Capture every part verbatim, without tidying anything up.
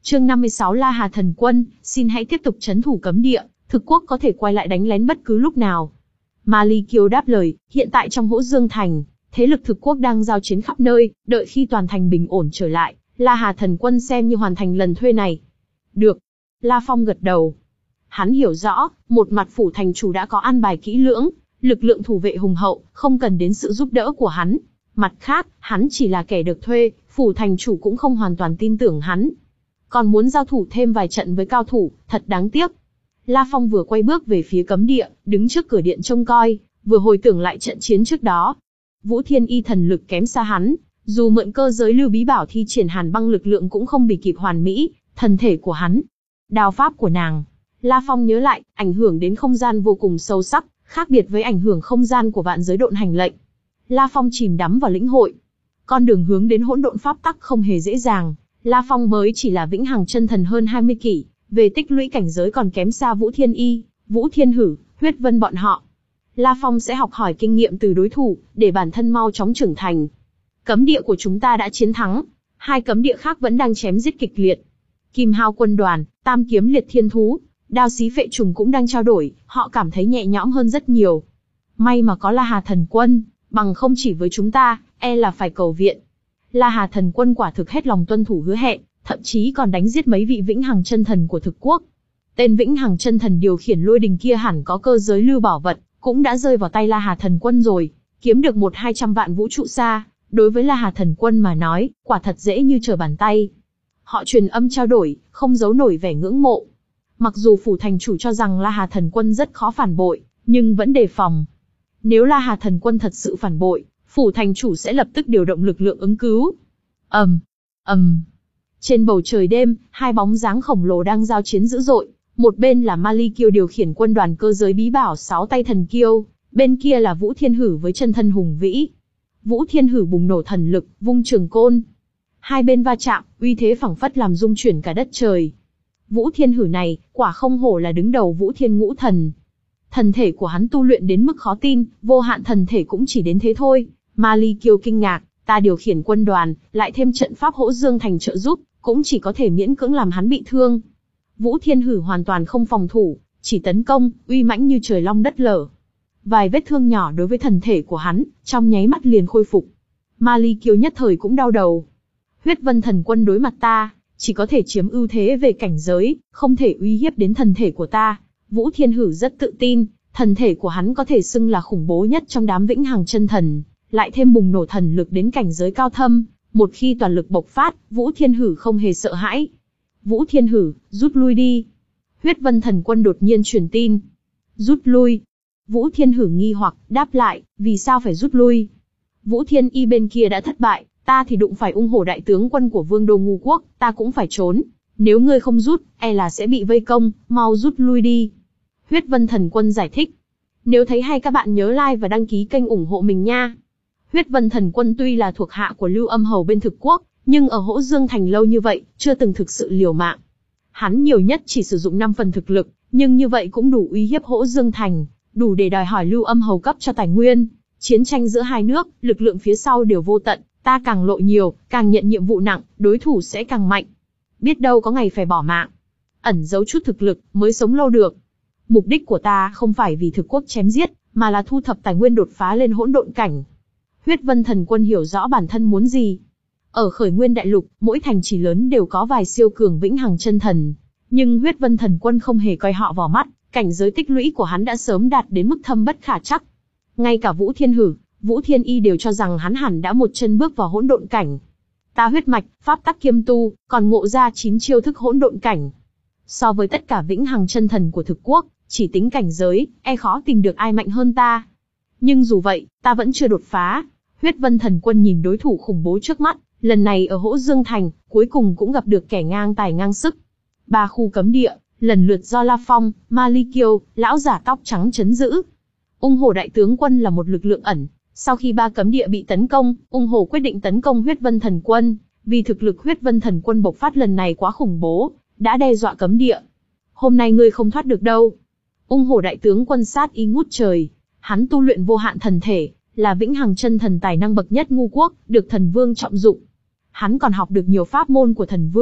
Chương năm mươi sáu La Hà Thần Quân, xin hãy tiếp tục trấn thủ cấm địa, thực quốc có thể quay lại đánh lén bất cứ lúc nào. Ma Ly Kiêu đáp lời, hiện tại trong Hỗ Dương Thành, thế lực thực quốc đang giao chiến khắp nơi, đợi khi toàn thành bình ổn trở lại, La Hà Thần Quân xem như hoàn thành lần thuê này. Được. La Phong gật đầu. Hắn hiểu rõ, một mặt phủ thành chủ đã có an bài kỹ lưỡng, lực lượng thủ vệ hùng hậu, không cần đến sự giúp đỡ của hắn. Mặt khác, hắn chỉ là kẻ được thuê, phủ thành chủ cũng không hoàn toàn tin tưởng hắn. Còn muốn giao thủ thêm vài trận với cao thủ, thật đáng tiếc. La Phong vừa quay bước về phía cấm địa, đứng trước cửa điện trông coi, vừa hồi tưởng lại trận chiến trước đó. Vũ Thiên Y thần lực kém xa hắn, dù mượn cơ giới lưu bí bảo thi triển hàn băng lực lượng cũng không bị kịp hoàn mỹ, thần thể của hắn. Đao pháp của nàng, La Phong nhớ lại, ảnh hưởng đến không gian vô cùng sâu sắc, khác biệt với ảnh hưởng không gian của vạn giới độn hành lệnh. La Phong chìm đắm vào lĩnh hội. Con đường hướng đến hỗn độn pháp tắc không hề dễ dàng, La Phong mới chỉ là vĩnh hằng chân thần hơn hai mươi kỷ, về tích lũy cảnh giới còn kém xa Vũ Thiên Y, Vũ Thiên Hử, Huyết Vân bọn họ. La Phong sẽ học hỏi kinh nghiệm từ đối thủ, để bản thân mau chóng trưởng thành. Cấm địa của chúng ta đã chiến thắng, hai cấm địa khác vẫn đang chém giết kịch liệt. Kim Hao quân đoàn, Tam kiếm liệt thiên thú, Đao xí phệ trùng cũng đang trao đổi, họ cảm thấy nhẹ nhõm hơn rất nhiều. May mà có La Hà Thần Quân, bằng không chỉ với chúng ta, e là phải cầu viện. La Hà Thần Quân quả thực hết lòng tuân thủ hứa hẹn, thậm chí còn đánh giết mấy vị vĩnh hằng chân thần của thực quốc. Tên vĩnh hằng chân thần điều khiển lôi đình kia hẳn có cơ giới lưu bảo vật, cũng đã rơi vào tay La Hà Thần Quân rồi, kiếm được một hai trăm vạn vũ trụ xa, đối với La Hà Thần Quân mà nói, quả thật dễ như trở bàn tay. Họ truyền âm trao đổi, không giấu nổi vẻ ngưỡng mộ. Mặc dù phủ thành chủ cho rằng La Hà Thần Quân rất khó phản bội, nhưng vẫn đề phòng. Nếu La Hà Thần Quân thật sự phản bội, phủ thành chủ sẽ lập tức điều động lực lượng ứng cứu. ầm, um, ầm. Um. Trên bầu trời đêm, hai bóng dáng khổng lồ đang giao chiến dữ dội. Một bên là Ma Ly Kiêu điều khiển quân đoàn cơ giới bí bảo sáu tay thần kiêu, bên kia là Vũ Thiên Hử với chân thân hùng vĩ. Vũ Thiên Hử bùng nổ thần lực, vung trường côn. Hai bên va chạm, uy thế phảng phất làm rung chuyển cả đất trời. Vũ Thiên Hử này, quả không hổ là đứng đầu Vũ Thiên Ngũ Thần. Thần thể của hắn tu luyện đến mức khó tin, vô hạn thần thể cũng chỉ đến thế thôi. Ma Ly Kiêu kinh ngạc, ta điều khiển quân đoàn, lại thêm trận pháp Hỗ Dương Thành trợ giúp, cũng chỉ có thể miễn cưỡng làm hắn bị thương. Vũ Thiên Hử hoàn toàn không phòng thủ, chỉ tấn công, uy mãnh như trời long đất lở. Vài vết thương nhỏ đối với thần thể của hắn, trong nháy mắt liền khôi phục. Ma Ly Kiêu nhất thời cũng đau đầu. Huyết Vân Thần Quân đối mặt ta, chỉ có thể chiếm ưu thế về cảnh giới, không thể uy hiếp đến thần thể của ta. Vũ Thiên Hử rất tự tin, thần thể của hắn có thể xưng là khủng bố nhất trong đám vĩnh hằng chân thần, lại thêm bùng nổ thần lực đến cảnh giới cao thâm, một khi toàn lực bộc phát, Vũ Thiên Hử không hề sợ hãi. Vũ Thiên Hử, rút lui đi. Huyết Vân Thần Quân đột nhiên truyền tin. Rút lui. Vũ Thiên Hử nghi hoặc, đáp lại, vì sao phải rút lui? Vũ Thiên Y bên kia đã thất bại, ta thì đụng phải ung hổ đại tướng quân của Vương Đô Ngu Quốc, ta cũng phải trốn. Nếu ngươi không rút, e là sẽ bị vây công, mau rút lui đi. Huyết Vân Thần Quân giải thích. Nếu thấy hay các bạn nhớ like và đăng ký kênh ủng hộ mình nha. Huyết Vân Thần Quân tuy là thuộc hạ của Lưu Âm Hầu bên thực quốc, nhưng ở Hỗ Dương Thành lâu như vậy, chưa từng thực sự liều mạng. Hắn nhiều nhất chỉ sử dụng năm phần thực lực, nhưng như vậy cũng đủ uy hiếp Hỗ Dương Thành, đủ để đòi hỏi Lưu Âm Hầu cấp cho tài nguyên. Chiến tranh giữa hai nước, lực lượng phía sau đều vô tận, ta càng lộ nhiều, càng nhận nhiệm vụ nặng, đối thủ sẽ càng mạnh. Biết đâu có ngày phải bỏ mạng. Ẩn giấu chút thực lực, mới sống lâu được. Mục đích của ta không phải vì thực quốc chém giết, mà là thu thập tài nguyên đột phá lên hỗn độn cảnh. Huyết Vân Thần Quân hiểu rõ bản thân muốn gì. Ở Khởi Nguyên Đại Lục, mỗi thành trì lớn đều có vài siêu cường vĩnh hằng chân thần. Nhưng Huyết Vân Thần Quân không hề coi họ vào mắt, cảnh giới tích lũy của hắn đã sớm đạt đến mức thâm bất khả trắc. Ngay cả Vũ Thiên Hử, Vũ Thiên Y đều cho rằng hắn hẳn đã một chân bước vào hỗn độn cảnh. Ta huyết mạch, pháp tắc kiêm tu, còn ngộ ra chín chiêu thức hỗn độn cảnh. So với tất cả vĩnh hằng chân thần của thực quốc, chỉ tính cảnh giới, e khó tìm được ai mạnh hơn ta. Nhưng dù vậy, ta vẫn chưa đột phá. Huyết Vân Thần Quân nhìn đối thủ khủng bố trước mắt, lần này ở Hỗ Dương Thành, cuối cùng cũng gặp được kẻ ngang tài ngang sức. Ba khu cấm địa, lần lượt do La Phong, Ma Ly Kiêu, lão giả tóc trắng trấn giữ. Ung hổ đại tướng quân là một lực lượng ẩn. Sau khi ba cấm địa bị tấn công, Ung hổ quyết định tấn công Huyết Vân Thần Quân, vì thực lực Huyết Vân Thần Quân bộc phát lần này quá khủng bố, đã đe dọa cấm địa. Hôm nay ngươi không thoát được đâu. Ung hổ đại tướng quân sát ý ngút trời, hắn tu luyện vô hạn thần thể, là vĩnh hằng chân thần tài năng bậc nhất Ngu Quốc, được thần vương trọng dụng. Hắn còn học được nhiều pháp môn của thần vương,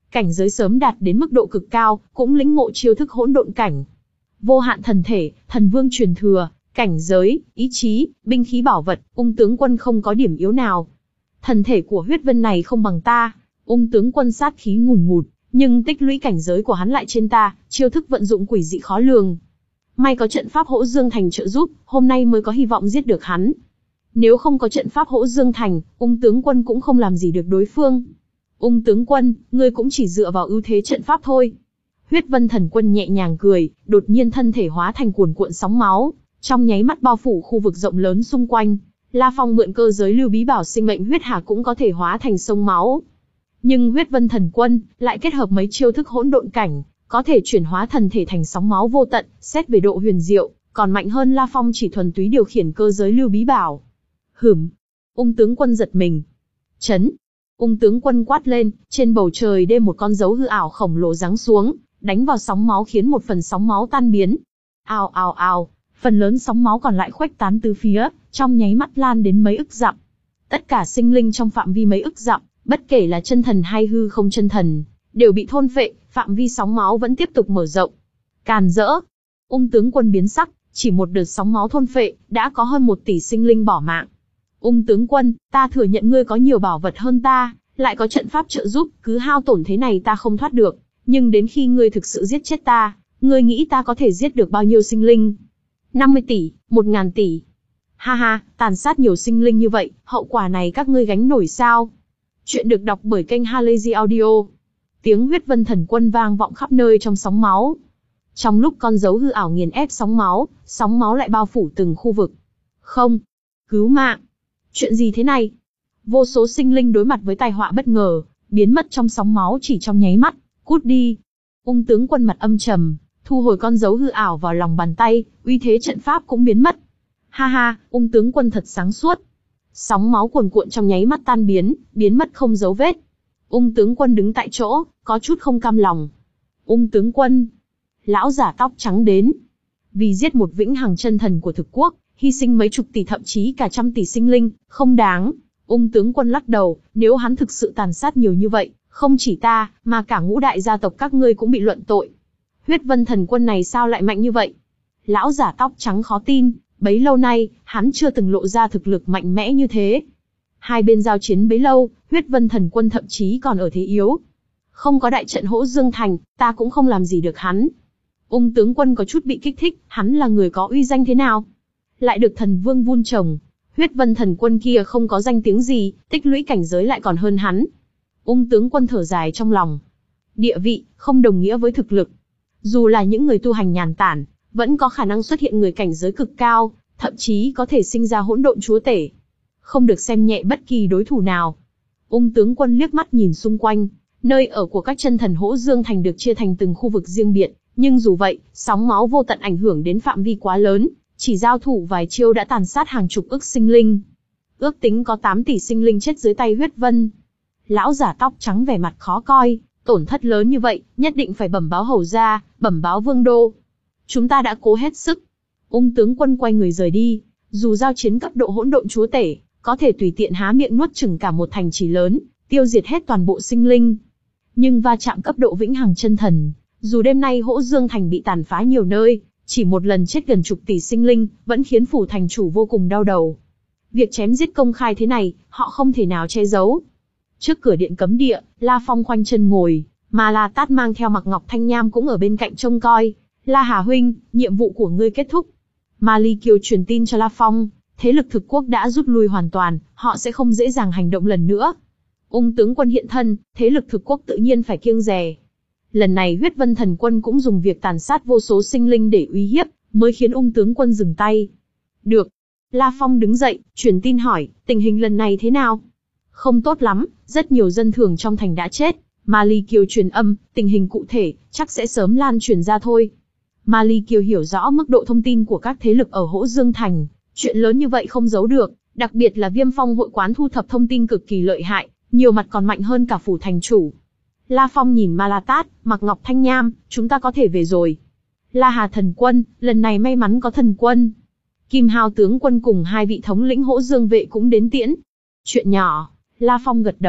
cảnh giới sớm đạt đến mức độ cực cao, cũng lĩnh ngộ chiêu thức hỗn độn cảnh. Vô hạn thần thể, thần vương truyền thừa, cảnh giới, ý chí, binh khí bảo vật, Ung tướng quân không có điểm yếu nào. Thần thể của huyết vân này không bằng ta, Ung tướng quân sát khí ngùn ngụt, nhưng tích lũy cảnh giới của hắn lại trên ta, chiêu thức vận dụng quỷ dị khó lường. May có trận pháp Hỗ Dương Thành trợ giúp, hôm nay mới có hy vọng giết được hắn. Nếu không có trận pháp Hỗ Dương Thành, Ung tướng quân cũng không làm gì được đối phương. Ung tướng quân, ngươi cũng chỉ dựa vào ưu thế trận pháp thôi. Huyết Vân Thần Quân nhẹ nhàng cười, đột nhiên thân thể hóa thành cuồn cuộn sóng máu, trong nháy mắt bao phủ khu vực rộng lớn xung quanh. La Phong mượn cơ giới lưu bí bảo sinh mệnh huyết hà cũng có thể hóa thành sông máu. Nhưng Huyết Vân Thần Quân lại kết hợp mấy chiêu thức hỗn độn cảnh, có thể chuyển hóa thần thể thành sóng máu vô tận, xét về độ huyền diệu, còn mạnh hơn La Phong chỉ thuần túy điều khiển cơ giới lưu bí bảo. Hửm! Ung tướng quân giật mình. Chấn! Ung tướng quân quát lên, trên bầu trời đêm một con dấu hư ảo khổng lồ giáng xuống, đánh vào sóng máu khiến một phần sóng máu tan biến. Ào ào ào, phần lớn sóng máu còn lại khuếch tán tứ phía, trong nháy mắt lan đến mấy ức dặm. Tất cả sinh linh trong phạm vi mấy ức dặm, bất kể là chân thần hay hư không chân thần, đều bị thôn phệ, phạm vi sóng máu vẫn tiếp tục mở rộng. Càn rỡ! Ung tướng quân biến sắc, chỉ một đợt sóng máu thôn phệ, đã có hơn một tỷ sinh linh bỏ mạng. Ung tướng quân, ta thừa nhận ngươi có nhiều bảo vật hơn ta, lại có trận pháp trợ giúp, cứ hao tổn thế này ta không thoát được. Nhưng đến khi ngươi thực sự giết chết ta, ngươi nghĩ ta có thể giết được bao nhiêu sinh linh? năm mươi tỷ, một ngàn tỷ. Ha ha, tàn sát nhiều sinh linh như vậy, hậu quả này các ngươi gánh nổi sao? Chuyện được đọc bởi kênh Halazy Audio. Tiếng Huyết Vân Thần Quân vang vọng khắp nơi trong sóng máu. Trong lúc con dấu hư ảo nghiền ép sóng máu, sóng máu lại bao phủ từng khu vực. Không! Cứu mạng! Chuyện gì thế này? Vô số sinh linh đối mặt với tai họa bất ngờ, biến mất trong sóng máu chỉ trong nháy mắt. Cút đi! Ung tướng quân mặt âm trầm, thu hồi con dấu hư ảo vào lòng bàn tay, uy thế trận pháp cũng biến mất. Ha ha, Ung tướng quân thật sáng suốt. Sóng máu cuồn cuộn trong nháy mắt tan biến, biến mất không dấu vết. Ung tướng quân đứng tại chỗ, có chút không cam lòng. Ung tướng quân! Lão giả tóc trắng đến. Vì giết một vĩnh hằng chân thần của thực quốc, hy sinh mấy chục tỷ thậm chí cả trăm tỷ sinh linh, không đáng. Ung tướng quân lắc đầu, nếu hắn thực sự tàn sát nhiều như vậy, không chỉ ta, mà cả ngũ đại gia tộc các ngươi cũng bị luận tội. Huyết Vân Thần Quân này sao lại mạnh như vậy? Lão giả tóc trắng khó tin, bấy lâu nay, hắn chưa từng lộ ra thực lực mạnh mẽ như thế. Hai bên giao chiến bấy lâu, Huyết Vân Thần Quân thậm chí còn ở thế yếu. Không có đại trận Hỗ Dương Thành, ta cũng không làm gì được hắn. Ung tướng quân có chút bị kích thích, hắn là người có uy danh thế nào? Lại được thần vương vun trồng. Huyết Vân Thần Quân kia không có danh tiếng gì, tích lũy cảnh giới lại còn hơn hắn. Ung tướng quân thở dài trong lòng. Địa vị, không đồng nghĩa với thực lực. Dù là những người tu hành nhàn tản, vẫn có khả năng xuất hiện người cảnh giới cực cao, thậm chí có thể sinh ra hỗn độn chúa tể. Không được xem nhẹ bất kỳ đối thủ nào. Ung tướng quân liếc mắt nhìn xung quanh, nơi ở của các chân thần Hỗ Dương Thành được chia thành từng khu vực riêng biệt, nhưng dù vậy, sóng máu vô tận ảnh hưởng đến phạm vi quá lớn, chỉ giao thủ vài chiêu đã tàn sát hàng chục ức sinh linh. Ước tính có tám tỷ sinh linh chết dưới tay Huyết Vân. Lão giả tóc trắng vẻ mặt khó coi, tổn thất lớn như vậy, nhất định phải bẩm báo hầu gia, bẩm báo vương đô. Chúng ta đã cố hết sức. Ung tướng quân quay người rời đi, dù giao chiến cấp độ hỗn độn chúa tể, có thể tùy tiện há miệng nuốt chửng cả một thành trì lớn, tiêu diệt hết toàn bộ sinh linh. Nhưng va chạm cấp độ vĩnh hằng chân thần, dù đêm nay Hỗ Dương Thành bị tàn phá nhiều nơi, chỉ một lần chết gần chục tỷ sinh linh, vẫn khiến phủ thành chủ vô cùng đau đầu. Việc chém giết công khai thế này, họ không thể nào che giấu. Trước cửa điện cấm địa, La Phong khoanh chân ngồi, mà La Tát mang theo Mạc Ngọc Thanh Nham cũng ở bên cạnh trông coi. La Hà huynh, nhiệm vụ của ngươi kết thúc. Ma Ly Kiều truyền tin cho La Phong, thế lực thực quốc đã rút lui hoàn toàn, họ sẽ không dễ dàng hành động lần nữa. Ung tướng quân hiện thân, thế lực thực quốc tự nhiên phải kiêng dè. Lần này Huyết Vân Thần Quân cũng dùng việc tàn sát vô số sinh linh để uy hiếp, mới khiến Ung tướng quân dừng tay. Được. La Phong đứng dậy, truyền tin hỏi, tình hình lần này thế nào? Không tốt lắm, rất nhiều dân thường trong thành đã chết. Ma Ly Kiều truyền âm, tình hình cụ thể, chắc sẽ sớm lan truyền ra thôi. Ma Ly Kiều hiểu rõ mức độ thông tin của các thế lực ở Hỗ Dương Thành, chuyện lớn như vậy không giấu được, đặc biệt là Viêm Phong hội quán thu thập thông tin cực kỳ lợi hại, nhiều mặt còn mạnh hơn cả phủ thành chủ. La Phong nhìn Ma La Tát, Mạc Ngọc Thanh Nham, chúng ta có thể về rồi. La Hà thần quân, lần này may mắn có thần quân. Kim Hao tướng quân cùng hai vị thống lĩnh Hỗ Dương vệ cũng đến tiễn. Chuyện nhỏ, La Phong gật đầu,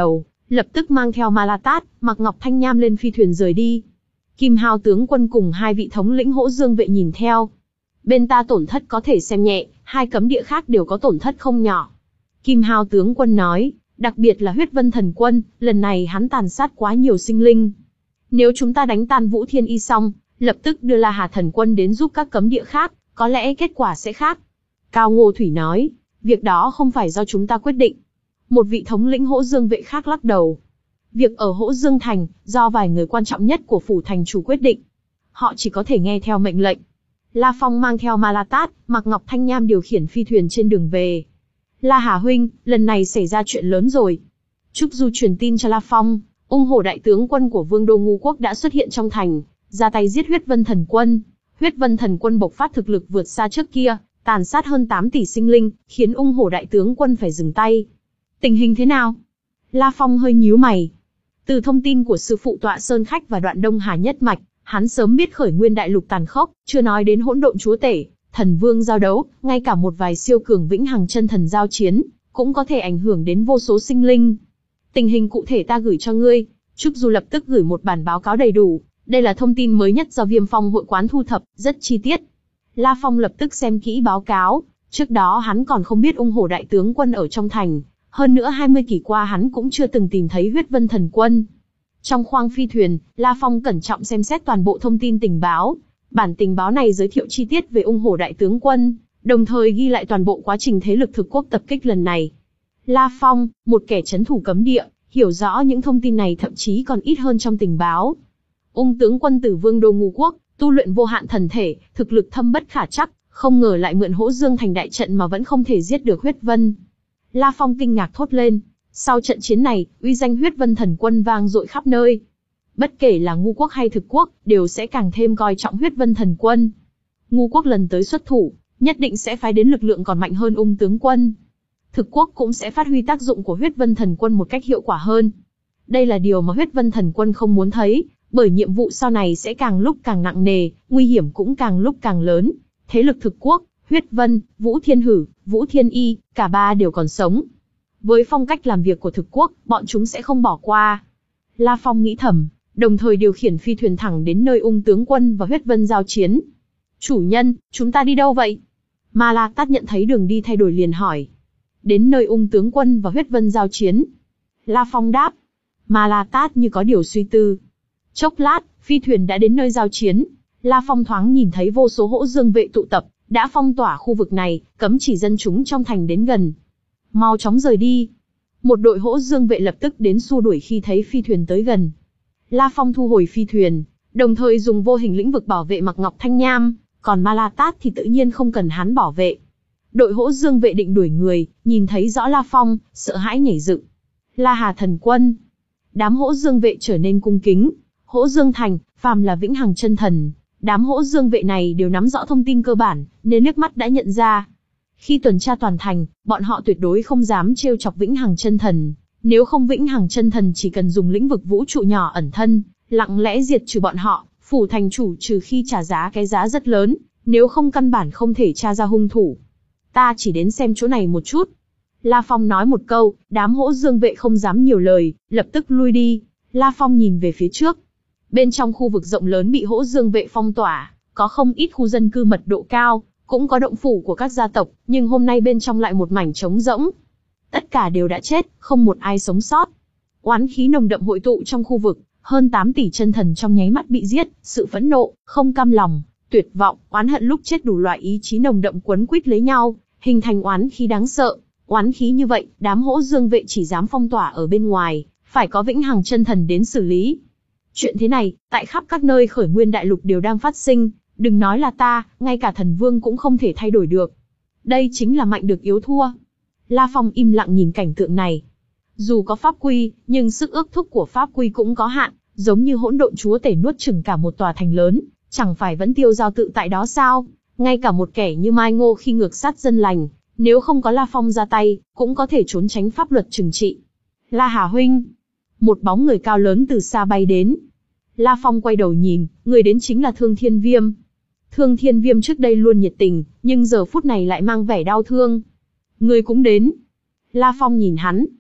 lập tức mang theo Ma La Tát, mặc Ngọc Thanh Nham lên phi thuyền rời đi. Kim Hao tướng quân cùng hai vị thống lĩnh Hỗ Dương vệ nhìn theo. Bên ta tổn thất có thể xem nhẹ, hai cấm địa khác đều có tổn thất không nhỏ. Kim Hao tướng quân nói, đặc biệt là Huyết Vân Thần Quân, lần này hắn tàn sát quá nhiều sinh linh. Nếu chúng ta đánh tan Vũ Thiên Y xong, lập tức đưa La Hà Thần Quân đến giúp các cấm địa khác, có lẽ kết quả sẽ khác. Cao Ngô Thủy nói, việc đó không phải do chúng ta quyết định. Một vị thống lĩnh Hỗ Dương vệ khác lắc đầu. Việc ở Hỗ Dương Thành, do vài người quan trọng nhất của phủ thành chủ quyết định. Họ chỉ có thể nghe theo mệnh lệnh. La Phong mang theo Ma La Tát, mặc Ngọc Thanh Nham điều khiển phi thuyền trên đường về. La Hà huynh, lần này xảy ra chuyện lớn rồi. Trúc Du truyền tin cho La Phong, Ung Hổ đại tướng quân của Vương đô Ngu quốc đã xuất hiện trong thành, ra tay giết Huyết Vân Thần Quân. Huyết Vân Thần Quân bộc phát thực lực vượt xa trước kia, tàn sát hơn tám tỷ sinh linh, khiến Ung Hổ đại tướng quân phải dừng tay. Tình hình thế nào? La Phong hơi nhíu mày. Từ thông tin của sư phụ Tọa Sơn Khách và Đoạn Đông Hà nhất mạch, hắn sớm biết khởi nguyên đại lục tàn khốc, chưa nói đến hỗn độn chúa tể, thần vương giao đấu, ngay cả một vài siêu cường vĩnh hằng chân thần giao chiến, cũng có thể ảnh hưởng đến vô số sinh linh. Tình hình cụ thể ta gửi cho ngươi. Trúc Du lập tức gửi một bản báo cáo đầy đủ. Đây là thông tin mới nhất do Viêm Phong hội quán thu thập, rất chi tiết. La Phong lập tức xem kỹ báo cáo. Trước đó hắn còn không biết Ung Hổ đại tướng quân ở trong thành. Hơn nữa hai mươi kỷ qua hắn cũng chưa từng tìm thấy Huyết Vân Thần Quân. Trong khoang phi thuyền, La Phong cẩn trọng xem xét toàn bộ thông tin tình báo. Bản tình báo này giới thiệu chi tiết về Ung Hổ đại tướng quân, đồng thời ghi lại toàn bộ quá trình thế lực thực quốc tập kích lần này. La Phong, một kẻ trấn thủ cấm địa, hiểu rõ những thông tin này thậm chí còn ít hơn trong tình báo. Ung tướng quân từ Vương đô Ngu quốc, tu luyện vô hạn thần thể, thực lực thâm bất khả trắc, không ngờ lại mượn Hỗ Dương thành đại trận mà vẫn không thể giết được Huyết Vân. La Phong kinh ngạc thốt lên. Sau trận chiến này, uy danh Huyết Vân Thần Quân vang dội khắp nơi. Bất kể là Ngu quốc hay thực quốc, đều sẽ càng thêm coi trọng Huyết Vân Thần Quân. Ngu quốc lần tới xuất thủ, nhất định sẽ phái đến lực lượng còn mạnh hơn Ung tướng quân. Thực quốc cũng sẽ phát huy tác dụng của Huyết Vân Thần Quân một cách hiệu quả hơn. Đây là điều mà Huyết Vân Thần Quân không muốn thấy, bởi nhiệm vụ sau này sẽ càng lúc càng nặng nề, nguy hiểm cũng càng lúc càng lớn. Thế lực thực quốc, Huyết Vân, Vũ Thiên Hử, Vũ Thiên Y, cả ba đều còn sống. Với phong cách làm việc của thực quốc, bọn chúng sẽ không bỏ qua. La Phong nghĩ thầm, đồng thời điều khiển phi thuyền thẳng đến nơi Ung tướng quân và Huyết Vân giao chiến. Chủ nhân, chúng ta đi đâu vậy? Ma La Tát nhận thấy đường đi thay đổi liền hỏi. Đến nơi Ung tướng quân và Huyết Vân giao chiến. La Phong đáp. Ma La Tát như có điều suy tư. Chốc lát, phi thuyền đã đến nơi giao chiến. La Phong thoáng nhìn thấy vô số Hỗ Dương vệ tụ tập, đã phong tỏa khu vực này, cấm chỉ dân chúng trong thành đến gần. Mau chóng rời đi. Một đội Hỗ Dương vệ lập tức đến xua đuổi khi thấy phi thuyền tới gần. La Phong thu hồi phi thuyền, đồng thời dùng vô hình lĩnh vực bảo vệ mặc Ngọc Thanh Nham, còn Ma La Tát thì tự nhiên không cần hắn bảo vệ. Đội Hỗ Dương vệ định đuổi người, nhìn thấy rõ La Phong, sợ hãi nhảy dựng. La Hà Thần Quân. Đám Hỗ Dương vệ trở nên cung kính. Hỗ Dương thành, phàm là vĩnh hằng chân thần, đám Hỗ Dương vệ này đều nắm rõ thông tin cơ bản, nên liếc mắt đã nhận ra. Khi tuần tra toàn thành, bọn họ tuyệt đối không dám trêu chọc vĩnh hằng chân thần. Nếu không vĩnh hằng chân thần chỉ cần dùng lĩnh vực vũ trụ nhỏ ẩn thân, lặng lẽ diệt trừ bọn họ, phủ thành chủ trừ khi trả giá cái giá rất lớn, nếu không căn bản không thể tra ra hung thủ. Ta chỉ đến xem chỗ này một chút. La Phong nói một câu, đám Hỗ Dương vệ không dám nhiều lời, lập tức lui đi. La Phong nhìn về phía trước. Bên trong khu vực rộng lớn bị Hỗ Dương vệ phong tỏa, có không ít khu dân cư mật độ cao, cũng có động phủ của các gia tộc, nhưng hôm nay bên trong lại một mảnh trống rỗng. Tất cả đều đã chết, không một ai sống sót. Oán khí nồng đậm hội tụ trong khu vực, hơn tám tỷ chân thần trong nháy mắt bị giết, sự phẫn nộ, không cam lòng, tuyệt vọng, oán hận lúc chết đủ loại ý chí nồng đậm quấn quýt lấy nhau, hình thành oán khí đáng sợ. Oán khí như vậy, đám Hỗ Dương vệ chỉ dám phong tỏa ở bên ngoài, phải có vĩnh hằng chân thần đến xử lý. Chuyện thế này, tại khắp các nơi khởi nguyên đại lục đều đang phát sinh, đừng nói là ta, ngay cả thần vương cũng không thể thay đổi được. Đây chính là mạnh được yếu thua. La Phong im lặng nhìn cảnh tượng này. Dù có pháp quy, nhưng sức ước thúc của pháp quy cũng có hạn, giống như hỗn độn chúa tể nuốt chửng cả một tòa thành lớn, chẳng phải vẫn tiêu dao tự tại đó sao? Ngay cả một kẻ như Mai Ngô khi ngược sát dân lành, nếu không có La Phong ra tay, cũng có thể trốn tránh pháp luật trừng trị. La Hà huynh. Một bóng người cao lớn từ xa bay đến. La Phong quay đầu nhìn, người đến chính là Thương Thiên Viêm. Thương Thiên Viêm trước đây luôn nhiệt tình, nhưng giờ phút này lại mang vẻ đau thương. Người cũng đến. La Phong nhìn hắn.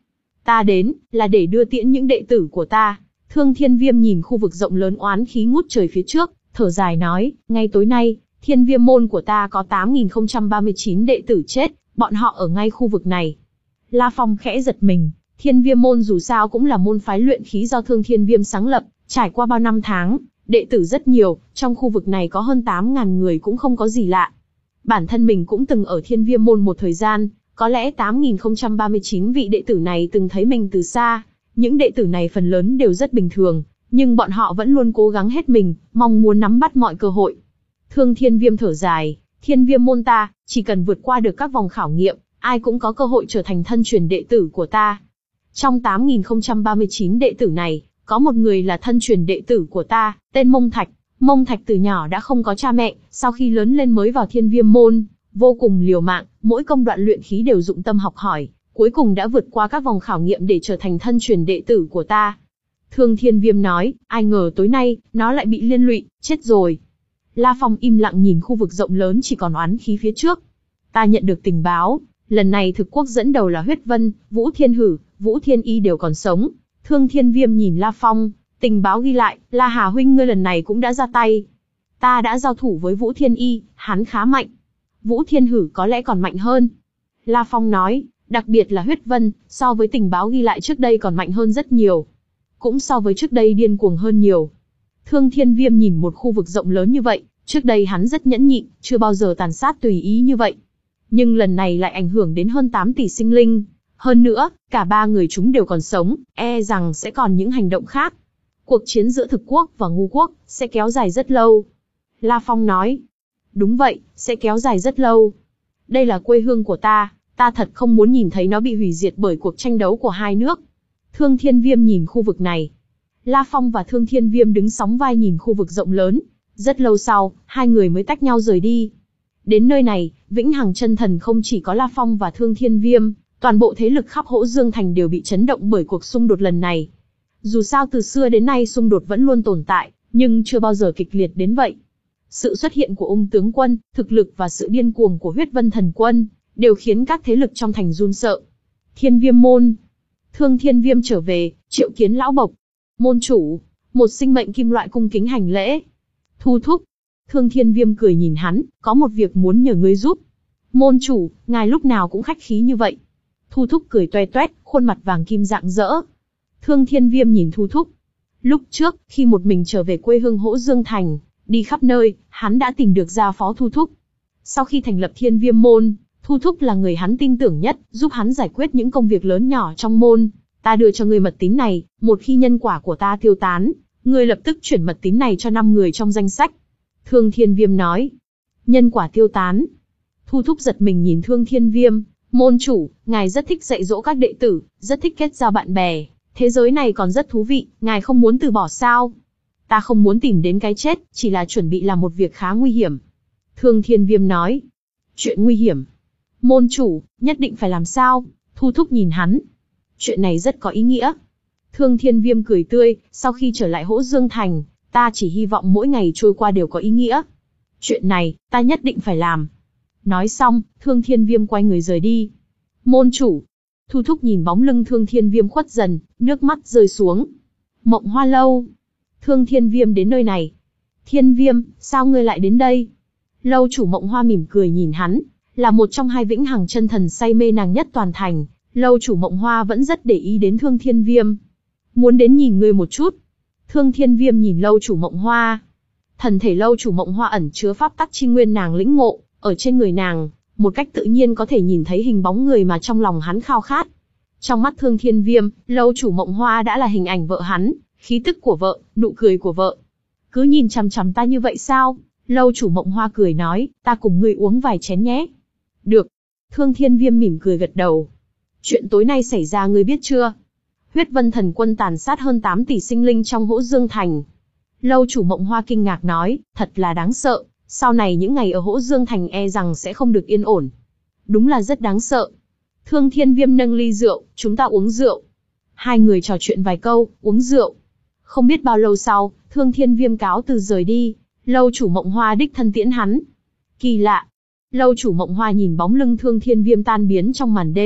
Ta đến, là để đưa tiễn những đệ tử của ta. Thương Thiên Viêm nhìn khu vực rộng lớn oán khí ngút trời phía trước, thở dài nói, ngay tối nay, Thiên Viêm môn của ta có tám nghìn không trăm ba mươi chín đệ tử chết, bọn họ ở ngay khu vực này. La Phong khẽ giật mình, Thiên Viêm môn dù sao cũng là môn phái luyện khí do Thương Thiên Viêm sáng lập, trải qua bao năm tháng, đệ tử rất nhiều, trong khu vực này có hơn tám nghìn người cũng không có gì lạ. Bản thân mình cũng từng ở Thiên Viêm môn một thời gian, có lẽ tám nghìn không trăm ba mươi chín vị đệ tử này từng thấy mình từ xa. Những đệ tử này phần lớn đều rất bình thường, nhưng bọn họ vẫn luôn cố gắng hết mình, mong muốn nắm bắt mọi cơ hội. Thương Thiên Viêm thở dài, Thiên Viêm môn ta, chỉ cần vượt qua được các vòng khảo nghiệm, ai cũng có cơ hội trở thành thân truyền đệ tử của ta. Trong tám nghìn không trăm ba mươi chín đệ tử này, có một người là thân truyền đệ tử của ta, tên Mông Thạch. Mông Thạch từ nhỏ đã không có cha mẹ, sau khi lớn lên mới vào Thiên Viêm môn, vô cùng liều mạng, mỗi công đoạn luyện khí đều dụng tâm học hỏi, cuối cùng đã vượt qua các vòng khảo nghiệm để trở thành thân truyền đệ tử của ta. Thương Thiên Viêm nói, ai ngờ tối nay, nó lại bị liên lụy, chết rồi. La Phong im lặng nhìn khu vực rộng lớn chỉ còn oán khí phía trước. Ta nhận được tình báo, lần này thực quốc dẫn đầu là Huyết Vân, Vũ Thiên Hử, Vũ Thiên Y đều còn sống. Thương Thiên Viêm nhìn La Phong, tình báo ghi lại, La Hà huynh ngươi lần này cũng đã ra tay. Ta đã giao thủ với Vũ Thiên Y, hắn khá mạnh. Vũ Thiên Hử có lẽ còn mạnh hơn. La Phong nói, đặc biệt là Huyết Vân, so với tình báo ghi lại trước đây còn mạnh hơn rất nhiều. Cũng so với trước đây điên cuồng hơn nhiều. Thương Thiên Viêm nhìn một khu vực rộng lớn như vậy, trước đây hắn rất nhẫn nhịn, chưa bao giờ tàn sát tùy ý như vậy. Nhưng lần này lại ảnh hưởng đến hơn tám tỷ sinh linh. Hơn nữa, cả ba người chúng đều còn sống, e rằng sẽ còn những hành động khác. Cuộc chiến giữa thực quốc và ngu quốc sẽ kéo dài rất lâu. La Phong nói, đúng vậy, sẽ kéo dài rất lâu. Đây là quê hương của ta, ta thật không muốn nhìn thấy nó bị hủy diệt bởi cuộc tranh đấu của hai nước. Thương Thiên Viêm nhìn khu vực này. La Phong và Thương Thiên Viêm đứng sóng vai nhìn khu vực rộng lớn. Rất lâu sau, hai người mới tách nhau rời đi. Đến nơi này, Vĩnh Hằng Chân Thần không chỉ có La Phong và Thương Thiên Viêm, toàn bộ thế lực khắp Hỗ Dương Thành đều bị chấn động bởi cuộc xung đột lần này. Dù sao từ xưa đến nay xung đột vẫn luôn tồn tại, nhưng chưa bao giờ kịch liệt đến vậy. Sự xuất hiện của Ung tướng quân, thực lực và sự điên cuồng của Huyết Vân Thần quân đều khiến các thế lực trong thành run sợ. Thiên Viêm môn. Thương Thiên Viêm trở về, triệu kiến lão bộc. Môn chủ, một sinh mệnh kim loại cung kính hành lễ. Thu thúc. Thương Thiên Viêm cười nhìn hắn, có một việc muốn nhờ ngươi giúp. Môn chủ, ngài lúc nào cũng khách khí như vậy. Thu thúc cười toe toét, khuôn mặt vàng kim rạng rỡ. Thương Thiên Viêm nhìn Thu thúc. Lúc trước, khi một mình trở về quê hương Hỗ Dương Thành, đi khắp nơi, hắn đã tìm được gia phó Thu thúc. Sau khi thành lập Thiên Viêm môn, Thu thúc là người hắn tin tưởng nhất, giúp hắn giải quyết những công việc lớn nhỏ trong môn. Ta đưa cho ngươi mật tín này, một khi nhân quả của ta tiêu tán, ngươi lập tức chuyển mật tín này cho năm người trong danh sách. Thương Thiên Viêm nói. Nhân quả tiêu tán. Thu thúc giật mình nhìn Thương Thiên Viêm. Môn chủ, ngài rất thích dạy dỗ các đệ tử, rất thích kết giao bạn bè. Thế giới này còn rất thú vị, ngài không muốn từ bỏ sao? Ta không muốn tìm đến cái chết, chỉ là chuẩn bị làm một việc khá nguy hiểm. Thương Thiên Viêm nói. Chuyện nguy hiểm. Môn chủ, nhất định phải làm sao? Thu thúc nhìn hắn. Chuyện này rất có ý nghĩa. Thương Thiên Viêm cười tươi, sau khi trở lại Hỗ Dương Thành, ta chỉ hy vọng mỗi ngày trôi qua đều có ý nghĩa. Chuyện này, ta nhất định phải làm. Nói xong, Thương Thiên Viêm quay người rời đi. Môn chủ. Thu thúc nhìn bóng lưng Thương Thiên Viêm khuất dần, nước mắt rơi xuống. Mộng Hoa lâu. Thương Thiên Viêm đến nơi này. Thiên Viêm, sao ngươi lại đến đây? Lâu chủ Mộng Hoa mỉm cười nhìn hắn, là một trong hai Vĩnh Hằng Chân Thần say mê nàng nhất toàn thành. Lâu chủ Mộng Hoa vẫn rất để ý đến Thương Thiên Viêm. Muốn đến nhìn ngươi một chút. Thương Thiên Viêm nhìn Lâu chủ Mộng Hoa. Thần thể Lâu chủ Mộng Hoa ẩn chứa pháp tắc chi nguyên nàng lĩnh ngộ, ở trên người nàng, một cách tự nhiên có thể nhìn thấy hình bóng người mà trong lòng hắn khao khát. Trong mắt Thương Thiên Viêm, Lâu chủ Mộng Hoa đã là hình ảnh vợ hắn, khí tức của vợ, nụ cười của vợ. Cứ nhìn chằm chằm ta như vậy sao? Lâu chủ Mộng Hoa cười nói, ta cùng ngươi uống vài chén nhé. Được. Thương Thiên Viêm mỉm cười gật đầu. Chuyện tối nay xảy ra ngươi biết chưa? Huyết Vân Thần quân tàn sát hơn tám tỷ sinh linh trong Hỗ Dương Thành. Lâu chủ Mộng Hoa kinh ngạc nói, thật là đáng sợ, sau này những ngày ở Hỗ Dương Thành e rằng sẽ không được yên ổn. Đúng là rất đáng sợ. Thương Thiên Viêm nâng ly rượu, chúng ta uống rượu. Hai người trò chuyện vài câu, uống rượu. Không biết bao lâu sau, Thương Thiên Viêm cáo từ rời đi, Lâu chủ Mộng Hoa đích thân tiễn hắn. Kỳ lạ. Lâu chủ Mộng Hoa nhìn bóng lưng Thương Thiên Viêm tan biến trong màn đêm,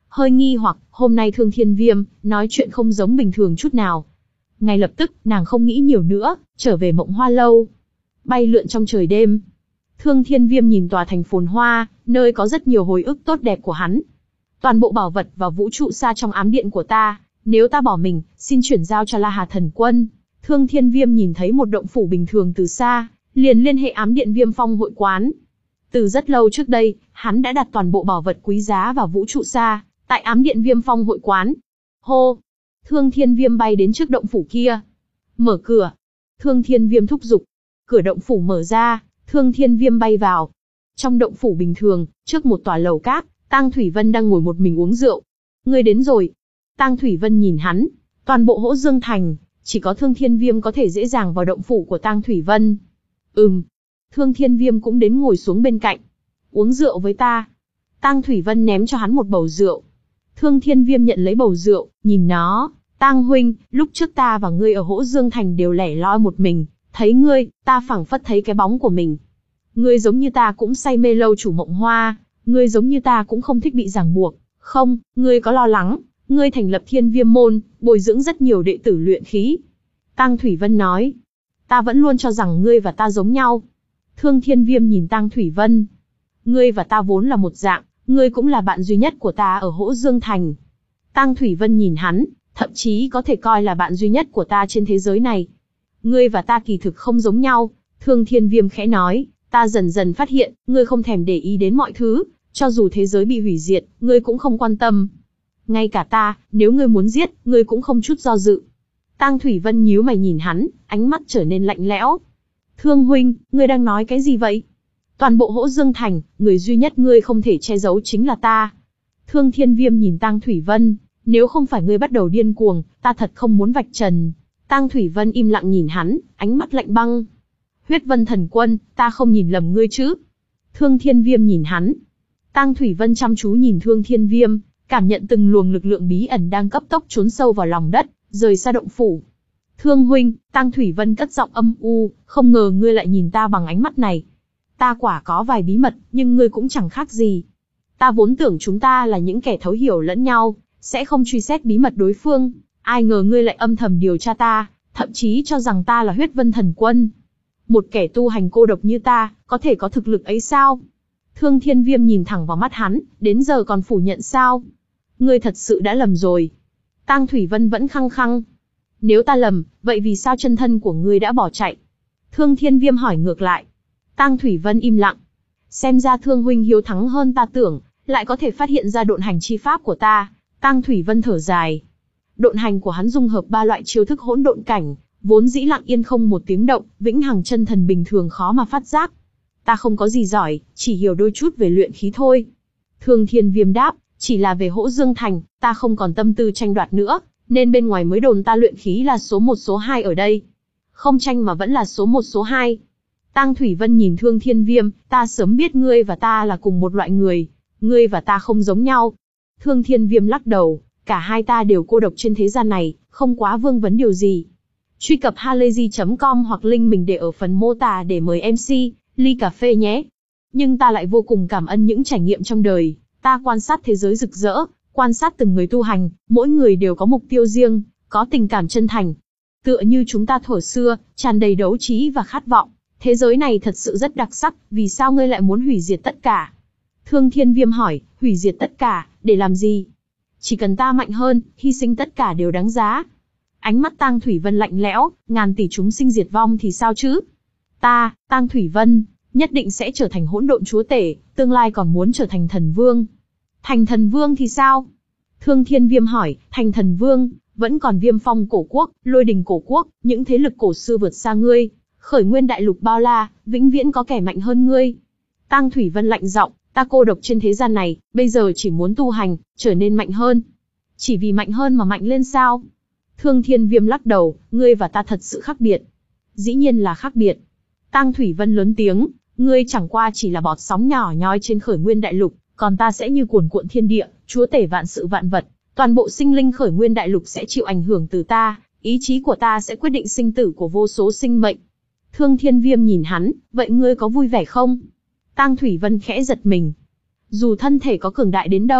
hơi nghi hoặc, hôm nay Thương Thiên Viêm, nói chuyện không giống bình thường chút nào. Ngay lập tức, nàng không nghĩ nhiều nữa, trở về Mộng Hoa Lâu. Bay lượn trong trời đêm. Thương Thiên Viêm nhìn tòa thành phồn hoa, nơi có rất nhiều hồi ức tốt đẹp của hắn. Toàn bộ bảo vật và vũ trụ xa trong ám điện của ta, nếu ta bỏ mình, xin chuyển giao cho La Hà Thần Quân. Thương Thiên Viêm nhìn thấy một động phủ bình thường từ xa, liền liên hệ ám điện Viêm Phong hội quán. Từ rất lâu trước đây, hắn đã đặt toàn bộ bảo vật quý giá và vũ trụ xa, tại ám điện Viêm Phong hội quán. Hô! Thương Thiên Viêm bay đến trước động phủ kia. Mở cửa. Thương Thiên Viêm thúc giục. Cửa động phủ mở ra, Thương Thiên Viêm bay vào. Trong động phủ bình thường, trước một tòa lầu cát, Tang Thủy Vân đang ngồi một mình uống rượu. Ngươi đến rồi. Tang Thủy Vân nhìn hắn. Toàn bộ Hỗ Dương Thành, chỉ có Thương Thiên Viêm có thể dễ dàng vào động phủ của Tang Thủy Vân. Ừm. Thương Thiên Viêm cũng đến ngồi xuống bên cạnh. Uống rượu với ta. Tang Thủy Vân ném cho hắn một bầu rượu. Thương Thiên Viêm nhận lấy bầu rượu, nhìn nó. Tang huynh, lúc trước ta và ngươi ở Hỗ Dương Thành đều lẻ loi một mình. Thấy ngươi, ta phảng phất thấy cái bóng của mình. Ngươi giống như ta cũng say mê lâu chủ Mộng Hoa. Ngươi giống như ta cũng không thích bị ràng buộc. Không, ngươi có lo lắng. Ngươi thành lập Thiên Viêm môn, bồi dưỡng rất nhiều đệ tử luyện khí. Tang Thủy Vân nói. Ta vẫn luôn cho rằng ngươi và ta giống nhau. Thương Thiên Viêm nhìn Tang Thủy Vân. Ngươi và ta vốn là một dạng, ngươi cũng là bạn duy nhất của ta ở Hỗ Dương Thành. Tang Thủy Vân nhìn hắn, thậm chí có thể coi là bạn duy nhất của ta trên thế giới này. Ngươi và ta kỳ thực không giống nhau, Thương Thiên Viêm khẽ nói, ta dần dần phát hiện, ngươi không thèm để ý đến mọi thứ, cho dù thế giới bị hủy diệt, ngươi cũng không quan tâm. Ngay cả ta, nếu ngươi muốn giết, ngươi cũng không chút do dự. Tang Thủy Vân nhíu mày nhìn hắn, ánh mắt trở nên lạnh lẽo. Thương huynh, ngươi đang nói cái gì vậy? Toàn bộ Hỗ Dương Thành, người duy nhất ngươi không thể che giấu chính là ta. Thương Thiên Viêm nhìn Tang Thủy Vân, nếu không phải ngươi bắt đầu điên cuồng, ta thật không muốn vạch trần. Tang Thủy Vân im lặng nhìn hắn, ánh mắt lạnh băng. Huyết Vân Thần Quân, ta không nhìn lầm ngươi chứ? Thương Thiên Viêm nhìn hắn. Tang Thủy Vân chăm chú nhìn Thương Thiên Viêm, cảm nhận từng luồng lực lượng bí ẩn đang cấp tốc trốn sâu vào lòng đất, rời xa động phủ. Thương huynh, Tang Thủy Vân cất giọng âm u, không ngờ ngươi lại nhìn ta bằng ánh mắt này. Ta quả có vài bí mật, nhưng ngươi cũng chẳng khác gì. Ta vốn tưởng chúng ta là những kẻ thấu hiểu lẫn nhau, sẽ không truy xét bí mật đối phương. Ai ngờ ngươi lại âm thầm điều tra ta, thậm chí cho rằng ta là Huyết Vân Thần Quân. Một kẻ tu hành cô độc như ta, có thể có thực lực ấy sao? Thương Thiên Viêm nhìn thẳng vào mắt hắn, đến giờ còn phủ nhận sao? Ngươi thật sự đã lầm rồi. Tang Thủy Vân vẫn khăng khăng. Nếu ta lầm, vậy vì sao chân thân của ngươi đã bỏ chạy? Thương Thiên Viêm hỏi ngược lại. Tang Thủy Vân im lặng. Xem ra Thương huynh hiếu thắng hơn ta tưởng, lại có thể phát hiện ra độn hành chi pháp của ta. Tang Thủy Vân thở dài. Độn hành của hắn dung hợp ba loại chiêu thức hỗn độn cảnh, vốn dĩ lặng yên không một tiếng động, vĩnh hằng chân thần bình thường khó mà phát giác. Ta không có gì giỏi, chỉ hiểu đôi chút về luyện khí thôi. Thương Thiên Viêm đáp, chỉ là về Hỗ Dương Thành, ta không còn tâm tư tranh đoạt nữa, nên bên ngoài mới đồn ta luyện khí là số một số hai ở đây. Không tranh mà vẫn là số một số hai. Tang Thủy Vân nhìn Thương Thiên Viêm, ta sớm biết ngươi và ta là cùng một loại người, ngươi và ta không giống nhau. Thương Thiên Viêm lắc đầu, cả hai ta đều cô độc trên thế gian này, không quá vương vấn điều gì. Truy cập halayzi chấm com hoặc link mình để ở phần mô tả để mời em xê, ly cà phê nhé. Nhưng ta lại vô cùng cảm ơn những trải nghiệm trong đời, ta quan sát thế giới rực rỡ, quan sát từng người tu hành, mỗi người đều có mục tiêu riêng, có tình cảm chân thành. Tựa như chúng ta thuở xưa, tràn đầy đấu trí và khát vọng. Thế giới này thật sự rất đặc sắc, vì sao ngươi lại muốn hủy diệt tất cả? Thương Thiên Viêm hỏi, hủy diệt tất cả, để làm gì? Chỉ cần ta mạnh hơn, hy sinh tất cả đều đáng giá. Ánh mắt Tang Thủy Vân lạnh lẽo, ngàn tỷ chúng sinh diệt vong thì sao chứ? Ta, Tang Thủy Vân, nhất định sẽ trở thành hỗn độn chúa tể, tương lai còn muốn trở thành thần vương. Thành thần vương thì sao? Thương Thiên Viêm hỏi, thành thần vương, vẫn còn Viêm Phong cổ quốc, Lôi Đình cổ quốc, những thế lực cổ xưa vượt xa ngươi. Khởi nguyên đại lục bao la, vĩnh viễn có kẻ mạnh hơn ngươi. Tang Thủy Vân lạnh giọng, ta cô độc trên thế gian này, bây giờ chỉ muốn tu hành, trở nên mạnh hơn. Chỉ vì mạnh hơn mà mạnh lên sao? Thương Thiên Viêm lắc đầu, ngươi và ta thật sự khác biệt. Dĩ nhiên là khác biệt. Tang Thủy Vân lớn tiếng, ngươi chẳng qua chỉ là bọt sóng nhỏ nhoi trên khởi nguyên đại lục, còn ta sẽ như cuồn cuộn thiên địa, chúa tể vạn sự vạn vật, toàn bộ sinh linh khởi nguyên đại lục sẽ chịu ảnh hưởng từ ta, ý chí của ta sẽ quyết định sinh tử của vô số sinh mệnh. Thương Thiên Viêm nhìn hắn, vậy ngươi có vui vẻ không? Tang Thủy Vân khẽ giật mình. Dù thân thể có cường đại đến đâu,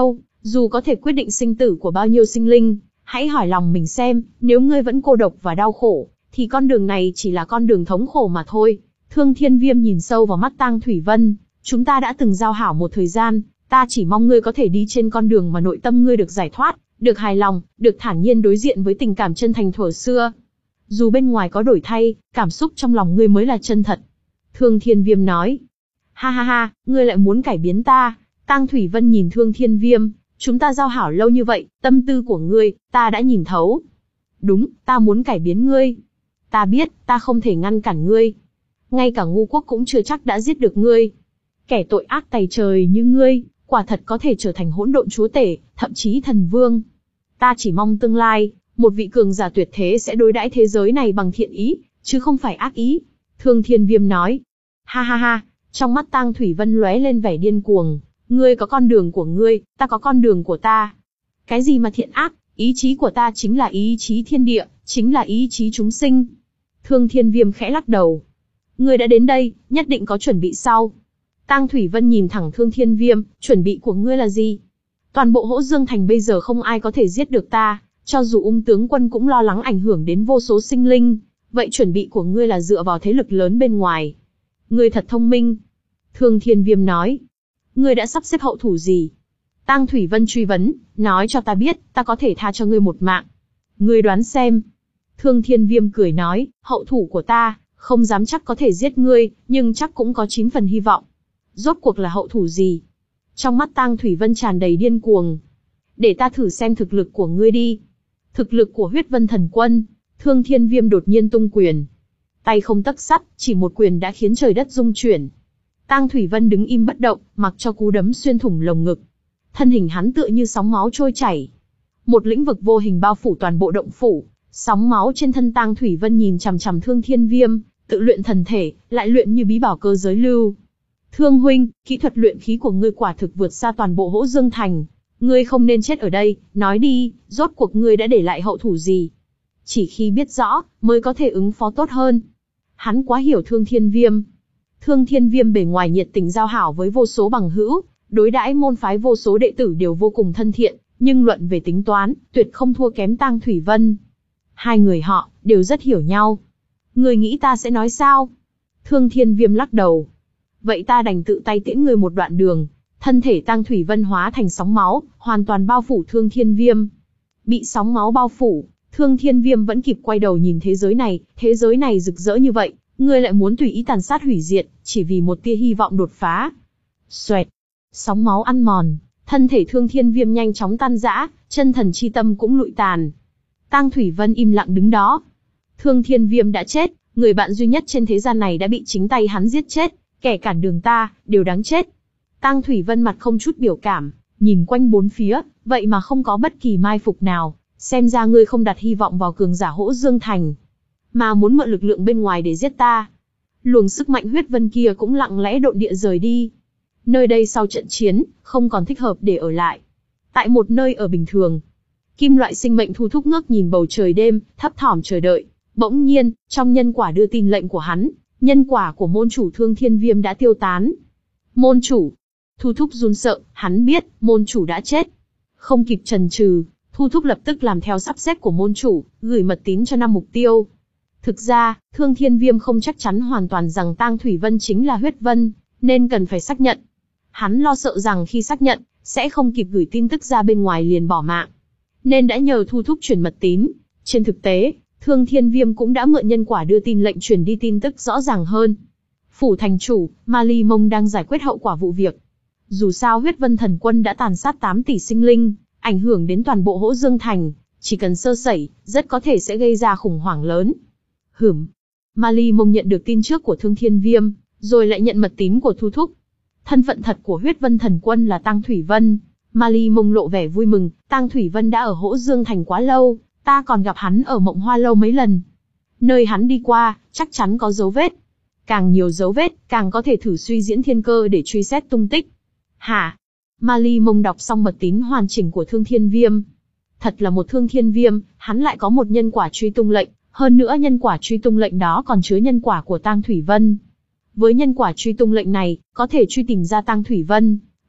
Dù có thể quyết định sinh tử của bao nhiêu sinh linh, hãy hỏi lòng mình xem, nếu ngươi vẫn cô độc và đau khổ, thì con đường này chỉ là con đường thống khổ mà thôi. Thương Thiên Viêm nhìn sâu vào mắt Tang Thủy Vân, chúng ta đã từng giao hảo một thời gian, ta chỉ mong ngươi có thể đi trên con đường mà nội tâm ngươi được giải thoát, được hài lòng, được thản nhiên đối diện với tình cảm chân thành thuở xưa. Dù bên ngoài có đổi thay, cảm xúc trong lòng ngươi mới là chân thật. Thương Thiên Viêm nói. Ha ha ha, ngươi lại muốn cải biến ta. Tang Thủy Vân nhìn Thương Thiên Viêm, chúng ta giao hảo lâu như vậy, tâm tư của ngươi, ta đã nhìn thấu. Đúng, ta muốn cải biến ngươi. Ta biết, ta không thể ngăn cản ngươi. Ngay cả ngu quốc cũng chưa chắc đã giết được ngươi. Kẻ tội ác tày trời như ngươi, quả thật có thể trở thành hỗn độn chúa tể, thậm chí thần vương. Ta chỉ mong tương lai, một vị cường giả tuyệt thế sẽ đối đãi thế giới này bằng thiện ý, chứ không phải ác ý. Thương Thiên Viêm nói. Ha ha ha, trong mắt Tang Thủy Vân lóe lên vẻ điên cuồng. Ngươi có con đường của ngươi, ta có con đường của ta. Cái gì mà thiện ác, ý chí của ta chính là ý chí thiên địa, chính là ý chí chúng sinh. Thương Thiên Viêm khẽ lắc đầu. Ngươi đã đến đây, nhất định có chuẩn bị sau. Tang Thủy Vân nhìn thẳng Thương Thiên Viêm, chuẩn bị của ngươi là gì? Toàn bộ Hỗ Dương Thành bây giờ không ai có thể giết được ta, cho dù Ung tướng quân cũng lo lắng ảnh hưởng đến vô số sinh linh. Vậy chuẩn bị của ngươi là dựa vào thế lực lớn bên ngoài. Ngươi thật thông minh. Thương Thiên Viêm nói. Ngươi đã sắp xếp hậu thủ gì? Tang Thủy Vân truy vấn, nói cho ta biết, ta có thể tha cho ngươi một mạng. Ngươi đoán xem. Thương Thiên Viêm cười nói, hậu thủ của ta, không dám chắc có thể giết ngươi, nhưng chắc cũng có chín phần hy vọng. Rốt cuộc là hậu thủ gì? Trong mắt Tang Thủy Vân tràn đầy điên cuồng. Để ta thử xem thực lực của ngươi đi. Thực lực của Huyết Vân Thần Quân. Thương Thiên Viêm đột nhiên tung quyền. Tay không tấc sắt, chỉ một quyền đã khiến trời đất rung chuyển. Tang Thủy Vân đứng im bất động, mặc cho cú đấm xuyên thủng lồng ngực. Thân hình hắn tựa như sóng máu trôi chảy. Một lĩnh vực vô hình bao phủ toàn bộ động phủ. Sóng máu trên thân Tang Thủy Vân nhìn chằm chằm Thương Thiên Viêm, tự luyện thần thể, lại luyện như bí bảo cơ giới lưu. Thương huynh, kỹ thuật luyện khí của ngươi quả thực vượt xa toàn bộ Hỗ Dương Thành. Ngươi không nên chết ở đây, nói đi, rốt cuộc ngươi đã để lại hậu thủ gì? Chỉ khi biết rõ, mới có thể ứng phó tốt hơn. Hắn quá hiểu Thương Thiên Viêm. Thương Thiên Viêm bề ngoài nhiệt tình giao hảo với vô số bằng hữu, đối đãi môn phái vô số đệ tử đều vô cùng thân thiện, nhưng luận về tính toán, tuyệt không thua kém Tang Thủy Vân. Hai người họ, đều rất hiểu nhau. Ngươi nghĩ ta sẽ nói sao? Thương Thiên Viêm lắc đầu. Vậy ta đành tự tay tiễn ngươi một đoạn đường. Thân thể Tang Thủy Vân hóa thành sóng máu, hoàn toàn bao phủ Thương Thiên Viêm. Bị sóng máu bao phủ, Thương Thiên Viêm vẫn kịp quay đầu nhìn thế giới này, thế giới này rực rỡ như vậy, ngươi lại muốn tùy ý tàn sát hủy diệt, chỉ vì một tia hy vọng đột phá. Xoẹt, sóng máu ăn mòn, thân thể Thương Thiên Viêm nhanh chóng tan rã, chân thần chi tâm cũng lụi tàn. Tang Thủy Vân im lặng đứng đó. Thương Thiên Viêm đã chết, người bạn duy nhất trên thế gian này đã bị chính tay hắn giết chết, kẻ cản đường ta, đều đáng chết. Tang Thủy Vân mặt không chút biểu cảm, nhìn quanh bốn phía, vậy mà không có bất kỳ mai phục nào, xem ra ngươi không đặt hy vọng vào cường giả Hỗ Dương Thành, mà muốn mượn lực lượng bên ngoài để giết ta. Luồng sức mạnh huyết vân kia cũng lặng lẽ độn địa rời đi. Nơi đây sau trận chiến, không còn thích hợp để ở lại. Tại một nơi ở bình thường, kim loại sinh mệnh Thu Thúc ngước nhìn bầu trời đêm, thấp thỏm chờ đợi. Bỗng nhiên, trong nhân quả đưa tin lệnh của hắn, nhân quả của môn chủ Thương Thiên Viêm đã tiêu tán. Môn chủ. Thu Thúc run sợ, hắn biết, môn chủ đã chết. Không kịp chần chừ, Thu Thúc lập tức làm theo sắp xếp của môn chủ, gửi mật tín cho năm mục tiêu. Thực ra, Thương Thiên Viêm không chắc chắn hoàn toàn rằng Tang Thủy Vân chính là Huyết Vân, nên cần phải xác nhận. Hắn lo sợ rằng khi xác nhận, sẽ không kịp gửi tin tức ra bên ngoài liền bỏ mạng. Nên đã nhờ Thu Thúc truyền mật tín. Trên thực tế, Thương Thiên Viêm cũng đã mượn nhân quả đưa tin lệnh truyền đi tin tức rõ ràng hơn. Phủ thành chủ, Ma Ly Mông đang giải quyết hậu quả vụ việc. Dù sao Huyết Vân Thần Quân đã tàn sát tám tỷ sinh linh, ảnh hưởng đến toàn bộ Hỗ Dương Thành, chỉ cần sơ sẩy, rất có thể sẽ gây ra khủng hoảng lớn. Hửm. Ma Ly Mông nhận được tin trước của Thương Thiên Viêm, rồi lại nhận mật tín của Thu Thúc. Thân phận thật của Huyết Vân Thần Quân là Tang Thủy Vân. Ma Ly Mông lộ vẻ vui mừng, Tang Thủy Vân đã ở Hỗ Dương Thành quá lâu, ta còn gặp hắn ở Mộng Hoa Lâu mấy lần. Nơi hắn đi qua, chắc chắn có dấu vết. Càng nhiều dấu vết, càng có thể thử suy diễn thiên cơ để truy xét tung tích. Hả? Ma Ly Mông đọc xong mật tín hoàn chỉnh của Thương Thiên Viêm. Thật là một Thương Thiên Viêm, hắn lại có một nhân quả truy tung lệnh, hơn nữa nhân quả truy tung lệnh đó còn chứa nhân quả của Tang Thủy Vân. Với nhân quả truy tung lệnh này, có thể truy tìm ra Tang Thủy Vân,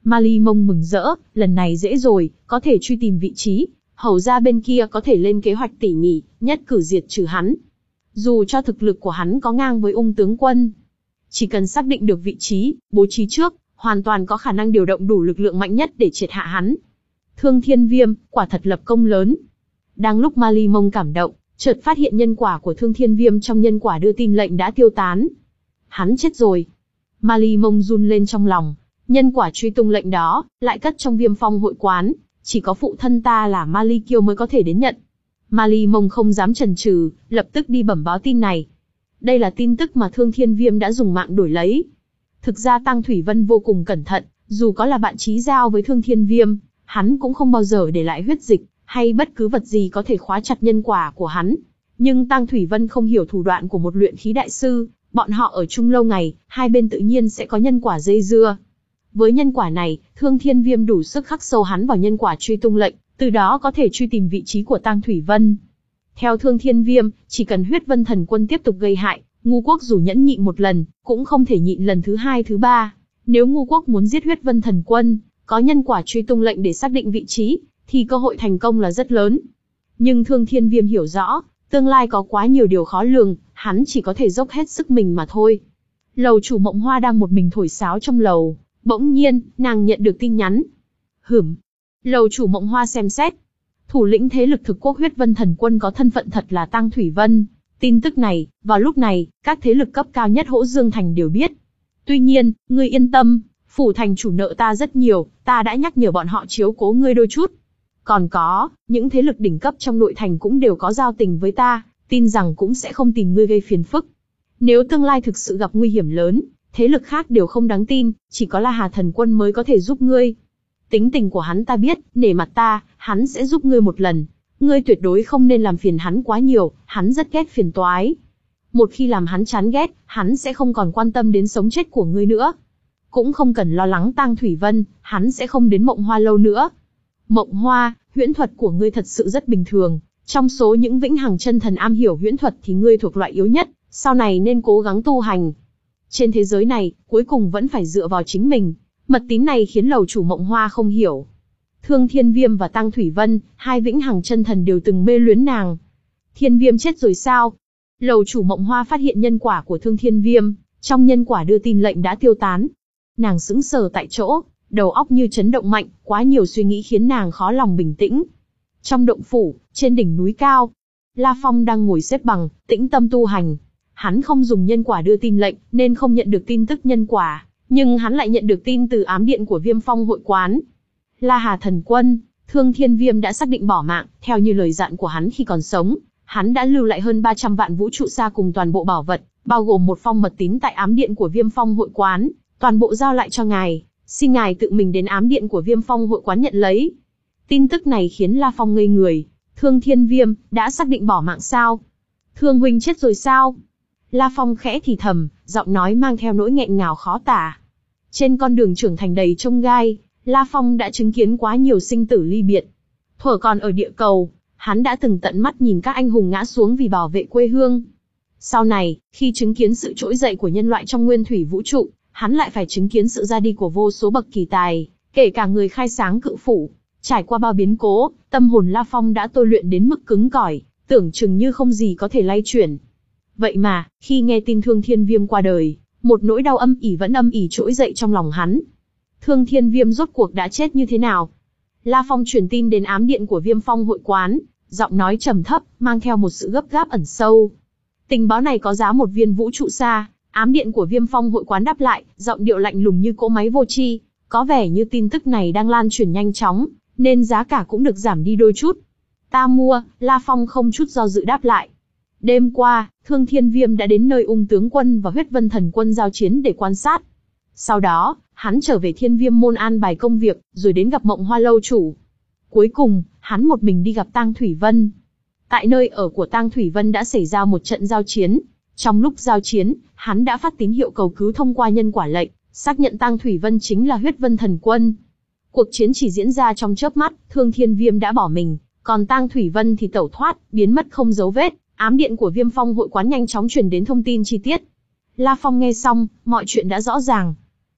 Ma Ly Mông mừng rỡ, lần này dễ rồi, có thể truy tìm vị trí, hầu ra bên kia có thể lên kế hoạch tỉ mỉ, nhất cử diệt trừ hắn. Dù cho thực lực của hắn có ngang với Ung tướng quân, chỉ cần xác định được vị trí, bố trí trước, hoàn toàn có khả năng điều động đủ lực lượng mạnh nhất để triệt hạ hắn. Thương Thiên Viêm, quả thật lập công lớn. Đang lúc Ma Ly Mông cảm động, chợt phát hiện nhân quả của Thương Thiên Viêm trong nhân quả đưa tin lệnh đã tiêu tán. Hắn chết rồi. Ma Ly Mông run lên trong lòng, nhân quả truy tung lệnh đó, lại cất trong Viêm Phong hội quán, chỉ có phụ thân ta là Ma Ly Kiêu mới có thể đến nhận. Ma Ly Mông không dám chần chừ, lập tức đi bẩm báo tin này. Đây là tin tức mà Thương Thiên Viêm đã dùng mạng đổi lấy. Thực ra Tang Thủy Vân vô cùng cẩn thận, dù có là bạn chí giao với Thương Thiên Viêm, hắn cũng không bao giờ để lại huyết dịch, hay bất cứ vật gì có thể khóa chặt nhân quả của hắn. Nhưng Tang Thủy Vân không hiểu thủ đoạn của một luyện khí đại sư, bọn họ ở chung lâu ngày, hai bên tự nhiên sẽ có nhân quả dây dưa. Với nhân quả này, Thương Thiên Viêm đủ sức khắc sâu hắn vào nhân quả truy tung lệnh, từ đó có thể truy tìm vị trí của Tang Thủy Vân. Theo Thương Thiên Viêm, chỉ cần Huyết Vân Thần Quân tiếp tục gây hại, Ngu Quốc dù nhẫn nhịn một lần, cũng không thể nhịn lần thứ hai thứ ba. Nếu Ngu Quốc muốn giết Huyết Vân Thần Quân, có nhân quả truy tung lệnh để xác định vị trí, thì cơ hội thành công là rất lớn. Nhưng Thương Thiên Viêm hiểu rõ, tương lai có quá nhiều điều khó lường, hắn chỉ có thể dốc hết sức mình mà thôi. Lầu chủ Mộng Hoa đang một mình thổi sáo trong lầu, bỗng nhiên, nàng nhận được tin nhắn. Hửm. Lầu chủ Mộng Hoa xem xét. Thủ lĩnh thế lực thực quốc Huyết Vân Thần Quân có thân phận thật là Tang Thủy Vân. Tin tức này, vào lúc này, các thế lực cấp cao nhất Hỗ Dương Thành đều biết. Tuy nhiên, ngươi yên tâm, phủ thành chủ nợ ta rất nhiều, ta đã nhắc nhở bọn họ chiếu cố ngươi đôi chút. Còn có, những thế lực đỉnh cấp trong nội thành cũng đều có giao tình với ta, tin rằng cũng sẽ không tìm ngươi gây phiền phức. Nếu tương lai thực sự gặp nguy hiểm lớn, thế lực khác đều không đáng tin, chỉ có La Hà Thần Quân mới có thể giúp ngươi. Tính tình của hắn ta biết, nể mặt ta, hắn sẽ giúp ngươi một lần. Ngươi tuyệt đối không nên làm phiền hắn quá nhiều, hắn rất ghét phiền toái. Một khi làm hắn chán ghét, hắn sẽ không còn quan tâm đến sống chết của ngươi nữa. Cũng không cần lo lắng Tang Thủy Vân, hắn sẽ không đến Mộng Hoa lâu nữa. Mộng Hoa, huyễn thuật của ngươi thật sự rất bình thường. Trong số những vĩnh hằng chân thần am hiểu huyễn thuật thì ngươi thuộc loại yếu nhất, sau này nên cố gắng tu hành. Trên thế giới này, cuối cùng vẫn phải dựa vào chính mình. Mật tín này khiến lầu chủ Mộng Hoa không hiểu. Thương Thiên Viêm và Tang Thủy Vân, hai vĩnh hằng chân thần đều từng mê luyến nàng. Thiên Viêm chết rồi sao? Lầu chủ Mộng Hoa phát hiện nhân quả của Thương Thiên Viêm, trong nhân quả đưa tin lệnh đã tiêu tán. Nàng sững sờ tại chỗ, đầu óc như chấn động mạnh, quá nhiều suy nghĩ khiến nàng khó lòng bình tĩnh. Trong động phủ, trên đỉnh núi cao, La Phong đang ngồi xếp bằng, tĩnh tâm tu hành. Hắn không dùng nhân quả đưa tin lệnh, nên không nhận được tin tức nhân quả, nhưng hắn lại nhận được tin từ ám điện của Viêm Phong hội quán. La Hà Thần Quân, Thương Thiên Viêm đã xác định bỏ mạng, theo như lời dặn của hắn khi còn sống, hắn đã lưu lại hơn ba trăm vạn vũ trụ sa cùng toàn bộ bảo vật, bao gồm một phong mật tín tại ám điện của Viêm Phong hội quán, toàn bộ giao lại cho ngài, xin ngài tự mình đến ám điện của Viêm Phong hội quán nhận lấy. Tin tức này khiến La Phong ngây người. Thương Thiên Viêm đã xác định bỏ mạng sao? Thương huynh chết rồi sao? La Phong khẽ thì thầm, giọng nói mang theo nỗi nghẹn ngào khó tả. Trên con đường trưởng thành đầy chông gai, La Phong đã chứng kiến quá nhiều sinh tử ly biệt. Thuở còn ở địa cầu, hắn đã từng tận mắt nhìn các anh hùng ngã xuống vì bảo vệ quê hương. Sau này, khi chứng kiến sự trỗi dậy của nhân loại trong nguyên thủy vũ trụ, hắn lại phải chứng kiến sự ra đi của vô số bậc kỳ tài, kể cả người khai sáng cự phủ. Trải qua bao biến cố, tâm hồn La Phong đã tôi luyện đến mức cứng cỏi, tưởng chừng như không gì có thể lay chuyển. Vậy mà, khi nghe tin Thương Thiên Viêm qua đời, một nỗi đau âm ỉ vẫn âm ỉ trỗi dậy trong lòng hắn. Thương Thiên Viêm rốt cuộc đã chết như thế nào? La Phong truyền tin đến ám điện của Viêm Phong hội quán, giọng nói trầm thấp, mang theo một sự gấp gáp ẩn sâu. Tình báo này có giá một viên vũ trụ sa. Ám điện của Viêm Phong hội quán đáp lại, giọng điệu lạnh lùng như cỗ máy vô tri, có vẻ như tin tức này đang lan truyền nhanh chóng, nên giá cả cũng được giảm đi đôi chút. Ta mua, La Phong không chút do dự đáp lại. Đêm qua, Thương Thiên Viêm đã đến nơi Ung tướng quân và Huyết Vân Thần Quân giao chiến để quan sát. Sau đó, hắn trở về Thiên Viêm môn an bài công việc, rồi đến gặp Mộng Hoa lâu chủ. Cuối cùng, hắn một mình đi gặp Tang Thủy Vân. Tại nơi ở của Tang Thủy Vân đã xảy ra một trận giao chiến. Trong lúc giao chiến, hắn đã phát tín hiệu cầu cứu thông qua nhân quả lệnh, xác nhận Tang Thủy Vân chính là Huyết Vân Thần Quân. Cuộc chiến chỉ diễn ra trong chớp mắt, Thương Thiên Viêm đã bỏ mình, còn Tang Thủy Vân thì tẩu thoát, biến mất không dấu vết. Ám điện của Viêm Phong hội quán nhanh chóng truyền đến thông tin chi tiết. La Phong nghe xong, mọi chuyện đã rõ ràng.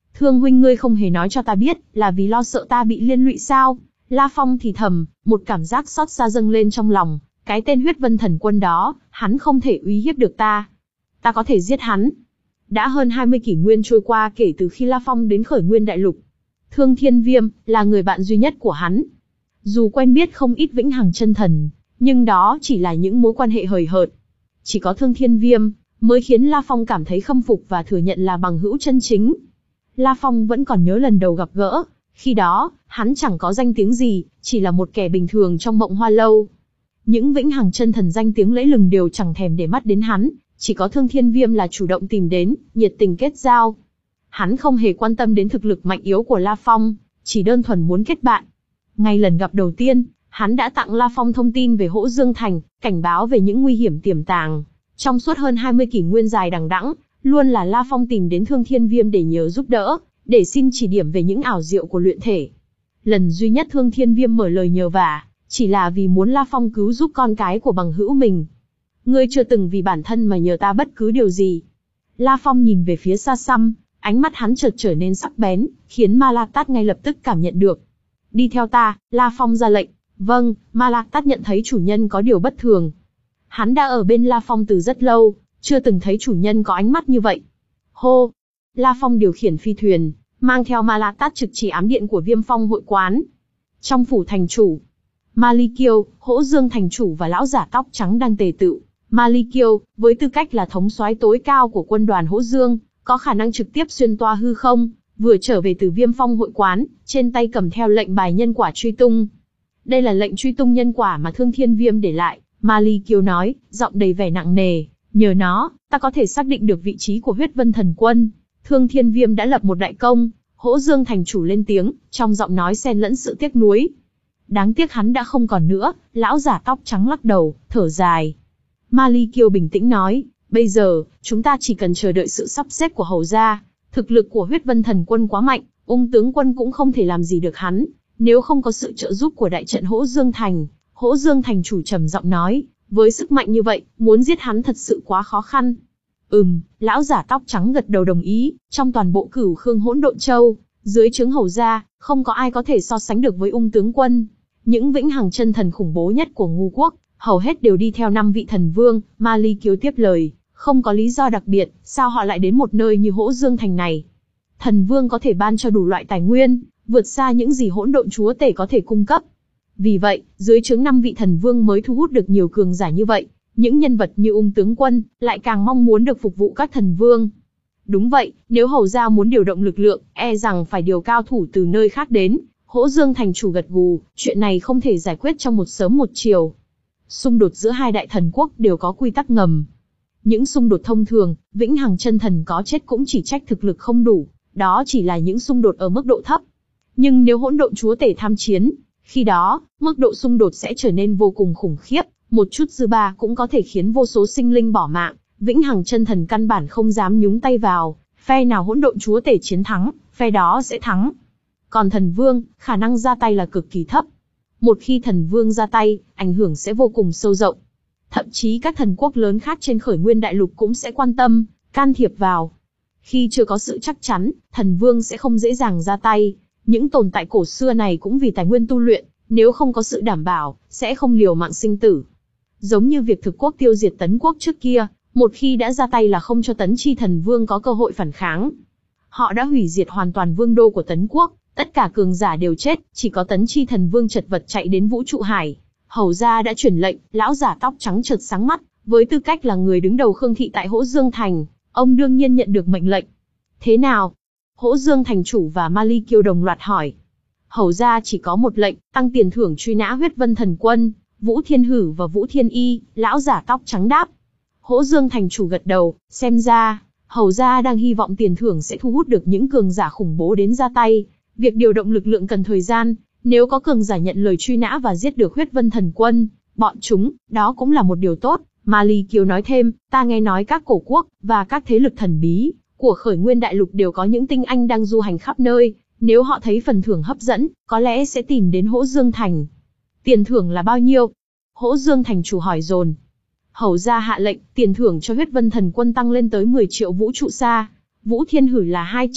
Thương huynh ngươi không hề nói cho ta biết, là vì lo sợ ta bị liên lụy sao? La Phong thì thầm, một cảm giác xót xa dâng lên trong lòng, cái tên huyết vân thần quân đó, hắn không thể uy hiếp được ta. Ta có thể giết hắn. Đã hơn hai mươi kỷ nguyên trôi qua kể từ khi La Phong đến khởi nguyên đại lục. Thương Thiên Viêm, là người bạn duy nhất của hắn. Dù quen biết không ít vĩnh hằng chân thần, nhưng đó chỉ là những mối quan hệ hời hợt. Chỉ có Thương Thiên Viêm, mới khiến La Phong cảm thấy khâm phục và thừa nhận là bằng hữu chân chính. La Phong vẫn còn nhớ lần đầu gặp gỡ, khi đó, hắn chẳng có danh tiếng gì, chỉ là một kẻ bình thường trong Mộng Hoa Lâu. Những vĩnh hằng chân thần danh tiếng lẫy lừng đều chẳng thèm để mắt đến hắn, chỉ có Thương Thiên Viêm là chủ động tìm đến, nhiệt tình kết giao. Hắn không hề quan tâm đến thực lực mạnh yếu của La Phong, chỉ đơn thuần muốn kết bạn. Ngay lần gặp đầu tiên, hắn đã tặng La Phong thông tin về Hỗ Dương Thành, cảnh báo về những nguy hiểm tiềm tàng. Trong suốt hơn hai mươi kỷ nguyên dài đằng đẵng, luôn là La Phong tìm đến Thương Thiên Viêm để nhờ giúp đỡ, để xin chỉ điểm về những ảo diệu của luyện thể. Lần duy nhất Thương Thiên Viêm mở lời nhờ vả, chỉ là vì muốn La Phong cứu giúp con cái của bằng hữu mình. Ngươi chưa từng vì bản thân mà nhờ ta bất cứ điều gì. La Phong nhìn về phía xa xăm, ánh mắt hắn chợt trở nên sắc bén, khiến Ma La Tát ngay lập tức cảm nhận được. Đi theo ta, La Phong ra lệnh. Vâng, Ma La Tát nhận thấy chủ nhân có điều bất thường. Hắn đã ở bên La Phong từ rất lâu, chưa từng thấy chủ nhân có ánh mắt như vậy. Hô! La Phong điều khiển phi thuyền, mang theo Ma La Tát trực chỉ ám điện của Viêm Phong hội quán. Trong phủ thành chủ, Ma Ly Kiêu, Hỗ Dương thành chủ và lão giả tóc trắng đang tề tựu. Ma Ly Kiêu, với tư cách là thống soái tối cao của quân đoàn Hỗ Dương, có khả năng trực tiếp xuyên toa hư không, vừa trở về từ Viêm Phong hội quán, trên tay cầm theo lệnh bài nhân quả truy tung. Đây là lệnh truy tung nhân quả mà Thương Thiên Viêm để lại, Ma Ly Kiêu nói, giọng đầy vẻ nặng nề. Nhờ nó, ta có thể xác định được vị trí của huyết vân thần quân. Thương Thiên Viêm đã lập một đại công. Hỗ Dương thành chủ lên tiếng, trong giọng nói xen lẫn sự tiếc nuối. Đáng tiếc hắn đã không còn nữa. Lão giả tóc trắng lắc đầu, thở dài. Ma Ly Kiêu bình tĩnh nói, bây giờ, chúng ta chỉ cần chờ đợi sự sắp xếp của hầu gia. Thực lực của huyết vân thần quân quá mạnh, ung tướng quân cũng không thể làm gì được hắn. Nếu không có sự trợ giúp của đại trận Hỗ Dương thành, Hỗ Dương thành chủ trầm giọng nói, với sức mạnh như vậy, muốn giết hắn thật sự quá khó khăn. Ừm, lão giả tóc trắng gật đầu đồng ý, trong toàn bộ Cửu Khương Hỗn Độn Châu, dưới trướng hầu gia, không có ai có thể so sánh được với ung tướng quân. Những vĩnh hằng chân thần khủng bố nhất của ngu quốc, hầu hết đều đi theo năm vị thần vương. Ma Ly Kiêu tiếp lời, không có lý do đặc biệt, sao họ lại đến một nơi như Hỗ Dương thành này? Thần vương có thể ban cho đủ loại tài nguyên, vượt xa những gì hỗn độn chúa tể có thể cung cấp. Vì vậy, dưới trướng năm vị thần vương mới thu hút được nhiều cường giả như vậy. Những nhân vật như ung tướng quân, lại càng mong muốn được phục vụ các thần vương. Đúng vậy, nếu hầu gia muốn điều động lực lượng, e rằng phải điều cao thủ từ nơi khác đến. Hỗ Dương thành chủ gật gù, chuyện này không thể giải quyết trong một sớm một chiều. Xung đột giữa hai đại thần quốc đều có quy tắc ngầm. Những xung đột thông thường, vĩnh hằng chân thần có chết cũng chỉ trách thực lực không đủ, đó chỉ là những xung đột ở mức độ thấp. Nhưng nếu hỗn độn chúa tể tham chiến, khi đó, mức độ xung đột sẽ trở nên vô cùng khủng khiếp, một chút dư ba cũng có thể khiến vô số sinh linh bỏ mạng, vĩnh hằng chân thần căn bản không dám nhúng tay vào, phe nào hỗn độn chúa tể chiến thắng, phe đó sẽ thắng. Còn thần vương, khả năng ra tay là cực kỳ thấp. Một khi thần vương ra tay, ảnh hưởng sẽ vô cùng sâu rộng. Thậm chí các thần quốc lớn khác trên khởi nguyên đại lục cũng sẽ quan tâm, can thiệp vào. Khi chưa có sự chắc chắn, thần vương sẽ không dễ dàng ra tay. Những tồn tại cổ xưa này cũng vì tài nguyên tu luyện, nếu không có sự đảm bảo, sẽ không liều mạng sinh tử. Giống như việc thực quốc tiêu diệt tấn quốc trước kia, một khi đã ra tay là không cho tấn chi thần vương có cơ hội phản kháng. Họ đã hủy diệt hoàn toàn vương đô của tấn quốc, tất cả cường giả đều chết, chỉ có tấn chi thần vương chật vật chạy đến vũ trụ hải. Hầu gia đã truyền lệnh, lão giả tóc trắng chợt sáng mắt, với tư cách là người đứng đầu Khương thị tại Hỗ Dương thành, ông đương nhiên nhận được mệnh lệnh. Thế nào? Hỗ Dương thành chủ và Ma Ly Kiêu đồng loạt hỏi. Hầu gia chỉ có một lệnh, tăng tiền thưởng truy nã huyết vân thần quân, Vũ Thiên Hử và Vũ Thiên Y. Lão giả tóc trắng đáp. Hỗ Dương thành chủ gật đầu, xem ra, hầu gia đang hy vọng tiền thưởng sẽ thu hút được những cường giả khủng bố đến ra tay. Việc điều động lực lượng cần thời gian, nếu có cường giả nhận lời truy nã và giết được huyết vân thần quân, bọn chúng, đó cũng là một điều tốt. Ma Ly Kiêu nói thêm, ta nghe nói các cổ quốc, và các thế lực thần bí, của khởi nguyên đại lục đều có những tinh anh đang du hành khắp nơi, nếu họ thấy phần thưởng hấp dẫn, có lẽ sẽ tìm đến Hỗ Dương thành. Tiền thưởng là bao nhiêu? Hỗ Dương thành chủ hỏi dồn. Hầu gia hạ lệnh, tiền thưởng cho huyết vân thần quân tăng lên tới mười triệu vũ trụ sa. Vũ Thiên Hử là hai triệu,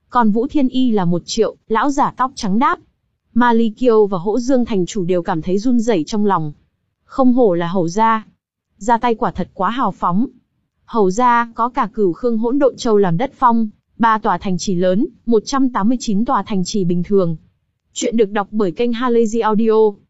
Còn Vũ Thiên Y là một triệu, lão giả tóc trắng đáp. Ma Ly Kiêu và Hỗ Dương thành chủ đều cảm thấy run rẩy trong lòng. Không hổ là Hầu gia. Ra tay quả thật quá hào phóng. Hầu gia có cả Cửu Khương Hỗn Độn Châu làm đất phong, ba tòa thành trì lớn, một trăm tám mươi chín tòa thành trì bình thường. Chuyện được đọc bởi kênh Halazy Audio.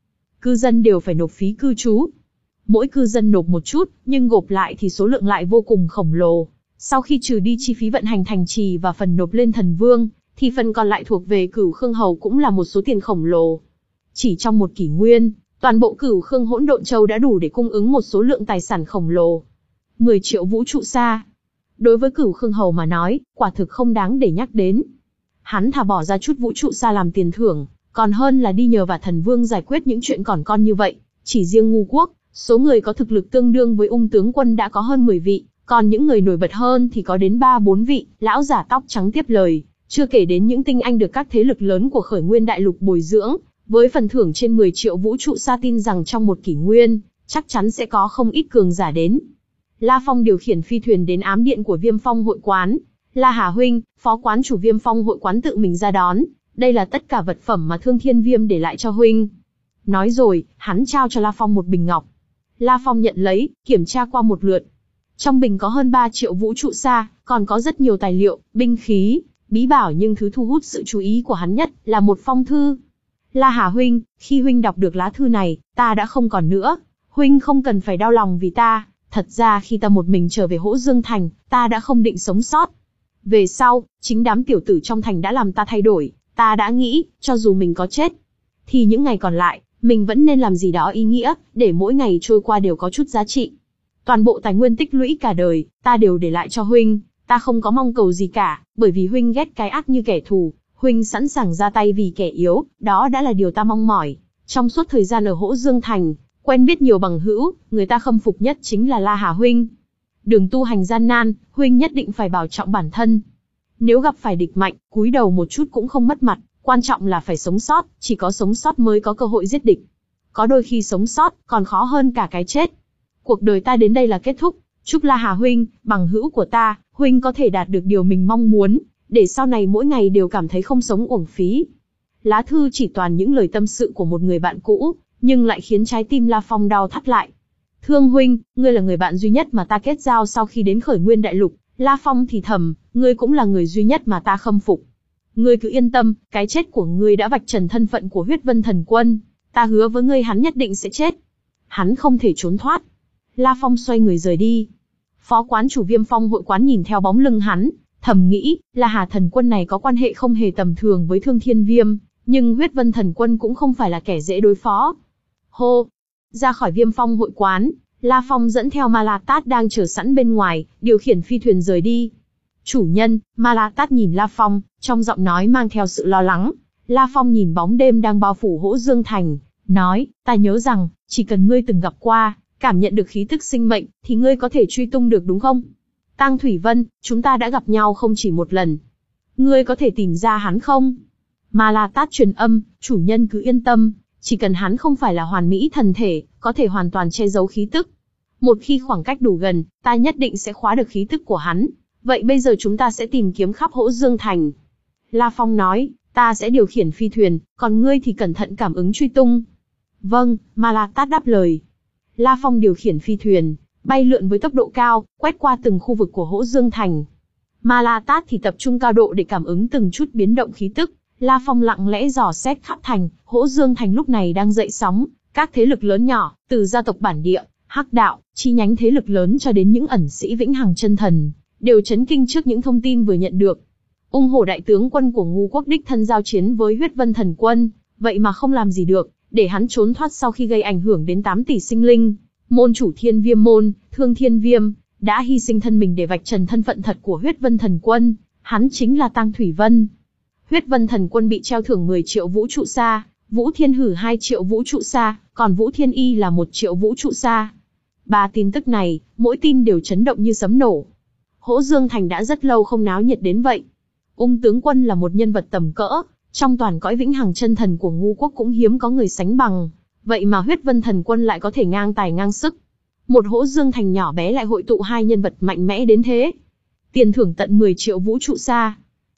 Cư dân đều phải nộp phí cư trú. Mỗi cư dân nộp một chút, nhưng gộp lại thì số lượng lại vô cùng khổng lồ. Sau khi trừ đi chi phí vận hành thành trì và phần nộp lên thần vương, thì phần còn lại thuộc về Cửu Khương Hầu cũng là một số tiền khổng lồ. Chỉ trong một kỷ nguyên, toàn bộ Cửu Khương Hỗn Độn Châu đã đủ để cung ứng một số lượng tài sản khổng lồ. mười triệu vũ trụ sa. Đối với Cửu Khương Hầu mà nói, quả thực không đáng để nhắc đến. Hắn thà bỏ ra chút vũ trụ sa làm tiền thưởng, còn hơn là đi nhờ vả thần vương giải quyết những chuyện còn con như vậy. Chỉ riêng Ngu Quốc, số người có thực lực tương đương với Ung tướng quân đã có hơn mười vị, còn những người nổi bật hơn thì có đến ba bốn vị. Lão giả tóc trắng tiếp lời, chưa kể đến những tinh anh được các thế lực lớn của Khởi Nguyên Đại Lục bồi dưỡng, với phần thưởng trên mười triệu vũ trụ sa, tin rằng trong một kỷ nguyên, chắc chắn sẽ có không ít cường giả đến. La Phong điều khiển phi thuyền đến ám điện của Viêm Phong hội quán. La Hà huynh, phó quán chủ Viêm Phong hội quán tự mình ra đón, đây là tất cả vật phẩm mà Thương Thiên Viêm để lại cho huynh. Nói rồi, hắn trao cho La Phong một bình ngọc. La Phong nhận lấy, kiểm tra qua một lượt. Trong bình có hơn ba triệu vũ trụ sa, còn có rất nhiều tài liệu, binh khí, bí bảo, nhưng thứ thu hút sự chú ý của hắn nhất là một phong thư. La Hà huynh, khi huynh đọc được lá thư này, ta đã không còn nữa. Huynh không cần phải đau lòng vì ta. Thật ra khi ta một mình trở về Hỗ Dương Thành, ta đã không định sống sót. Về sau, chính đám tiểu tử trong thành đã làm ta thay đổi. Ta đã nghĩ, cho dù mình có chết, thì những ngày còn lại, mình vẫn nên làm gì đó ý nghĩa, để mỗi ngày trôi qua đều có chút giá trị. Toàn bộ tài nguyên tích lũy cả đời, ta đều để lại cho huynh. Ta không có mong cầu gì cả, bởi vì huynh ghét cái ác như kẻ thù. Huynh sẵn sàng ra tay vì kẻ yếu, đó đã là điều ta mong mỏi. Trong suốt thời gian ở Hỗ Dương Thành, quen biết nhiều bằng hữu, người ta khâm phục nhất chính là La Hà huynh. Đường tu hành gian nan, huynh nhất định phải bảo trọng bản thân. Nếu gặp phải địch mạnh, cúi đầu một chút cũng không mất mặt, quan trọng là phải sống sót, chỉ có sống sót mới có cơ hội giết địch. Có đôi khi sống sót còn khó hơn cả cái chết. Cuộc đời ta đến đây là kết thúc, chúc La Hà huynh, bằng hữu của ta, huynh có thể đạt được điều mình mong muốn, để sau này mỗi ngày đều cảm thấy không sống uổng phí. Lá thư chỉ toàn những lời tâm sự của một người bạn cũ, nhưng lại khiến trái tim La Phong đau thắt lại. Thương huynh, ngươi là người bạn duy nhất mà ta kết giao sau khi đến Khởi Nguyên Đại Lục. La Phong thì thầm, ngươi cũng là người duy nhất mà ta khâm phục. Ngươi cứ yên tâm, cái chết của ngươi đã vạch trần thân phận của Huyết Vân Thần Quân. Ta hứa với ngươi hắn nhất định sẽ chết. Hắn không thể trốn thoát. La Phong xoay người rời đi. Phó quán chủ Viêm Phong hội quán nhìn theo bóng lưng hắn, thầm nghĩ, là Hà Thần Quân này có quan hệ không hề tầm thường với Thương Thiên Viêm, nhưng Huyết Vân Thần Quân cũng không phải là kẻ dễ đối phó. Hô! Ra khỏi Viêm Phong hội quán, La Phong dẫn theo Ma La Tát đang chờ sẵn bên ngoài, điều khiển phi thuyền rời đi. Chủ nhân, Ma La Tát nhìn La Phong, trong giọng nói mang theo sự lo lắng. La Phong nhìn bóng đêm đang bao phủ Hỗ Dương Thành, nói, ta nhớ rằng, chỉ cần ngươi từng gặp qua, cảm nhận được khí tức sinh mệnh, thì ngươi có thể truy tung được đúng không? Tang Thủy Vân, chúng ta đã gặp nhau không chỉ một lần. Ngươi có thể tìm ra hắn không? Ma La Tát truyền âm, chủ nhân cứ yên tâm, chỉ cần hắn không phải là hoàn mỹ thần thể, có thể hoàn toàn che giấu khí tức. Một khi khoảng cách đủ gần, ta nhất định sẽ khóa được khí tức của hắn. Vậy bây giờ chúng ta sẽ tìm kiếm khắp Hỗ Dương Thành. La Phong nói, ta sẽ điều khiển phi thuyền, còn ngươi thì cẩn thận cảm ứng truy tung. Vâng, Ma La Tát đáp lời. La Phong điều khiển phi thuyền, bay lượn với tốc độ cao, quét qua từng khu vực của Hỗ Dương Thành. Ma La Tát thì tập trung cao độ để cảm ứng từng chút biến động khí tức. La Phong lặng lẽ dò xét khắp thành. Hỗ Dương Thành lúc này đang dậy sóng, các thế lực lớn nhỏ, từ gia tộc bản địa, Hắc đạo, chi nhánh thế lực lớn cho đến những ẩn sĩ vĩnh hằng chân thần, đều chấn kinh trước những thông tin vừa nhận được. Ung Hổ đại tướng quân của Ngu Quốc đích thân giao chiến với Huyết Vân Thần Quân, vậy mà không làm gì được, để hắn trốn thoát sau khi gây ảnh hưởng đến tám tỷ sinh linh. Môn chủ Thiên Viêm môn, Thương Thiên Viêm, đã hy sinh thân mình để vạch trần thân phận thật của Huyết Vân Thần Quân, hắn chính là Tang Thủy Vân. Huyết Vân Thần Quân bị treo thưởng mười triệu vũ trụ sa, Vũ Thiên Hử hai triệu vũ trụ sa, còn Vũ Thiên Y là một triệu vũ trụ sa. Ba tin tức này, mỗi tin đều chấn động như sấm nổ. Hỗ Dương Thành đã rất lâu không náo nhiệt đến vậy. Ung tướng quân là một nhân vật tầm cỡ, trong toàn cõi vĩnh hằng chân thần của Ngu Quốc cũng hiếm có người sánh bằng. Vậy mà Huyết Vân Thần Quân lại có thể ngang tài ngang sức. Một Hỗ Dương Thành nhỏ bé lại hội tụ hai nhân vật mạnh mẽ đến thế. Tiền thưởng tận mười triệu vũ trụ sa.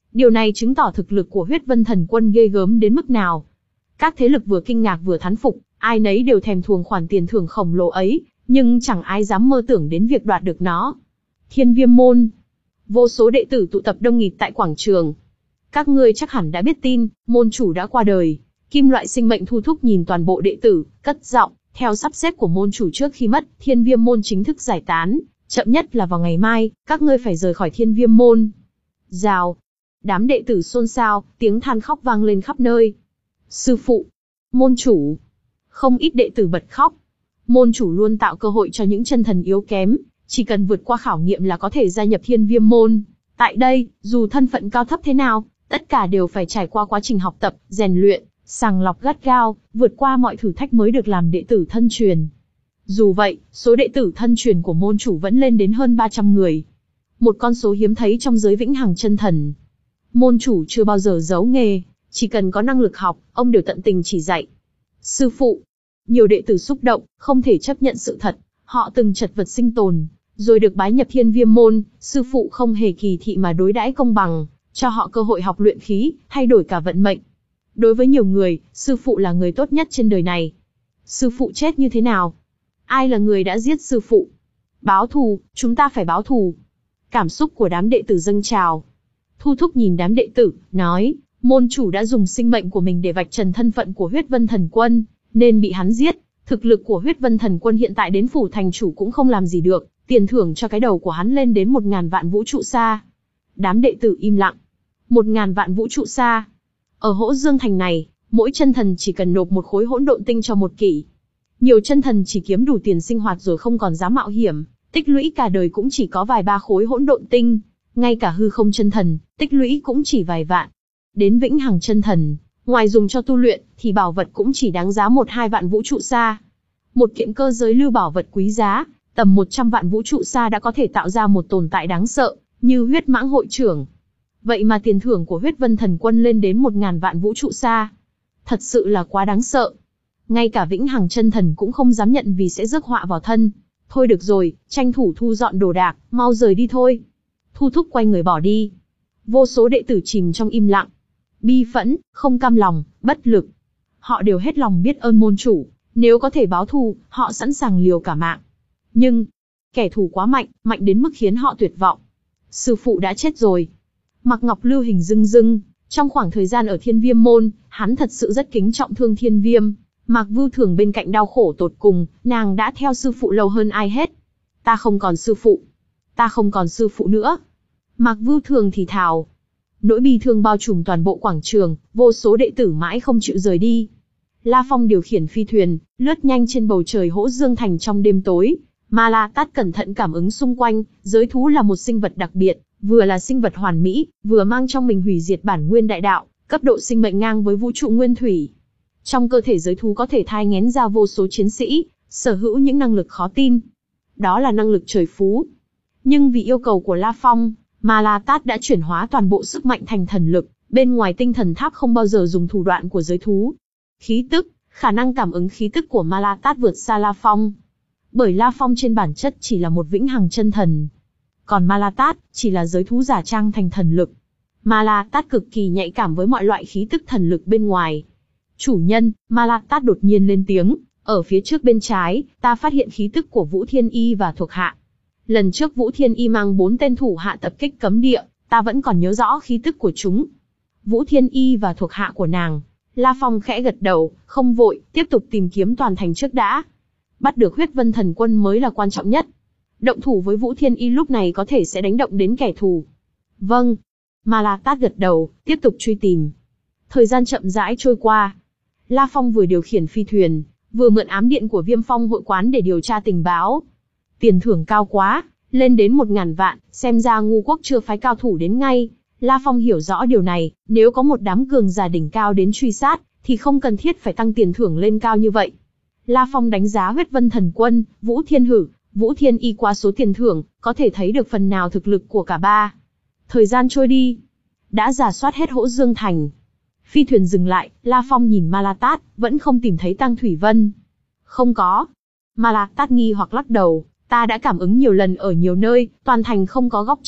Điều này chứng tỏ thực lực của huyết vân thần quân ghê gớm đến mức nào. Các thế lực vừa kinh ngạc vừa thán phục, ai nấy đều thèm thuồng khoản tiền thưởng khổng lồ ấy, nhưng chẳng ai dám mơ tưởng đến việc đoạt được nó. Thiên Viêm môn. Vô số đệ tử tụ tập đông nghịt tại quảng trường. Các ngươi chắc hẳn đã biết tin, môn chủ đã qua đời. Kim loại sinh mệnh Thu Thúc nhìn toàn bộ đệ tử, cất giọng, theo sắp xếp của môn chủ trước khi mất, Thiên Viêm môn chính thức giải tán, chậm nhất là vào ngày mai, các ngươi phải rời khỏi Thiên Viêm môn. Rào. Đám đệ tử xôn xao, tiếng than khóc vang lên khắp nơi. Sư phụ, môn chủ. Không ít đệ tử bật khóc. Môn chủ luôn tạo cơ hội cho những chân thần yếu kém, chỉ cần vượt qua khảo nghiệm là có thể gia nhập Thiên Viêm môn. Tại đây, dù thân phận cao thấp thế nào, tất cả đều phải trải qua quá trình học tập, rèn luyện, sàng lọc gắt gao, vượt qua mọi thử thách mới được làm đệ tử thân truyền. Dù vậy, số đệ tử thân truyền của môn chủ vẫn lên đến hơn ba trăm người. Một con số hiếm thấy trong giới vĩnh hằng chân thần. Môn chủ chưa bao giờ giấu nghề, chỉ cần có năng lực học, ông đều tận tình chỉ dạy. Sư phụ. Nhiều đệ tử xúc động, không thể chấp nhận sự thật, họ từng chật vật sinh tồn, rồi được bái nhập Thiên Viêm môn, sư phụ không hề kỳ thị mà đối đãi công bằng, cho họ cơ hội học luyện khí, thay đổi cả vận mệnh. Đối với nhiều người, sư phụ là người tốt nhất trên đời này. Sư phụ chết như thế nào? Ai là người đã giết sư phụ? Báo thù, chúng ta phải báo thù. Cảm xúc của đám đệ tử dâng trào. Thu Thúc nhìn đám đệ tử, nói, môn chủ đã dùng sinh mệnh của mình để vạch trần thân phận của huyết vân thần quân, nên bị hắn giết. Thực lực của huyết vân thần quân hiện tại đến phủ thành chủ cũng không làm gì được, tiền thưởng cho cái đầu của hắn lên đến một ngàn vạn vũ trụ xa. Đám đệ tử im lặng. Một ngàn vạn vũ trụ xa. Ở Hỗ Dương Thành này, mỗi chân thần chỉ cần nộp một khối hỗn độn tinh cho một kỷ. Nhiều chân thần chỉ kiếm đủ tiền sinh hoạt rồi không còn dám mạo hiểm, tích lũy cả đời cũng chỉ có vài ba khối hỗn độn tinh. Ngay cả hư không chân thần, tích lũy cũng chỉ vài vạn. Đến vĩnh hằng chân thần, ngoài dùng cho tu luyện, thì bảo vật cũng chỉ đáng giá một hai vạn vũ trụ xa. Một kiện cơ giới lưu bảo vật quý giá, tầm một trăm vạn vũ trụ xa đã có thể tạo ra một tồn tại đáng sợ, như huyết mãng hội trưởng. Vậy mà tiền thưởng của huyết vân thần quân lên đến một ngàn vạn vũ trụ xa. Thật sự là quá đáng sợ. Ngay cả vĩnh hằng chân thần cũng không dám nhận vì sẽ rước họa vào thân. Thôi được rồi, tranh thủ thu dọn đồ đạc, mau rời đi thôi. Thu Thúc quay người bỏ đi. Vô số đệ tử chìm trong im lặng. Bi phẫn, không cam lòng, bất lực. Họ đều hết lòng biết ơn môn chủ. Nếu có thể báo thù, họ sẵn sàng liều cả mạng. Nhưng, kẻ thù quá mạnh, mạnh đến mức khiến họ tuyệt vọng. Sư phụ đã chết rồi. Mạc Ngọc lưu hình rưng rưng. Trong khoảng thời gian ở Thiên Viêm môn, hắn thật sự rất kính trọng Thương Thiên Viêm. Mạc Vưu Thường bên cạnh đau khổ tột cùng, nàng đã theo sư phụ lâu hơn ai hết. Ta không còn sư phụ. Ta không còn sư phụ nữa. Mạc Vưu Thường thì thào. Nỗi bi thương bao trùm toàn bộ quảng trường, vô số đệ tử mãi không chịu rời đi. La Phong điều khiển phi thuyền, lướt nhanh trên bầu trời Hỗ Dương Thành trong đêm tối. Ma La Tát cẩn thận cảm ứng xung quanh, giới thú là một sinh vật đặc biệt, vừa là sinh vật hoàn mỹ, vừa mang trong mình hủy diệt bản nguyên đại đạo, cấp độ sinh mệnh ngang với vũ trụ nguyên thủy. Trong cơ thể giới thú có thể thai nghén ra vô số chiến sĩ, sở hữu những năng lực khó tin. Đó là năng lực trời phú. Nhưng vì yêu cầu của La Phong, Ma La Tát đã chuyển hóa toàn bộ sức mạnh thành thần lực, bên ngoài tinh thần tháp không bao giờ dùng thủ đoạn của giới thú. Khí tức, khả năng cảm ứng khí tức của Ma La Tát vượt xa La Phong. Bởi La Phong trên bản chất chỉ là một vĩnh hằng chân thần. Còn Ma La Tát chỉ là giới thú giả trang thành thần lực. Ma La Tát cực kỳ nhạy cảm với mọi loại khí tức thần lực bên ngoài. Chủ nhân, Ma La Tát đột nhiên lên tiếng, ở phía trước bên trái, ta phát hiện khí tức của Vũ Thiên Y và thuộc hạ. Lần trước Vũ Thiên Y mang bốn tên thủ hạ tập kích cấm địa, ta vẫn còn nhớ rõ khí tức của chúng. Vũ Thiên Y và thuộc hạ của nàng. La Phong khẽ gật đầu, không vội, tiếp tục tìm kiếm toàn thành trước đã. Bắt được huyết vân thần quân mới là quan trọng nhất. Động thủ với Vũ Thiên Y lúc này có thể sẽ đánh động đến kẻ thù. Vâng. Ma La Tát gật đầu, tiếp tục truy tìm. Thời gian chậm rãi trôi qua. La Phong vừa điều khiển phi thuyền, vừa mượn ám điện của Viêm Phong hội quán để điều tra tình báo. Tiền thưởng cao quá, lên đến một ngàn vạn, xem ra ngu quốc chưa phái cao thủ đến ngay. La Phong hiểu rõ điều này, nếu có một đám cường giả đỉnh cao đến truy sát, thì không cần thiết phải tăng tiền thưởng lên cao như vậy. La Phong đánh giá huyết vân thần quân, Vũ Thiên Hử, Vũ Thiên Y qua số tiền thưởng, có thể thấy được phần nào thực lực của cả ba. Thời gian trôi đi, đã rà soát hết Hỗ Dương Thành. Phi thuyền dừng lại, La Phong nhìn Ma La Tát, vẫn không tìm thấy Tang Thủy Vân. Không có. Ma La Tát nghi hoặc lắc đầu, ta đã cảm ứng nhiều lần ở nhiều nơi, toàn thành không có góc chết.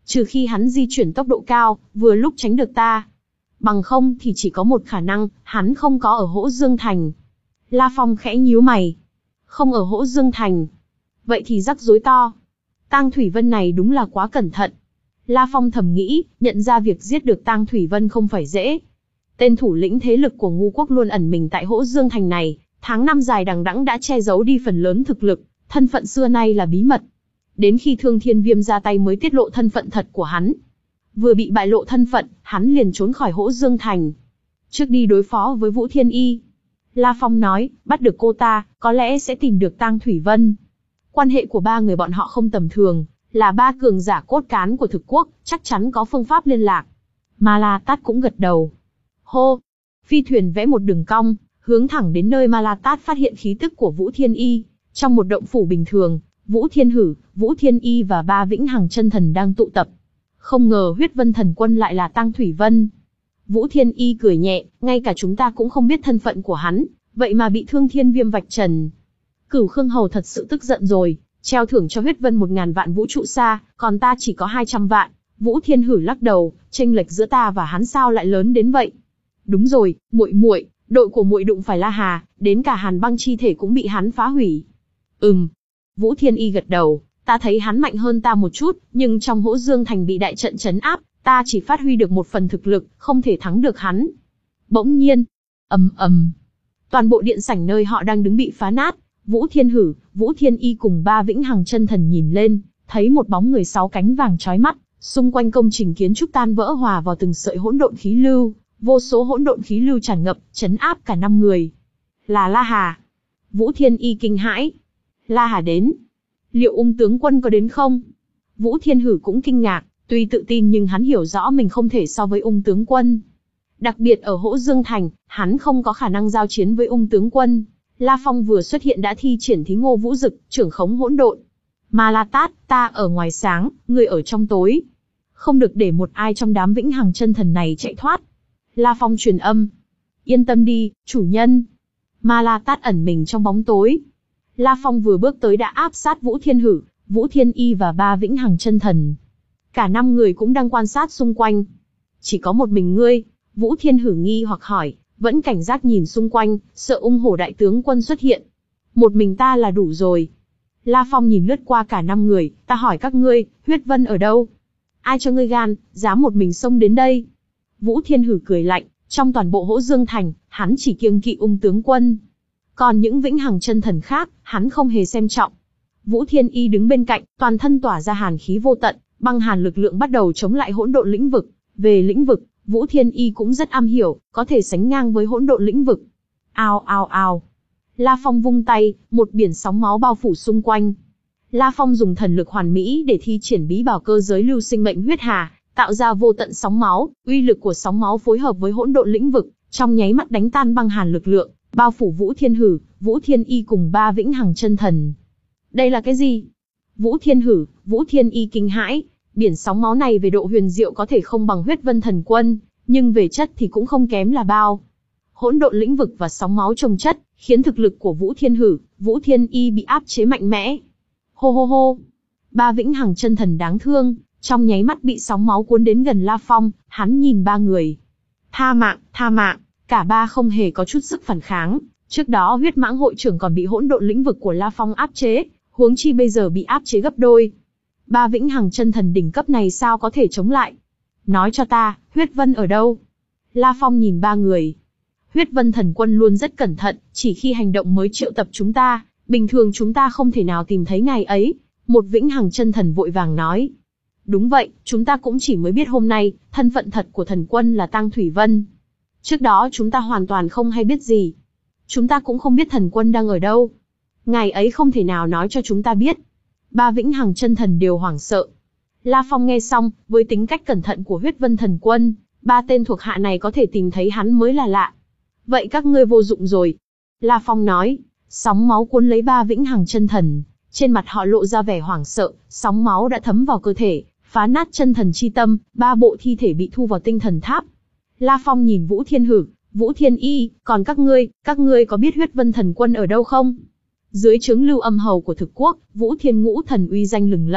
Trừ khi hắn di chuyển tốc độ cao, vừa lúc tránh được ta. Bằng không thì chỉ có một khả năng, hắn không có ở Hỗ Dương Thành. La Phong khẽ nhíu mày. Không ở Hỗ Dương Thành. Vậy thì rắc rối to. Tang Thủy Vân này đúng là quá cẩn thận. La Phong thầm nghĩ, nhận ra việc giết được Tang Thủy Vân không phải dễ. Tên thủ lĩnh thế lực của Ngu quốc luôn ẩn mình tại Hỗ Dương Thành này, tháng năm dài đằng đẵng đã che giấu đi phần lớn thực lực, thân phận xưa nay là bí mật. Đến khi Thương Thiên Viêm ra tay mới tiết lộ thân phận thật của hắn. Vừa bị bại lộ thân phận, hắn liền trốn khỏi Hỗ Dương Thành. Trước đi đối phó với Vũ Thiên Y. La Phong nói, bắt được cô ta, có lẽ sẽ tìm được Tang Thủy Vân. Quan hệ của ba người bọn họ không tầm thường, là ba cường giả cốt cán của thực quốc, chắc chắn có phương pháp liên lạc. Ma La Tát cũng gật đầu. Hô! Phi thuyền vẽ một đường cong, hướng thẳng đến nơi Ma La Tát phát hiện khí tức của Vũ Thiên Y. Trong một động phủ bình thường, Vũ Thiên Hử, Vũ Thiên Y và ba vĩnh hằng chân thần đang tụ tập. Không ngờ huyết vân thần quân lại là Tang Thủy Vân. Vũ Thiên Y cười nhẹ, ngay cả chúng ta cũng không biết thân phận của hắn, vậy mà bị Thương Thiên Viêm vạch trần. Cửu Khương Hầu thật sự tức giận rồi, treo thưởng cho huyết vân một ngàn vạn vũ trụ xa, còn ta chỉ có hai trăm vạn. Vũ Thiên Hử lắc đầu, chênh lệch giữa ta và hắn sao lại lớn đến vậy? Đúng rồi, muội muội, đội của muội đụng phải La Hà, đến cả Hàn Băng chi thể cũng bị hắn phá hủy. Ừm. Vũ Thiên Y gật đầu, ta thấy hắn mạnh hơn ta một chút, nhưng trong Hỗ Dương Thành bị đại trận trấn áp, ta chỉ phát huy được một phần thực lực, không thể thắng được hắn. Bỗng nhiên, ầm ầm, toàn bộ điện sảnh nơi họ đang đứng bị phá nát. Vũ Thiên Hử, Vũ Thiên Y cùng ba vĩnh hằng chân thần nhìn lên, thấy một bóng người sáu cánh vàng chói mắt, xung quanh công trình kiến trúc tan vỡ hòa vào từng sợi hỗn độn khí lưu, vô số hỗn độn khí lưu tràn ngập, chấn áp cả năm người. Là La Hà. Vũ Thiên Y kinh hãi. La Hà đến. Liệu Ung tướng quân có đến không? Vũ Thiên Hử cũng kinh ngạc, tuy tự tin nhưng hắn hiểu rõ mình không thể so với Ung tướng quân. Đặc biệt ở Hỗ Dương Thành, hắn không có khả năng giao chiến với Ung tướng quân. La Phong vừa xuất hiện đã thi triển Thí Ngô Vũ Dực, trưởng khống hỗn độn. Ma La Tát, ta ở ngoài sáng, ngươi ở trong tối. Không được để một ai trong đám vĩnh hằng chân thần này chạy thoát. La Phong truyền âm. Yên tâm đi, chủ nhân. Ma La Tát ẩn mình trong bóng tối. La Phong vừa bước tới đã áp sát Vũ Thiên Hử, Vũ Thiên Y và ba vĩnh hằng chân thần. Cả năm người cũng đang quan sát xung quanh. Chỉ có một mình ngươi. Vũ Thiên Hử nghi hoặc hỏi, vẫn cảnh giác nhìn xung quanh, sợ Ung Hổ đại tướng quân xuất hiện. Một mình ta là đủ rồi. La Phong nhìn lướt qua cả năm người, ta hỏi các ngươi, huyết vân ở đâu? Ai cho ngươi gan, dám một mình xông đến đây? Vũ Thiên Hử cười lạnh, trong toàn bộ Hỗ Dương Thành, hắn chỉ kiêng kỵ Ung tướng quân. Còn những vĩnh hằng chân thần khác, hắn không hề xem trọng. Vũ Thiên Y đứng bên cạnh, toàn thân tỏa ra hàn khí vô tận, băng hàn lực lượng bắt đầu chống lại hỗn độn lĩnh vực. Về lĩnh vực, Vũ Thiên Y cũng rất am hiểu, có thể sánh ngang với hỗn độn lĩnh vực. Ao ao ao. La Phong vung tay, một biển sóng máu bao phủ xung quanh. La Phong dùng thần lực hoàn mỹ để thi triển bí bảo cơ giới lưu sinh mệnh huyết hà, tạo ra vô tận sóng máu, uy lực của sóng máu phối hợp với hỗn độn lĩnh vực, trong nháy mắt đánh tan băng hàn lực lượng, bao phủ Vũ Thiên Hử, Vũ Thiên Y cùng ba vĩnh hằng chân thần. Đây là cái gì? Vũ Thiên Hử, Vũ Thiên Y kinh hãi, biển sóng máu này về độ huyền diệu có thể không bằng huyết vân thần quân, nhưng về chất thì cũng không kém là bao. Hỗn độn lĩnh vực và sóng máu chồng chất, khiến thực lực của Vũ Thiên Hử, Vũ Thiên Y bị áp chế mạnh mẽ. Hô hô hô. Ba vĩnh hằng chân thần đáng thương, trong nháy mắt bị sóng máu cuốn đến gần La Phong, hắn nhìn ba người. Tha mạng, tha mạng, cả ba không hề có chút sức phản kháng. Trước đó huyết mãng hội trưởng còn bị hỗn độn lĩnh vực của La Phong áp chế, huống chi bây giờ bị áp chế gấp đôi. Ba vĩnh hằng chân thần đỉnh cấp này sao có thể chống lại? Nói cho ta, huyết vân ở đâu? La Phong nhìn ba người. Huyết vân thần quân luôn rất cẩn thận, chỉ khi hành động mới triệu tập chúng ta, bình thường chúng ta không thể nào tìm thấy ngài ấy. Một vĩnh hằng chân thần vội vàng nói. Đúng vậy, chúng ta cũng chỉ mới biết hôm nay, thân phận thật của thần quân là Tang Thủy Vân. Trước đó chúng ta hoàn toàn không hay biết gì. Chúng ta cũng không biết thần quân đang ở đâu. Ngài ấy không thể nào nói cho chúng ta biết. Ba vĩnh hằng chân thần đều hoảng sợ. La Phong nghe xong, với tính cách cẩn thận của huyết vân thần quân, ba tên thuộc hạ này có thể tìm thấy hắn mới là lạ. Vậy các ngươi vô dụng rồi. La Phong nói, sóng máu cuốn lấy ba vĩnh hằng chân thần. Trên mặt họ lộ ra vẻ hoảng sợ, sóng máu đã thấm vào cơ thể, phá nát chân thần chi tâm, ba bộ thi thể bị thu vào tinh thần tháp. La Phong nhìn Vũ Thiên Hử, Vũ Thiên Y, còn các ngươi, các ngươi có biết huyết vân thần quân ở đâu không? Dưới trướng Lưu Âm Hầu của thực quốc, Vũ Thiên Ngũ thần uy danh lừng lẫy,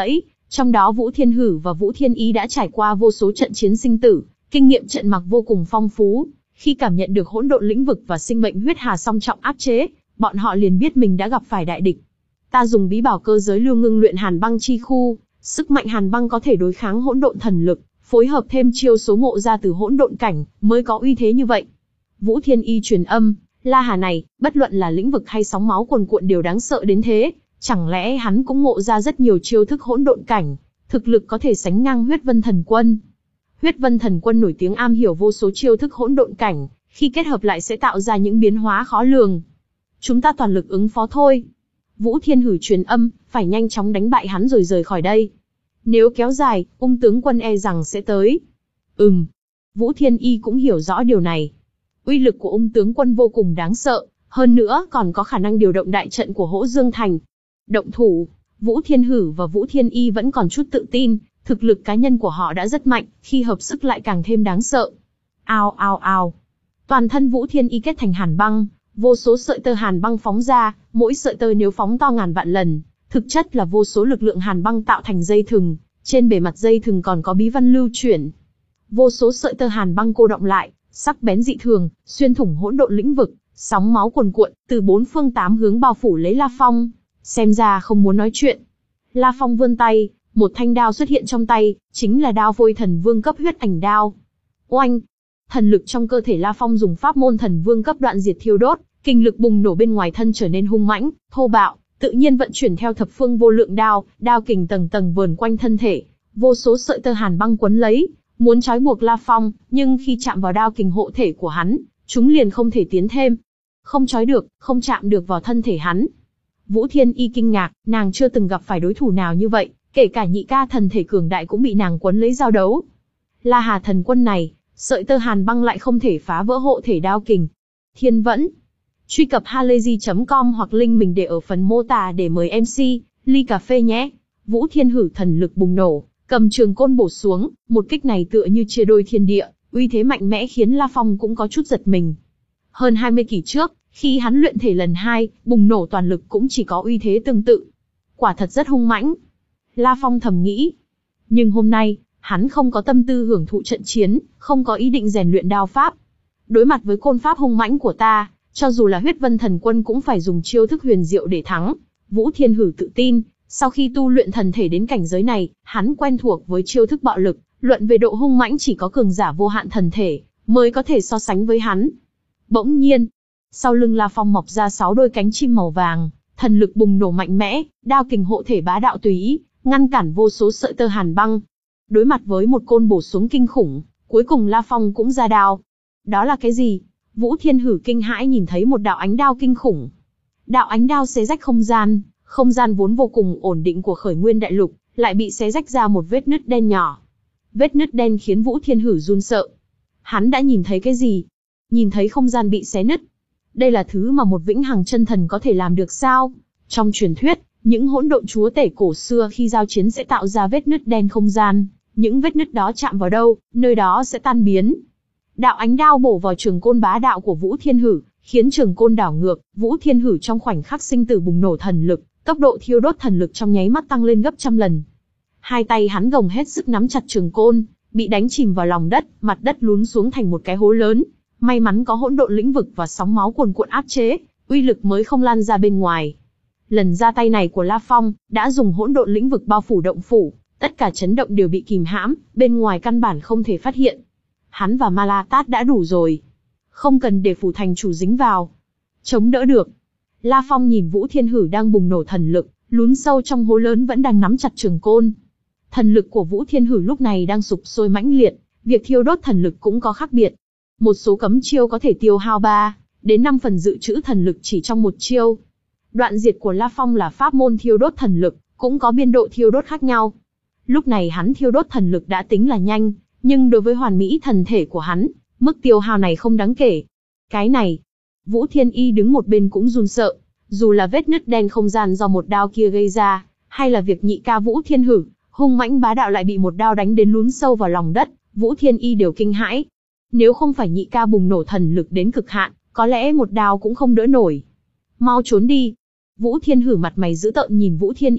Trong đó Vũ Thiên Hử và Vũ Thiên Y đã trải qua vô số trận chiến sinh tử, kinh nghiệm trận mặc vô cùng phong phú. Khi cảm nhận được hỗn độn lĩnh vực và sinh mệnh huyết hà song trọng áp chế, bọn họ liền biết mình đã gặp phải đại địch. Ta dùng bí bảo cơ giới lưu ngưng luyện hàn băng chi khu, sức mạnh hàn băng có thể đối kháng hỗn độn thần lực, phối hợp thêm chiêu số ngộ ra từ hỗn độn cảnh, mới có uy thế như vậy. Vũ Thiên Y truyền âm, La Hà này, bất luận là lĩnh vực hay sóng máu cuồn cuộn đều đáng sợ đến thế, chẳng lẽ hắn cũng ngộ ra rất nhiều chiêu thức hỗn độn cảnh, thực lực có thể sánh ngang Huyết Vân Thần Quân. Huyết Vân Thần Quân nổi tiếng am hiểu vô số chiêu thức hỗn độn cảnh, khi kết hợp lại sẽ tạo ra những biến hóa khó lường. Chúng ta toàn lực ứng phó thôi. Vũ Thiên Hử truyền âm, phải nhanh chóng đánh bại hắn rồi rời khỏi đây. Nếu kéo dài, Ung tướng quân e rằng sẽ tới. Ừm. Vũ Thiên Y cũng hiểu rõ điều này. Uy lực của Ung tướng quân vô cùng đáng sợ, hơn nữa còn có khả năng điều động đại trận của Hỗ Dương Thành. Động thủ, Vũ Thiên Hử và Vũ Thiên Y vẫn còn chút tự tin, thực lực cá nhân của họ đã rất mạnh, khi hợp sức lại càng thêm đáng sợ. Ao ao ao. Toàn thân Vũ Thiên Y kết thành hàn băng, vô số sợi tơ hàn băng phóng ra, mỗi sợi tơ nếu phóng to ngàn vạn lần, thực chất là vô số lực lượng hàn băng tạo thành dây thừng, trên bề mặt dây thừng còn có bí văn lưu chuyển. Vô số sợi tơ hàn băng cô động lại, sắc bén dị thường, xuyên thủng hỗn độn lĩnh vực, sóng máu cuồn cuộn, từ bốn phương tám hướng bao phủ lấy La Phong. Xem ra không muốn nói chuyện. La Phong vươn tay, một thanh đao xuất hiện trong tay, chính là đao Vôi Thần Vương cấp huyết ảnh đao. Oanh! Thần lực trong cơ thể La Phong dùng pháp môn Thần Vương cấp đoạn diệt thiêu đốt, kinh lực bùng nổ bên ngoài thân trở nên hung mãnh, thô bạo, tự nhiên vận chuyển theo thập phương vô lượng đao, đao kình tầng tầng vờn quanh thân thể, vô số sợi tơ hàn băng quấn lấy, muốn trói buộc La Phong, nhưng khi chạm vào đao kình hộ thể của hắn, chúng liền không thể tiến thêm. Không trói được, không chạm được vào thân thể hắn. Vũ Thiên Y kinh ngạc, nàng chưa từng gặp phải đối thủ nào như vậy, kể cả nhị ca thần thể cường đại cũng bị nàng quấn lấy giao đấu. La Hà thần quân này, sợi tơ hàn băng lại không thể phá vỡ hộ thể đao kình. Thiên Vẫn. Truy cập halayzi chấm com hoặc link mình để ở phần mô tả để mời em xê, ly cà phê nhé. Vũ Thiên Hử thần lực bùng nổ, cầm trường côn bổ xuống, một kích này tựa như chia đôi thiên địa, uy thế mạnh mẽ khiến La Phong cũng có chút giật mình. Hơn hai mươi kỷ trước, khi hắn luyện thể lần hai, bùng nổ toàn lực cũng chỉ có uy thế tương tự. Quả thật rất hung mãnh. La Phong thầm nghĩ. Nhưng hôm nay, hắn không có tâm tư hưởng thụ trận chiến, không có ý định rèn luyện đao pháp. Đối mặt với côn pháp hung mãnh của ta, cho dù là Huyết Vân Thần Quân cũng phải dùng chiêu thức huyền diệu để thắng. Vũ Thiên Hử tự tin, sau khi tu luyện thần thể đến cảnh giới này, hắn quen thuộc với chiêu thức bạo lực, luận về độ hung mãnh chỉ có cường giả vô hạn thần thể mới có thể so sánh với hắn. Bỗng nhiên, sau lưng La Phong mọc ra sáu đôi cánh chim màu vàng, thần lực bùng nổ mạnh mẽ, đao kình hộ thể bá đạo tùy ý, ngăn cản vô số sợi tơ hàn băng. Đối mặt với một côn bổ xuống kinh khủng, cuối cùng La Phong cũng ra đao. Đó là cái gì? Vũ Thiên Hử kinh hãi nhìn thấy một đạo ánh đao kinh khủng. Đạo ánh đao xé rách không gian, không gian vốn vô cùng ổn định của Khởi Nguyên Đại Lục, lại bị xé rách ra một vết nứt đen nhỏ. Vết nứt đen khiến Vũ Thiên Hử run sợ. Hắn đã nhìn thấy cái gì? Nhìn thấy không gian bị xé nứt. Đây là thứ mà một vĩnh hằng chân thần có thể làm được sao? Trong truyền thuyết, những hỗn độn chúa tể cổ xưa khi giao chiến sẽ tạo ra vết nứt đen không gian, những vết nứt đó chạm vào đâu, nơi đó sẽ tan biến. Đạo ánh đao bổ vào trường côn bá đạo của Vũ Thiên Hử, khiến trường côn đảo ngược, Vũ Thiên Hử trong khoảnh khắc sinh tử bùng nổ thần lực, tốc độ thiêu đốt thần lực trong nháy mắt tăng lên gấp trăm lần. Hai tay hắn gồng hết sức nắm chặt trường côn, bị đánh chìm vào lòng đất, mặt đất lún xuống thành một cái hố lớn. May mắn có hỗn độn lĩnh vực và sóng máu cuồn cuộn áp chế, uy lực mới không lan ra bên ngoài. Lần ra tay này của La Phong, đã dùng hỗn độn lĩnh vực bao phủ động phủ, tất cả chấn động đều bị kìm hãm, bên ngoài căn bản không thể phát hiện. Hắn và Ma La Tát đã đủ rồi, không cần để phủ thành chủ dính vào. Chống đỡ được. La Phong nhìn Vũ Thiên Hử đang bùng nổ thần lực, lún sâu trong hố lớn vẫn đang nắm chặt trường côn. Thần lực của Vũ Thiên Hử lúc này đang sục sôi mãnh liệt, việc thiêu đốt thần lực cũng có khác biệt. Một số cấm chiêu có thể tiêu hao ba đến năm phần dự trữ thần lực chỉ trong một chiêu. Đoạn diệt của La Phong là pháp môn thiêu đốt thần lực, cũng có biên độ thiêu đốt khác nhau. Lúc này hắn thiêu đốt thần lực đã tính là nhanh, nhưng đối với hoàn mỹ thần thể của hắn, mức tiêu hao này không đáng kể. Cái này, Vũ Thiên Y đứng một bên cũng run sợ, dù là vết nứt đen không gian do một đao kia gây ra, hay là việc nhị ca Vũ Thiên Hử, hung mãnh bá đạo lại bị một đao đánh đến lún sâu vào lòng đất, Vũ Thiên Y đều kinh hãi. Nếu không phải nhị ca bùng nổ thần lực đến cực hạn, có lẽ một đao cũng không đỡ nổi. Mau trốn đi. Vũ Thiên Hử mặt mày dữ tợn nhìn Vũ Thiên Y,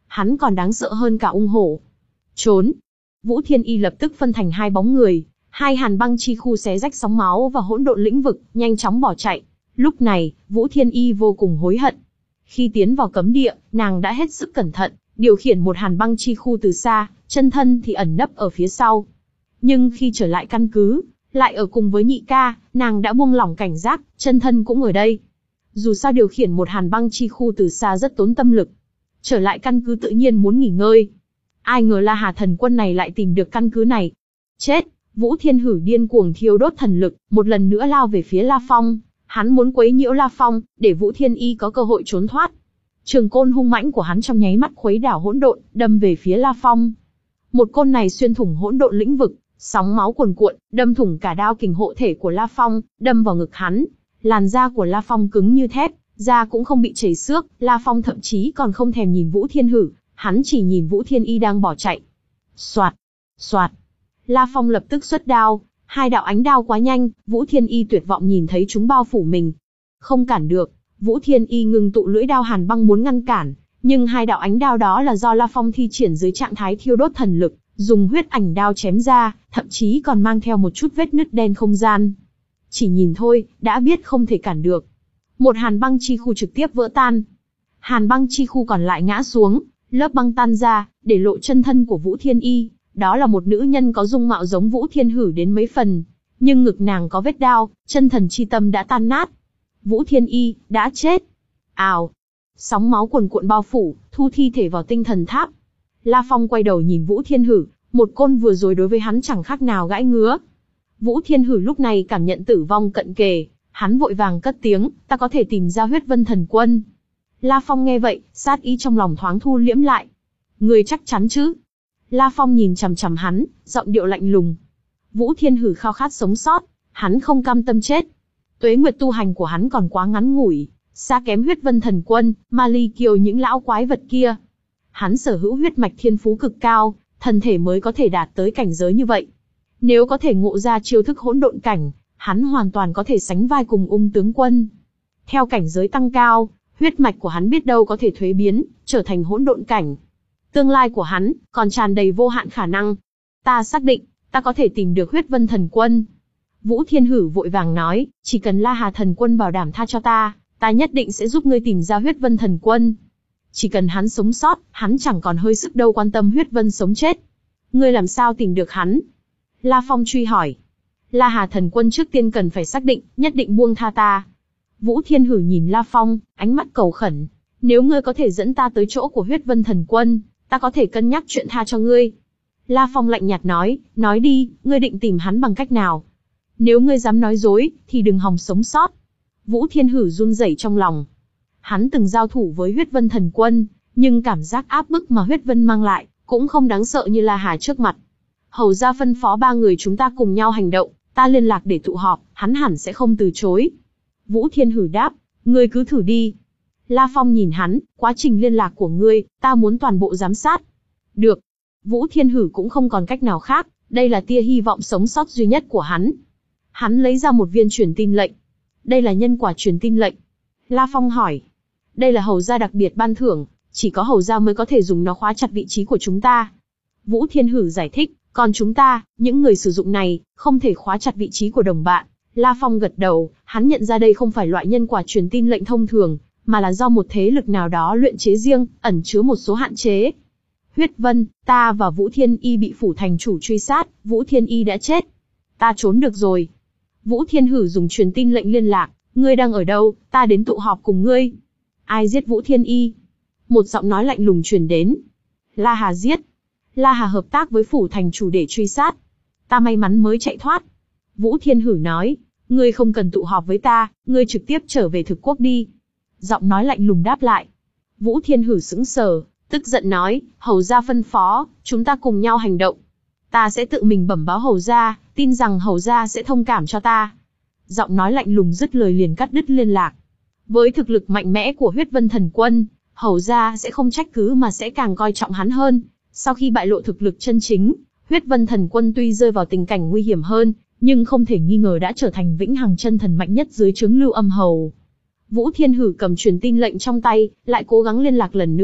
hắn còn đáng sợ hơn cả ung hổ. Trốn! Vũ Thiên Y lập tức phân thành hai bóng người, hai hàn băng chi khu xé rách sóng máu và hỗn độn lĩnh vực, nhanh chóng bỏ chạy. Lúc này, Vũ Thiên Y vô cùng hối hận. Khi tiến vào cấm địa, nàng đã hết sức cẩn thận, điều khiển một hàn băng chi khu từ xa, chân thân thì ẩn nấp ở phía sau. Nhưng khi trở lại căn cứ, lại ở cùng với nhị ca, nàng đã buông lỏng cảnh giác, chân thân cũng ở đây. Dù sao điều khiển một hàn băng chi khu từ xa rất tốn tâm lực. Trở lại căn cứ tự nhiên muốn nghỉ ngơi. Ai ngờ La Hà thần quân này lại tìm được căn cứ này. Chết! Vũ Thiên Hử điên cuồng thiêu đốt thần lực, một lần nữa lao về phía La Phong. Hắn muốn quấy nhiễu La Phong, để Vũ Thiên Y có cơ hội trốn thoát. Trường côn hung mãnh của hắn trong nháy mắt khuấy đảo hỗn độn, đâm về phía La Phong. Một côn này xuyên thủng hỗn độn lĩnh vực, sóng máu cuồn cuộn, đâm thủng cả đao kình hộ thể của La Phong, đâm vào ngực hắn. Làn da của La Phong cứng như thép, da cũng không bị chảy xước, La Phong thậm chí còn không thèm nhìn Vũ Thiên Hử, hắn chỉ nhìn Vũ Thiên Y đang bỏ chạy. Soạt, soạt. La Phong lập tức xuất đao, hai đạo ánh đao quá nhanh, Vũ Thiên Y tuyệt vọng nhìn thấy chúng bao phủ mình. Không cản được, Vũ Thiên Y ngừng tụ lưỡi đao hàn băng muốn ngăn cản, nhưng hai đạo ánh đao đó là do La Phong thi triển dưới trạng thái thiêu đốt thần lực, dùng huyết ảnh đao chém ra, thậm chí còn mang theo một chút vết nứt đen không gian. Chỉ nhìn thôi, đã biết không thể cản được. Một hàn băng chi khu trực tiếp vỡ tan. Hàn băng chi khu còn lại ngã xuống, lớp băng tan ra, để lộ chân thân của Vũ Thiên Y. Đó là một nữ nhân có dung mạo giống Vũ Thiên Hử đến mấy phần, nhưng ngực nàng có vết đao, chân thần chi tâm đã tan nát. Vũ Thiên Y đã chết. Ào! Sóng máu cuồn cuộn bao phủ, thu thi thể vào tinh thần tháp. La Phong quay đầu nhìn Vũ Thiên Hử, một côn vừa rồi đối với hắn chẳng khác nào gãi ngứa. Vũ Thiên Hử lúc này cảm nhận tử vong cận kề, hắn vội vàng cất tiếng, ta có thể tìm ra huyết vân thần quân. La Phong nghe vậy, sát ý trong lòng thoáng thu liễm lại. Người chắc chắn chứ? La Phong nhìn chằm chằm hắn, giọng điệu lạnh lùng. Vũ Thiên Hử khao khát sống sót, hắn không cam tâm chết. Tuế nguyệt tu hành của hắn còn quá ngắn ngủi, xa kém huyết vân thần quân, ma ly kiều những lão quái vật kia. Hắn sở hữu huyết mạch thiên phú cực cao, thân thể mới có thể đạt tới cảnh giới như vậy. Nếu có thể ngộ ra chiêu thức hỗn độn cảnh, hắn hoàn toàn có thể sánh vai cùng Ung tướng quân. Theo cảnh giới tăng cao, huyết mạch của hắn biết đâu có thể thuế biến, trở thành hỗn độn cảnh. Tương lai của hắn còn tràn đầy vô hạn khả năng. Ta xác định, ta có thể tìm được huyết vân thần quân. Vũ Thiên Hử vội vàng nói, chỉ cần La Hà thần quân bảo đảm tha cho ta, ta nhất định sẽ giúp ngươi tìm ra huyết vân thần quân. Chỉ cần hắn sống sót, hắn chẳng còn hơi sức đâu quan tâm huyết vân sống chết. Ngươi làm sao tìm được hắn? La Phong truy hỏi. La Hà thần quân trước tiên cần phải xác định, nhất định buông tha ta. Vũ Thiên Hử nhìn La Phong, ánh mắt cầu khẩn. Nếu ngươi có thể dẫn ta tới chỗ của huyết vân thần quân, ta có thể cân nhắc chuyện tha cho ngươi. La Phong lạnh nhạt nói, nói đi, ngươi định tìm hắn bằng cách nào? Nếu ngươi dám nói dối, thì đừng hòng sống sót. Vũ Thiên Hử run rẩy trong lòng. Hắn từng giao thủ với huyết vân thần quân, nhưng cảm giác áp bức mà huyết vân mang lại, cũng không đáng sợ như La Hà trước mặt. Hầu ra phân phó ba người chúng ta cùng nhau hành động, ta liên lạc để tụ họp, hắn hẳn sẽ không từ chối. Vũ Thiên Hử đáp, ngươi cứ thử đi. La Phong nhìn hắn, quá trình liên lạc của ngươi, ta muốn toàn bộ giám sát. Được. Vũ Thiên Hử cũng không còn cách nào khác, đây là tia hy vọng sống sót duy nhất của hắn. Hắn lấy ra một viên truyền tin lệnh. Đây là nhân quả truyền tin lệnh. La Phong hỏi. Đây là hầu gia đặc biệt ban thưởng, chỉ có hầu gia mới có thể dùng nó khóa chặt vị trí của chúng ta. Vũ Thiên Hử giải thích, còn chúng ta, những người sử dụng này, không thể khóa chặt vị trí của đồng bạn. La Phong gật đầu, hắn nhận ra đây không phải loại nhân quả truyền tin lệnh thông thường, mà là do một thế lực nào đó luyện chế riêng, ẩn chứa một số hạn chế. Huyết Vân, ta và Vũ Thiên Y bị phủ thành chủ truy sát, Vũ Thiên Y đã chết. Ta trốn được rồi. Vũ Thiên Hử dùng truyền tin lệnh liên lạc, ngươi đang ở đâu, ta đến tụ họp cùng ngươi. Ai giết Vũ Thiên Y? Một giọng nói lạnh lùng truyền đến. La Hà giết. La Hà hợp tác với phủ thành chủ để truy sát. Ta may mắn mới chạy thoát. Vũ Thiên Hử nói, ngươi không cần tụ họp với ta, ngươi trực tiếp trở về thực quốc đi. Giọng nói lạnh lùng đáp lại. Vũ Thiên Hử sững sờ, tức giận nói, hầu gia phân phó, chúng ta cùng nhau hành động. Ta sẽ tự mình bẩm báo hầu gia, tin rằng hầu gia sẽ thông cảm cho ta. Giọng nói lạnh lùng dứt lời liền cắt đứt liên lạc. Với thực lực mạnh mẽ của huyết vân thần quân, hầu gia sẽ không trách cứ mà sẽ càng coi trọng hắn hơn. Sau khi bại lộ thực lực chân chính, huyết vân thần quân tuy rơi vào tình cảnh nguy hiểm hơn, nhưng không thể nghi ngờ đã trở thành vĩnh hằng chân thần mạnh nhất dưới trướng Lưu Âm Hầu. Vũ Thiên Hử cầm truyền tin lệnh trong tay, lại cố gắng liên lạc lần nữa,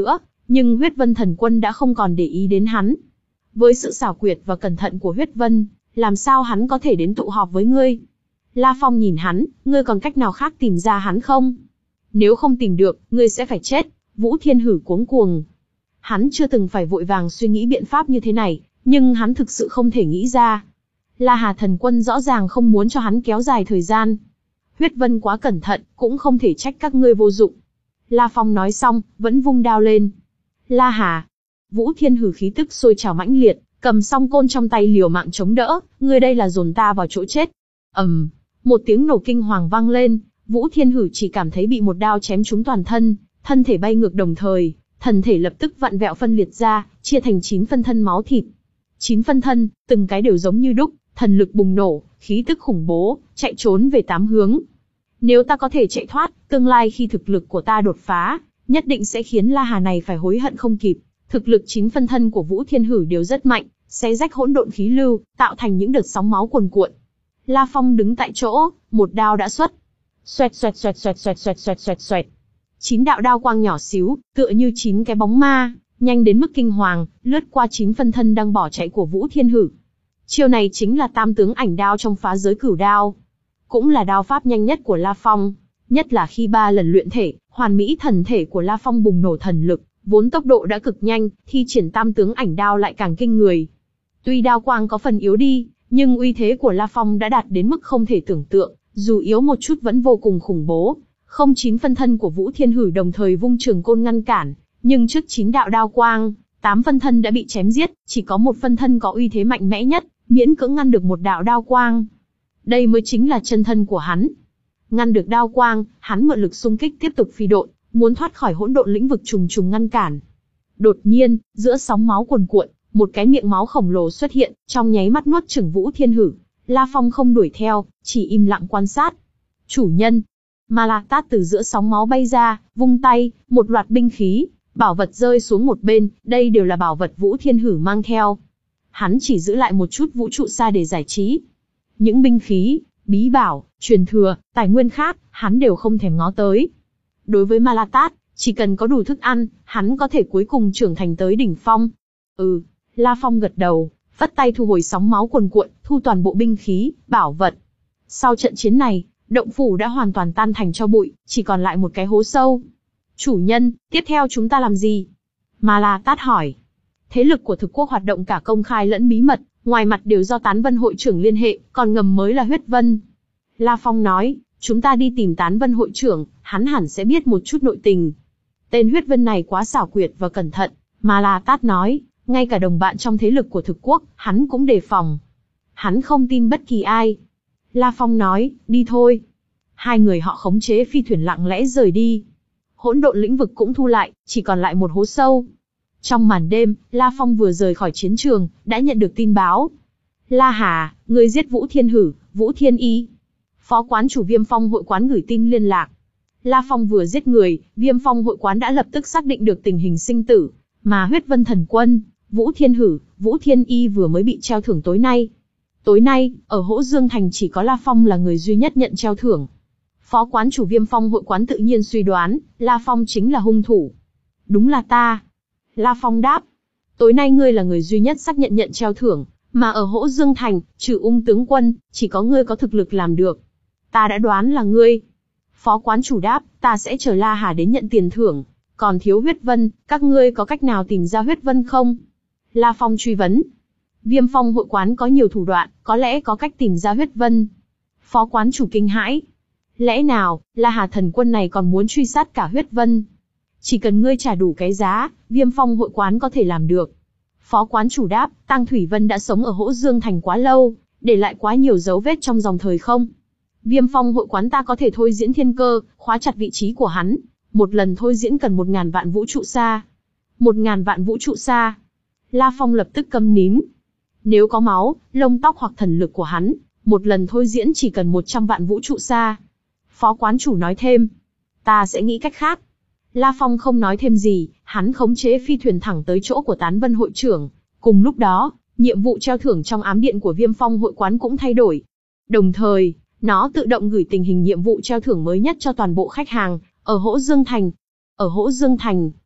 Nhưng huyết vân thần quân đã không còn để ý đến hắn. Với sự xảo quyệt và cẩn thận của huyết vân, làm sao hắn có thể đến tụ họp với ngươi? La Phong nhìn hắn, ngươi còn cách nào khác tìm ra hắn không? Nếu không tìm được, ngươi sẽ phải chết. Vũ Thiên Hử cuống cuồng. Hắn chưa từng phải vội vàng suy nghĩ biện pháp như thế này, nhưng hắn thực sự không thể nghĩ ra. La Hà thần quân rõ ràng không muốn cho hắn kéo dài thời gian. Huyết vân quá cẩn thận, cũng không thể trách các ngươi vô dụng. La Phong nói xong, vẫn vung đao lên. La Hà. Vũ Thiên Hử khí tức sôi trào mãnh liệt, cầm song côn trong tay liều mạng chống đỡ, ngươi đây là dồn ta vào chỗ chết. ầm, um, một tiếng nổ kinh hoàng vang lên, Vũ Thiên Hử chỉ cảm thấy bị một đao chém trúng toàn thân, thân thể bay ngược đồng thời, thần thể lập tức vặn vẹo phân liệt ra, chia thành chín phân thân máu thịt. Chín phân thân, từng cái đều giống như đúc, thần lực bùng nổ, khí tức khủng bố, chạy trốn về tám hướng. Nếu ta có thể chạy thoát, tương lai khi thực lực của ta đột phá, nhất định sẽ khiến La Hà này phải hối hận không kịp. Thực lực chín phân thân của Vũ Thiên Hử đều rất mạnh, xé rách hỗn độn khí lưu, tạo thành những đợt sóng máu cuồn cuộn. La Phong đứng tại chỗ, một đao đã xuất. Xoẹt xoẹt xoẹt xoẹt xoẹt xoẹt xoẹt xoẹt xoẹt. Chín đạo đao quang nhỏ xíu, tựa như chín cái bóng ma, nhanh đến mức kinh hoàng, lướt qua chín phân thân đang bỏ chạy của Vũ Thiên Hử. Chiêu này chính là tam tướng ảnh đao trong phá giới cửu đao, cũng là đao pháp nhanh nhất của La Phong, nhất là khi ba lần luyện thể, hoàn mỹ thần thể của La Phong bùng nổ thần lực, vốn tốc độ đã cực nhanh, thi triển tam tướng ảnh đao lại càng kinh người. Tuy đao quang có phần yếu đi, nhưng uy thế của La Phong đã đạt đến mức không thể tưởng tượng, dù yếu một chút vẫn vô cùng khủng bố. Không chín phân thân của Vũ Thiên Hử đồng thời vung trường côn ngăn cản, nhưng trước chín đạo đao quang, tám phân thân đã bị chém giết, chỉ có một phân thân có uy thế mạnh mẽ nhất, miễn cưỡng ngăn được một đạo đao quang. Đây mới chính là chân thân của hắn. Ngăn được đao quang, hắn mượn lực xung kích tiếp tục phi độn, muốn thoát khỏi hỗn độn lĩnh vực trùng trùng ngăn cản. Đột nhiên, giữa sóng máu cuồn cuộn, một cái miệng máu khổng lồ xuất hiện, trong nháy mắt nuốt chửng Vũ Thiên Hử. La Phong không đuổi theo, chỉ im lặng quan sát. Chủ nhân. Ma La Tát từ giữa sóng máu bay ra, vung tay, một loạt binh khí, bảo vật rơi xuống một bên, đây đều là bảo vật Vũ Thiên Hử mang theo. Hắn chỉ giữ lại một chút vũ trụ xa để giải trí. Những binh khí, bí bảo, truyền thừa, tài nguyên khác, hắn đều không thèm ngó tới. Đối với Ma La Tát, chỉ cần có đủ thức ăn, hắn có thể cuối cùng trưởng thành tới đỉnh phong. Ừ, La Phong gật đầu, vắt tay thu hồi sóng máu cuồn cuộn, thu toàn bộ binh khí, bảo vật. Sau trận chiến này, động phủ đã hoàn toàn tan thành tro bụi, chỉ còn lại một cái hố sâu. Chủ nhân, tiếp theo chúng ta làm gì? Ma La Tát hỏi. Thế lực của thực quốc hoạt động cả công khai lẫn bí mật, ngoài mặt đều do Tán Vân hội trưởng liên hệ, còn ngầm mới là Huyết Vân. La Phong nói, chúng ta đi tìm Tán Vân hội trưởng, hắn hẳn sẽ biết một chút nội tình. Tên Huyết Vân này quá xảo quyệt và cẩn thận, Ma La Tát nói, ngay cả đồng bạn trong thế lực của thực quốc, hắn cũng đề phòng. Hắn không tin bất kỳ ai. La Phong nói, đi thôi. Hai người họ khống chế phi thuyền lặng lẽ rời đi. Hỗn độn lĩnh vực cũng thu lại, chỉ còn lại một hố sâu. Trong màn đêm, La Phong vừa rời khỏi chiến trường, đã nhận được tin báo. La Hà, ngươi giết Vũ Thiên Hử, Vũ Thiên Y. Phó quán chủ Viêm Phong hội quán gửi tin liên lạc. La Phong vừa giết người, Viêm Phong hội quán đã lập tức xác định được tình hình sinh tử, mà Huyết Vân thần quân, Vũ Thiên Hử, Vũ Thiên Y vừa mới bị treo thưởng tối nay. Tối nay, ở Hỗ Dương Thành chỉ có La Phong là người duy nhất nhận treo thưởng. Phó quán chủ Viêm Phong hội quán tự nhiên suy đoán, La Phong chính là hung thủ. Đúng là ta. La Phong đáp. Tối nay ngươi là người duy nhất xác nhận nhận treo thưởng, mà ở Hỗ Dương Thành, trừ Ung tướng quân, chỉ có ngươi có thực lực làm được. Ta đã đoán là ngươi. Phó quán chủ đáp, ta sẽ chờ La Hà đến nhận tiền thưởng. Còn thiếu Huyết Vân, các ngươi có cách nào tìm ra Huyết Vân không? La Phong truy vấn. Viêm Phong hội quán có nhiều thủ đoạn, có lẽ có cách tìm ra Huyết Vân. Phó quán chủ kinh hãi. Lẽ nào, La Hà thần quân này còn muốn truy sát cả Huyết Vân? Chỉ cần ngươi trả đủ cái giá, Viêm Phong hội quán có thể làm được. Phó quán chủ đáp, Tang Thủy Vân đã sống ở Hỗ Dương Thành quá lâu, để lại quá nhiều dấu vết trong dòng thời không. Viêm Phong hội quán ta có thể thôi diễn thiên cơ, khóa chặt vị trí của hắn. Một lần thôi diễn cần một ngàn vạn vũ trụ xa. Một ngàn vạn vũ trụ xa. La Phong lập tức câm nín. Nếu có máu, lông tóc hoặc thần lực của hắn, một lần thôi diễn chỉ cần một trăm vạn vũ trụ xa. Phó quán chủ nói thêm. Ta sẽ nghĩ cách khác. La Phong không nói thêm gì, hắn khống chế phi thuyền thẳng tới chỗ của Tán Vân hội trưởng. Cùng lúc đó, nhiệm vụ treo thưởng trong ám điện của Viêm Phong hội quán cũng thay đổi. Đồng thời, nó tự động gửi tình hình nhiệm vụ treo thưởng mới nhất cho toàn bộ khách hàng, ở Hỗ Dương Thành. Ở Hỗ Dương Thành,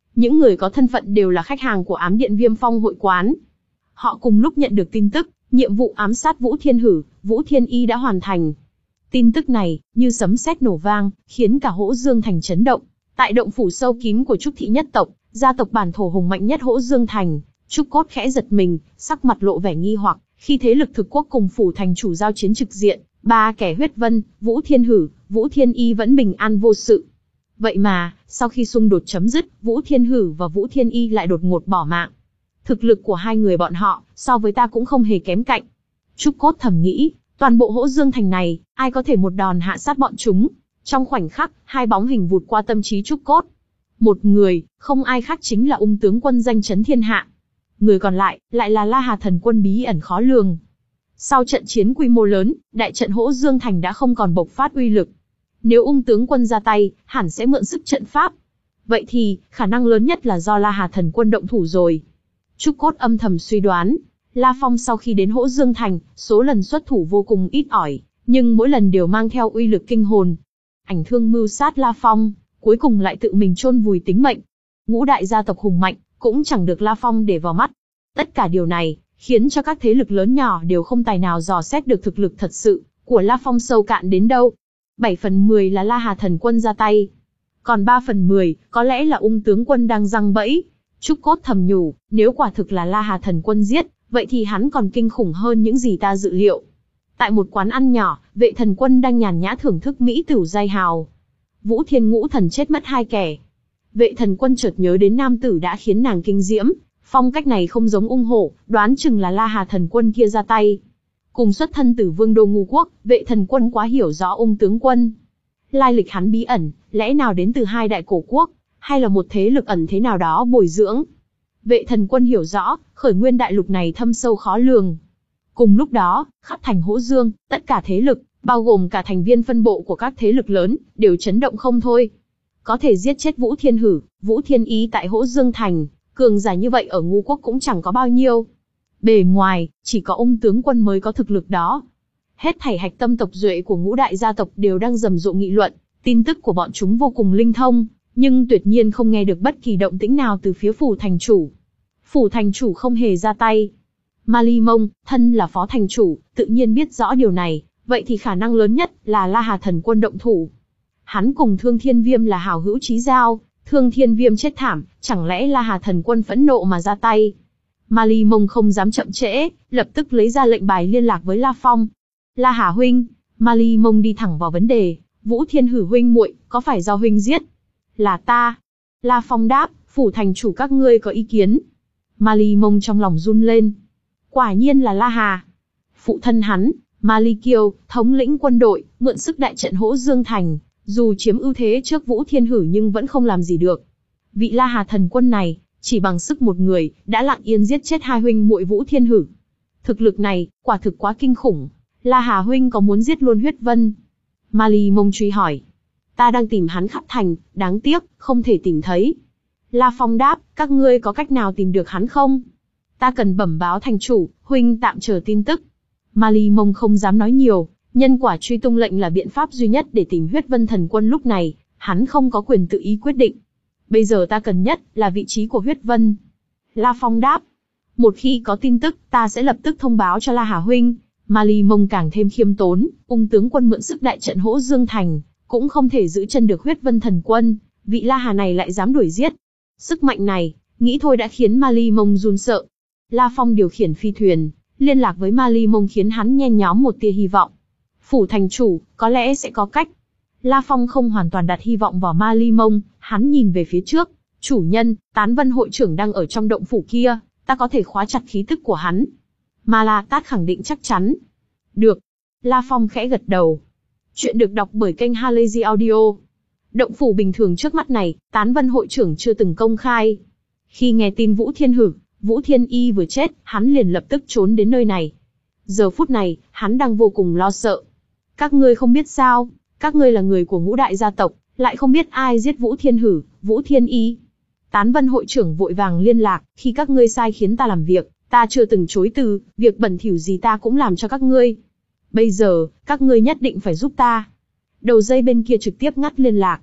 Những người có thân phận đều là khách hàng của ám điện Viêm Phong hội quán. Họ cùng lúc nhận được tin tức, nhiệm vụ ám sát Vũ Thiên Hử, Vũ Thiên Y đã hoàn thành. Tin tức này, như sấm sét nổ vang, khiến cả Hỗ Dương Thành chấn động. Tại động phủ sâu kín của Trúc Thị nhất tộc, gia tộc bản thổ hùng mạnh nhất Hỗ Dương Thành, Trúc Cốt khẽ giật mình, sắc mặt lộ vẻ nghi hoặc, khi thế lực thực quốc cùng phủ thành chủ giao chiến trực diện, ba kẻ huyết vân, Vũ Thiên Hử, Vũ Thiên Y vẫn bình an vô sự. Vậy mà, sau khi xung đột chấm dứt, Vũ Thiên Hử và Vũ Thiên Y lại đột ngột bỏ mạng. Thực lực của hai người bọn họ, so với ta cũng không hề kém cạnh. Trúc Cốt thầm nghĩ, toàn bộ Hỗ Dương Thành này, ai có thể một đòn hạ sát bọn chúng. Trong khoảnh khắc, hai bóng hình vụt qua tâm trí Trúc Cốt. Một người, không ai khác chính là Ung tướng quân danh chấn thiên hạ. Người còn lại, lại là La Hà thần quân bí ẩn khó lường. Sau trận chiến quy mô lớn, đại trận Hỗ Dương Thành đã không còn bộc phát uy lực. Nếu Ung tướng quân ra tay, hẳn sẽ mượn sức trận pháp. Vậy thì, khả năng lớn nhất là do La Hà thần quân động thủ rồi. Trúc Cốt âm thầm suy đoán, La Phong sau khi đến Hỗ Dương Thành, số lần xuất thủ vô cùng ít ỏi, nhưng mỗi lần đều mang theo uy lực kinh hồn. Ảnh thương mưu sát La Phong, cuối cùng lại tự mình chôn vùi tính mệnh. Ngũ đại gia tộc hùng mạnh, cũng chẳng được La Phong để vào mắt. Tất cả điều này, khiến cho các thế lực lớn nhỏ đều không tài nào dò xét được thực lực thật sự của La Phong sâu cạn đến đâu. bảy phần mười là La Hà thần quân ra tay. Còn ba phần mười, có lẽ là Ung tướng quân đang giăng bẫy. Trúc Cốt thầm nhủ, nếu quả thực là La Hà thần quân giết, vậy thì hắn còn kinh khủng hơn những gì ta dự liệu. Tại một quán ăn nhỏ, Vệ thần quân đang nhàn nhã thưởng thức mỹ tửu giai hào. Vũ Thiên Ngũ thần chết mất hai kẻ. Vệ thần quân chợt nhớ đến nam tử đã khiến nàng kinh diễm, phong cách này không giống Ung hổ, đoán chừng là La Hà thần quân kia ra tay. Cùng xuất thân từ Vương đô Ngũ quốc, Vệ thần quân quá hiểu rõ Ung tướng quân. Lai lịch hắn bí ẩn, lẽ nào đến từ hai đại cổ quốc, hay là một thế lực ẩn thế nào đó bồi dưỡng. Vệ thần quân hiểu rõ, khởi nguyên đại lục này thâm sâu khó lường. Cùng lúc đó, khắp thành Hỗ Dương, tất cả thế lực, bao gồm cả thành viên phân bộ của các thế lực lớn, đều chấn động không thôi. Có thể giết chết Vũ Thiên Hử, Vũ Thiên Y tại Hỗ Dương Thành, cường giả như vậy ở Ngũ quốc cũng chẳng có bao nhiêu. Bề ngoài, chỉ có Ung tướng quân mới có thực lực đó. Hết thảy hạch tâm tộc duệ của ngũ đại gia tộc đều đang rầm rộ nghị luận, tin tức của bọn chúng vô cùng linh thông, nhưng tuyệt nhiên không nghe được bất kỳ động tĩnh nào từ phía phủ thành chủ. Phủ thành chủ không hề ra tay. Ma Ly Mông, thân là phó thành chủ, tự nhiên biết rõ điều này, vậy thì khả năng lớn nhất là La Hà thần quân động thủ. Hắn cùng Thương Thiên Viêm là hảo hữu chí giao, Thương Thiên Viêm chết thảm, chẳng lẽ La Hà thần quân phẫn nộ mà ra tay? Ma Ly Mông không dám chậm trễ, lập tức lấy ra lệnh bài liên lạc với La Phong. La Hà huynh, Ma Ly Mông đi thẳng vào vấn đề, Vũ Thiên Hử huynh muội, có phải do huynh giết? Là ta. La Phong đáp, phủ thành chủ các ngươi có ý kiến. Ma Ly Mông trong lòng run lên. Quả nhiên là La Hà. Phụ thân hắn, Ma Ly Kiêu, thống lĩnh quân đội, mượn sức đại trận Hỗ Dương Thành, dù chiếm ưu thế trước Vũ Thiên Hử nhưng vẫn không làm gì được. Vị La Hà thần quân này, chỉ bằng sức một người, đã lặng yên giết chết hai huynh muội Vũ Thiên Hử. Thực lực này, quả thực quá kinh khủng. La Hà huynh có muốn giết luôn Huyết Vân? Ma Ly Mông truy hỏi. Ta đang tìm hắn khắp thành, đáng tiếc, không thể tìm thấy. La Phong đáp, các ngươi có cách nào tìm được hắn không? Ta cần bẩm báo thành chủ, huynh tạm chờ tin tức. Ma Ly Mông không dám nói nhiều, nhân quả truy tung lệnh là biện pháp duy nhất để tìm Huyết Vân thần quân lúc này, hắn không có quyền tự ý quyết định. Bây giờ ta cần nhất là vị trí của Huyết Vân. La Phong đáp. Một khi có tin tức, ta sẽ lập tức thông báo cho La Hà huynh. Ma Ly Mông càng thêm khiêm tốn, Ung tướng quân mượn sức đại trận Hỗ Dương Thành, cũng không thể giữ chân được Huyết Vân thần quân, vị La Hà này lại dám đuổi giết. Sức mạnh này, nghĩ thôi đã khiến Ma Ly Mông run sợ. La Phong điều khiển phi thuyền, liên lạc với Ma Ly Mông khiến hắn nhen nhóm một tia hy vọng. Phủ thành chủ, có lẽ sẽ có cách. La Phong không hoàn toàn đặt hy vọng vào Ma Ly Mông, hắn nhìn về phía trước. Chủ nhân, Tán Vân hội trưởng đang ở trong động phủ kia, ta có thể khóa chặt khí tức của hắn. Ma La Tát khẳng định chắc chắn. Được. La Phong khẽ gật đầu. Chuyện được đọc bởi kênh Halazy Audio. Động phủ bình thường trước mắt này, Tán Vân hội trưởng chưa từng công khai. Khi nghe tin Vũ Thiên Hử, Vũ Thiên Y vừa chết, hắn liền lập tức trốn đến nơi này. Giờ phút này, hắn đang vô cùng lo sợ. Các ngươi không biết sao, các ngươi là người của ngũ đại gia tộc, lại không biết ai giết Vũ Thiên Hử, Vũ Thiên Y. Tán Vân hội trưởng vội vàng liên lạc, khi các ngươi sai khiến ta làm việc, ta chưa từng chối từ, việc bẩn thỉu gì ta cũng làm cho các ngươi. Bây giờ, các ngươi nhất định phải giúp ta. Đầu dây bên kia trực tiếp ngắt liên lạc.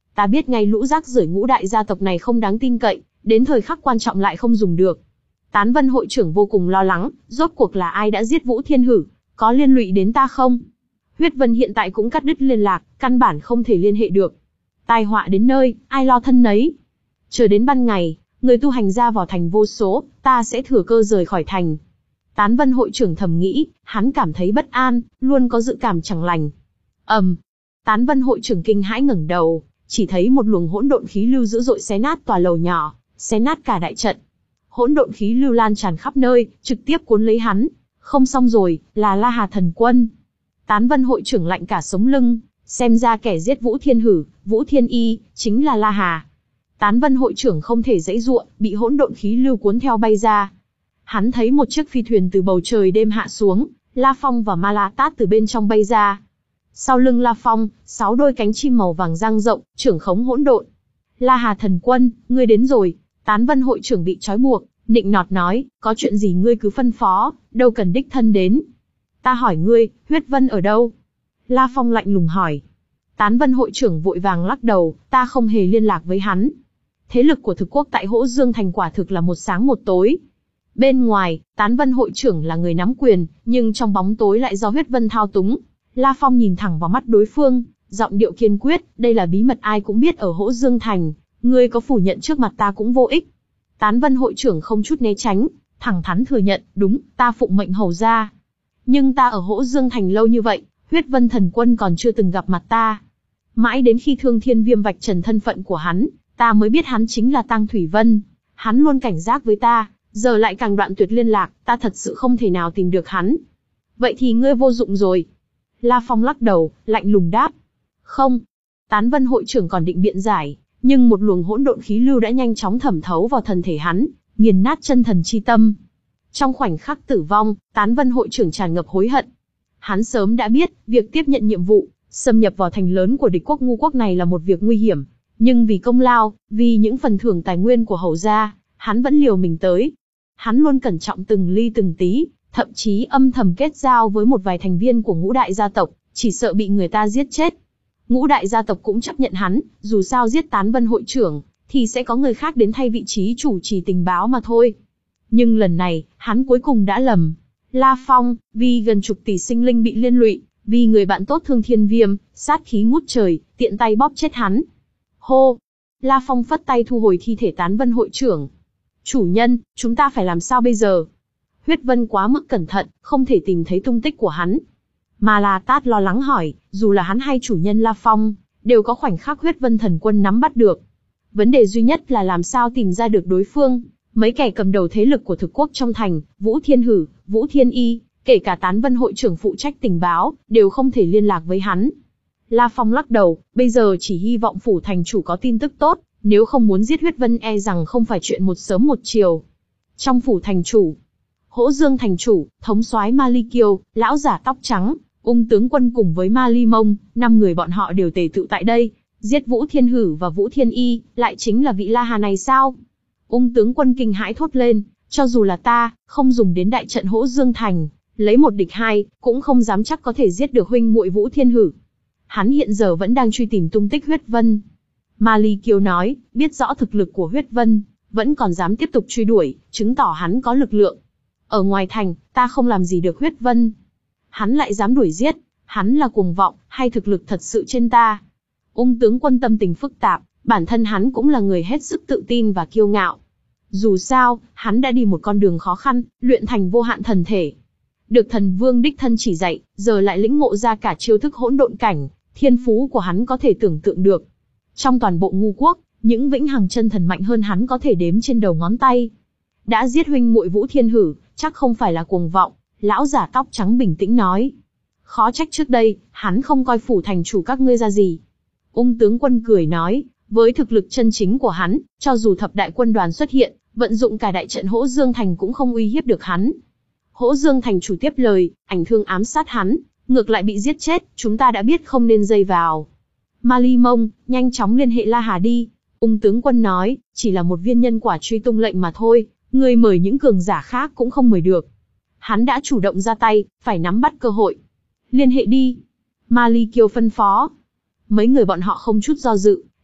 Ta biết ngay lũ rác rưởi ngũ đại gia tộc này không đáng tin cậy, đến thời khắc quan trọng lại không dùng được. Tán Vân hội trưởng vô cùng lo lắng, rốt cuộc là ai đã giết Vũ Thiên Hử, có liên lụy đến ta không? Huyết Vân hiện tại cũng cắt đứt liên lạc, căn bản không thể liên hệ được. Tai họa đến nơi, ai lo thân nấy. Chờ đến ban ngày, người tu hành ra vào thành vô số, ta sẽ thừa cơ rời khỏi thành. Tán Vân hội trưởng thầm nghĩ, hắn cảm thấy bất an, luôn có dự cảm chẳng lành. ầm, um, Tán Vân hội trưởng kinh hãi ngẩng đầu, chỉ thấy một luồng hỗn độn khí lưu dữ dội xé nát tòa lầu nhỏ, xé nát cả đại trận. Hỗn độn khí lưu lan tràn khắp nơi, trực tiếp cuốn lấy hắn. Không xong rồi, là La Hà thần quân. Tán Vân hội trưởng lạnh cả sống lưng, xem ra kẻ giết Vũ Thiên Hử, Vũ Thiên Y, chính là La Hà. Tán Vân hội trưởng không thể giãy giụa, bị hỗn độn khí lưu cuốn theo bay ra. Hắn thấy một chiếc phi thuyền từ bầu trời đêm hạ xuống, La Phong và Ma La Tát từ bên trong bay ra. Sau lưng La Phong, sáu đôi cánh chim màu vàng dang rộng, trưởng khống hỗn độn. La Hà thần quân, ngươi đến rồi. Tán Vân hội trưởng bị trói buộc, nịnh nọt nói, có chuyện gì ngươi cứ phân phó, đâu cần đích thân đến. Ta hỏi ngươi, Huyết Vân ở đâu? La Phong lạnh lùng hỏi. Tán Vân hội trưởng vội vàng lắc đầu, ta không hề liên lạc với hắn. Thế lực của thực quốc tại Hỗ Dương Thành quả thực là một sáng một tối. Bên ngoài, Tán Vân hội trưởng là người nắm quyền, nhưng trong bóng tối lại do Huyết Vân thao túng. La Phong nhìn thẳng vào mắt đối phương, giọng điệu kiên quyết, đây là bí mật ai cũng biết ở Hỗ Dương Thành, ngươi có phủ nhận trước mặt ta cũng vô ích. Tán Vân hội trưởng không chút né tránh, thẳng thắn thừa nhận, đúng, ta phụng mệnh hầu ra. Nhưng ta ở Hỗ Dương Thành lâu như vậy, Huyết Vân thần quân còn chưa từng gặp mặt ta. Mãi đến khi Thương Thiên Viêm vạch trần thân phận của hắn, ta mới biết hắn chính là Tang Thủy Vân. Hắn luôn cảnh giác với ta, giờ lại càng đoạn tuyệt liên lạc, ta thật sự không thể nào tìm được hắn. Vậy thì ngươi vô dụng rồi. La Phong lắc đầu, lạnh lùng đáp. Không. Tán Vân hội trưởng còn định biện giải, nhưng một luồng hỗn độn khí lưu đã nhanh chóng thẩm thấu vào thân thể hắn, nghiền nát chân thần chi tâm. Trong khoảnh khắc tử vong, Tán Vân hội trưởng tràn ngập hối hận. Hắn sớm đã biết, việc tiếp nhận nhiệm vụ, xâm nhập vào thành lớn của địch quốc ngu quốc này là một việc nguy hiểm. Nhưng vì công lao, vì những phần thưởng tài nguyên của hầu gia, hắn vẫn liều mình tới. Hắn luôn cẩn trọng từng ly từng tí, thậm chí âm thầm kết giao với một vài thành viên của ngũ đại gia tộc, chỉ sợ bị người ta giết chết. Ngũ đại gia tộc cũng chấp nhận hắn, dù sao giết Tán Vân hội trưởng, thì sẽ có người khác đến thay vị trí chủ trì tình báo mà thôi. Nhưng lần này, hắn cuối cùng đã lầm. La Phong, vì gần chục tỷ sinh linh bị liên lụy, vì người bạn tốt Thương Thiên Viêm, sát khí ngút trời, tiện tay bóp chết hắn. Hô! La Phong phất tay thu hồi thi thể Tán Vân hội trưởng. Chủ nhân, chúng ta phải làm sao bây giờ? Huyết Vân quá mức cẩn thận, không thể tìm thấy tung tích của hắn. Ma La Tát lo lắng hỏi, dù là hắn hay chủ nhân La Phong, đều có khoảnh khắc Huyết Vân thần quân nắm bắt được. Vấn đề duy nhất là làm sao tìm ra được đối phương. Mấy kẻ cầm đầu thế lực của thực quốc trong thành, Vũ Thiên Hử, Vũ Thiên Y, kể cả Tán Vân hội trưởng phụ trách tình báo, đều không thể liên lạc với hắn. La Phong lắc đầu, bây giờ chỉ hy vọng phủ thành chủ có tin tức tốt, nếu không muốn giết Huyết Vân e rằng không phải chuyện một sớm một chiều. Trong phủ thành chủ, Hỗ Dương thành chủ, thống soái Ma Ly Kiêu, lão giả tóc trắng, Ung tướng quân cùng với Ma Ly Mông, năm người bọn họ đều tề tựu tại đây. Giết Vũ Thiên Hử và Vũ Thiên Y, lại chính là vị La Hà này sao? Ung tướng quân kinh hãi thốt lên, cho dù là ta, không dùng đến đại trận Hỗ Dương thành, lấy một địch hai, cũng không dám chắc có thể giết được huynh muội Vũ Thiên Hử. Hắn hiện giờ vẫn đang truy tìm tung tích Huyết Vân. Ma Ly Kiêu nói, biết rõ thực lực của Huyết Vân, vẫn còn dám tiếp tục truy đuổi, chứng tỏ hắn có lực lượng. Ở ngoài thành, ta không làm gì được Huyết Vân. Hắn lại dám đuổi giết, hắn là cuồng vọng, hay thực lực thật sự trên ta? Ung tướng quân tâm tình phức tạp, bản thân hắn cũng là người hết sức tự tin và kiêu ngạo. Dù sao, hắn đã đi một con đường khó khăn, luyện thành vô hạn thần thể. Được thần vương đích thân chỉ dạy, giờ lại lĩnh ngộ ra cả chiêu thức hỗn độn cảnh, thiên phú của hắn có thể tưởng tượng được. Trong toàn bộ ngu quốc, những vĩnh hằng chân thần mạnh hơn hắn có thể đếm trên đầu ngón tay. Đã giết huynh muội Vũ Thiên Hử, chắc không phải là cuồng vọng, lão giả tóc trắng bình tĩnh nói. Khó trách trước đây, hắn không coi phủ thành chủ các ngươi ra gì. Ung tướng quân cười nói, với thực lực chân chính của hắn, cho dù thập đại quân đoàn xuất hiện, vận dụng cả đại trận Hỗ Dương thành cũng không uy hiếp được hắn. Hỗ Dương thành chủ tiếp lời, ảnh thương ám sát hắn, ngược lại bị giết chết, chúng ta đã biết không nên dây vào. Ma Ly Mông, nhanh chóng liên hệ La Hà đi. Ung tướng quân nói, chỉ là một viên nhân quả truy tung lệnh mà thôi, người mời những cường giả khác cũng không mời được. Hắn đã chủ động ra tay, phải nắm bắt cơ hội. Liên hệ đi. Ma Ly Kiêu phân phó. Mấy người bọn họ không chút do dự,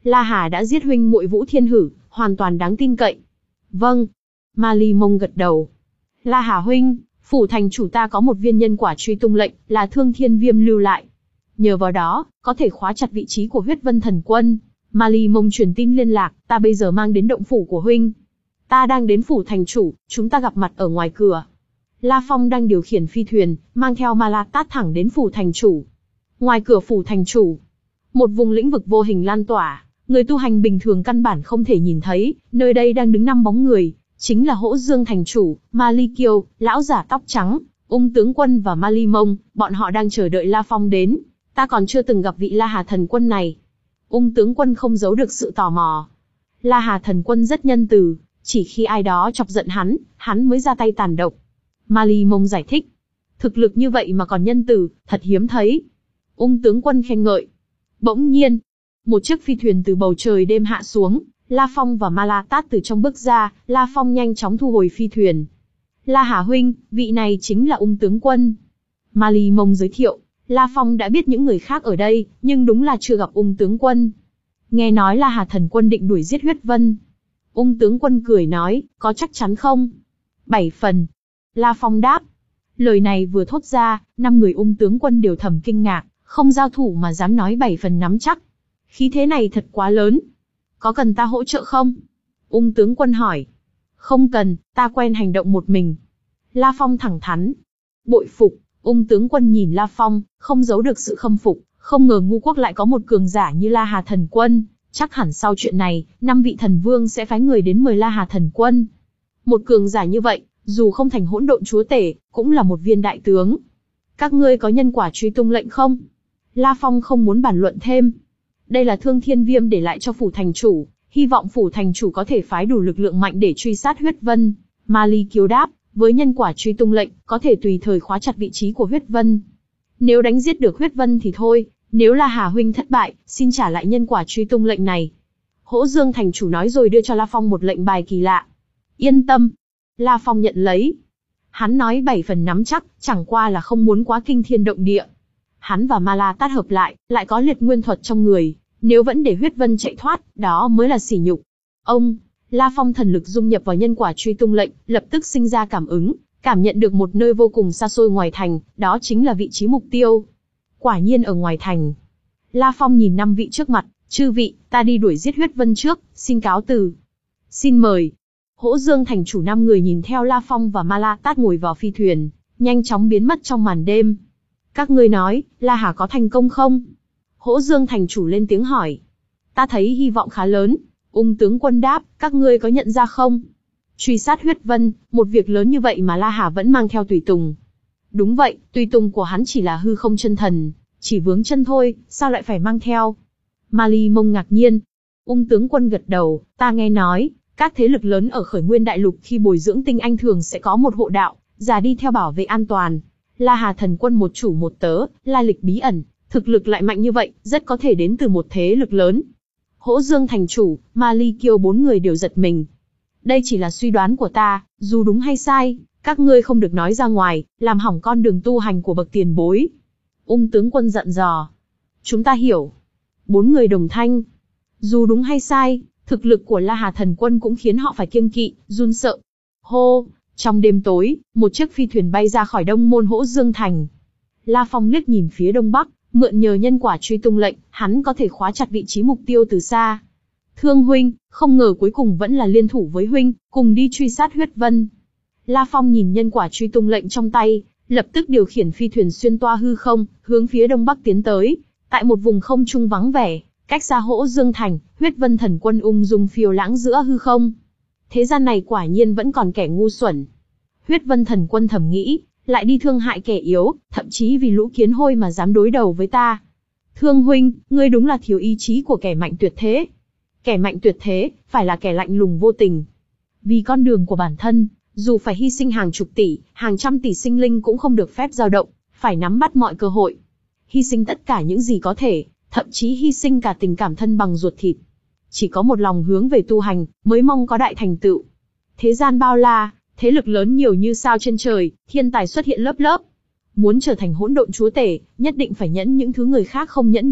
La Hà đã giết huynh muội Vũ Thiên Hử, hoàn toàn đáng tin cậy. Vâng. Ma Ly Mông gật đầu. La Hà huynh, phủ thành chủ ta có một viên nhân quả truy tung lệnh, là Thương Thiên Viêm lưu lại. Nhờ vào đó, có thể khóa chặt vị trí của Huyết Vân Thần Quân. Ma Ly Mông truyền tin liên lạc, ta bây giờ mang đến động phủ của huynh. Ta đang đến phủ thành chủ, chúng ta gặp mặt ở ngoài cửa. La Phong đang điều khiển phi thuyền, mang theo Ma La Tát thẳng đến phủ thành chủ. Ngoài cửa phủ thành chủ, một vùng lĩnh vực vô hình lan tỏa, người tu hành bình thường căn bản không thể nhìn thấy, nơi đây đang đứng năm bóng người, chính là Hỗ Dương thành chủ, Ma Ly Kiêu, lão giả tóc trắng, Ung tướng quân và Ma Ly Mông, bọn họ đang chờ đợi La Phong đến. Ta còn chưa từng gặp vị La Hà thần quân này. Ung tướng quân không giấu được sự tò mò. La Hà thần quân rất nhân từ, chỉ khi ai đó chọc giận hắn, hắn mới ra tay tàn độc. Ma Ly Mông giải thích. Thực lực như vậy mà còn nhân từ, thật hiếm thấy. Ung tướng quân khen ngợi. Bỗng nhiên, một chiếc phi thuyền từ bầu trời đêm hạ xuống, La Phong và Ma La Tát từ trong bước ra, La Phong nhanh chóng thu hồi phi thuyền. La Hà huynh, vị này chính là Ung tướng quân. Ma Ly Mông giới thiệu. La Phong đã biết những người khác ở đây, nhưng đúng là chưa gặp Ung tướng quân. Nghe nói La Hà thần quân định đuổi giết Huyết Vân. Ung tướng quân cười nói, có chắc chắn không? Bảy phần. La Phong đáp. Lời này vừa thốt ra, năm người Ung tướng quân đều thầm kinh ngạc, không giao thủ mà dám nói bảy phần nắm chắc. Khí thế này thật quá lớn. Có cần ta hỗ trợ không? Ung tướng quân hỏi. Không cần, ta quen hành động một mình. La Phong thẳng thắn. Bội phục. Ung tướng quân nhìn La Phong, không giấu được sự khâm phục, không ngờ ngu quốc lại có một cường giả như La Hà thần quân, chắc hẳn sau chuyện này, năm vị thần vương sẽ phái người đến mời La Hà thần quân. Một cường giả như vậy, dù không thành hỗn độn chúa tể, cũng là một viên đại tướng. Các ngươi có nhân quả truy tung lệnh không? La Phong không muốn bàn luận thêm. Đây là Thương Thiên Viêm để lại cho phủ thành chủ, hy vọng phủ thành chủ có thể phái đủ lực lượng mạnh để truy sát Huyết Vân. Ma Ly Kiêu đáp. Với nhân quả truy tung lệnh, có thể tùy thời khóa chặt vị trí của Huyết Vân. Nếu đánh giết được Huyết Vân thì thôi, nếu là Hà huynh thất bại, xin trả lại nhân quả truy tung lệnh này. Hỗ Dương thành chủ nói rồi đưa cho La Phong một lệnh bài kỳ lạ. Yên tâm. La Phong nhận lấy. Hắn nói bảy phần nắm chắc, chẳng qua là không muốn quá kinh thiên động địa. Hắn và Ma La Tát hợp lại, lại có liệt nguyên thuật trong người, nếu vẫn để Huyết Vân chạy thoát, đó mới là sỉ nhục. Ông La Phong thần lực dung nhập vào nhân quả truy tung lệnh, lập tức sinh ra cảm ứng, cảm nhận được một nơi vô cùng xa xôi ngoài thành, đó chính là vị trí mục tiêu. Quả nhiên ở ngoài thành. La Phong nhìn năm vị trước mặt, chư vị, ta đi đuổi giết Huyết Vân trước, xin cáo từ. Xin mời. Hỗ Dương thành chủ năm người nhìn theo La Phong và Ma La Tát ngồi vào phi thuyền, nhanh chóng biến mất trong màn đêm. Các ngươi nói, La Hà có thành công không? Hỗ Dương thành chủ lên tiếng hỏi. Ta thấy hy vọng khá lớn. Ung tướng quân đáp, các ngươi có nhận ra không? Truy sát Huyết Vân, một việc lớn như vậy mà La Hà vẫn mang theo tùy tùng. Đúng vậy, tùy tùng của hắn chỉ là hư không chân thần, chỉ vướng chân thôi, sao lại phải mang theo? Ma Ly Mông ngạc nhiên. Ung tướng quân gật đầu, ta nghe nói, các thế lực lớn ở Khởi Nguyên Đại Lục khi bồi dưỡng tinh anh thường sẽ có một hộ đạo, giả đi theo bảo vệ an toàn. La Hà thần quân một chủ một tớ, lai lịch bí ẩn, thực lực lại mạnh như vậy, rất có thể đến từ một thế lực lớn. Hỗ Dương thành chủ, Ma Ly Kiêu bốn người đều giật mình. Đây chỉ là suy đoán của ta, dù đúng hay sai, các ngươi không được nói ra ngoài, làm hỏng con đường tu hành của bậc tiền bối. Ung tướng quân dặn dò. Chúng ta hiểu. Bốn người đồng thanh. Dù đúng hay sai, thực lực của La Hà thần quân cũng khiến họ phải kiêng kỵ, run sợ. Hô, trong đêm tối, một chiếc phi thuyền bay ra khỏi đông môn Hỗ Dương thành. La Phong liếc nhìn phía đông bắc. Mượn nhờ nhân quả truy tung lệnh, hắn có thể khóa chặt vị trí mục tiêu từ xa. Thương huynh, không ngờ cuối cùng vẫn là liên thủ với huynh, cùng đi truy sát Huyết Vân. La Phong nhìn nhân quả truy tung lệnh trong tay, lập tức điều khiển phi thuyền xuyên toa hư không, hướng phía đông bắc tiến tới. Tại một vùng không trung vắng vẻ, cách xa Hỗ Dương thành, Huyết Vân thần quân ung dung phiêu lãng giữa hư không. Thế gian này quả nhiên vẫn còn kẻ ngu xuẩn. Huyết Vân thần quân thầm nghĩ. Lại đi thương hại kẻ yếu, thậm chí vì lũ kiến hôi mà dám đối đầu với ta. Thương huynh, ngươi đúng là thiếu ý chí của kẻ mạnh tuyệt thế. Kẻ mạnh tuyệt thế, phải là kẻ lạnh lùng vô tình. Vì con đường của bản thân, dù phải hy sinh hàng chục tỷ, hàng trăm tỷ sinh linh cũng không được phép dao động, phải nắm bắt mọi cơ hội. Hy sinh tất cả những gì có thể, thậm chí hy sinh cả tình cảm thân bằng ruột thịt. Chỉ có một lòng hướng về tu hành, mới mong có đại thành tựu. Thế gian bao la, thế lực lớn nhiều như sao trên trời, thiên tài xuất hiện lớp lớp. Muốn trở thành hỗn độn chúa tể, nhất định phải nhẫn những thứ người khác không nhẫn được,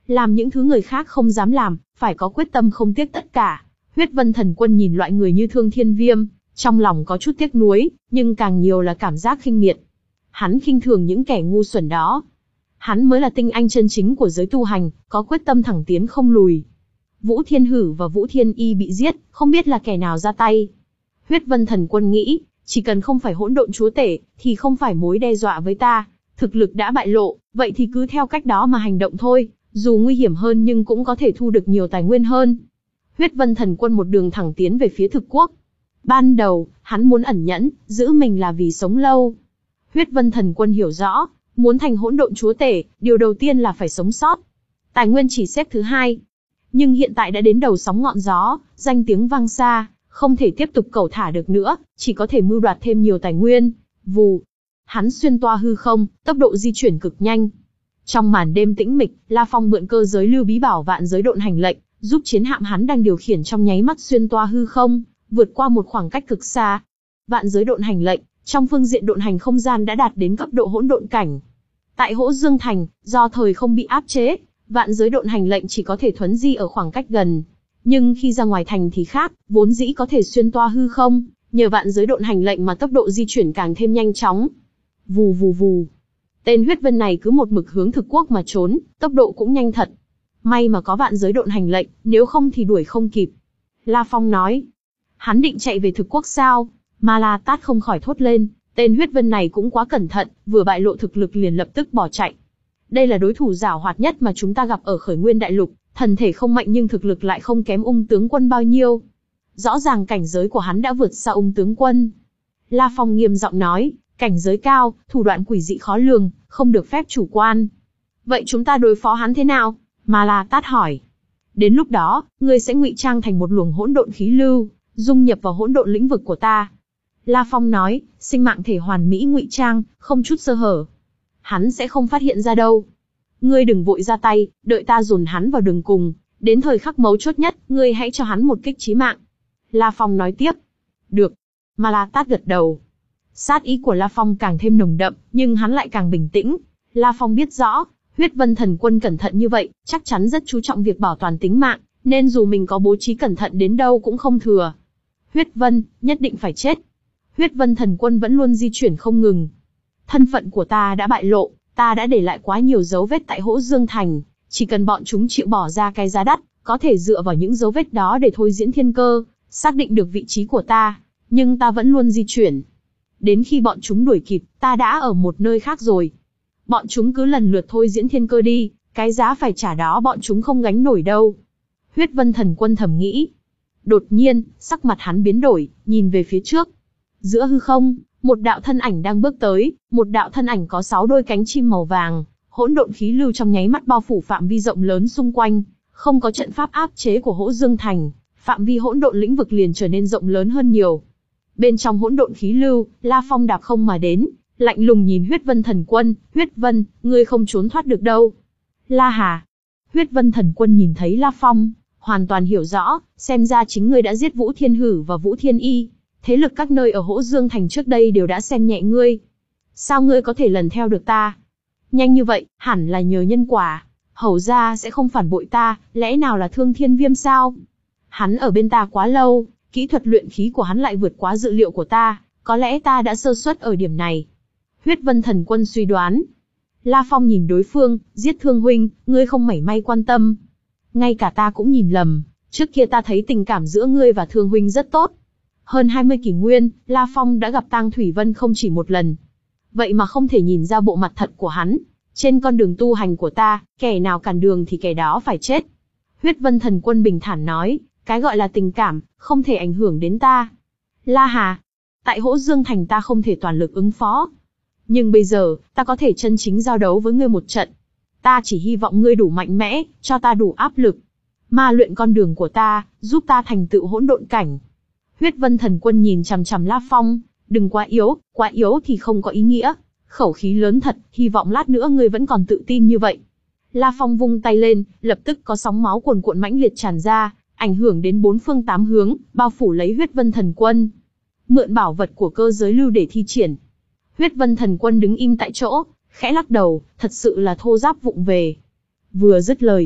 Làm những thứ người khác không dám làm, phải có quyết tâm không tiếc tất cả. Huyết Vân Thần Quân nhìn loại người như Thương Thiên Viêm, trong lòng có chút tiếc nuối, nhưng càng nhiều là cảm giác khinh miệt. Hắn khinh thường những kẻ ngu xuẩn đó. Hắn mới là tinh anh chân chính của giới tu hành, có quyết tâm thẳng tiến không lùi. Vũ Thiên Hử và Vũ Thiên Y bị giết, không biết là kẻ nào ra tay. Huyết Vân Thần Quân nghĩ, chỉ cần không phải hỗn độn chúa tể, thì không phải mối đe dọa với ta. Thực lực đã bại lộ, vậy thì cứ theo cách đó mà hành động thôi, dù nguy hiểm hơn nhưng cũng có thể thu được nhiều tài nguyên hơn. Huyết Vân Thần Quân một đường thẳng tiến về phía thực quốc. Ban đầu, hắn muốn ẩn nhẫn, giữ mình là vì sống lâu. Huyết Vân Thần Quân hiểu rõ, muốn thành hỗn độn chúa tể, điều đầu tiên là phải sống sót. Tài nguyên chỉ xếp thứ hai. Nhưng hiện tại đã đến đầu sóng ngọn gió, danh tiếng vang xa, không thể tiếp tục cẩu thả được nữa, chỉ có thể mưu đoạt thêm nhiều tài nguyên. Vù. Hắn xuyên toa hư không, tốc độ di chuyển cực nhanh. Trong màn đêm tĩnh mịch, La Phong mượn cơ giới lưu bí bảo vạn giới độn hành lệnh, giúp chiến hạm hắn đang điều khiển trong nháy mắt xuyên toa hư không, vượt qua một khoảng cách cực xa. Vạn giới độn hành lệnh, trong phương diện độn hành không gian đã đạt đến cấp độ hỗn độn cảnh. Tại Hỗ Dương Thành, do thời không bị áp chế, vạn giới độn hành lệnh chỉ có thể thuấn di ở khoảng cách gần. Nhưng khi ra ngoài thành thì khác, vốn dĩ có thể xuyên toa hư không, nhờ vạn giới độn hành lệnh mà tốc độ di chuyển càng thêm nhanh chóng. Vù vù vù. Tên huyết vân này cứ một mực hướng thực quốc mà trốn, tốc độ cũng nhanh thật. May mà có vạn giới độn hành lệnh, nếu không thì đuổi không kịp. La Phong nói. Hắn định chạy về thực quốc sao? Ma La Tát không khỏi thốt lên, tên huyết vân này cũng quá cẩn thận, vừa bại lộ thực lực liền lập tức bỏ chạy. Đây là đối thủ giảo hoạt nhất mà chúng ta gặp ở Khởi Nguyên Đại Lục, thần thể không mạnh nhưng thực lực lại không kém Ung tướng quân bao nhiêu. Rõ ràng cảnh giới của hắn đã vượt xa Ung tướng quân. La Phong nghiêm giọng nói, cảnh giới cao, thủ đoạn quỷ dị khó lường, không được phép chủ quan. Vậy chúng ta đối phó hắn thế nào? Ma La Tát hỏi. Đến lúc đó, ngươi sẽ ngụy trang thành một luồng hỗn độn khí lưu, dung nhập vào hỗn độn lĩnh vực của ta. La Phong nói, sinh mạng thể hoàn mỹ ngụy trang, không chút sơ hở. Hắn sẽ không phát hiện ra đâu. Ngươi đừng vội ra tay, đợi ta dồn hắn vào đường cùng, đến thời khắc mấu chốt nhất, ngươi hãy cho hắn một kích chí mạng. La Phong nói tiếp. Được. Ma La Tát gật đầu. Sát ý của La Phong càng thêm nồng đậm, nhưng hắn lại càng bình tĩnh. La Phong biết rõ, Huyết Vân Thần Quân cẩn thận như vậy, chắc chắn rất chú trọng việc bảo toàn tính mạng, nên dù mình có bố trí cẩn thận đến đâu cũng không thừa. Huyết Vân, nhất định phải chết. Huyết Vân Thần Quân vẫn luôn di chuyển không ngừng. Thân phận của ta đã bại lộ, ta đã để lại quá nhiều dấu vết tại Hỗ Dương Thành, chỉ cần bọn chúng chịu bỏ ra cái giá đắt, có thể dựa vào những dấu vết đó để thôi diễn thiên cơ, xác định được vị trí của ta, nhưng ta vẫn luôn di chuyển. Đến khi bọn chúng đuổi kịp, ta đã ở một nơi khác rồi. Bọn chúng cứ lần lượt thôi diễn thiên cơ đi, cái giá phải trả đó bọn chúng không gánh nổi đâu. Huyết Vân Thần Quân thầm nghĩ. Đột nhiên, sắc mặt hắn biến đổi, nhìn về phía trước. Giữa hư không, một đạo thân ảnh đang bước tới, một đạo thân ảnh có sáu đôi cánh chim màu vàng, hỗn độn khí lưu trong nháy mắt bao phủ phạm vi rộng lớn xung quanh, không có trận pháp áp chế của Hỗ Dương Thành, phạm vi hỗn độn lĩnh vực liền trở nên rộng lớn hơn nhiều. Bên trong hỗn độn khí lưu, La Phong đạp không mà đến, lạnh lùng nhìn Huyết Vân Thần Quân, Huyết Vân, ngươi không trốn thoát được đâu. La Hà. Huyết Vân Thần Quân nhìn thấy La Phong, hoàn toàn hiểu rõ, xem ra chính ngươi đã giết Vũ Thiên Hử và Vũ Thiên Y. Thế lực các nơi ở Hỗ Dương Thành trước đây đều đã xem nhẹ ngươi. Sao ngươi có thể lần theo được ta? Nhanh như vậy, hẳn là nhờ nhân quả. Hầu ra sẽ không phản bội ta, lẽ nào là Thương Thiên Viêm sao? Hắn ở bên ta quá lâu, kỹ thuật luyện khí của hắn lại vượt quá dự liệu của ta, có lẽ ta đã sơ suất ở điểm này. Huyết Vân Thần Quân suy đoán. La Phong nhìn đối phương, giết Thương huynh, ngươi không mảy may quan tâm. Ngay cả ta cũng nhìn lầm, trước kia ta thấy tình cảm giữa ngươi và Thương huynh rất tốt. Hơn hai mươi kỷ nguyên, La Phong đã gặp Tang Thủy Vân không chỉ một lần. Vậy mà không thể nhìn ra bộ mặt thật của hắn. Trên con đường tu hành của ta, kẻ nào cản đường thì kẻ đó phải chết. Huyết Vân Thần Quân bình thản nói, cái gọi là tình cảm, không thể ảnh hưởng đến ta. La Hà, tại Hỗ Dương Thành ta không thể toàn lực ứng phó. Nhưng bây giờ, ta có thể chân chính giao đấu với ngươi một trận. Ta chỉ hy vọng ngươi đủ mạnh mẽ, cho ta đủ áp lực. Ma luyện con đường của ta, giúp ta thành tựu hỗn độn cảnh. Huyết Vân Thần Quân nhìn chằm chằm La Phong, đừng quá yếu, quá yếu thì không có ý nghĩa. Khẩu khí lớn thật, hy vọng lát nữa ngươi vẫn còn tự tin như vậy. La Phong vung tay lên, lập tức có sóng máu cuồn cuộn mãnh liệt tràn ra, ảnh hưởng đến bốn phương tám hướng, bao phủ lấy Huyết Vân Thần Quân. Mượn bảo vật của cơ giới lưu để thi triển. Huyết Vân Thần Quân đứng im tại chỗ, khẽ lắc đầu, thật sự là thô giáp vụng về. Vừa dứt lời,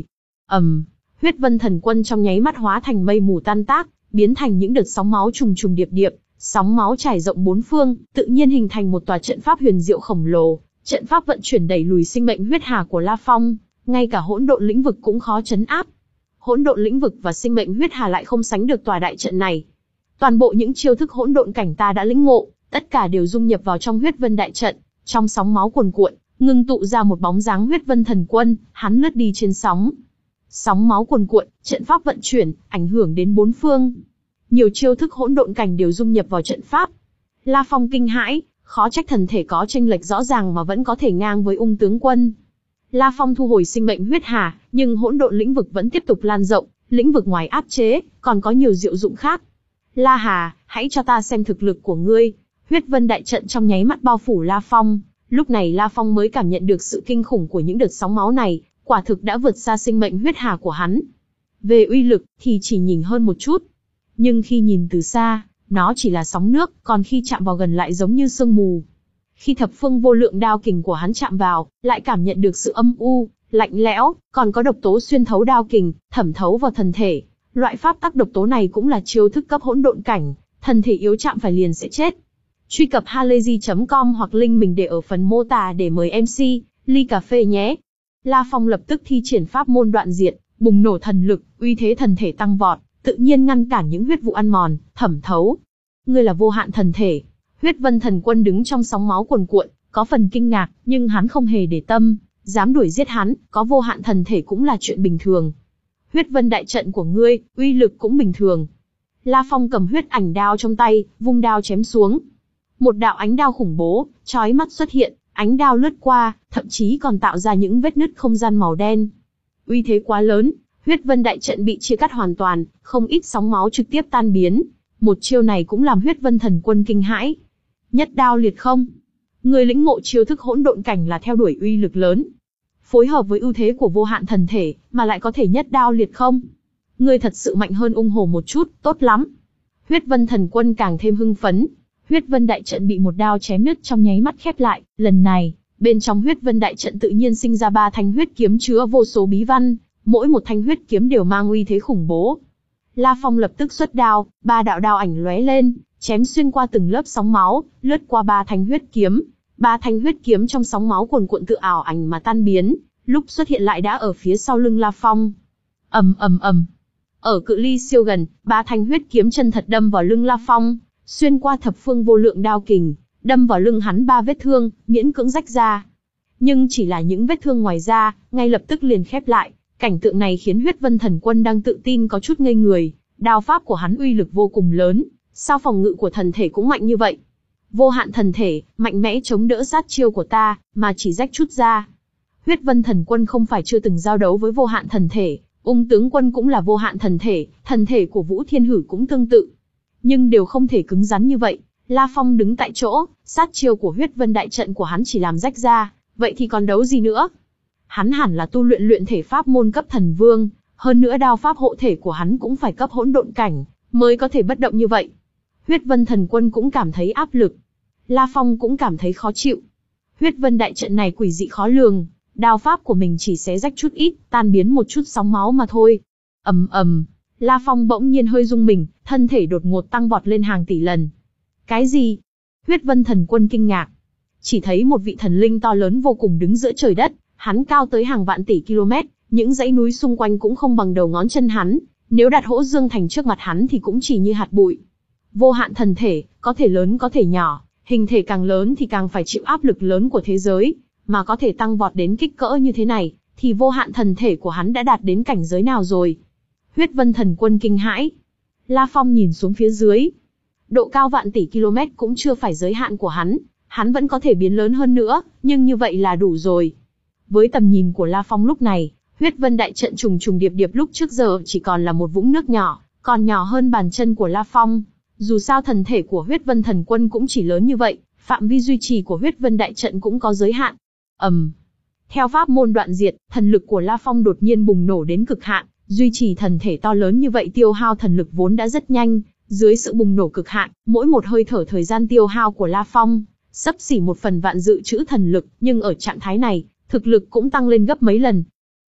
ầm, huyết vân thần quân trong nháy mắt hóa thành mây mù tan tác, biến thành những đợt sóng máu trùng trùng điệp điệp, sóng máu trải rộng bốn phương, tự nhiên hình thành một tòa trận pháp huyền diệu khổng lồ. Trận pháp vận chuyển đẩy lùi sinh mệnh huyết hà của La Phong, ngay cả hỗn độn lĩnh vực cũng khó trấn áp. Hỗn độn lĩnh vực và sinh mệnh huyết hà lại không sánh được tòa đại trận này. Toàn bộ những chiêu thức hỗn độn cảnh ta đã lĩnh ngộ, tất cả đều dung nhập vào trong huyết vân đại trận, trong sóng máu cuồn cuộn, ngưng tụ ra một bóng dáng huyết vân thần quân, hắn lướt đi trên sóng. Sóng máu cuồn cuộn, trận pháp vận chuyển, ảnh hưởng đến bốn phương. Nhiều chiêu thức hỗn độn cảnh đều dung nhập vào trận pháp. La Phong kinh hãi, khó trách thần thể có chênh lệch rõ ràng mà vẫn có thể ngang với Ung tướng quân. La Phong thu hồi sinh mệnh huyết hà, nhưng hỗn độn lĩnh vực vẫn tiếp tục lan rộng, lĩnh vực ngoài áp chế, còn có nhiều diệu dụng khác. La Hà, hãy cho ta xem thực lực của ngươi. Huyết vân đại trận trong nháy mắt bao phủ La Phong, lúc này La Phong mới cảm nhận được sự kinh khủng của những đợt sóng máu này, quả thực đã vượt xa sinh mệnh huyết hà của hắn. Về uy lực thì chỉ nhìn hơn một chút, nhưng khi nhìn từ xa, nó chỉ là sóng nước, còn khi chạm vào gần lại giống như sương mù. Khi thập phương vô lượng đao kình của hắn chạm vào, lại cảm nhận được sự âm u, lạnh lẽo, còn có độc tố xuyên thấu đao kình, thẩm thấu vào thần thể. Loại pháp tắc độc tố này cũng là chiêu thức cấp hỗn độn cảnh, thần thể yếu chạm phải liền sẽ chết. Truy cập halayzi chấm com hoặc link mình để ở phần mô tả để mời em xê, ly cà phê nhé. La Phong lập tức thi triển pháp môn đoạn diệt, bùng nổ thần lực, uy thế thần thể tăng vọt, tự nhiên ngăn cản những huyết vụ ăn mòn, thẩm thấu. Ngươi là vô hạn thần thể. Huyết vân thần quân đứng trong sóng máu cuồn cuộn, có phần kinh ngạc, nhưng hắn không hề để tâm, dám đuổi giết hắn, có vô hạn thần thể cũng là chuyện bình thường. Huyết vân đại trận của ngươi, uy lực cũng bình thường. La Phong cầm huyết ảnh đao trong tay, vung đao chém xuống. Một đạo ánh đao khủng bố, chói mắt xuất hiện, ánh đao lướt qua, thậm chí còn tạo ra những vết nứt không gian màu đen. Uy thế quá lớn, huyết vân đại trận bị chia cắt hoàn toàn, không ít sóng máu trực tiếp tan biến. Một chiêu này cũng làm huyết vân thần quân kinh hãi. Nhất đao liệt không. Người lĩnh ngộ chiêu thức hỗn độn cảnh là theo đuổi uy lực lớn, phối hợp với ưu thế của vô hạn thần thể, mà lại có thể nhất đao liệt không. Ngươi thật sự mạnh hơn ung hồ một chút, tốt lắm. Huyết vân thần quân càng thêm hưng phấn. Huyết vân đại trận bị một đao chém nứt trong nháy mắt khép lại. Lần này, bên trong huyết vân đại trận tự nhiên sinh ra ba thanh huyết kiếm chứa vô số bí văn, mỗi một thanh huyết kiếm đều mang uy thế khủng bố. La Phong lập tức xuất đao, ba đạo đao ảnh lóe lên, chém xuyên qua từng lớp sóng máu, lướt qua ba thanh huyết kiếm. Ba thanh huyết kiếm trong sóng máu cuồn cuộn tự ảo ảnh mà tan biến, lúc xuất hiện lại đã ở phía sau lưng La Phong. Ầm ầm ầm. Ở cự ly siêu gần, ba thanh huyết kiếm chân thật đâm vào lưng La Phong, xuyên qua thập phương vô lượng đao kình, đâm vào lưng hắn ba vết thương, miễn cưỡng rách ra. Nhưng chỉ là những vết thương ngoài da, ngay lập tức liền khép lại. Cảnh tượng này khiến huyết vân thần quân đang tự tin có chút ngây người. Đao pháp của hắn uy lực vô cùng lớn, sao phòng ngự của thần thể cũng mạnh như vậy? Vô hạn thần thể, mạnh mẽ chống đỡ sát chiêu của ta, mà chỉ rách chút da. Huyết vân thần quân không phải chưa từng giao đấu với vô hạn thần thể, Ung tướng quân cũng là vô hạn thần thể, thần thể của Vũ Thiên Hử cũng tương tự. Nhưng đều không thể cứng rắn như vậy. La Phong đứng tại chỗ, sát chiêu của huyết vân đại trận của hắn chỉ làm rách ra, vậy thì còn đấu gì nữa? Hắn hẳn là tu luyện luyện thể pháp môn cấp thần vương, hơn nữa đao pháp hộ thể của hắn cũng phải cấp hỗn độn cảnh, mới có thể bất động như vậy. Huyết vân thần quân cũng cảm thấy áp lực. La Phong cũng cảm thấy khó chịu. Huyết vân đại trận này quỷ dị khó lường, đao pháp của mình chỉ xé rách chút ít, tan biến một chút sóng máu mà thôi. Ầm ầm, La Phong bỗng nhiên hơi rung mình, thân thể đột ngột tăng vọt lên hàng tỷ lần. Cái gì? Huyết vân thần quân kinh ngạc. Chỉ thấy một vị thần linh to lớn vô cùng đứng giữa trời đất, hắn cao tới hàng vạn tỷ km, những dãy núi xung quanh cũng không bằng đầu ngón chân hắn, nếu đặt Hỗ Dương Thành trước mặt hắn thì cũng chỉ như hạt bụi. Vô hạn thần thể, có thể lớn có thể nhỏ, hình thể càng lớn thì càng phải chịu áp lực lớn của thế giới, mà có thể tăng vọt đến kích cỡ như thế này, thì vô hạn thần thể của hắn đã đạt đến cảnh giới nào rồi? Huyết vân thần quân kinh hãi. La Phong nhìn xuống phía dưới. Độ cao vạn tỷ km cũng chưa phải giới hạn của hắn, hắn vẫn có thể biến lớn hơn nữa, nhưng như vậy là đủ rồi. Với tầm nhìn của La Phong lúc này, huyết vân đại trận trùng trùng điệp điệp lúc trước giờ chỉ còn là một vũng nước nhỏ, còn nhỏ hơn bàn chân của La Phong. Dù sao thần thể của huyết vân thần quân cũng chỉ lớn như vậy, phạm vi duy trì của huyết vân đại trận cũng có giới hạn. ầm, um. Theo pháp môn đoạn diệt, thần lực của La Phong đột nhiên bùng nổ đến cực hạn, duy trì thần thể to lớn như vậy tiêu hao thần lực vốn đã rất nhanh, dưới sự bùng nổ cực hạn, mỗi một hơi thở thời gian tiêu hao của La Phong xấp xỉ một phần vạn dự trữ thần lực, nhưng ở trạng thái này, thực lực cũng tăng lên gấp mấy lần.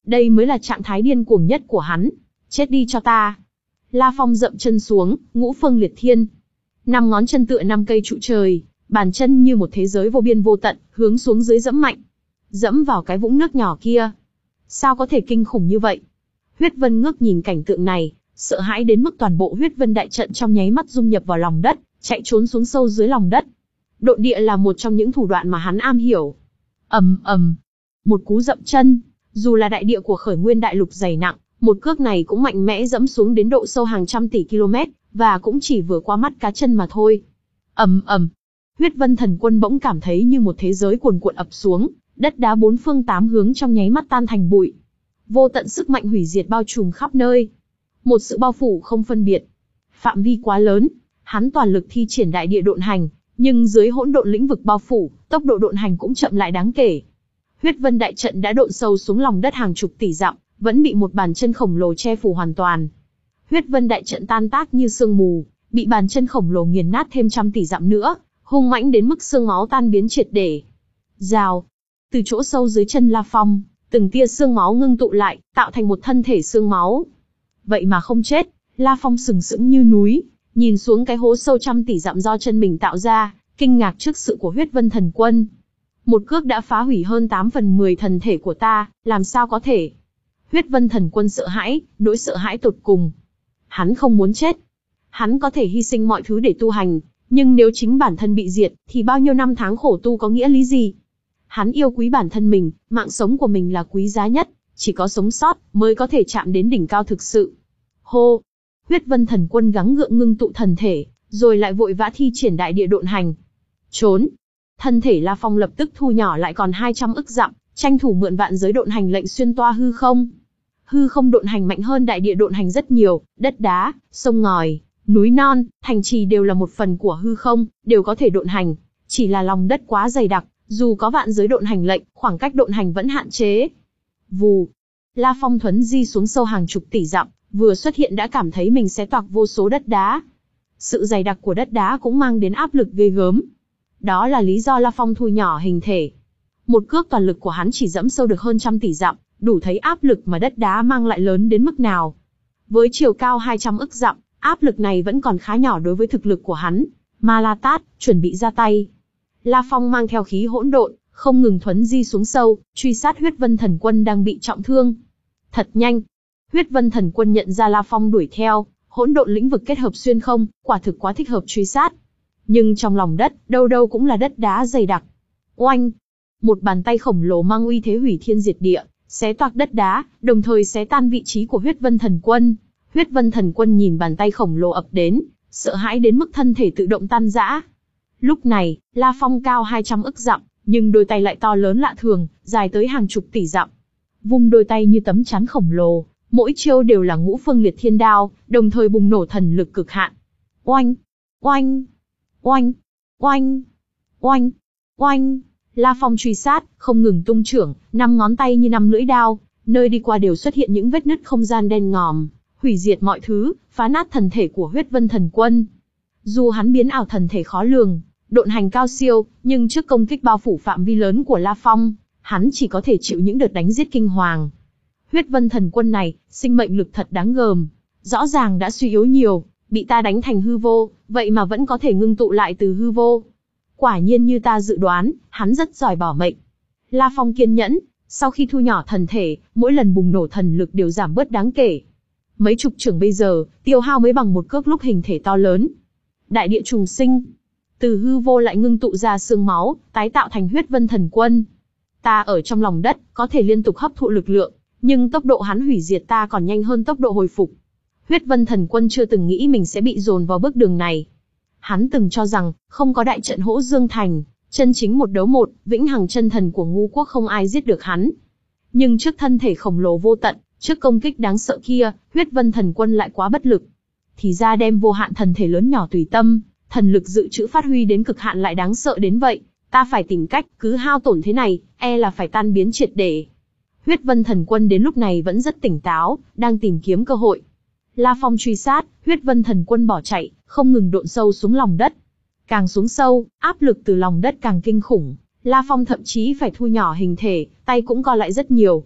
Đây mới là trạng thái điên cuồng nhất của hắn. Chết đi cho ta. La Phong dậm chân xuống, ngũ phương liệt thiên. Năm ngón chân tựa năm cây trụ trời, bàn chân như một thế giới vô biên vô tận, hướng xuống dưới dẫm mạnh. Dẫm vào cái vũng nước nhỏ kia. Sao có thể kinh khủng như vậy? Huyết Vân ngước nhìn cảnh tượng này, sợ hãi đến mức toàn bộ Huyết Vân đại trận trong nháy mắt dung nhập vào lòng đất, chạy trốn xuống sâu dưới lòng đất. Độn địa là một trong những thủ đoạn mà hắn am hiểu. Ầm ầm, một cú dậm chân, dù là đại địa của Khởi Nguyên đại lục dày nặng, một cước này cũng mạnh mẽ dẫm xuống đến độ sâu hàng trăm tỷ km, và cũng chỉ vừa qua mắt cá chân mà thôi. Ầm ầm, Huyết Vân Thần Quân bỗng cảm thấy như một thế giới cuồn cuộn ập xuống, đất đá bốn phương tám hướng trong nháy mắt tan thành bụi. Vô tận sức mạnh hủy diệt bao trùm khắp nơi. Một sự bao phủ không phân biệt. Phạm vi quá lớn, hắn toàn lực thi triển đại địa độn hành, nhưng dưới hỗn độn lĩnh vực bao phủ, tốc độ độn hành cũng chậm lại đáng kể. Huyết Vân đại trận đã độn sâu xuống lòng đất hàng chục tỷ dặm, vẫn bị một bàn chân khổng lồ che phủ hoàn toàn. Huyết Vân đại trận tan tác như sương mù, bị bàn chân khổng lồ nghiền nát thêm trăm tỷ dặm nữa, hung mãnh đến mức xương máu tan biến triệt để. Rào, từ chỗ sâu dưới chân La Phong, từng tia xương máu ngưng tụ lại, tạo thành một thân thể xương máu. Vậy mà không chết, La Phong sừng sững như núi, nhìn xuống cái hố sâu trăm tỷ dặm do chân mình tạo ra, kinh ngạc trước sự của Huyết Vân Thần Quân. Một cước đã phá hủy hơn tám phần mười thần thể của ta, làm sao có thể? Huyết Vân Thần Quân sợ hãi, nỗi sợ hãi tột cùng. Hắn không muốn chết. Hắn có thể hy sinh mọi thứ để tu hành, nhưng nếu chính bản thân bị diệt, thì bao nhiêu năm tháng khổ tu có nghĩa lý gì? Hắn yêu quý bản thân mình, mạng sống của mình là quý giá nhất, chỉ có sống sót mới có thể chạm đến đỉnh cao thực sự. Hô! Huyết Vân Thần Quân gắng gượng ngưng tụ thần thể, rồi lại vội vã thi triển đại địa độn hành. Trốn! Thân thể La Phong lập tức thu nhỏ lại còn hai trăm ức dặm, tranh thủ mượn vạn giới độn hành lệnh xuyên toa hư không. Hư không độn hành mạnh hơn đại địa độn hành rất nhiều, đất đá, sông ngòi, núi non, thành trì đều là một phần của hư không, đều có thể độn hành. Chỉ là lòng đất quá dày đặc, dù có vạn giới độn hành lệnh, khoảng cách độn hành vẫn hạn chế. Vù! La Phong thuấn di xuống sâu hàng chục tỷ dặm, vừa xuất hiện đã cảm thấy mình xé toạc vô số đất đá. Sự dày đặc của đất đá cũng mang đến áp lực ghê gớm. Đó là lý do La Phong thu nhỏ hình thể. Một cước toàn lực của hắn chỉ dẫm sâu được hơn trăm tỷ dặm, đủ thấy áp lực mà đất đá mang lại lớn đến mức nào. Với chiều cao hai trăm ức dặm, áp lực này vẫn còn khá nhỏ đối với thực lực của hắn. Ma La Tát, chuẩn bị ra tay. La Phong mang theo khí hỗn độn, không ngừng thuấn di xuống sâu, truy sát Huyết Vân Thần Quân đang bị trọng thương. Thật nhanh. Huyết Vân Thần Quân nhận ra La Phong đuổi theo, hỗn độn lĩnh vực kết hợp xuyên không, quả thực quá thích hợp truy sát. Nhưng trong lòng đất, đâu đâu cũng là đất đá dày đặc. Oanh! Một bàn tay khổng lồ mang uy thế hủy thiên diệt địa, xé toạc đất đá, đồng thời xé tan vị trí của Huyết Vân Thần Quân. Huyết Vân Thần Quân nhìn bàn tay khổng lồ ập đến, sợ hãi đến mức thân thể tự động tan rã. Lúc này, La Phong cao hai trăm ức dặm, nhưng đôi tay lại to lớn lạ thường, dài tới hàng chục tỷ dặm. Vung đôi tay như tấm chắn khổng lồ, mỗi chiêu đều là ngũ phương liệt thiên đao, đồng thời bùng nổ thần lực cực hạn. Oanh! Oanh! Oanh! Oanh! Oanh! Oanh! La Phong truy sát, không ngừng tung chưởng, năm ngón tay như năm lưỡi đao, nơi đi qua đều xuất hiện những vết nứt không gian đen ngòm, hủy diệt mọi thứ, phá nát thần thể của Huyết Vân Thần Quân. Dù hắn biến ảo thần thể khó lường, độn hành cao siêu, nhưng trước công kích bao phủ phạm vi lớn của La Phong, hắn chỉ có thể chịu những đợt đánh giết kinh hoàng. Huyết Vân Thần Quân này, sinh mệnh lực thật đáng gờm, rõ ràng đã suy yếu nhiều, bị ta đánh thành hư vô, vậy mà vẫn có thể ngưng tụ lại từ hư vô. Quả nhiên như ta dự đoán, hắn rất giỏi bỏ mệnh. La Phong kiên nhẫn, sau khi thu nhỏ thần thể, mỗi lần bùng nổ thần lực đều giảm bớt đáng kể. Mấy chục chưởng bây giờ, tiêu hao mới bằng một cước lúc hình thể to lớn. Đại địa trùng sinh, từ hư vô lại ngưng tụ ra xương máu, tái tạo thành Huyết Vân Thần Quân. Ta ở trong lòng đất, có thể liên tục hấp thụ lực lượng, nhưng tốc độ hắn hủy diệt ta còn nhanh hơn tốc độ hồi phục. Huyết Vân Thần Quân chưa từng nghĩ mình sẽ bị dồn vào bước đường này. Hắn từng cho rằng, không có đại trận Hỗ Dương Thành, chân chính một đấu một, vĩnh hằng chân thần của Ngũ Quốc không ai giết được hắn. Nhưng trước thân thể khổng lồ vô tận, trước công kích đáng sợ kia, Huyết Vân Thần Quân lại quá bất lực. Thì ra đem vô hạn thần thể lớn nhỏ tùy tâm, thần lực dự trữ phát huy đến cực hạn lại đáng sợ đến vậy. Ta phải tìm cách, cứ hao tổn thế này, e là phải tan biến triệt để. Huyết Vân Thần Quân đến lúc này vẫn rất tỉnh táo, đang tìm kiếm cơ hội. La Phong truy sát, Huyết Vân Thần Quân bỏ chạy, không ngừng độn sâu xuống lòng đất. Càng xuống sâu, áp lực từ lòng đất càng kinh khủng. La Phong thậm chí phải thu nhỏ hình thể, tay cũng co lại rất nhiều.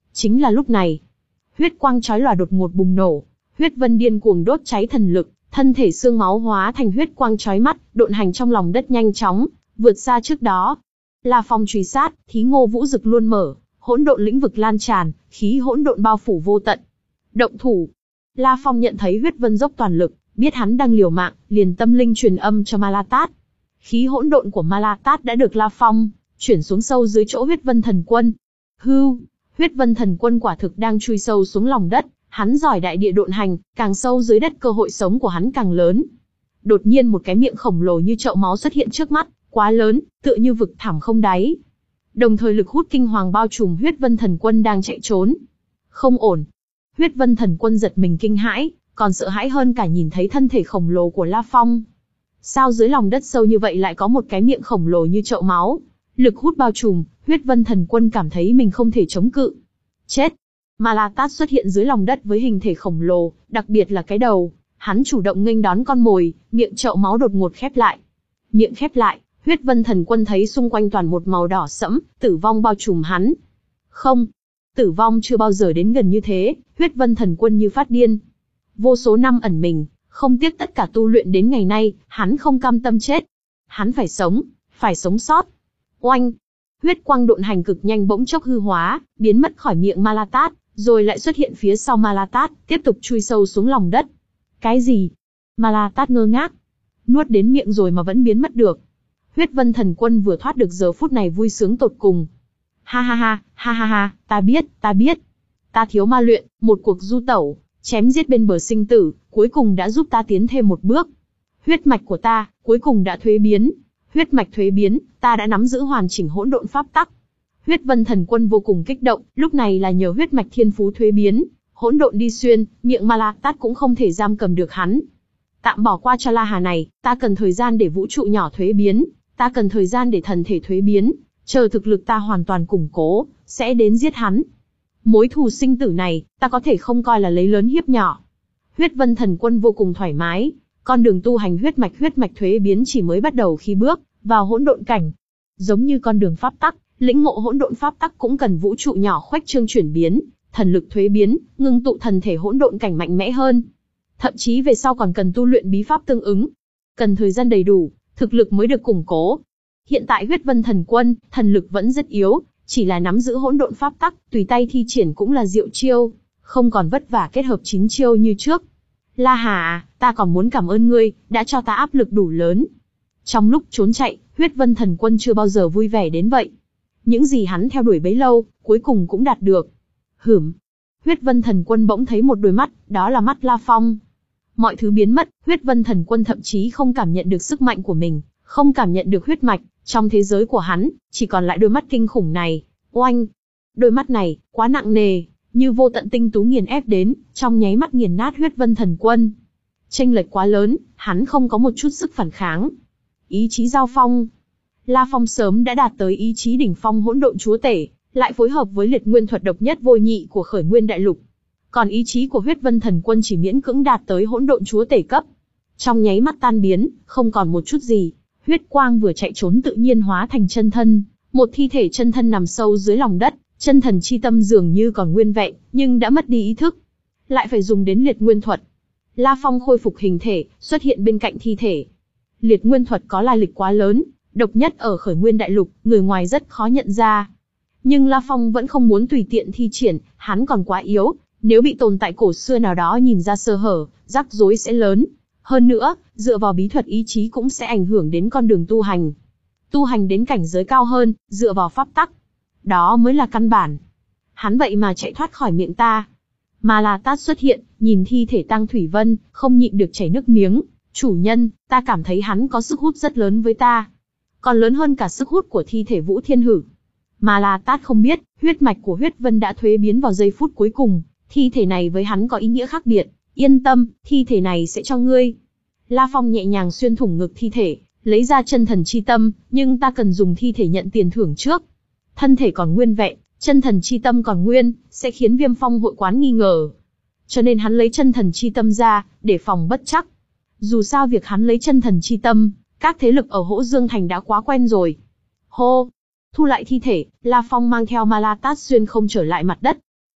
Chính là lúc này, huyết quang chói lòa đột ngột bùng nổ, huyết vân điên cuồng đốt cháy thần lực, thân thể xương máu hóa thành huyết quang chói mắt, độn hành trong lòng đất nhanh chóng, vượt xa trước đó. La Phong truy sát, thí ngô vũ dực luôn mở, hỗn độn lĩnh vực lan tràn, khí hỗn độn bao phủ vô tận. Động thủ. La Phong nhận thấy huyết vân dốc toàn lực, biết hắn đang liều mạng, liền tâm linh truyền âm cho Ma La Tát. Khí hỗn độn của Ma La Tát đã được La Phong chuyển xuống sâu dưới chỗ huyết vân thần quân. Hưu, huyết vân thần quân quả thực đang chui sâu xuống lòng đất, hắn giỏi đại địa độn hành, càng sâu dưới đất cơ hội sống của hắn càng lớn. Đột nhiên một cái miệng khổng lồ như chậu máu xuất hiện trước mắt, quá lớn, tựa như vực thẳm không đáy. Đồng thời lực hút kinh hoàng bao trùm huyết vân thần quân đang chạy trốn. Không ổn. Huyết vân thần quân giật mình kinh hãi, còn sợ hãi hơn cả nhìn thấy thân thể khổng lồ của La Phong. Sao dưới lòng đất sâu như vậy lại có một cái miệng khổng lồ như chậu máu? Lực hút bao trùm, huyết vân thần quân cảm thấy mình không thể chống cự. Chết! Ma La Tát xuất hiện dưới lòng đất với hình thể khổng lồ, đặc biệt là cái đầu. Hắn chủ động nghênh đón con mồi, miệng chậu máu đột ngột khép lại. Miệng khép lại, huyết vân thần quân thấy xung quanh toàn một màu đỏ sẫm, tử vong bao trùm hắn. Không! Tử vong chưa bao giờ đến gần như thế, huyết vân thần quân như phát điên. Vô số năm ẩn mình, không tiếc tất cả tu luyện đến ngày nay, hắn không cam tâm chết. Hắn phải sống, phải sống sót. Oanh! Huyết quang độn hành cực nhanh bỗng chốc hư hóa, biến mất khỏi miệng Ma La Tát, rồi lại xuất hiện phía sau Ma La Tát, tiếp tục chui sâu xuống lòng đất. Cái gì? Ma La Tát ngơ ngác. Nuốt đến miệng rồi mà vẫn biến mất được. Huyết vân thần quân vừa thoát được giờ phút này vui sướng tột cùng. Ha ha ha, ha ha ha, ta biết, ta biết. Ta thiếu ma luyện, một cuộc du tẩu, chém giết bên bờ sinh tử, cuối cùng đã giúp ta tiến thêm một bước. Huyết mạch của ta, cuối cùng đã thuế biến. Huyết mạch thuế biến, ta đã nắm giữ hoàn chỉnh hỗn độn pháp tắc. Huyết vân thần quân vô cùng kích động, lúc này là nhờ huyết mạch thiên phú thuế biến, hỗn độn đi xuyên, miệng Ma La Tát cũng không thể giam cầm được hắn. Tạm bỏ qua cho La Hà này, ta cần thời gian để vũ trụ nhỏ thuế biến, ta cần thời gian để thần thể thuế biến, chờ thực lực ta hoàn toàn củng cố, sẽ đến giết hắn. Mối thù sinh tử này, ta có thể không coi là lấy lớn hiếp nhỏ. Huyết vân thần quân vô cùng thoải mái, con đường tu hành huyết mạch huyết mạch thuế biến chỉ mới bắt đầu khi bước vào hỗn độn cảnh. Giống như con đường pháp tắc, lĩnh ngộ hỗn độn pháp tắc cũng cần vũ trụ nhỏ khuếch trương chuyển biến, thần lực thuế biến, ngưng tụ thần thể hỗn độn cảnh mạnh mẽ hơn. Thậm chí về sau còn cần tu luyện bí pháp tương ứng. Cần thời gian đầy đủ, thực lực mới được củng cố. Hiện tại huyết vân thần quân, thần lực vẫn rất yếu, chỉ là nắm giữ hỗn độn pháp tắc, tùy tay thi triển cũng là diệu chiêu, không còn vất vả kết hợp chín chiêu như trước. La Hà, ta còn muốn cảm ơn ngươi, đã cho ta áp lực đủ lớn. Trong lúc trốn chạy, huyết vân thần quân chưa bao giờ vui vẻ đến vậy. Những gì hắn theo đuổi bấy lâu, cuối cùng cũng đạt được. Hửm. Huyết vân thần quân bỗng thấy một đôi mắt, đó là mắt La Phong. Mọi thứ biến mất, huyết vân thần quân thậm chí không cảm nhận được sức mạnh của mình, không cảm nhận được huyết mạch, trong thế giới của hắn, chỉ còn lại đôi mắt kinh khủng này. Oanh! Đôi mắt này, quá nặng nề, như vô tận tinh tú nghiền ép đến, trong nháy mắt nghiền nát huyết vân thần quân. Chênh lệch quá lớn, hắn không có một chút sức phản kháng. Ý chí giao phong. La Phong sớm đã đạt tới ý chí đỉnh phong hỗn độn chúa tể, lại phối hợp với liệt nguyên thuật độc nhất vô nhị của khởi nguyên đại lục. Còn ý chí của huyết vân thần quân chỉ miễn cưỡng đạt tới hỗn độn chúa tể cấp. Trong nháy mắt tan biến, không còn một chút gì. Huyết quang vừa chạy trốn tự nhiên hóa thành chân thân, một thi thể chân thân nằm sâu dưới lòng đất, chân thần chi tâm dường như còn nguyên vẹn, nhưng đã mất đi ý thức. Lại phải dùng đến liệt nguyên thuật. La Phong khôi phục hình thể, xuất hiện bên cạnh thi thể. Liệt nguyên thuật có lai lịch quá lớn, độc nhất ở khởi nguyên đại lục, người ngoài rất khó nhận ra. Nhưng La Phong vẫn không muốn tùy tiện thi triển, hắn còn quá yếu, nếu bị tồn tại cổ xưa nào đó nhìn ra sơ hở, rắc rối sẽ lớn. Hơn nữa, dựa vào bí thuật ý chí cũng sẽ ảnh hưởng đến con đường tu hành. Tu hành đến cảnh giới cao hơn, dựa vào pháp tắc. Đó mới là căn bản. Hắn vậy mà chạy thoát khỏi miệng ta. Ma La Tát xuất hiện, nhìn thi thể Tang Thủy Vân, không nhịn được chảy nước miếng. Chủ nhân, ta cảm thấy hắn có sức hút rất lớn với ta. Còn lớn hơn cả sức hút của thi thể Vũ Thiên Hử. Ma La Tát không biết, huyết mạch của huyết vân đã thuế biến vào giây phút cuối cùng. Thi thể này với hắn có ý nghĩa khác biệt. Yên tâm, thi thể này sẽ cho ngươi. La Phong nhẹ nhàng xuyên thủng ngực thi thể, lấy ra chân thần chi tâm, nhưng ta cần dùng thi thể nhận tiền thưởng trước. Thân thể còn nguyên vẹn, chân thần chi tâm còn nguyên, sẽ khiến Viêm Phong hội quán nghi ngờ. Cho nên hắn lấy chân thần chi tâm ra, để phòng bất chắc. Dù sao việc hắn lấy chân thần chi tâm, các thế lực ở Hỗ Dương Thành đã quá quen rồi. Hô! Thu lại thi thể, La Phong mang theo Ma La Tát xuyên không trở lại mặt đất.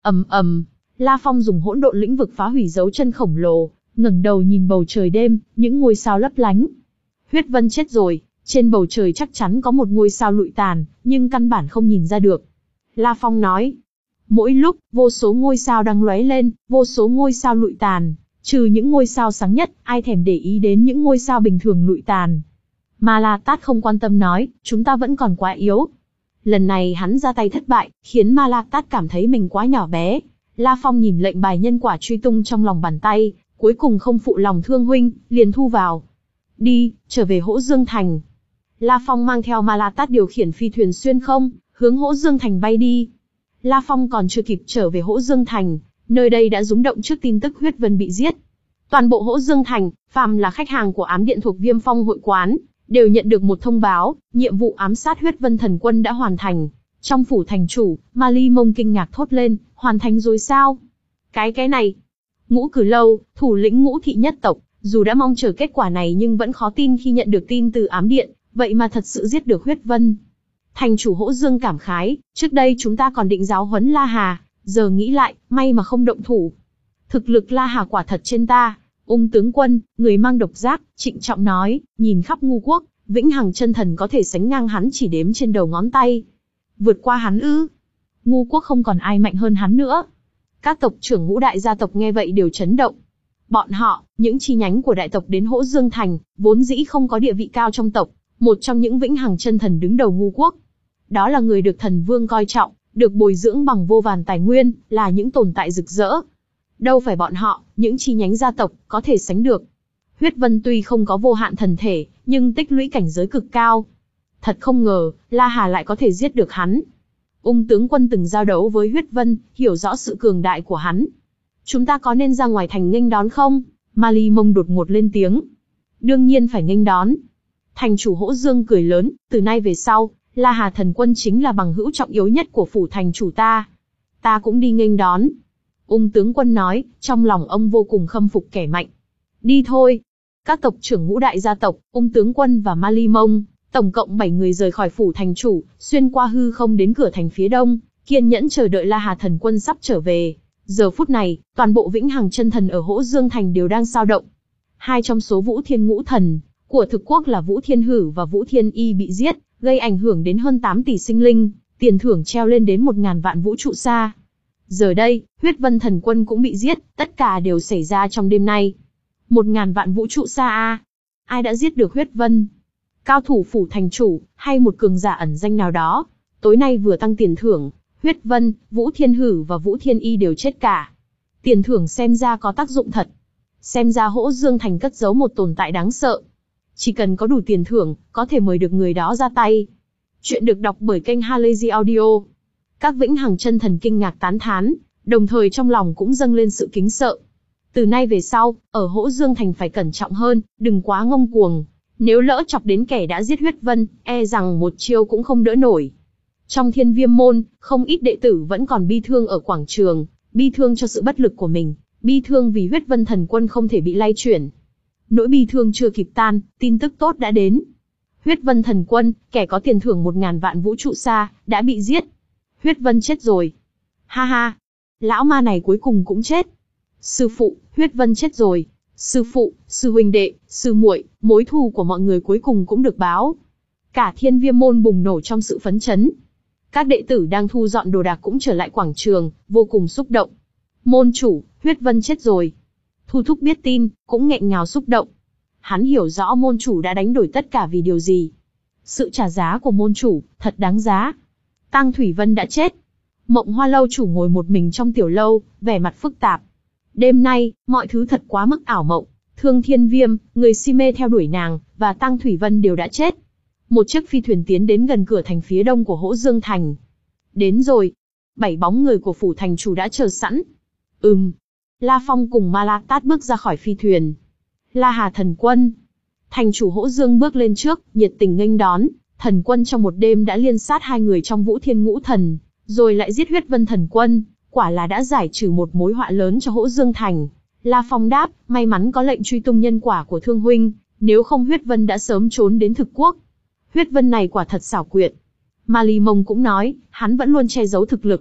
ầm ầm, La Phong dùng hỗn độn lĩnh vực phá hủy dấu chân khổng lồ, ngẩng đầu nhìn bầu trời đêm, những ngôi sao lấp lánh. Huyết Vân chết rồi, trên bầu trời chắc chắn có một ngôi sao lụi tàn, nhưng căn bản không nhìn ra được. La Phong nói, mỗi lúc, vô số ngôi sao đang lóe lên, vô số ngôi sao lụi tàn, trừ những ngôi sao sáng nhất, ai thèm để ý đến những ngôi sao bình thường lụi tàn. Ma La Tát không quan tâm nói, chúng ta vẫn còn quá yếu. Lần này hắn ra tay thất bại, khiến Ma La Tát cảm thấy mình quá nhỏ bé. La Phong nhìn lệnh bài nhân quả truy tung trong lòng bàn tay, cuối cùng không phụ lòng thương huynh, liền thu vào. Đi, trở về Hỗ Dương Thành. La Phong mang theo Ma La Tát điều khiển phi thuyền xuyên không, hướng Hỗ Dương Thành bay đi. La Phong còn chưa kịp trở về Hỗ Dương Thành, nơi đây đã rúng động trước tin tức Huyết Vân bị giết. Toàn bộ Hỗ Dương Thành, phàm là khách hàng của ám điện thuộc Viêm Phong hội quán, đều nhận được một thông báo, nhiệm vụ ám sát Huyết Vân thần quân đã hoàn thành. Trong phủ thành chủ, Ma Ly Mông kinh ngạc thốt lên, hoàn thành rồi sao? Cái cái này. Ngũ Cử Lâu, thủ lĩnh Ngũ thị nhất tộc, dù đã mong chờ kết quả này nhưng vẫn khó tin khi nhận được tin từ ám điện, vậy mà thật sự giết được Huyết Vân. Thành chủ Hỗ Dương cảm khái, trước đây chúng ta còn định giáo huấn La Hà, giờ nghĩ lại, may mà không động thủ. Thực lực La Hà quả thật trên ta. Ung tướng quân, người mang độc giác, trịnh trọng nói, nhìn khắp ngu quốc, Vĩnh Hằng chân thần có thể sánh ngang hắn chỉ đếm trên đầu ngón tay. Vượt qua hắn ư? Ngu quốc không còn ai mạnh hơn hắn nữa. Các tộc trưởng ngũ đại gia tộc nghe vậy đều chấn động. Bọn họ, những chi nhánh của đại tộc đến Hỗ Dương Thành, vốn dĩ không có địa vị cao trong tộc, một trong những Vĩnh Hằng chân thần đứng đầu ngu quốc. Đó là người được thần vương coi trọng, được bồi dưỡng bằng vô vàn tài nguyên, là những tồn tại rực rỡ. Đâu phải bọn họ, những chi nhánh gia tộc, có thể sánh được. Huyết Vân tuy không có vô hạn thần thể, nhưng tích lũy cảnh giới cực cao. Thật không ngờ, La Hà lại có thể giết được hắn. Ung tướng quân từng giao đấu với Huyết Vân, hiểu rõ sự cường đại của hắn. Chúng ta có nên ra ngoài thành nghênh đón không? Ma Ly Mông đột ngột lên tiếng. Đương nhiên phải nghênh đón. Thành chủ Hỗ Dương cười lớn, từ nay về sau, La Hà thần quân chính là bằng hữu trọng yếu nhất của phủ thành chủ ta. Ta cũng đi nghênh đón. Ung tướng quân nói, trong lòng ông vô cùng khâm phục kẻ mạnh. Đi thôi. Các tộc trưởng ngũ đại gia tộc, Ung tướng quân và Ma Ly Mông, tổng cộng bảy người rời khỏi phủ thành chủ, xuyên qua hư không đến cửa thành phía đông, kiên nhẫn chờ đợi La Hà thần quân sắp trở về. Giờ phút này, toàn bộ Vĩnh Hằng chân thần ở Hỗ Dương Thành đều đang sao động. Hai trong số Vũ Thiên ngũ thần của thực quốc là Vũ Thiên Hử và Vũ Thiên Y bị giết, gây ảnh hưởng đến hơn tám tỷ sinh linh, tiền thưởng treo lên đến một ngàn vạn vũ trụ xa. Giờ đây, Huyết Vân thần quân cũng bị giết, tất cả đều xảy ra trong đêm nay. Một ngàn vạn vũ trụ xa a, ai đã giết được Huyết Vân? Cao thủ phủ thành chủ, hay một cường giả ẩn danh nào đó? Tối nay vừa tăng tiền thưởng, Huyết Vân, Vũ Thiên Hử và Vũ Thiên Y đều chết cả. Tiền thưởng xem ra có tác dụng thật. Xem ra Hỗ Dương Thành cất giấu một tồn tại đáng sợ. Chỉ cần có đủ tiền thưởng, có thể mời được người đó ra tay. Chuyện được đọc bởi kênh Halazy Audio. Các Vĩnh Hằng chân thần kinh ngạc tán thán, đồng thời trong lòng cũng dâng lên sự kính sợ. Từ nay về sau, ở Hỗ Dương Thành phải cẩn trọng hơn, đừng quá ngông cuồng. Nếu lỡ chọc đến kẻ đã giết Huyết Vân, e rằng một chiêu cũng không đỡ nổi. Trong Thiên Viêm môn, không ít đệ tử vẫn còn bi thương ở quảng trường, bi thương cho sự bất lực của mình, bi thương vì Huyết Vân thần quân không thể bị lay chuyển. Nỗi bi thương chưa kịp tan, tin tức tốt đã đến. Huyết Vân thần quân, kẻ có tiền thưởng một ngàn vạn vũ trụ xa, đã bị giết. Huyết Vân chết rồi. Ha ha, lão ma này cuối cùng cũng chết. Sư phụ, Huyết Vân chết rồi. Sư phụ, sư huynh đệ, sư muội, mối thù của mọi người cuối cùng cũng được báo. Cả Thiên Viêm môn bùng nổ trong sự phấn chấn. Các đệ tử đang thu dọn đồ đạc cũng trở lại quảng trường, vô cùng xúc động. Môn chủ, Huyết Vân chết rồi. Thu Thúc biết tin, cũng nghẹn ngào xúc động. Hắn hiểu rõ môn chủ đã đánh đổi tất cả vì điều gì. Sự trả giá của môn chủ, thật đáng giá. Tang Thủy Vân đã chết. Mộng Hoa lâu chủ ngồi một mình trong tiểu lâu, vẻ mặt phức tạp. Đêm nay, mọi thứ thật quá mức ảo mộng. Thương Thiên Viêm, người si mê theo đuổi nàng, và Tang Thủy Vân đều đã chết. Một chiếc phi thuyền tiến đến gần cửa thành phía đông của Hỗ Dương Thành. Đến rồi. Bảy bóng người của phủ thành chủ đã chờ sẵn. Ừm. La Phong cùng Ma La Tát bước ra khỏi phi thuyền. La Hà thần quân. Thành chủ Hỗ Dương bước lên trước, nhiệt tình nghênh đón. Thần quân trong một đêm đã liên sát hai người trong Vũ Thiên ngũ thần, rồi lại giết Huyết Vân thần quân, quả là đã giải trừ một mối họa lớn cho Hỗ Dương Thành. La Phong đáp, may mắn có lệnh truy tung nhân quả của Thương huynh, nếu không Huyết Vân đã sớm trốn đến thực quốc. Huyết Vân này quả thật xảo quyệt. Ma Ly Mông cũng nói, hắn vẫn luôn che giấu thực lực.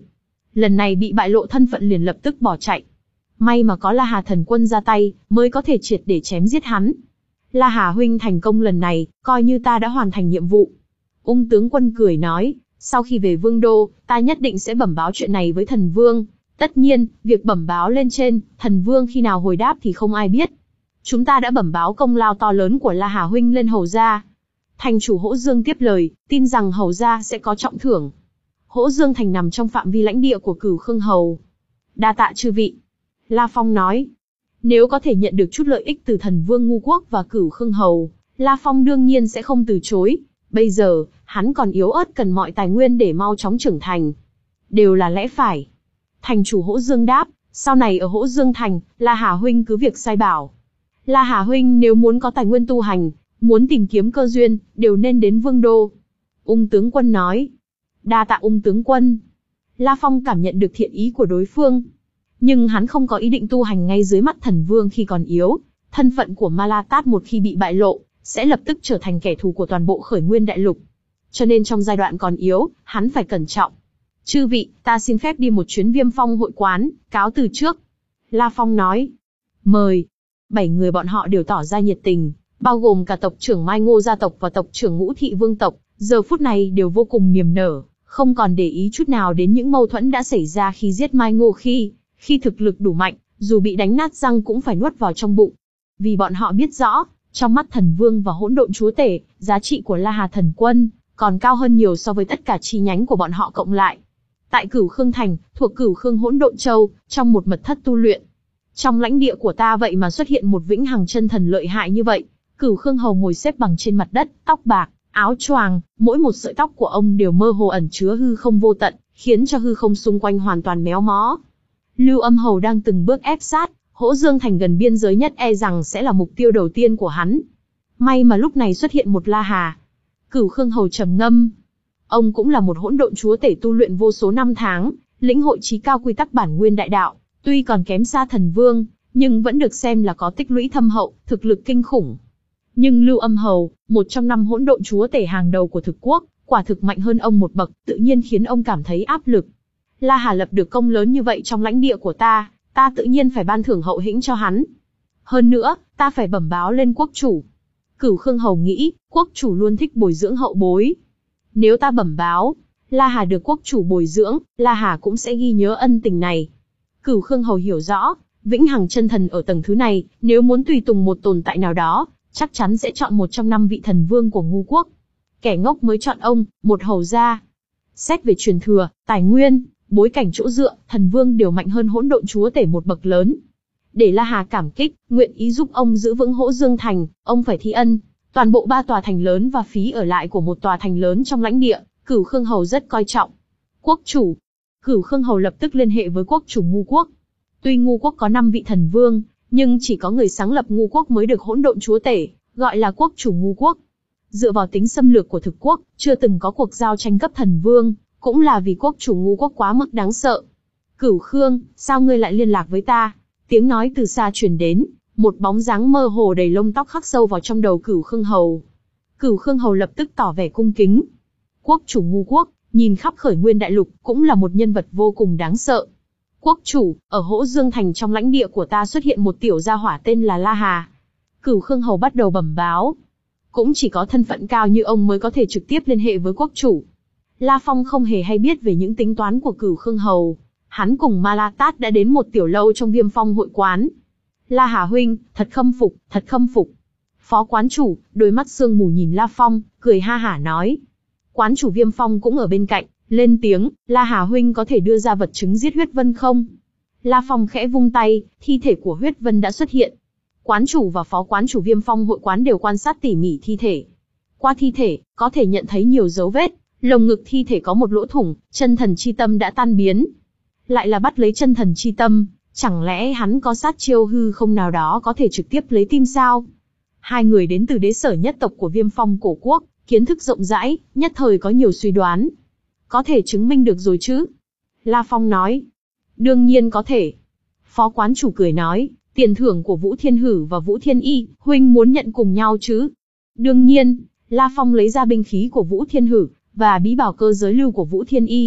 Lần này bị bại lộ thân phận liền lập tức bỏ chạy. May mà có La Hà thần quân ra tay, mới có thể triệt để chém giết hắn. La Hà huynh thành công lần này, coi như ta đã hoàn thành nhiệm vụ. Ung tướng quân cười nói, sau khi về vương đô, ta nhất định sẽ bẩm báo chuyện này với thần vương. Tất nhiên, việc bẩm báo lên trên, thần vương khi nào hồi đáp thì không ai biết. Chúng ta đã bẩm báo công lao to lớn của La Hà huynh lên hầu gia. Thành chủ Hỗ Dương tiếp lời, tin rằng hầu gia sẽ có trọng thưởng. Hỗ Dương thành nằm trong phạm vi lãnh địa của Cửu Khương hầu. Đa tạ chư vị. La Phong nói, nếu có thể nhận được chút lợi ích từ thần vương Ngu Quốc và Cửu Khương hầu, La Phong đương nhiên sẽ không từ chối. Bây giờ, hắn còn yếu ớt cần mọi tài nguyên để mau chóng trưởng thành. Đều là lẽ phải. Thành chủ Hỗ Dương đáp, sau này ở Hỗ Dương thành, La Hà huynh cứ việc sai bảo. La Hà huynh nếu muốn có tài nguyên tu hành, muốn tìm kiếm cơ duyên, đều nên đến vương đô. Ung tướng quân nói, đa tạ Ung tướng quân. La Phong cảm nhận được thiện ý của đối phương. Nhưng hắn không có ý định tu hành ngay dưới mắt thần vương khi còn yếu. Thân phận của Ma La Tát một khi bị bại lộ, sẽ lập tức trở thành kẻ thù của toàn bộ Khởi Nguyên Đại Lục. Cho nên trong giai đoạn còn yếu, hắn phải cẩn trọng. Chư vị, ta xin phép đi một chuyến Viêm Phong hội quán, cáo từ trước. La Phong nói, mời. Bảy người bọn họ đều tỏ ra nhiệt tình, bao gồm cả tộc trưởng Mai Ngô gia tộc và tộc trưởng Ngũ Thị Vương tộc, giờ phút này đều vô cùng niềm nở, không còn để ý chút nào đến những mâu thuẫn đã xảy ra khi giết Mai Ngô khi, khi thực lực đủ mạnh, dù bị đánh nát răng cũng phải nuốt vào trong bụng. Vì bọn họ biết rõ, trong mắt thần vương và hỗn độn chúa tể, giá trị của La Hà thần quân còn cao hơn nhiều so với tất cả chi nhánh của bọn họ cộng lại. Tại Cửu Khương thành, thuộc Cửu Khương Hỗn Độn Châu, trong một mật thất tu luyện. Trong lãnh địa của ta vậy mà xuất hiện một vĩnh hằng chân thần lợi hại như vậy. Cửu Khương hầu ngồi xếp bằng trên mặt đất, tóc bạc, áo choàng, mỗi một sợi tóc của ông đều mơ hồ ẩn chứa hư không vô tận, khiến cho hư không xung quanh hoàn toàn méo mó. Lưu Âm hầu đang từng bước ép sát, Hỗ Dương thành gần biên giới nhất e rằng sẽ là mục tiêu đầu tiên của hắn. May mà lúc này xuất hiện một La Hà. Cửu Khương hầu trầm ngâm. Ông cũng là một hỗn độn chúa tể tu luyện vô số năm tháng, lĩnh hội chí cao quy tắc bản nguyên đại đạo, tuy còn kém xa thần vương, nhưng vẫn được xem là có tích lũy thâm hậu, thực lực kinh khủng. Nhưng Lưu Âm hầu, một trong năm hỗn độn chúa tể hàng đầu của thực quốc, quả thực mạnh hơn ông một bậc, tự nhiên khiến ông cảm thấy áp lực. La Hà lập được công lớn như vậy trong lãnh địa của ta, ta tự nhiên phải ban thưởng hậu hĩnh cho hắn. Hơn nữa, ta phải bẩm báo lên quốc chủ. Cửu Khương hầu nghĩ, quốc chủ luôn thích bồi dưỡng hậu bối. Nếu ta bẩm báo, La Hà được quốc chủ bồi dưỡng, La Hà cũng sẽ ghi nhớ ân tình này. Cửu Khương hầu hiểu rõ, vĩnh hằng chân thần ở tầng thứ này, nếu muốn tùy tùng một tồn tại nào đó, chắc chắn sẽ chọn một trong năm vị thần vương của Ngu Quốc. Kẻ ngốc mới chọn ông, một hầu gia. Xét về truyền thừa, tài nguyên, bối cảnh chỗ dựa, thần vương đều mạnh hơn hỗn độn chúa tể một bậc lớn. Để La Hà cảm kích, nguyện ý giúp ông giữ vững Hỗ Dương thành, ông phải thi ân. Toàn bộ ba tòa thành lớn và phí ở lại của một tòa thành lớn trong lãnh địa, Cửu Khương hầu rất coi trọng. Quốc chủ. Cửu Khương hầu lập tức liên hệ với quốc chủ Ngu Quốc. Tuy Ngu Quốc có năm vị thần vương, nhưng chỉ có người sáng lập Ngu Quốc mới được hỗn độn chúa tể, gọi là quốc chủ Ngu Quốc. Dựa vào tính xâm lược của thực quốc, chưa từng có cuộc giao tranh cấp thần vương, cũng là vì quốc chủ Ngu Quốc quá mức đáng sợ. Cửu Khương, sao ngươi lại liên lạc với ta? Tiếng nói từ xa truyền đến, một bóng dáng mơ hồ đầy lông tóc khắc sâu vào trong đầu Cửu Khương hầu. Cửu Khương hầu lập tức tỏ vẻ cung kính. Quốc chủ Ngu Quốc, nhìn khắp Khởi Nguyên Đại Lục, cũng là một nhân vật vô cùng đáng sợ. Quốc chủ, ở Hỗ Dương thành trong lãnh địa của ta xuất hiện một tiểu gia hỏa tên là La Hà. Cửu Khương hầu bắt đầu bẩm báo. Cũng chỉ có thân phận cao như ông mới có thể trực tiếp liên hệ với quốc chủ. La Phong không hề hay biết về những tính toán của Cửu Khương hầu. Hắn cùng Ma La Tát đã đến một tiểu lâu trong Viêm Phong hội quán. La Hà huynh, thật khâm phục, thật khâm phục. Phó quán chủ, đôi mắt sương mù nhìn La Phong, cười ha hả nói. Quán chủ Viêm Phong cũng ở bên cạnh, lên tiếng, La Hà huynh có thể đưa ra vật chứng giết Huyết Vân không? La Phong khẽ vung tay, thi thể của Huyết Vân đã xuất hiện. Quán chủ và phó quán chủ Viêm Phong hội quán đều quan sát tỉ mỉ thi thể. Qua thi thể, có thể nhận thấy nhiều dấu vết, lồng ngực thi thể có một lỗ thủng, chân thần chi tâm đã tan biến. Lại là bắt lấy chân thần chi tâm, chẳng lẽ hắn có sát chiêu hư không nào đó có thể trực tiếp lấy tim sao? Hai người đến từ đế sở nhất tộc của Viêm Phong cổ quốc, kiến thức rộng rãi, nhất thời có nhiều suy đoán. Có thể chứng minh được rồi chứ? La Phong nói. Đương nhiên có thể. Phó quán chủ cười nói, tiền thưởng của Vũ Thiên Hử và Vũ Thiên Y, huynh muốn nhận cùng nhau chứ? Đương nhiên, La Phong lấy ra binh khí của Vũ Thiên Hử, và bí bảo cơ giới lưu của Vũ Thiên Y.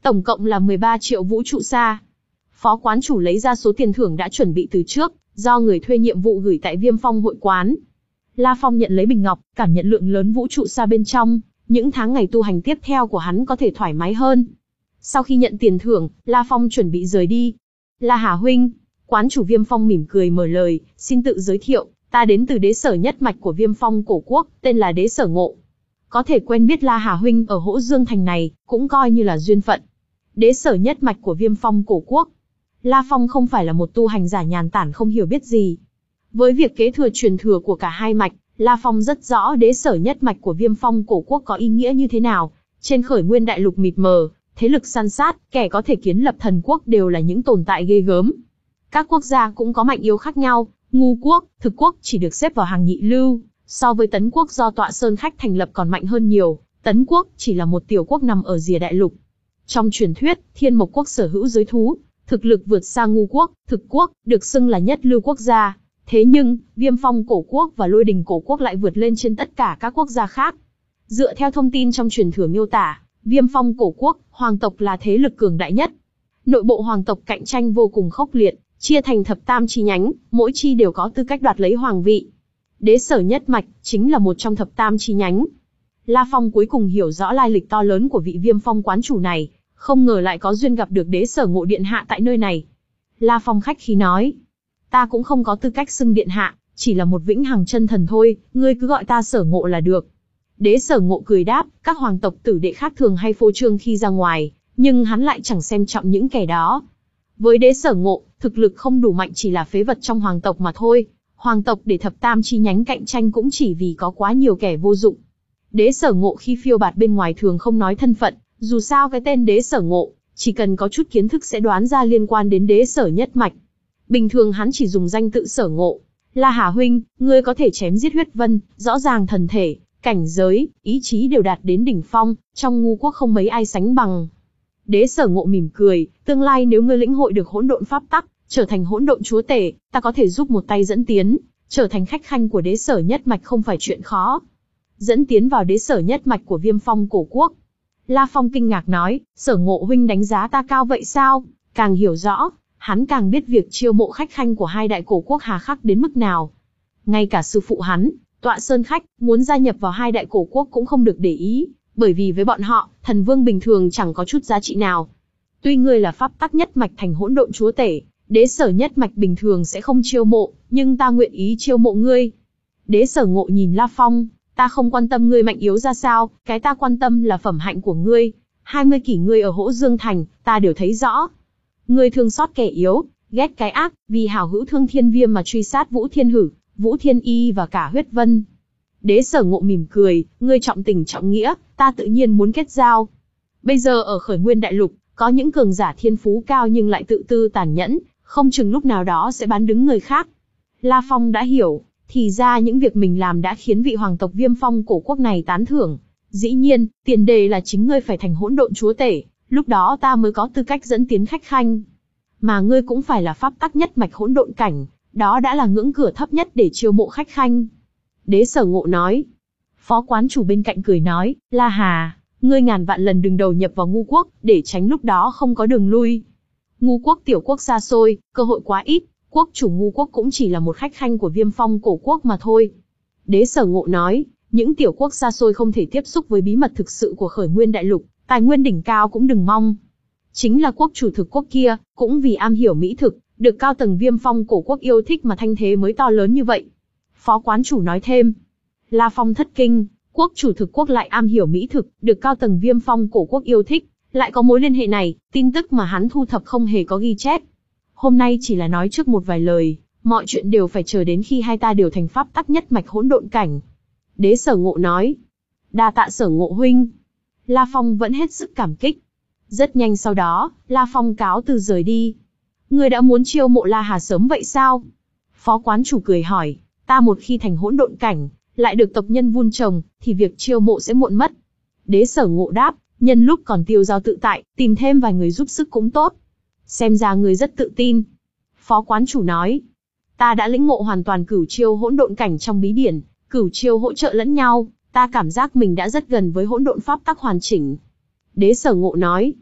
Tổng cộng là mười ba triệu vũ trụ sa. Phó quán chủ lấy ra số tiền thưởng đã chuẩn bị từ trước, do người thuê nhiệm vụ gửi tại Viêm Phong hội quán. La Phong nhận lấy bình ngọc, cảm nhận lượng lớn vũ trụ sa bên trong, những tháng ngày tu hành tiếp theo của hắn có thể thoải mái hơn. Sau khi nhận tiền thưởng, La Phong chuẩn bị rời đi. La Hà huynh, quán chủ Viêm Phong mỉm cười mở lời, xin tự giới thiệu, ta đến từ đế sở nhất mạch của Viêm Phong cổ quốc, tên là Đế Sở Ngộ. Có thể quen biết La Hà huynh ở Hỗ Dương thành này, cũng coi như là duyên phận. Đế sở nhất mạch của Viêm Phong cổ quốc. La Phong không phải là một tu hành giả nhàn tản không hiểu biết gì. Với việc kế thừa truyền thừa của cả hai mạch, La Phong rất rõ đế sở nhất mạch của Viêm Phong cổ quốc có ý nghĩa như thế nào. Trên khởi nguyên đại lục mịt mờ, thế lực san sát, kẻ có thể kiến lập thần quốc đều là những tồn tại ghê gớm. Các quốc gia cũng có mạnh yếu khác nhau, ngu quốc, thực quốc chỉ được xếp vào hàng nhị lưu, so với tấn quốc do Tọa Sơn Khách thành lập còn mạnh hơn nhiều, tấn quốc chỉ là một tiểu quốc nằm ở rìa đại lục. Trong truyền thuyết, Thiên Mộc quốc sở hữu giới thú, thực lực vượt xa ngu quốc, thực quốc, được xưng là nhất lưu quốc gia. Thế nhưng, Viêm Phong cổ quốc và Lôi Đình cổ quốc lại vượt lên trên tất cả các quốc gia khác. Dựa theo thông tin trong truyền thừa miêu tả, Viêm Phong cổ quốc, hoàng tộc là thế lực cường đại nhất. Nội bộ hoàng tộc cạnh tranh vô cùng khốc liệt, chia thành thập tam chi nhánh, mỗi chi đều có tư cách đoạt lấy hoàng vị. Đế sở nhất mạch chính là một trong thập tam chi nhánh. La Phong cuối cùng hiểu rõ lai lịch to lớn của vị Viêm Phong quán chủ này, không ngờ lại có duyên gặp được Đế Sở Ngộ điện hạ tại nơi này. La Phong khách khí nói, ta cũng không có tư cách xưng điện hạ, chỉ là một vĩnh hằng chân thần thôi, ngươi cứ gọi ta Sở Ngộ là được. Đế Sở Ngộ cười đáp, các hoàng tộc tử đệ khác thường hay phô trương khi ra ngoài, nhưng hắn lại chẳng xem trọng những kẻ đó. Với Đế Sở Ngộ, thực lực không đủ mạnh chỉ là phế vật trong hoàng tộc mà thôi. Hoàng tộc để thập tam chi nhánh cạnh tranh cũng chỉ vì có quá nhiều kẻ vô dụng. Đế Sở Ngộ khi phiêu bạt bên ngoài thường không nói thân phận, dù sao cái tên Đế Sở Ngộ, chỉ cần có chút kiến thức sẽ đoán ra liên quan đến đế sở nhất mạch. Bình thường hắn chỉ dùng danh tự Sở Ngộ. La Hà huynh, ngươi có thể chém giết huyết vân, rõ ràng thần thể, cảnh giới, ý chí đều đạt đến đỉnh phong, trong ngu quốc không mấy ai sánh bằng. Đế Sở Ngộ mỉm cười, tương lai nếu ngươi lĩnh hội được hỗn độn pháp tắc, trở thành hỗn độn chúa tể, ta có thể giúp một tay dẫn tiến, trở thành khách khanh của đế sở nhất mạch không phải chuyện khó. Dẫn tiến vào đế sở nhất mạch của Viêm Phong cổ quốc. La Phong kinh ngạc nói, Sở Ngộ huynh đánh giá ta cao vậy sao? Càng hiểu rõ, hắn càng biết việc chiêu mộ khách khanh của hai đại cổ quốc hà khắc đến mức nào. Ngay cả sư phụ hắn, Tọa Sơn Khách, muốn gia nhập vào hai đại cổ quốc cũng không được để ý, bởi vì với bọn họ, thần vương bình thường chẳng có chút giá trị nào. Tuy ngươi là pháp tắc nhất mạch thành hỗn độn chúa tể, đế sở nhất mạch bình thường sẽ không chiêu mộ, nhưng ta nguyện ý chiêu mộ ngươi. Đế Sở Ngộ nhìn La Phong, ta không quan tâm ngươi mạnh yếu ra sao, cái ta quan tâm là phẩm hạnh của ngươi. hai mươi kỷ ngươi ở Hỗ Dương Thành, ta đều thấy rõ. Ngươi thương xót kẻ yếu, ghét cái ác, vì hảo hữu Thương Thiên Viêm mà truy sát Vũ Thiên Hử, Vũ Thiên Y và cả Huyết Vân. Đế Sở Ngộ mỉm cười, ngươi trọng tình trọng nghĩa, ta tự nhiên muốn kết giao. Bây giờ ở khởi nguyên đại lục, có những cường giả thiên phú cao nhưng lại tự tư tàn nhẫn, không chừng lúc nào đó sẽ bán đứng người khác. La Phong đã hiểu, thì ra những việc mình làm đã khiến vị hoàng tộc Viêm Phong cổ quốc này tán thưởng. Dĩ nhiên, tiền đề là chính ngươi phải thành hỗn độn chúa tể, lúc đó ta mới có tư cách dẫn tiến khách khanh. Mà ngươi cũng phải là pháp tắc nhất mạch hỗn độn cảnh, đó đã là ngưỡng cửa thấp nhất để chiêu mộ khách khanh. Đế Sở Ngộ nói. Phó quán chủ bên cạnh cười nói, La Hà, ngươi ngàn vạn lần đừng đầu nhập vào ngu quốc, để tránh lúc đó không có đường lui. Ngu quốc tiểu quốc xa xôi, cơ hội quá ít, quốc chủ ngu quốc cũng chỉ là một khách khanh của Viêm Phong cổ quốc mà thôi. Đế Sở Ngộ nói, những tiểu quốc xa xôi không thể tiếp xúc với bí mật thực sự của khởi nguyên đại lục, tài nguyên đỉnh cao cũng đừng mong. Chính là quốc chủ thực quốc kia, cũng vì am hiểu mỹ thực, được cao tầng Viêm Phong cổ quốc yêu thích mà thanh thế mới to lớn như vậy. Phó quán chủ nói thêm. La Phong thất kinh, quốc chủ thực quốc lại am hiểu mỹ thực, được cao tầng Viêm Phong cổ quốc yêu thích, lại có mối liên hệ này, tin tức mà hắn thu thập không hề có ghi chép. Hôm nay chỉ là nói trước một vài lời, mọi chuyện đều phải chờ đến khi hai ta đều thành pháp tắc nhất mạch hỗn độn cảnh. Đế Sở Ngộ nói. Đa tạ Sở Ngộ huynh. La Phong vẫn hết sức cảm kích. Rất nhanh sau đó, La Phong cáo từ rời đi. Ngươi đã muốn chiêu mộ La Hà sớm vậy sao? Phó quán chủ cười hỏi, ta một khi thành hỗn độn cảnh, lại được tộc nhân vun trồng, thì việc chiêu mộ sẽ muộn mất. Đế Sở Ngộ đáp, nhân lúc còn tiêu dao tự tại, tìm thêm vài người giúp sức cũng tốt. Xem ra ngươi rất tự tin. Phó quán chủ nói, ta đã lĩnh ngộ hoàn toàn cửu chiêu hỗn độn cảnh trong bí điển, cửu chiêu hỗ trợ lẫn nhau, ta cảm giác mình đã rất gần với hỗn độn pháp tắc hoàn chỉnh. Đế Sở Ngộ nói.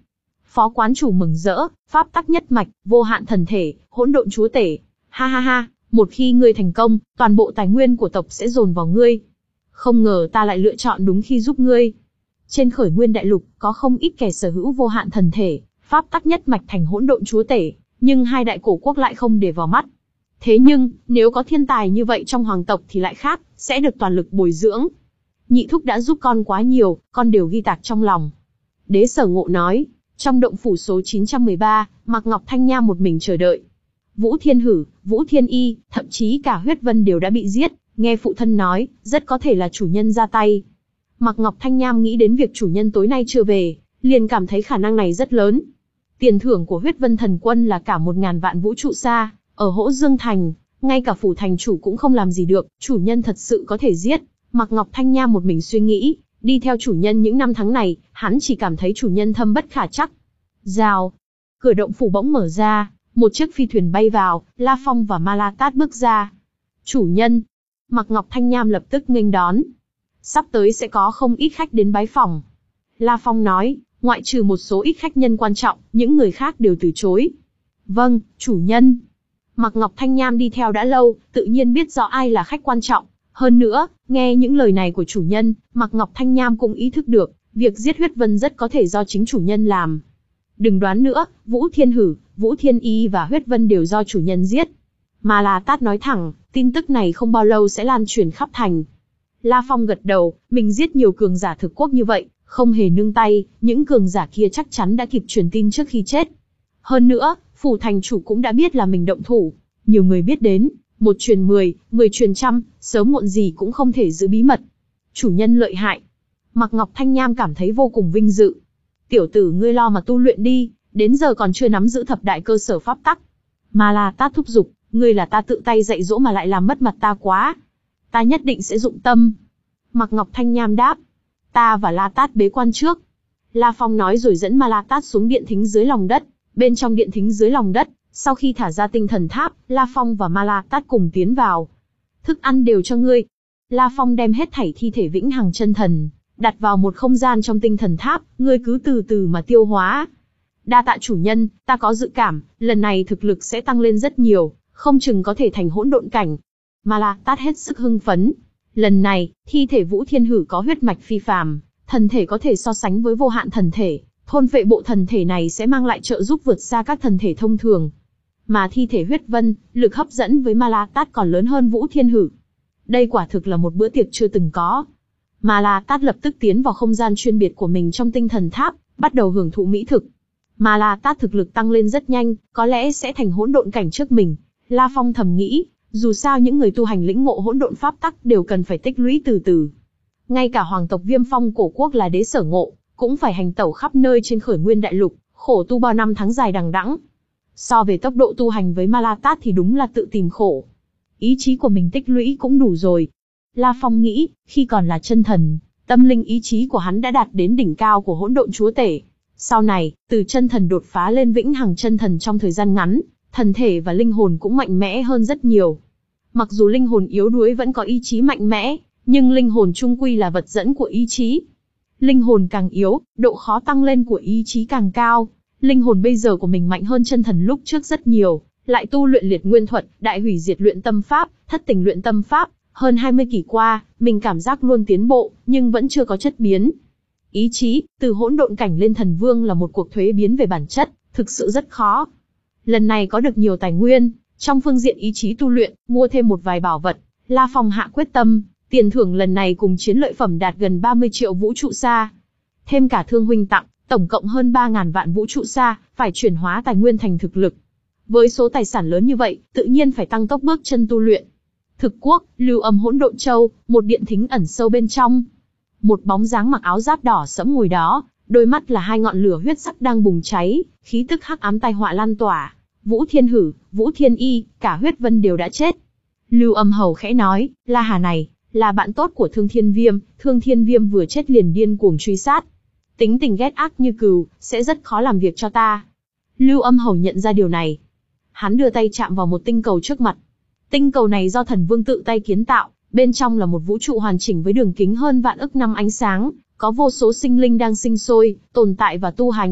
Phó quán chủ mừng rỡ, pháp tắc nhất mạch, vô hạn thần thể, hỗn độn chúa tể. Ha ha ha, một khi ngươi thành công, toàn bộ tài nguyên của tộc sẽ dồn vào ngươi. Không ngờ ta lại lựa chọn đúng khi giúp ngươi. Trên khởi nguyên đại lục, có không ít kẻ sở hữu vô hạn thần thể, pháp tắc nhất mạch thành hỗn độn chúa tể, nhưng hai đại cổ quốc lại không để vào mắt. Thế nhưng, nếu có thiên tài như vậy trong hoàng tộc thì lại khác, sẽ được toàn lực bồi dưỡng. Nhị thúc đã giúp con quá nhiều, con đều ghi tạc trong lòng. Đế Sở Ngộ nói, trong động phủ số chín trăm mười ba, Mạc Ngọc Thanh Nham một mình chờ đợi. Vũ Thiên Hử, Vũ Thiên Y, thậm chí cả Huyết Vân đều đã bị giết, nghe phụ thân nói, rất có thể là chủ nhân ra tay. Mạc Ngọc Thanh Nham nghĩ đến việc chủ nhân tối nay chưa về, liền cảm thấy khả năng này rất lớn. Tiền thưởng của Huyết Vân Thần Quân là cả một ngàn vạn vũ trụ xa, ở Hỗ Dương Thành, ngay cả phủ thành chủ cũng không làm gì được, chủ nhân thật sự có thể giết. Mạc Ngọc Thanh Nham một mình suy nghĩ, đi theo chủ nhân những năm tháng này, hắn chỉ cảm thấy chủ nhân thâm bất khả trắc. Rào, cửa động phủ bỗng mở ra, một chiếc phi thuyền bay vào, La Phong và Ma La Tát bước ra. Chủ nhân, Mạc Ngọc Thanh Nham lập tức nghênh đón. Sắp tới sẽ có không ít khách đến bái phỏng. La Phong nói, ngoại trừ một số ít khách nhân quan trọng, những người khác đều từ chối. Vâng, chủ nhân. Mạc Ngọc Thanh Nham đi theo đã lâu, tự nhiên biết rõ ai là khách quan trọng. Hơn nữa, nghe những lời này của chủ nhân, Mạc Ngọc Thanh Nham cũng ý thức được, việc giết Huyết Vân rất có thể do chính chủ nhân làm. Đừng đoán nữa, Vũ Thiên Hử, Vũ Thiên Y và Huyết Vân đều do chủ nhân giết. Mà La Tát nói thẳng, tin tức này không bao lâu sẽ lan truyền khắp thành. La Phong gật đầu, mình giết nhiều cường giả thực quốc như vậy, không hề nương tay, những cường giả kia chắc chắn đã kịp truyền tin trước khi chết. Hơn nữa, phủ thành chủ cũng đã biết là mình động thủ. Nhiều người biết đến, một truyền mười, mười truyền trăm, sớm muộn gì cũng không thể giữ bí mật. Chủ nhân lợi hại. Mạc Ngọc Thanh Nham cảm thấy vô cùng vinh dự. Tiểu tử ngươi lo mà tu luyện đi, đến giờ còn chưa nắm giữ thập đại cơ sở pháp tắc. Mà La Tát thúc giục, ngươi là ta tự tay dạy dỗ mà lại làm mất mặt ta quá. Ta nhất định sẽ dụng tâm. Mạc Ngọc Thanh Nham đáp, ta và La Tát bế quan trước. La Phong nói rồi dẫn Ma La Tát xuống điện thính dưới lòng đất. Bên trong điện thính dưới lòng đất, sau khi thả ra tinh thần tháp, La Phong và Ma La Tát cùng tiến vào. Thức ăn đều cho ngươi. La Phong đem hết thảy thi thể vĩnh hằng chân thần đặt vào một không gian trong tinh thần tháp, ngươi cứ từ từ mà tiêu hóa. Đa tạ chủ nhân, ta có dự cảm, lần này thực lực sẽ tăng lên rất nhiều, không chừng có thể thành hỗn độn cảnh. Ma La Tát hết sức hưng phấn. Lần này, thi thể Vũ Thiên Hử có huyết mạch phi phàm, thần thể có thể so sánh với vô hạn thần thể, thôn phệ bộ thần thể này sẽ mang lại trợ giúp vượt xa các thần thể thông thường. Mà thi thể Huyết Vân, lực hấp dẫn với Ma La Tát còn lớn hơn Vũ Thiên Hử. Đây quả thực là một bữa tiệc chưa từng có. Ma La Tát lập tức tiến vào không gian chuyên biệt của mình trong tinh thần tháp, bắt đầu hưởng thụ mỹ thực. Ma La Tát thực lực tăng lên rất nhanh, có lẽ sẽ thành hỗn độn cảnh trước mình. La Phong thầm nghĩ, dù sao những người tu hành lĩnh ngộ hỗn độn pháp tắc đều cần phải tích lũy từ từ. Ngay cả hoàng tộc Viêm Phong cổ quốc là Đế Sở Ngộ, cũng phải hành tẩu khắp nơi trên khởi nguyên đại lục, khổ tu bao năm tháng dài đằng đẵng. So về tốc độ tu hành với Ma La Tát thì đúng là tự tìm khổ. Ý chí của mình tích lũy cũng đủ rồi. La Phong nghĩ, khi còn là chân thần, tâm linh ý chí của hắn đã đạt đến đỉnh cao của hỗn độn chúa tể. Sau này, từ chân thần đột phá lên vĩnh hằng chân thần trong thời gian ngắn, thần thể và linh hồn cũng mạnh mẽ hơn rất nhiều. Mặc dù linh hồn yếu đuối vẫn có ý chí mạnh mẽ, nhưng linh hồn chung quy là vật dẫn của ý chí. Linh hồn càng yếu, độ khó tăng lên của ý chí càng cao. Linh hồn bây giờ của mình mạnh hơn chân thần lúc trước rất nhiều, lại tu luyện liệt nguyên thuật, đại hủy diệt luyện tâm pháp, thất tình luyện tâm pháp. Hơn hai mươi kỷ qua, mình cảm giác luôn tiến bộ, nhưng vẫn chưa có chất biến. Ý chí, từ hỗn độn cảnh lên thần vương là một cuộc thuế biến về bản chất, thực sự rất khó. Lần này có được nhiều tài nguyên, trong phương diện ý chí tu luyện, mua thêm một vài bảo vật, La Phong hạ quyết tâm, tiền thưởng lần này cùng chiến lợi phẩm đạt gần ba mươi triệu vũ trụ sa. Thêm cả thương huynh tặng, tổng cộng hơn ba ngàn vạn vũ trụ sa, phải chuyển hóa tài nguyên thành thực lực. Với số tài sản lớn như vậy, tự nhiên phải tăng tốc bước chân tu luyện. Thực quốc, Lưu Âm Hỗn Độn Châu, một điện thính ẩn sâu bên trong. Một bóng dáng mặc áo giáp đỏ sẫm ngồi đó, đôi mắt là hai ngọn lửa huyết sắc đang bùng cháy, khí tức hắc ám tai họa lan tỏa. Vũ Thiên Hử, Vũ Thiên Y, cả Huyết Vân đều đã chết. Lưu Âm Hầu khẽ nói, La Hà này, là bạn tốt của Thương Thiên Viêm, Thương Thiên Viêm vừa chết liền điên cuồng truy sát. Tính tình ghét ác như cừu, sẽ rất khó làm việc cho ta. Lưu Âm Hầu nhận ra điều này. Hắn đưa tay chạm vào một tinh cầu trước mặt. Tinh cầu này do thần vương tự tay kiến tạo, bên trong là một vũ trụ hoàn chỉnh với đường kính hơn vạn ức năm ánh sáng, có vô số sinh linh đang sinh sôi, tồn tại và tu hành.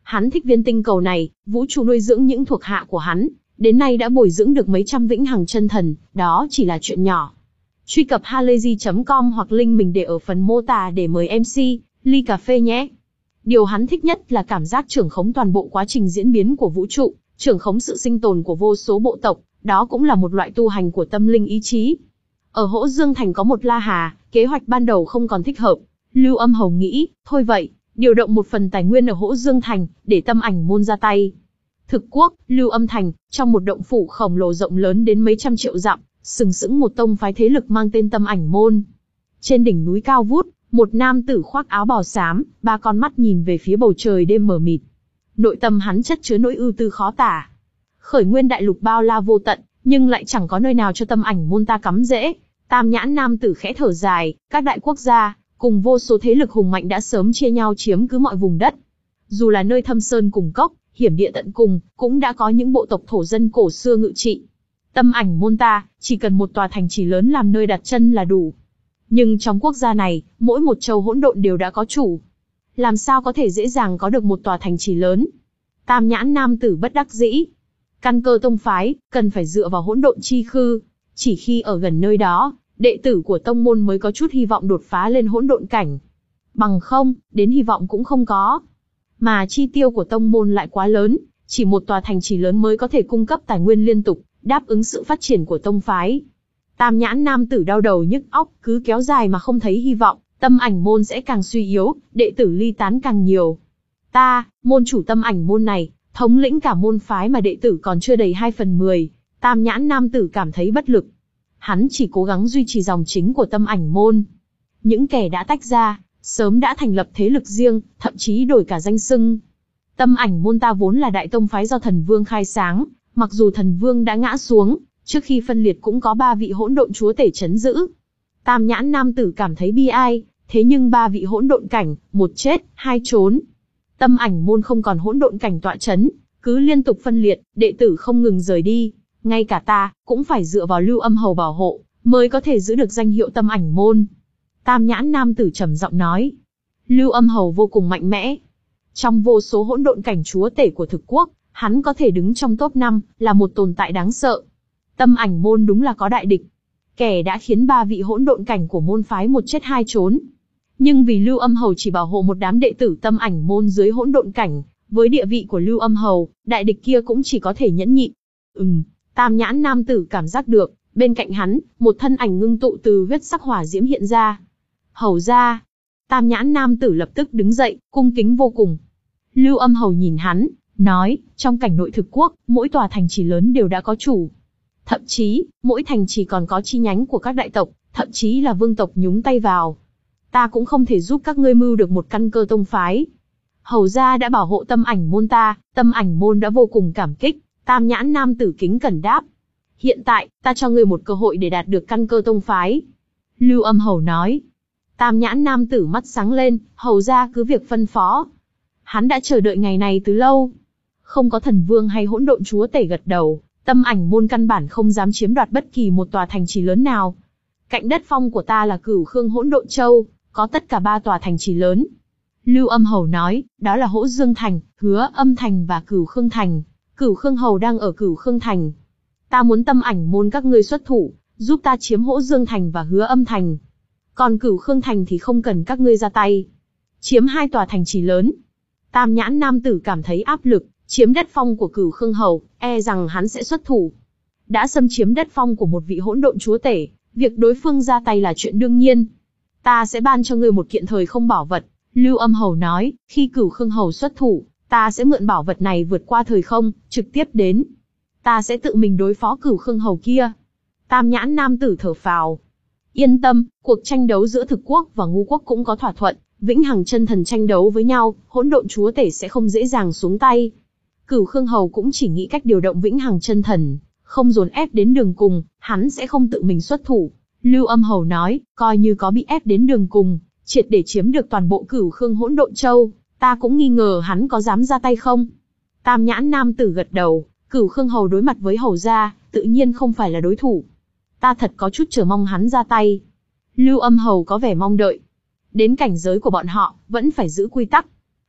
Hắn thích viên tinh cầu này, vũ trụ nuôi dưỡng những thuộc hạ của hắn, đến nay đã bồi dưỡng được mấy trăm vĩnh hằng chân thần, đó chỉ là chuyện nhỏ. Truy cập halayzi chấm com hoặc link mình để ở phần mô tả để mời em xê, ly cà phê nhé. Điều hắn thích nhất là cảm giác trưởng khống toàn bộ quá trình diễn biến của vũ trụ, trưởng khống sự sinh tồn của vô số bộ tộc, đó cũng là một loại tu hành của tâm linh ý chí. Ở Hỗ Dương Thành có một La Hà, kế hoạch ban đầu không còn thích hợp. Lưu Âm Hầu nghĩ, thôi vậy, điều động một phần tài nguyên ở Hỗ Dương Thành, để Tâm Ảnh Môn ra tay. Thực Quốc, Lưu Âm Thành, trong một động phủ khổng lồ rộng lớn đến mấy trăm triệu dặm, sừng sững một tông phái thế lực mang tên Tâm Ảnh Môn. Trên đỉnh núi cao vút, một nam tử khoác áo bào xám, ba con mắt nhìn về phía bầu trời đêm mờ mịt. Nội tâm hắn chất chứa nỗi ưu tư khó tả. Khởi nguyên đại lục bao la vô tận, nhưng lại chẳng có nơi nào cho Tâm Ảnh Môn ta cắm rễ. Tam nhãn nam tử khẽ thở dài, các đại quốc gia, cùng vô số thế lực hùng mạnh đã sớm chia nhau chiếm cứ mọi vùng đất. Dù là nơi thâm sơn cùng cốc, hiểm địa tận cùng, cũng đã có những bộ tộc thổ dân cổ xưa ngự trị. Tâm Ảnh Môn ta, chỉ cần một tòa thành trì lớn làm nơi đặt chân là đủ. Nhưng trong quốc gia này, mỗi một châu hỗn độn đều đã có chủ. Làm sao có thể dễ dàng có được một tòa thành trì lớn? Tam nhãn nam tử bất đắc dĩ. Căn cơ tông phái, cần phải dựa vào hỗn độn chi khư. Chỉ khi ở gần nơi đó, đệ tử của tông môn mới có chút hy vọng đột phá lên hỗn độn cảnh. Bằng không, đến hy vọng cũng không có. Mà chi tiêu của tông môn lại quá lớn, chỉ một tòa thành trì lớn mới có thể cung cấp tài nguyên liên tục, đáp ứng sự phát triển của tông phái. Tam nhãn nam tử đau đầu nhức óc, cứ kéo dài mà không thấy hy vọng, Tâm Ảnh Môn sẽ càng suy yếu, đệ tử ly tán càng nhiều. Ta, môn chủ Tâm Ảnh Môn này, thống lĩnh cả môn phái mà đệ tử còn chưa đầy hai phần mười. Tam nhãn nam tử cảm thấy bất lực. Hắn chỉ cố gắng duy trì dòng chính của Tâm Ảnh Môn. Những kẻ đã tách ra, sớm đã thành lập thế lực riêng, thậm chí đổi cả danh xưng. Tâm Ảnh Môn ta vốn là đại tông phái do thần vương khai sáng, mặc dù thần vương đã ngã xuống, trước khi phân liệt cũng có ba vị hỗn độn chúa tể trấn giữ. Tam nhãn nam tử cảm thấy bi ai, thế nhưng ba vị hỗn độn cảnh, một chết, hai trốn. Tâm Ảnh Môn không còn hỗn độn cảnh tọa trấn, cứ liên tục phân liệt, đệ tử không ngừng rời đi. Ngay cả ta, cũng phải dựa vào Lưu Âm Hầu bảo hộ, mới có thể giữ được danh hiệu Tâm Ảnh Môn. Tam nhãn nam tử trầm giọng nói. Lưu Âm Hầu vô cùng mạnh mẽ. Trong vô số hỗn độn cảnh chúa tể của thực quốc, hắn có thể đứng trong top năm, là một tồn tại đáng sợ. Tâm Ảnh Môn đúng là có đại địch. Kẻ đã khiến ba vị hỗn độn cảnh của môn phái một chết hai trốn. Nhưng vì Lưu Âm Hầu chỉ bảo hộ một đám đệ tử Tâm Ảnh Môn dưới hỗn độn cảnh, với địa vị của Lưu Âm Hầu, đại địch kia cũng chỉ có thể nhẫn nhịn. Ừm. Tam nhãn nam tử cảm giác được, bên cạnh hắn, một thân ảnh ngưng tụ từ huyết sắc hỏa diễm hiện ra. Hầu ra. Tam nhãn nam tử lập tức đứng dậy, cung kính vô cùng. Lưu Âm Hầu nhìn hắn, nói, trong cảnh nội thực quốc, mỗi tòa thành trì lớn đều đã có chủ. Thậm chí, mỗi thành trì còn có chi nhánh của các đại tộc, thậm chí là vương tộc nhúng tay vào. Ta cũng không thể giúp các ngươi mưu được một căn cơ tông phái. Hầu ra đã bảo hộ Tâm Ảnh Môn ta, Tâm Ảnh Môn đã vô cùng cảm kích. Tam nhãn nam tử kính cẩn đáp. Hiện tại, ta cho ngươi một cơ hội để đạt được căn cơ tông phái. Lưu Âm Hầu nói. Tam nhãn nam tử mắt sáng lên, hầu ra cứ việc phân phó. Hắn đã chờ đợi ngày này từ lâu. Không có thần vương hay hỗn độn chúa tể gật đầu, Tâm Ảnh Môn căn bản không dám chiếm đoạt bất kỳ một tòa thành trì lớn nào. Cạnh đất phong của ta là Cửu Khương Hỗn Độn Châu, có tất cả ba tòa thành trì lớn. Lưu Âm Hầu nói, đó là Hỗ Dương Thành, Hứa Âm Thành và Cửu Khương Thành. Cửu Khương Hầu đang ở Cửu Khương Thành. Ta muốn Tâm Ảnh Môn các ngươi xuất thủ, giúp ta chiếm Hỗ Dương Thành và Hứa Âm Thành. Còn Cửu Khương Thành thì không cần các ngươi ra tay. Chiếm hai tòa thành trì lớn. Tam nhãn nam tử cảm thấy áp lực, chiếm đất phong của Cửu Khương Hầu, e rằng hắn sẽ xuất thủ. Đã xâm chiếm đất phong của một vị hỗn độn chúa tể, việc đối phương ra tay là chuyện đương nhiên. Ta sẽ ban cho ngươi một kiện thời không bảo vật. Lưu Âm Hầu nói, khi Cửu Khương Hầu xuất thủ, ta sẽ mượn bảo vật này vượt qua thời không, trực tiếp đến. Ta sẽ tự mình đối phó Cửu Khương Hầu kia. Tam nhãn nam tử thở phào. Yên tâm, cuộc tranh đấu giữa thực quốc và ngu quốc cũng có thỏa thuận, vĩnh hằng chân thần tranh đấu với nhau, hỗn độn chúa tể sẽ không dễ dàng xuống tay. Cửu Khương Hầu cũng chỉ nghĩ cách điều động vĩnh hằng chân thần, không dồn ép đến đường cùng, hắn sẽ không tự mình xuất thủ. Lưu Âm Hầu nói, coi như có bị ép đến đường cùng, triệt để chiếm được toàn bộ Cửu Khương Hỗn Độn Châu, ta cũng nghi ngờ hắn có dám ra tay không. Tam nhãn nam tử gật đầu, Cửu Khương Hầu đối mặt với hầu gia, tự nhiên không phải là đối thủ. Ta thật có chút chờ mong hắn ra tay. Lưu Âm Hầu có vẻ mong đợi. Đến cảnh giới của bọn họ, vẫn phải giữ quy tắc.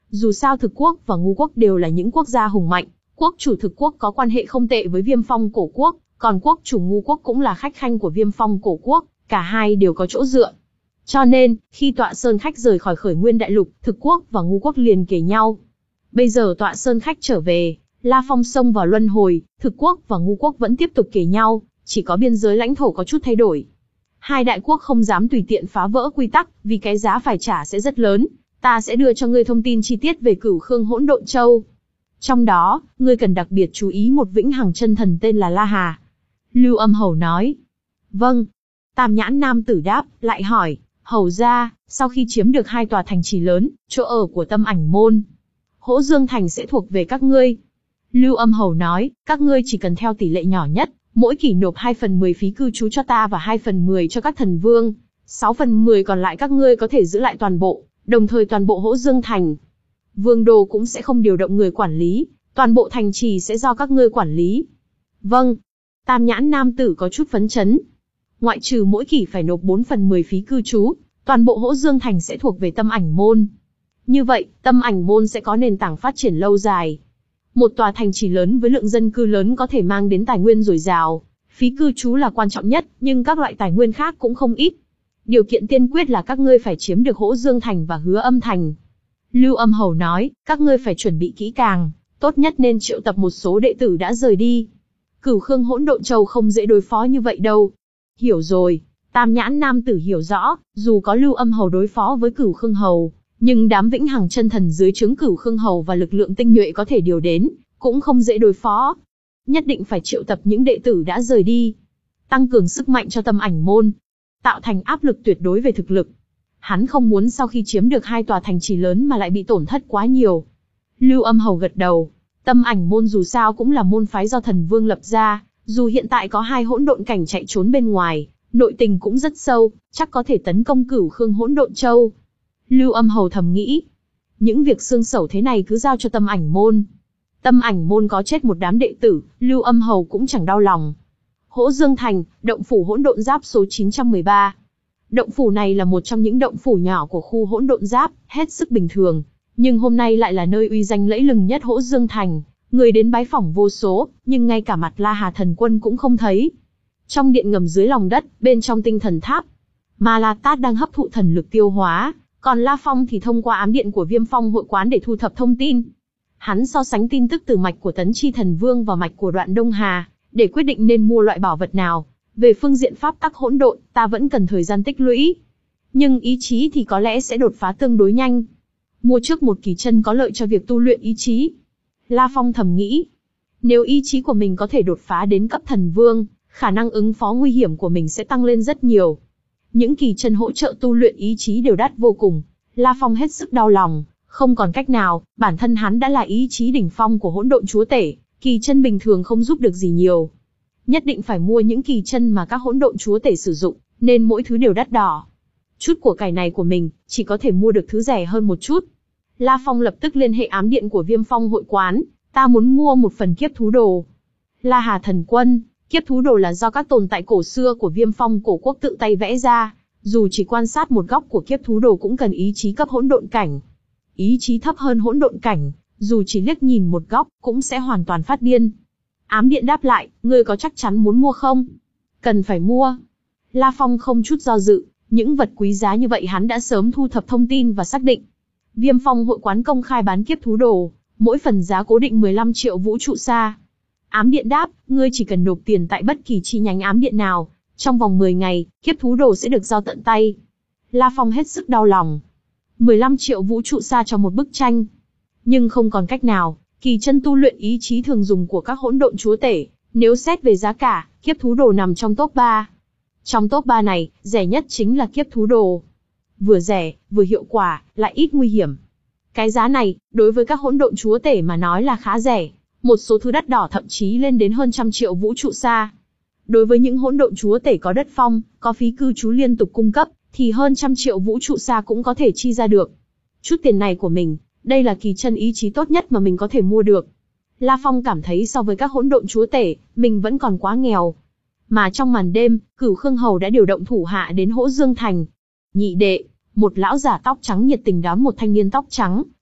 Dù sao Thực quốc và Ngu quốc đều là những quốc gia hùng mạnh, quốc chủ Thực quốc có quan hệ không tệ với Viêm Phong Cổ quốc, còn quốc chủ Ngu quốc cũng là khách khanh của Viêm Phong Cổ quốc, cả hai đều có chỗ dựa. Cho nên, khi Tọa Sơn khách rời khỏi Khởi Nguyên Đại Lục, Thực quốc và Ngu quốc liền kề nhau. Bây giờ Tọa Sơn khách trở về, La Phong xông vào luân hồi, Thực quốc và Ngu quốc vẫn tiếp tục kề nhau, chỉ có biên giới lãnh thổ có chút thay đổi. Hai đại quốc không dám tùy tiện phá vỡ quy tắc, vì cái giá phải trả sẽ rất lớn. Ta sẽ đưa cho ngươi thông tin chi tiết về Cửu Khương Hỗn Độn Châu. Trong đó, ngươi cần đặc biệt chú ý một vĩnh hằng chân thần tên là La Hà. Lưu Âm Hầu nói. Vâng. Tam nhãn nam tử đáp, lại hỏi, hầu ra, sau khi chiếm được hai tòa thành trì lớn, chỗ ở của Tâm Ảnh Môn, Hỗ Dương Thành sẽ thuộc về các ngươi. Lưu Âm Hầu nói, các ngươi chỉ cần theo tỷ lệ nhỏ nhất, mỗi kỷ nộp hai phần mười phí cư trú cho ta và hai phần mười cho các thần vương. sáu phần mười còn lại các ngươi có thể giữ lại toàn bộ, đồng thời toàn bộ Hỗ Dương Thành. Vương đô cũng sẽ không điều động người quản lý, toàn bộ thành trì sẽ do các ngươi quản lý. Vâng. Tam nhãn nam tử có chút phấn chấn. Ngoại trừ mỗi kỷ phải nộp bốn phần mười phí cư trú, toàn bộ Hỗ Dương Thành sẽ thuộc về Tâm Ảnh Môn. Như vậy, Tâm Ảnh Môn sẽ có nền tảng phát triển lâu dài. Một tòa thành trì lớn với lượng dân cư lớn có thể mang đến tài nguyên dồi dào. Phí cư trú là quan trọng nhất, nhưng các loại tài nguyên khác cũng không ít. Điều kiện tiên quyết là các ngươi phải chiếm được Hỗ Dương Thành và Hứa Âm Thành. Lưu Âm Hầu nói, các ngươi phải chuẩn bị kỹ càng, tốt nhất nên triệu tập một số đệ tử đã rời đi. Cửu Khương Hỗn Độn Châu không dễ đối phó như vậy đâu. Hiểu rồi. Tam nhãn nam tử hiểu rõ, dù có Lưu Âm Hầu đối phó với Cửu Khương Hầu, nhưng đám vĩnh hằng chân thần dưới trướng Cửu Khương Hầu và lực lượng tinh nhuệ có thể điều đến, cũng không dễ đối phó. Nhất định phải triệu tập những đệ tử đã rời đi, tăng cường sức mạnh cho Tâm Ảnh Môn, tạo thành áp lực tuyệt đối về thực lực. Hắn không muốn sau khi chiếm được hai tòa thành trì lớn mà lại bị tổn thất quá nhiều. Lưu Âm Hầu gật đầu. Tâm Ảnh Môn dù sao cũng là môn phái do thần vương lập ra, dù hiện tại có hai hỗn độn cảnh chạy trốn bên ngoài, nội tình cũng rất sâu, chắc có thể tấn công Cửu Khương Hỗn Độn Châu. Lưu Âm Hầu thầm nghĩ, những việc xương xẩu thế này cứ giao cho Tâm Ảnh Môn. Tâm Ảnh Môn có chết một đám đệ tử, Lưu Âm Hầu cũng chẳng đau lòng. Hỗ Dương Thành, động phủ hỗn độn giáp số chín trăm mười ba. Động phủ này là một trong những động phủ nhỏ của khu hỗn độn giáp, hết sức bình thường, nhưng hôm nay lại là nơi uy danh lẫy lừng nhất Hỗ Dương Thành, người đến bái phỏng vô số, nhưng ngay cả mặt La Hà thần quân cũng không thấy. Trong điện ngầm dưới lòng đất, bên trong tinh thần tháp, Ma La Tát đang hấp thụ thần lực tiêu hóa, còn La Phong thì thông qua ám điện của Viêm Phong hội quán để thu thập thông tin. Hắn so sánh tin tức từ mạch của Tấn Chi Thần Vương và mạch của Đoạn Đông Hà, để quyết định nên mua loại bảo vật nào. Về phương diện pháp tắc hỗn độn, ta vẫn cần thời gian tích lũy. Nhưng ý chí thì có lẽ sẽ đột phá tương đối nhanh. Mua trước một kỳ chân có lợi cho việc tu luyện ý chí. La Phong thầm nghĩ, nếu ý chí của mình có thể đột phá đến cấp thần vương, khả năng ứng phó nguy hiểm của mình sẽ tăng lên rất nhiều. Những kỳ chân hỗ trợ tu luyện ý chí đều đắt vô cùng. La Phong hết sức đau lòng, không còn cách nào, bản thân hắn đã là ý chí đỉnh phong của hỗn độn chúa tể, kỳ chân bình thường không giúp được gì nhiều. Nhất định phải mua những kỳ chân mà các hỗn độn chúa tể sử dụng, nên mỗi thứ đều đắt đỏ. Chút của cải này của mình, chỉ có thể mua được thứ rẻ hơn một chút. La Phong lập tức liên hệ ám điện của Viêm Phong hội quán, ta muốn mua một phần kiếp thú đồ. La Hà thần quân, kiếp thú đồ là do các tồn tại cổ xưa của Viêm Phong cổ quốc tự tay vẽ ra, dù chỉ quan sát một góc của kiếp thú đồ cũng cần ý chí cấp hỗn độn cảnh. Ý chí thấp hơn hỗn độn cảnh, dù chỉ liếc nhìn một góc, cũng sẽ hoàn toàn phát điên. Ám điện đáp lại, ngươi có chắc chắn muốn mua không? Cần phải mua. La Phong không chút do dự, những vật quý giá như vậy hắn đã sớm thu thập thông tin và xác định. Viêm Phong hội quán công khai bán kiếp thú đồ, mỗi phần giá cố định mười lăm triệu vũ trụ sa. Ám điện đáp, ngươi chỉ cần nộp tiền tại bất kỳ chi nhánh ám điện nào, trong vòng mười ngày, kiếp thú đồ sẽ được giao tận tay. La Phong hết sức đau lòng. mười lăm triệu vũ trụ sa cho một bức tranh. Nhưng không còn cách nào, kỳ chân tu luyện ý chí thường dùng của các hỗn độn chúa tể, nếu xét về giá cả, kiếp thú đồ nằm trong top ba. Trong top ba này, rẻ nhất chính là kiếp thú đồ. Vừa rẻ, vừa hiệu quả, lại ít nguy hiểm. Cái giá này, đối với các hỗn độn chúa tể mà nói là khá rẻ, một số thứ đắt đỏ thậm chí lên đến hơn trăm triệu vũ trụ sa. Đối với những hỗn độn chúa tể có đất phong, có phí cư trú liên tục cung cấp, thì hơn trăm triệu vũ trụ sa cũng có thể chi ra được. Chút tiền này của mình, đây là kỳ chân ý chí tốt nhất mà mình có thể mua được. La Phong cảm thấy so với các hỗn độn chúa tể, mình vẫn còn quá nghèo. Mà trong màn đêm, Cửu Khương Hầu đã điều động thủ hạ đến Hỗ Dương Thành. Nhị đệ, một lão giả tóc trắng nhiệt tình đón một thanh niên tóc trắng,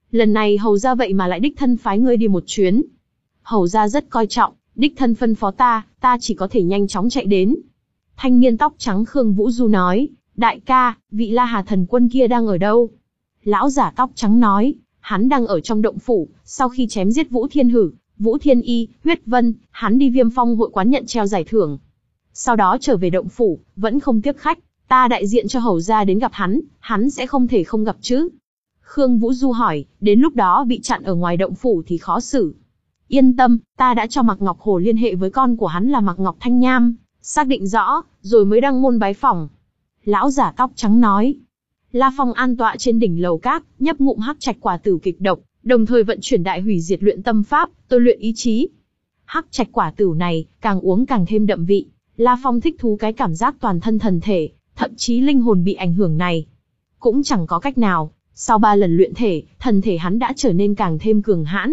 lần này hầu gia vậy mà lại đích thân phái ngươi đi một chuyến. Hầu gia rất coi trọng, đích thân phân phó ta, ta chỉ có thể nhanh chóng chạy đến. Thanh niên tóc trắng Khương Vũ Du nói, đại ca, vị La Hà thần quân kia đang ở đâu? Lão giả tóc trắng nói, hắn đang ở trong động phủ, sau khi chém giết Vũ Thiên Hử, Vũ Thiên Y, Huyết Vân, hắn đi Viêm Phong hội quán nhận treo giải thưởng. Sau đó trở về động phủ, vẫn không tiếp khách, ta đại diện cho hầu gia đến gặp hắn, hắn sẽ không thể không gặp chứ. Khương Vũ Du hỏi, đến lúc đó bị chặn ở ngoài động phủ thì khó xử. Yên tâm, ta đã cho Mạc Ngọc Hồ liên hệ với con của hắn là Mạc Ngọc Thanh Nham, xác định rõ, rồi mới đăng môn bái phỏng. Lão giả tóc trắng nói. La Phong an tọa trên đỉnh lầu cát, nhấp ngụm hắc trạch quả tử kịch độc, đồng thời vận chuyển đại hủy diệt luyện tâm pháp, tôi luyện ý chí. Hắc trạch quả tử này, càng uống càng thêm đậm vị. La Phong thích thú cái cảm giác toàn thân thần thể, thậm chí linh hồn bị ảnh hưởng này. Cũng chẳng có cách nào, sau ba lần luyện thể, thần thể hắn đã trở nên càng thêm cường hãn.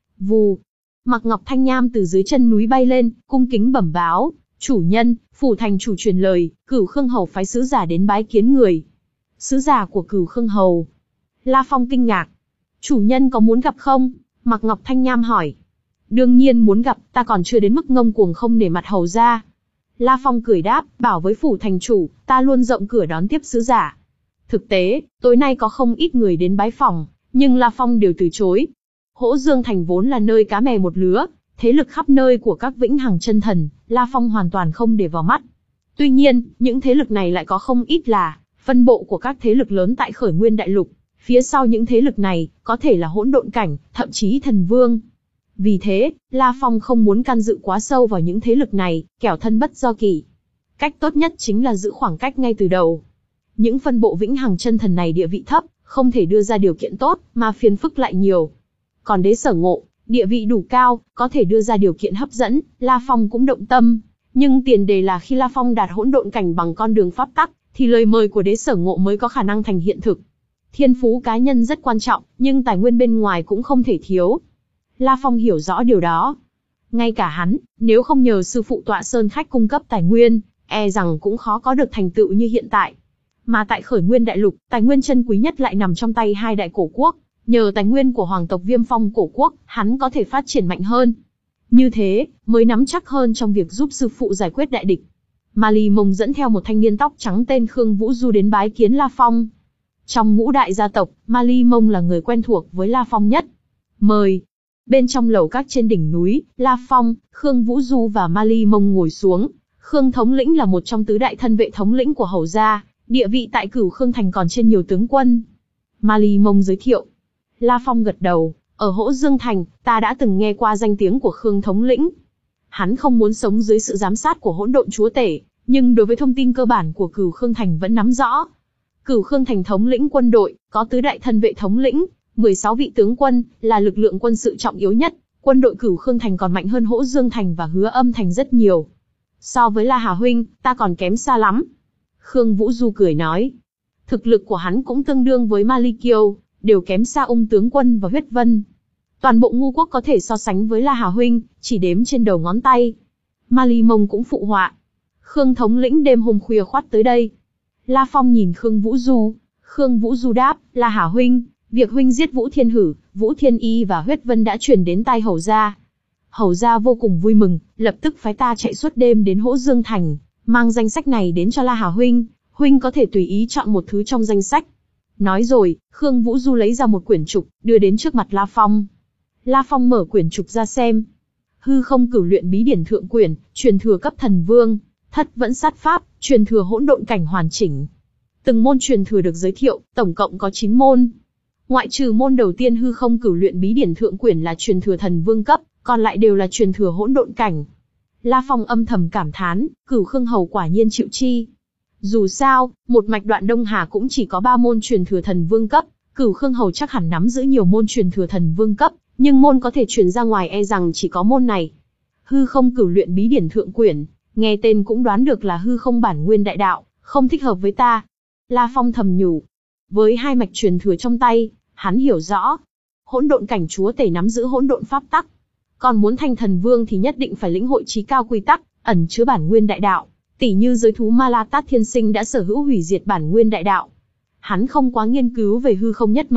Vù. Mạc Ngọc Thanh Nham từ dưới chân núi bay lên, cung kính bẩm báo, chủ nhân, phủ thành chủ truyền lời, Cửu Khương Hầu phái sứ giả đến bái kiến người. Sứ giả của Cửu Khương Hầu. La Phong kinh ngạc. Chủ nhân có muốn gặp không? Mạc Ngọc Thanh Nham hỏi. Đương nhiên muốn gặp, ta còn chưa đến mức ngông cuồng không nể mặt hầu ra. La Phong cười đáp, bảo với phủ thành chủ, ta luôn rộng cửa đón tiếp sứ giả. Thực tế, tối nay có không ít người đến bái phỏng, nhưng La Phong đều từ chối. Hỗ Dương Thành vốn là nơi cá mè một lứa, thế lực khắp nơi của các vĩnh hằng chân thần, La Phong hoàn toàn không để vào mắt. Tuy nhiên, những thế lực này lại có không ít là phân bộ của các thế lực lớn tại Khởi Nguyên Đại Lục. Phía sau những thế lực này, có thể là hỗn độn cảnh, thậm chí thần vương. Vì thế, La Phong không muốn can dự quá sâu vào những thế lực này, kẻo thân bất do kỷ. Cách tốt nhất chính là giữ khoảng cách ngay từ đầu. Những phân bộ vĩnh hằng chân thần này địa vị thấp, không thể đưa ra điều kiện tốt, mà phiền phức lại nhiều. Còn Đế Sở Ngộ, địa vị đủ cao, có thể đưa ra điều kiện hấp dẫn, La Phong cũng động tâm. Nhưng tiền đề là khi La Phong đạt hỗn độn cảnh bằng con đường pháp tắc, thì lời mời của Đế Sở Ngộ mới có khả năng thành hiện thực. Thiên phú cá nhân rất quan trọng, nhưng tài nguyên bên ngoài cũng không thể thiếu. La Phong hiểu rõ điều đó. Ngay cả hắn, nếu không nhờ sư phụ Tọa Sơn Khách cung cấp tài nguyên, e rằng cũng khó có được thành tựu như hiện tại. Mà tại Khởi Nguyên Đại Lục, tài nguyên chân quý nhất lại nằm trong tay hai đại cổ quốc. Nhờ tài nguyên của hoàng tộc Viêm Phong cổ quốc, hắn có thể phát triển mạnh hơn. Như thế, mới nắm chắc hơn trong việc giúp sư phụ giải quyết đại địch. Mali Mông dẫn theo một thanh niên tóc trắng tên Khương Vũ Du đến bái kiến La Phong. Trong ngũ đại gia tộc, Mali Mông là người quen thuộc với La Phong nhất. Mời. Bên trong lầu các trên đỉnh núi, La Phong, Khương Vũ Du và Mali Mông ngồi xuống. Khương thống lĩnh là một trong tứ đại thân vệ thống lĩnh của hầu gia, địa vị tại Cửu Khương Thành còn trên nhiều tướng quân. Mali Mông giới thiệu. La Phong gật đầu, ở Hỗ Dương Thành, ta đã từng nghe qua danh tiếng của Khương thống lĩnh. Hắn không muốn sống dưới sự giám sát của hỗn độn chúa tể, nhưng đối với thông tin cơ bản của Cửu Khương Thành vẫn nắm rõ. Cửu Khương Thành thống lĩnh quân đội, có tứ đại thân vệ thống lĩnh, mười sáu vị tướng quân, là lực lượng quân sự trọng yếu nhất. Quân đội Cửu Khương Thành còn mạnh hơn Hỗ Dương Thành và Hứa Âm Thành rất nhiều. So với La Hà huynh, ta còn kém xa lắm. Khương Vũ Du cười nói. Thực lực của hắn cũng tương đương với Mali Kiêu, đều kém xa Ung tướng quân và Huyết Vân. Toàn bộ ngu quốc có thể so sánh với La Hà huynh, chỉ đếm trên đầu ngón tay. Mali Mông cũng phụ họa. Khương thống lĩnh đêm hôm khuya khoắt tới đây. La Phong nhìn Khương Vũ Du. Khương Vũ Du đáp, La Hà huynh, việc huynh giết Vũ Thiên Hử, Vũ Thiên Y và Huyết Vân đã truyền đến tai hầu gia. Hầu gia vô cùng vui mừng, lập tức phái ta chạy suốt đêm đến Hỗ Dương Thành, mang danh sách này đến cho La Hà huynh, huynh có thể tùy ý chọn một thứ trong danh sách. Nói rồi, Khương Vũ Du lấy ra một quyển trục, đưa đến trước mặt La Phong. La Phong mở quyển trục ra xem. Hư không cửu luyện bí điển thượng quyển, truyền thừa cấp thần vương, thất vẫn sát pháp, truyền thừa hỗn độn cảnh hoàn chỉnh. Từng môn truyền thừa được giới thiệu, tổng cộng có chín môn. Ngoại trừ môn đầu tiên hư không cửu luyện bí điển thượng quyển là truyền thừa thần vương cấp, còn lại đều là truyền thừa hỗn độn cảnh. La Phong âm thầm cảm thán, Cửu Khương Hầu quả nhiên chịu chi. Dù sao, một mạch đoạn Đông Hà cũng chỉ có ba môn truyền thừa thần vương cấp, Cửu Khương Hầu chắc hẳn nắm giữ nhiều môn truyền thừa thần vương cấp, nhưng môn có thể truyền ra ngoài e rằng chỉ có môn này. Hư không cửu luyện bí điển thượng quyển, nghe tên cũng đoán được là hư không bản nguyên đại đạo, không thích hợp với ta. La Phong thầm nhủ. Với hai mạch truyền thừa trong tay, hắn hiểu rõ. Hỗn độn cảnh chúa tể nắm giữ hỗn độn pháp tắc. Còn muốn thành thần vương thì nhất định phải lĩnh hội chí cao quy tắc, ẩn chứa bản nguyên đại đạo. Tỷ như giới thú Ma La Tát Thiên Sinh đã sở hữu hủy diệt bản nguyên đại đạo. Hắn không quá nghiên cứu về hư không nhất mạch,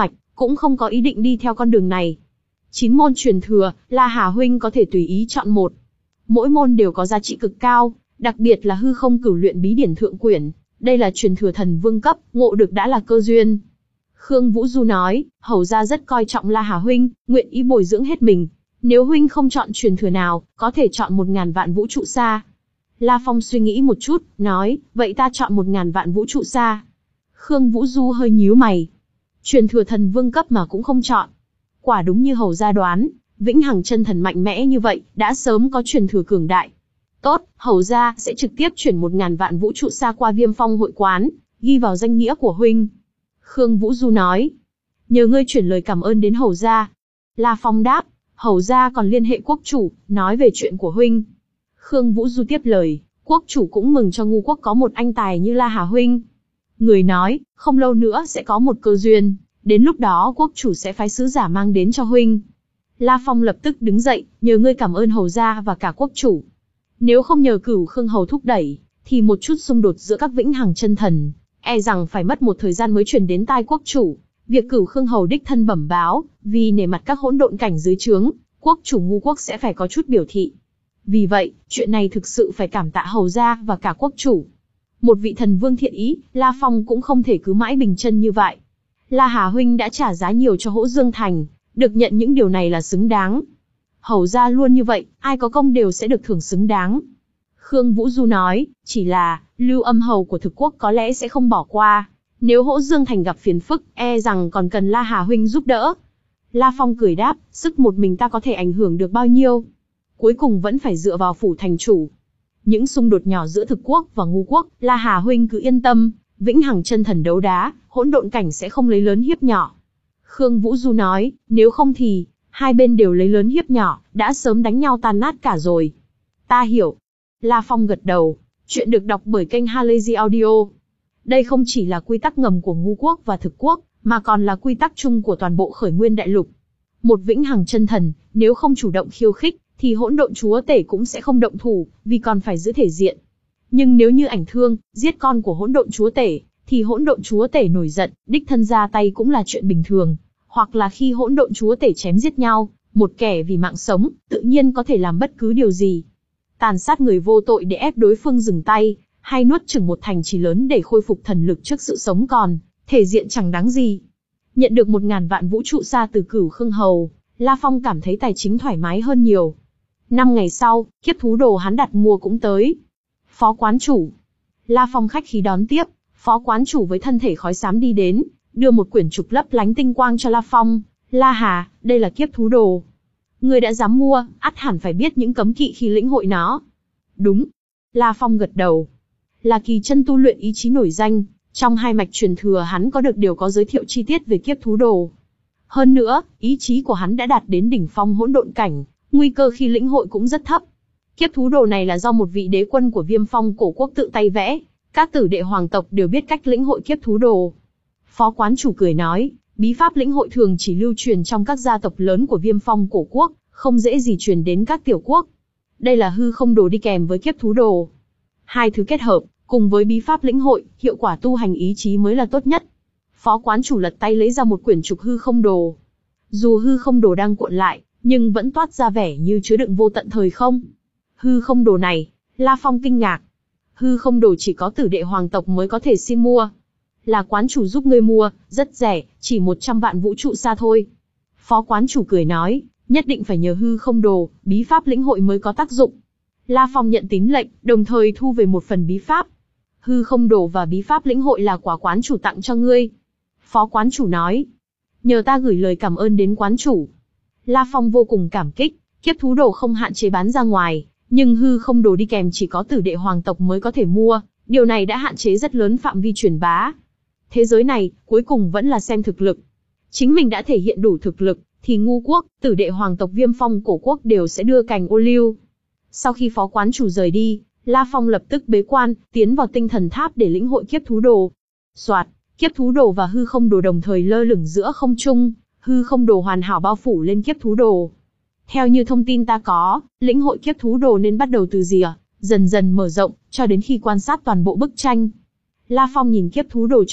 cũng không có ý định đi theo con đường này. Chín môn truyền thừa, La Hà huynh có thể tùy ý chọn một. Mỗi môn đều có giá trị cực cao, đặc biệt là hư không cửu luyện bí điển thượng quyển, đây là truyền thừa thần vương cấp, ngộ được đã là cơ duyên. Khương Vũ Du nói, hầu gia rất coi trọng La Hà huynh, nguyện ý bồi dưỡng hết mình. Nếu huynh không chọn truyền thừa nào, có thể chọn một ngàn vạn vũ trụ xa. La Phong suy nghĩ một chút, nói, vậy ta chọn một ngàn vạn vũ trụ xa. Khương Vũ Du hơi nhíu mày. Truyền thừa thần vương cấp mà cũng không chọn. Quả đúng như hầu gia đoán, vĩnh hằng chân thần mạnh mẽ như vậy, đã sớm có truyền thừa cường đại. Tốt, hầu gia sẽ trực tiếp chuyển một ngàn vạn vũ trụ xa qua Viêm Phong hội quán, ghi vào danh nghĩa của huynh. Khương Vũ Du nói, nhờ ngươi chuyển lời cảm ơn đến hầu gia. La Phong đáp, hầu gia còn liên hệ quốc chủ, nói về chuyện của huynh. Khương Vũ Du tiếp lời, quốc chủ cũng mừng cho ngu quốc có một anh tài như La Hà huynh. Người nói, không lâu nữa sẽ có một cơ duyên, đến lúc đó quốc chủ sẽ phái sứ giả mang đến cho huynh. La Phong lập tức đứng dậy, nhờ ngươi cảm ơn hầu gia và cả quốc chủ. Nếu không nhờ Cửu Khương hầu thúc đẩy, thì một chút xung đột giữa các vĩnh hằng chân thần, e rằng phải mất một thời gian mới truyền đến tai quốc chủ. Việc Cửu Khương hầu đích thân bẩm báo, vì nể mặt các hỗn độn cảnh dưới trướng, quốc chủ ngu quốc sẽ phải có chút biểu thị. Vì vậy, chuyện này thực sự phải cảm tạ hầu gia và cả quốc chủ. Một vị thần vương thiện ý, La Phong cũng không thể cứ mãi bình chân như vậy. La Hà huynh đã trả giá nhiều cho Hỗ Dương Thành, được nhận những điều này là xứng đáng. Hầu gia luôn như vậy, ai có công đều sẽ được thưởng xứng đáng. Khương Vũ Du nói, chỉ là, Lưu Âm hầu của thực quốc có lẽ sẽ không bỏ qua. Nếu Hỗ Dương Thành gặp phiền phức, e rằng còn cần La Hà huynh giúp đỡ. La Phong cười đáp, sức một mình ta có thể ảnh hưởng được bao nhiêu? Cuối cùng vẫn phải dựa vào phủ thành chủ. Những xung đột nhỏ giữa thực quốc và ngu quốc, La Hà huynh cứ yên tâm, vĩnh hằng chân thần đấu đá, hỗn độn cảnh sẽ không lấy lớn hiếp nhỏ. Khương Vũ Du nói, nếu không thì, hai bên đều lấy lớn hiếp nhỏ, đã sớm đánh nhau tan nát cả rồi. Ta hiểu. La Phong gật đầu, chuyện được đọc bởi kênh Halazy Audio. Đây không chỉ là quy tắc ngầm của ngu quốc và thực quốc, mà còn là quy tắc chung của toàn bộ khởi nguyên đại lục. Một vĩnh hằng chân thần, nếu không chủ động khiêu khích, thì hỗn độn chúa tể cũng sẽ không động thủ, vì còn phải giữ thể diện. Nhưng nếu như ảnh thương, giết con của hỗn độn chúa tể, thì hỗn độn chúa tể nổi giận, đích thân ra tay cũng là chuyện bình thường. Hoặc là khi hỗn độn chúa tể chém giết nhau, một kẻ vì mạng sống, tự nhiên có thể làm bất cứ điều gì. Tàn sát người vô tội để ép đối phương dừng tay, hay nuốt chửng một thành trì lớn để khôi phục thần lực trước sự sống còn, thể diện chẳng đáng gì. Nhận được một ngàn vạn vũ trụ xa từ Cửu Khương hầu, La Phong cảm thấy tài chính thoải mái hơn nhiều. Năm ngày sau, kiếp thú đồ hắn đặt mua cũng tới. Phó quán chủ. La Phong khách khí đón tiếp, phó quán chủ với thân thể khói xám đi đến, đưa một quyển trục lấp lánh tinh quang cho La Phong. La Hà, đây là kiếp thú đồ. Người đã dám mua, ắt hẳn phải biết những cấm kỵ khi lĩnh hội nó. Đúng. La Phong gật đầu. Là kỳ chân tu luyện ý chí nổi danh, trong hai mạch truyền thừa hắn có được điều có giới thiệu chi tiết về kiếp thú đồ. Hơn nữa, ý chí của hắn đã đạt đến đỉnh phong hỗn độn cảnh, nguy cơ khi lĩnh hội cũng rất thấp. Kiếp thú đồ này là do một vị đế quân của Viêm Phong cổ quốc tự tay vẽ, các tử đệ hoàng tộc đều biết cách lĩnh hội kiếp thú đồ. Phó quán chủ cười nói, bí pháp lĩnh hội thường chỉ lưu truyền trong các gia tộc lớn của Viêm Phong cổ quốc, không dễ gì truyền đến các tiểu quốc. Đây là hư không đồ đi kèm với kiếp thú đồ. Hai thứ kết hợp, cùng với bí pháp lĩnh hội, hiệu quả tu hành ý chí mới là tốt nhất. Phó quán chủ lật tay lấy ra một quyển trục hư không đồ. Dù hư không đồ đang cuộn lại, nhưng vẫn toát ra vẻ như chứa đựng vô tận thời không. Hư không đồ này, La Phong kinh ngạc. Hư không đồ chỉ có tử đệ hoàng tộc mới có thể xin mua. Là quán chủ giúp ngươi mua, rất rẻ, chỉ một trăm vạn vũ trụ xa thôi. Phó quán chủ cười nói, nhất định phải nhờ hư không đồ, bí pháp lĩnh hội mới có tác dụng. La Phong nhận tín lệnh, đồng thời thu về một phần bí pháp. Hư không đồ và bí pháp lĩnh hội là quà quán chủ tặng cho ngươi. Phó quán chủ nói, nhờ ta gửi lời cảm ơn đến quán chủ. La Phong vô cùng cảm kích, kiếp thú đồ không hạn chế bán ra ngoài, nhưng hư không đồ đi kèm chỉ có tử đệ hoàng tộc mới có thể mua, điều này đã hạn chế rất lớn phạm vi truyền bá. Thế giới này, cuối cùng vẫn là xem thực lực. Chính mình đã thể hiện đủ thực lực, thì ngu quốc, tử đệ hoàng tộc Viêm Phong cổ quốc đều sẽ đưa cành ô liu. Sau khi phó quán chủ rời đi, La Phong lập tức bế quan, tiến vào tinh thần tháp để lĩnh hội kiếp thú đồ. Soạt, kiếp thú đồ và hư không đồ đồng thời lơ lửng giữa không trung, hư không đồ hoàn hảo bao phủ lên kiếp thú đồ. Theo như thông tin ta có, lĩnh hội kiếp thú đồ nên bắt đầu từ rìa, dần dần mở rộng, cho đến khi quan sát toàn bộ bức tranh. La Phong nhìn kiếp thú đồ trước mắt,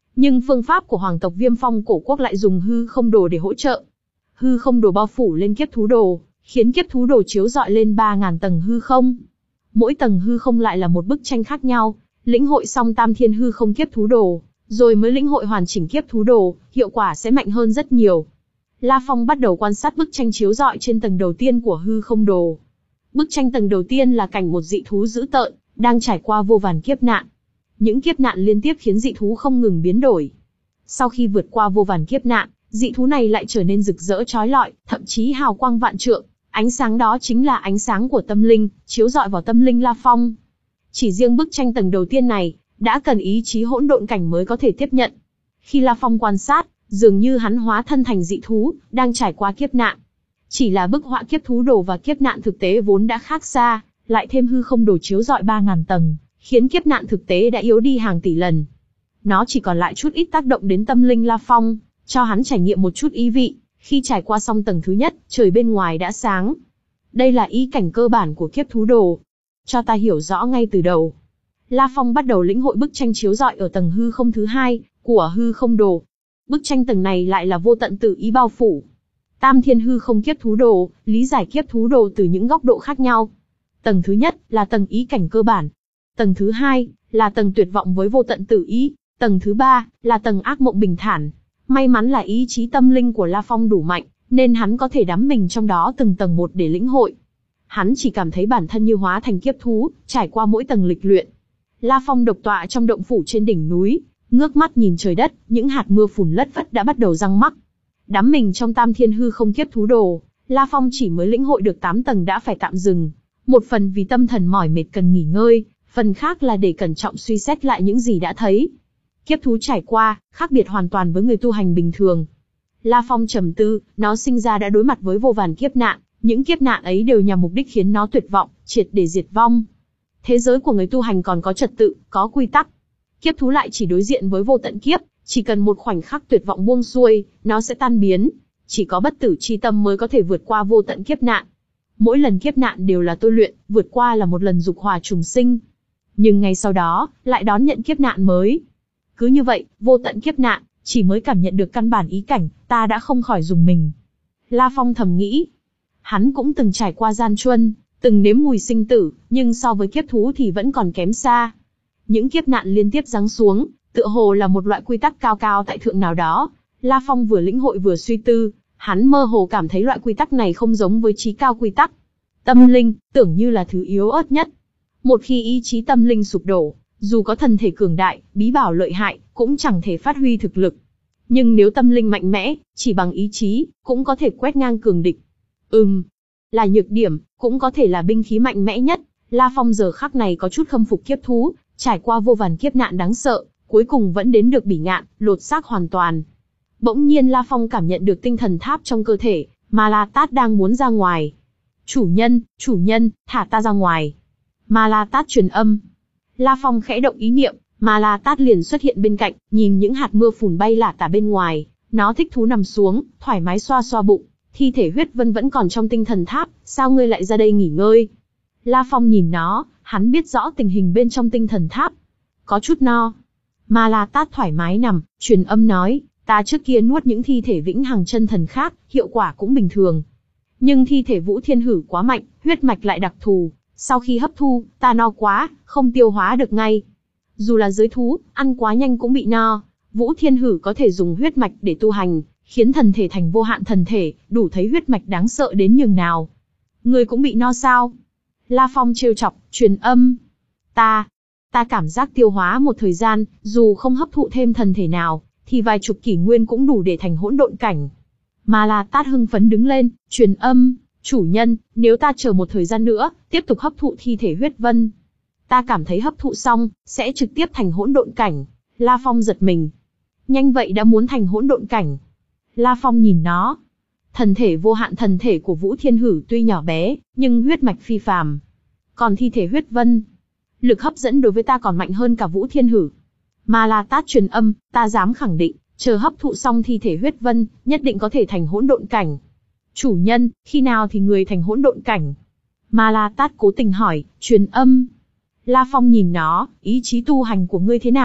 Nhưng phương pháp của hoàng tộc Viêm Phong Cổ Quốc lại dùng hư không đồ để hỗ trợ. Hư không đồ bao phủ lên kiếp thú đồ, khiến kiếp thú đồ chiếu rọi lên ba ngàn tầng hư không. Mỗi tầng hư không lại là một bức tranh khác nhau, lĩnh hội xong tam thiên hư không kiếp thú đồ, rồi mới lĩnh hội hoàn chỉnh kiếp thú đồ, hiệu quả sẽ mạnh hơn rất nhiều. La Phong bắt đầu quan sát bức tranh chiếu rọi trên tầng đầu tiên của hư không đồ. Bức tranh tầng đầu tiên là cảnh một dị thú dữ tợn, đang trải qua vô vàn kiếp nạn. Những kiếp nạn liên tiếp khiến dị thú không ngừng biến đổi. Sau khi vượt qua vô vàn kiếp nạn, dị thú này lại trở nên rực rỡ chói lọi, thậm chí hào quang vạn trượng. Ánh sáng đó chính là ánh sáng của tâm linh, chiếu rọi vào tâm linh La Phong. Chỉ riêng bức tranh tầng đầu tiên này, đã cần ý chí hỗn độn cảnh mới có thể tiếp nhận. Khi La Phong quan sát, dường như hắn hóa thân thành dị thú, đang trải qua kiếp nạn. Chỉ là bức họa kiếp thú đồ và kiếp nạn thực tế vốn đã khác xa, lại thêm hư không đồ chiếu rọi ba ngàn tầng, khiến kiếp nạn thực tế đã yếu đi hàng tỷ lần. Nó chỉ còn lại chút ít tác động đến tâm linh La Phong, cho hắn trải nghiệm một chút ý vị. Khi trải qua xong tầng thứ nhất, trời bên ngoài đã sáng. Đây là ý cảnh cơ bản của kiếp thú đồ. Cho ta hiểu rõ ngay từ đầu. La Phong bắt đầu lĩnh hội bức tranh chiếu rọi ở tầng hư không thứ hai của hư không đồ. Bức tranh tầng này lại là vô tận tự ý bao phủ. Tam thiên hư không kiếp thú đồ, lý giải kiếp thú đồ từ những góc độ khác nhau. Tầng thứ nhất là tầng ý cảnh cơ bản. Tầng thứ hai là tầng tuyệt vọng với vô tận tự ý. Tầng thứ ba là tầng ác mộng bình thản. May mắn là ý chí tâm linh của La Phong đủ mạnh, nên hắn có thể đắm mình trong đó từng tầng một để lĩnh hội. Hắn chỉ cảm thấy bản thân như hóa thành kiếp thú, trải qua mỗi tầng lịch luyện. La Phong độc tọa trong động phủ trên đỉnh núi, ngước mắt nhìn trời đất, những hạt mưa phùn lất phất đã bắt đầu răng mắc. Đắm mình trong tam thiên hư không kiếp thú đồ, La Phong chỉ mới lĩnh hội được tám tầng đã phải tạm dừng. Một phần vì tâm thần mỏi mệt cần nghỉ ngơi, phần khác là để cẩn trọng suy xét lại những gì đã thấy. Kiếp thú trải qua, khác biệt hoàn toàn với người tu hành bình thường. La Phong trầm tư, nó sinh ra đã đối mặt với vô vàn kiếp nạn, những kiếp nạn ấy đều nhằm mục đích khiến nó tuyệt vọng, triệt để diệt vong. Thế giới của người tu hành còn có trật tự, có quy tắc. Kiếp thú lại chỉ đối diện với vô tận kiếp, chỉ cần một khoảnh khắc tuyệt vọng buông xuôi, nó sẽ tan biến. Chỉ có bất tử chi tâm mới có thể vượt qua vô tận kiếp nạn. Mỗi lần kiếp nạn đều là tôi luyện, vượt qua là một lần dục hỏa trùng sinh. Nhưng ngay sau đó, lại đón nhận kiếp nạn mới. Cứ như vậy, vô tận kiếp nạn, chỉ mới cảm nhận được căn bản ý cảnh, ta đã không khỏi rùng mình. La Phong thầm nghĩ. Hắn cũng từng trải qua gian truân, từng nếm mùi sinh tử, nhưng so với kiếp thú thì vẫn còn kém xa. Những kiếp nạn liên tiếp giáng xuống, tựa hồ là một loại quy tắc cao cao tại thượng nào đó. La Phong vừa lĩnh hội vừa suy tư, hắn mơ hồ cảm thấy loại quy tắc này không giống với chí cao quy tắc. Tâm linh, tưởng như là thứ yếu ớt nhất. Một khi ý chí tâm linh sụp đổ, dù có thần thể cường đại, bí bảo lợi hại, cũng chẳng thể phát huy thực lực. Nhưng nếu tâm linh mạnh mẽ, chỉ bằng ý chí, cũng có thể quét ngang cường địch. Ừm, là nhược điểm, cũng có thể là binh khí mạnh mẽ nhất. La Phong giờ khắc này có chút khâm phục kiếp thú, trải qua vô vàn kiếp nạn đáng sợ, cuối cùng vẫn đến được bỉ ngạn, lột xác hoàn toàn. Bỗng nhiên La Phong cảm nhận được tinh thần tháp trong cơ thể, Ma La Tát đang muốn ra ngoài. Chủ nhân, chủ nhân, thả ta ra ngoài. Ma La Tát truyền âm. La Phong khẽ động ý niệm, Ma La Tát liền xuất hiện bên cạnh, nhìn những hạt mưa phùn bay lả tả bên ngoài. Nó thích thú nằm xuống, thoải mái xoa xoa bụng. Thi thể huyết vân vẫn còn trong tinh thần tháp, sao ngươi lại ra đây nghỉ ngơi? La Phong nhìn nó, hắn biết rõ tình hình bên trong tinh thần tháp. Có chút no. Ma La Tát thoải mái nằm, truyền âm nói, ta trước kia nuốt những thi thể vĩnh hằng chân thần khác, hiệu quả cũng bình thường. Nhưng thi thể Vũ Thiên Hử quá mạnh, huyết mạch lại đặc thù, sau khi hấp thu, ta no quá, không tiêu hóa được ngay. Dù là giới thú, ăn quá nhanh cũng bị no. Vũ Thiên Hử có thể dùng huyết mạch để tu hành, khiến thần thể thành vô hạn thần thể, đủ thấy huyết mạch đáng sợ đến nhường nào. Người cũng bị no sao? La Phong trêu chọc, truyền âm. Ta, ta cảm giác tiêu hóa một thời gian, dù không hấp thụ thêm thần thể nào, thì vài chục kỷ nguyên cũng đủ để thành hỗn độn cảnh. Ma La Tát hưng phấn đứng lên, truyền âm, chủ nhân, nếu ta chờ một thời gian nữa, tiếp tục hấp thụ thi thể huyết vân, ta cảm thấy hấp thụ xong, sẽ trực tiếp thành hỗn độn cảnh. La Phong giật mình. Nhanh vậy đã muốn thành hỗn độn cảnh. La Phong nhìn nó. Thần thể vô hạn thần thể của Vũ Thiên Hử tuy nhỏ bé, nhưng huyết mạch phi phàm. Còn thi thể huyết vân, lực hấp dẫn đối với ta còn mạnh hơn cả Vũ Thiên Hử. Ma La Tát truyền âm, ta dám khẳng định, chờ hấp thụ xong thi thể huyết vân, nhất định có thể thành hỗn độn cảnh. Chủ nhân, khi nào thì người thành hỗn độn cảnh? Ma La Tát cố tình hỏi, truyền âm. La Phong nhìn nó, ý chí tu hành của ngươi thế nào?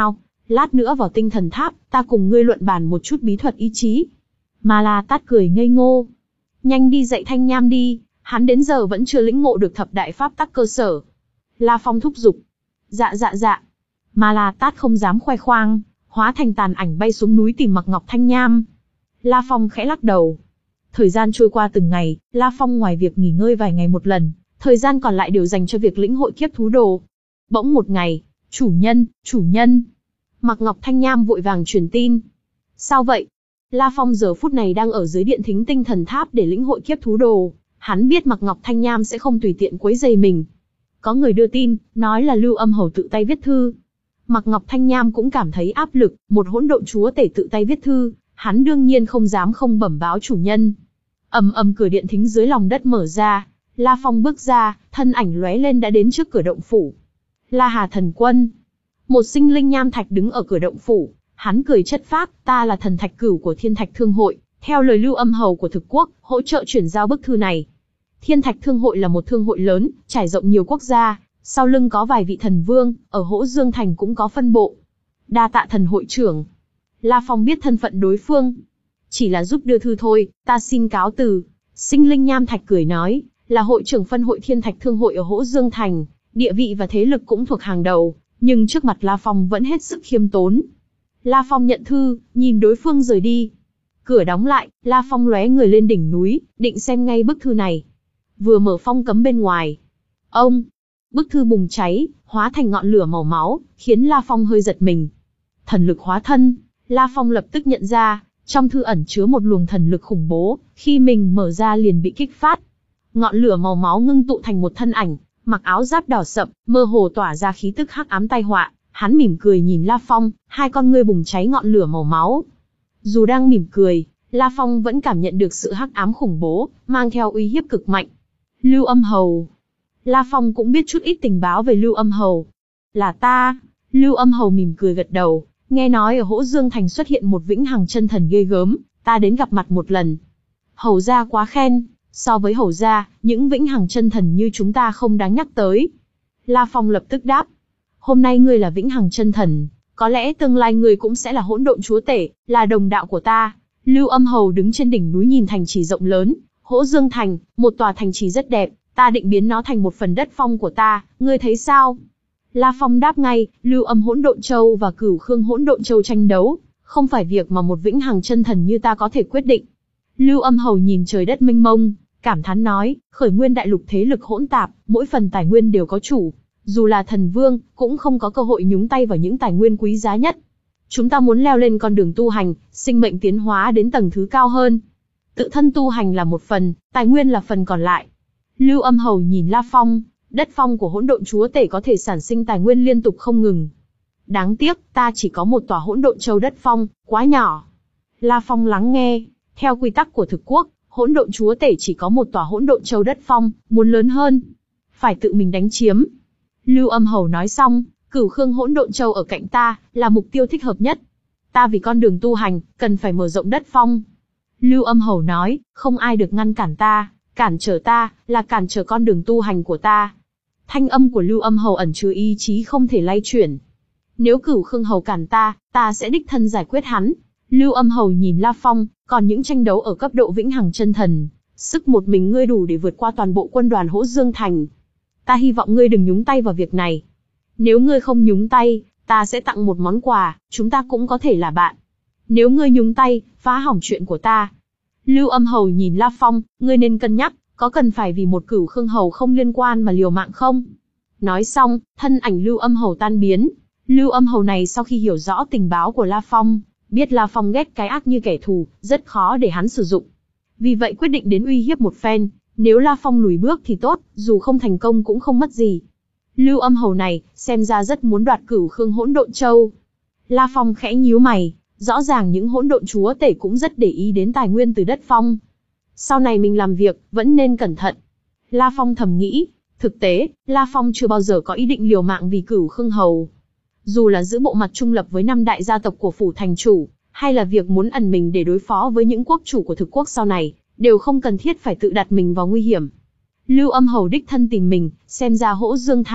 Lát nữa vào tinh thần tháp, ta cùng ngươi luận bàn một chút bí thuật ý chí. Ma La Tát cười ngây ngô. Nhanh đi dạy Thanh Nham đi, hắn đến giờ vẫn chưa lĩnh ngộ được thập đại pháp tắc cơ sở. La Phong thúc giục. Dạ dạ dạ. Ma La Tát không dám khoe khoang, hóa thành tàn ảnh bay xuống núi tìm Mạc Ngọc Thanh Nham. La Phong khẽ lắc đầu. Thời gian trôi qua từng ngày, La Phong ngoài việc nghỉ ngơi vài ngày một lần, thời gian còn lại đều dành cho việc lĩnh hội kiếp thú đồ. Bỗng một ngày, chủ nhân, chủ nhân. Mạc Ngọc Thanh Nham vội vàng truyền tin. Sao vậy? La Phong giờ phút này đang ở dưới điện thính tinh thần tháp để lĩnh hội kiếp thú đồ. Hắn biết Mạc Ngọc Thanh Nham sẽ không tùy tiện quấy rầy mình. Có người đưa tin, nói là Lưu Âm Hầu tự tay viết thư. Mạc Ngọc Thanh Nham cũng cảm thấy áp lực, một hỗn độn chúa tể tự tay viết thư, hắn đương nhiên không dám không bẩm báo chủ nhân. Ầm ầm cửa điện thính dưới lòng đất mở ra, La Phong bước ra, thân ảnh lóe lên đã đến trước cửa động phủ. La Hà Thần Quân. Một sinh linh nham thạch đứng ở cửa động phủ, hắn cười chất phác, ta là thần thạch cửu của Thiên Thạch Thương hội, theo lời Lưu Âm Hầu của thực quốc, hỗ trợ chuyển giao bức thư này. Thiên Thạch Thương hội là một thương hội lớn, trải rộng nhiều quốc gia, sau lưng có vài vị thần vương, ở Hỗ Dương Thành cũng có phân bộ. Đa tạ thần hội trưởng. La Phong biết thân phận đối phương. Chỉ là giúp đưa thư thôi, ta xin cáo từ. Sinh linh nham thạch cười nói, là hội trưởng phân hội Thiên Thạch Thương hội ở Hỗ Dương Thành, địa vị và thế lực cũng thuộc hàng đầu, nhưng trước mặt La Phong vẫn hết sức khiêm tốn. La Phong nhận thư, nhìn đối phương rời đi. Cửa đóng lại, La Phong lóe người lên đỉnh núi, định xem ngay bức thư này. Vừa mở phong cấm bên ngoài. Ông! Bức thư bùng cháy, hóa thành ngọn lửa màu máu, khiến La Phong hơi giật mình. Thần lực hóa thân, La Phong lập tức nhận ra, trong thư ẩn chứa một luồng thần lực khủng bố, khi mình mở ra liền bị kích phát. Ngọn lửa màu máu ngưng tụ thành một thân ảnh, mặc áo giáp đỏ sậm, mơ hồ tỏa ra khí tức hắc ám tai họa. Hắn mỉm cười nhìn La Phong, hai con ngươi bùng cháy ngọn lửa màu máu. Dù đang mỉm cười, La Phong vẫn cảm nhận được sự hắc ám khủng bố, mang theo uy hiếp cực mạnh. Lưu Âm Hầu. La Phong cũng biết chút ít tình báo về Lưu Âm Hầu. Là ta. Lưu Âm Hầu mỉm cười gật đầu, nghe nói ở Hỗ Dương Thành xuất hiện một vĩnh hằng chân thần ghê gớm, ta đến gặp mặt một lần. Hầu gia quá khen, so với hầu gia, những vĩnh hằng chân thần như chúng ta không đáng nhắc tới. La Phong lập tức đáp. Hôm nay ngươi là vĩnh hằng chân thần, có lẽ tương lai ngươi cũng sẽ là hỗn độn chúa tể, là đồng đạo của ta. Lưu Âm Hầu đứng trên đỉnh núi nhìn thành trì rộng lớn, Hỗ Dương Thành, một tòa thành trì rất đẹp, ta định biến nó thành một phần đất phong của ta, ngươi thấy sao? La Phong đáp ngay, Lưu Âm Hỗn Độn Châu và Cửu Khương Hỗn Độn Châu tranh đấu, không phải việc mà một vĩnh hằng chân thần như ta có thể quyết định. Lưu Âm Hầu nhìn trời đất mênh mông, cảm thán nói, khởi nguyên đại lục thế lực hỗn tạp, mỗi phần tài nguyên đều có chủ. Dù là thần vương, cũng không có cơ hội nhúng tay vào những tài nguyên quý giá nhất. Chúng ta muốn leo lên con đường tu hành, sinh mệnh tiến hóa đến tầng thứ cao hơn. Tự thân tu hành là một phần, tài nguyên là phần còn lại. Lưu Âm Hầu nhìn La Phong, đất phong của hỗn độn chúa tể có thể sản sinh tài nguyên liên tục không ngừng. Đáng tiếc, ta chỉ có một tòa hỗn độn châu đất phong, quá nhỏ. La Phong lắng nghe, theo quy tắc của thực quốc, hỗn độn chúa tể chỉ có một tòa hỗn độn châu đất phong, muốn lớn hơn, phải tự mình đánh chiếm. Lưu Âm Hầu nói xong, Cửu Khương Hỗn Độn Châu ở cạnh ta, là mục tiêu thích hợp nhất. Ta vì con đường tu hành, cần phải mở rộng đất phong. Lưu Âm Hầu nói, không ai được ngăn cản ta, cản trở ta, là cản trở con đường tu hành của ta. Thanh âm của Lưu Âm Hầu ẩn chứa ý chí không thể lay chuyển. Nếu Cửu Khương Hầu cản ta, ta sẽ đích thân giải quyết hắn. Lưu Âm Hầu nhìn La Phong, còn những tranh đấu ở cấp độ vĩnh hằng chân thần, sức một mình ngươi đủ để vượt qua toàn bộ quân đoàn Hỗ Dương Thành. Ta hy vọng ngươi đừng nhúng tay vào việc này. Nếu ngươi không nhúng tay, ta sẽ tặng một món quà, chúng ta cũng có thể là bạn. Nếu ngươi nhúng tay, phá hỏng chuyện của ta. Lưu Âm Hầu nhìn La Phong, ngươi nên cân nhắc, có cần phải vì một Cửu Khương Hầu không liên quan mà liều mạng không? Nói xong, thân ảnh Lưu Âm Hầu tan biến. Lưu Âm Hầu này sau khi hiểu rõ tình báo của La Phong, biết La Phong ghét cái ác như kẻ thù, rất khó để hắn sử dụng. Vì vậy quyết định đến uy hiếp một phen. Nếu La Phong lùi bước thì tốt, dù không thành công cũng không mất gì. Lưu Âm Hầu này, xem ra rất muốn đoạt Cửu Khương Hỗn Độn Châu. La Phong khẽ nhíu mày, rõ ràng những hỗn độn chúa tể cũng rất để ý đến tài nguyên từ đất phong. Sau này mình làm việc, vẫn nên cẩn thận. La Phong thầm nghĩ, thực tế, La Phong chưa bao giờ có ý định liều mạng vì Cửu Khương Hầu. Dù là giữ bộ mặt trung lập với năm đại gia tộc của phủ thành chủ, hay là việc muốn ẩn mình để đối phó với những quốc chủ của thực quốc sau này, đều không cần thiết phải tự đặt mình vào nguy hiểm. Lưu Âm Hầu đích thân tìm mình, xem ra Hỗ Dương Thành,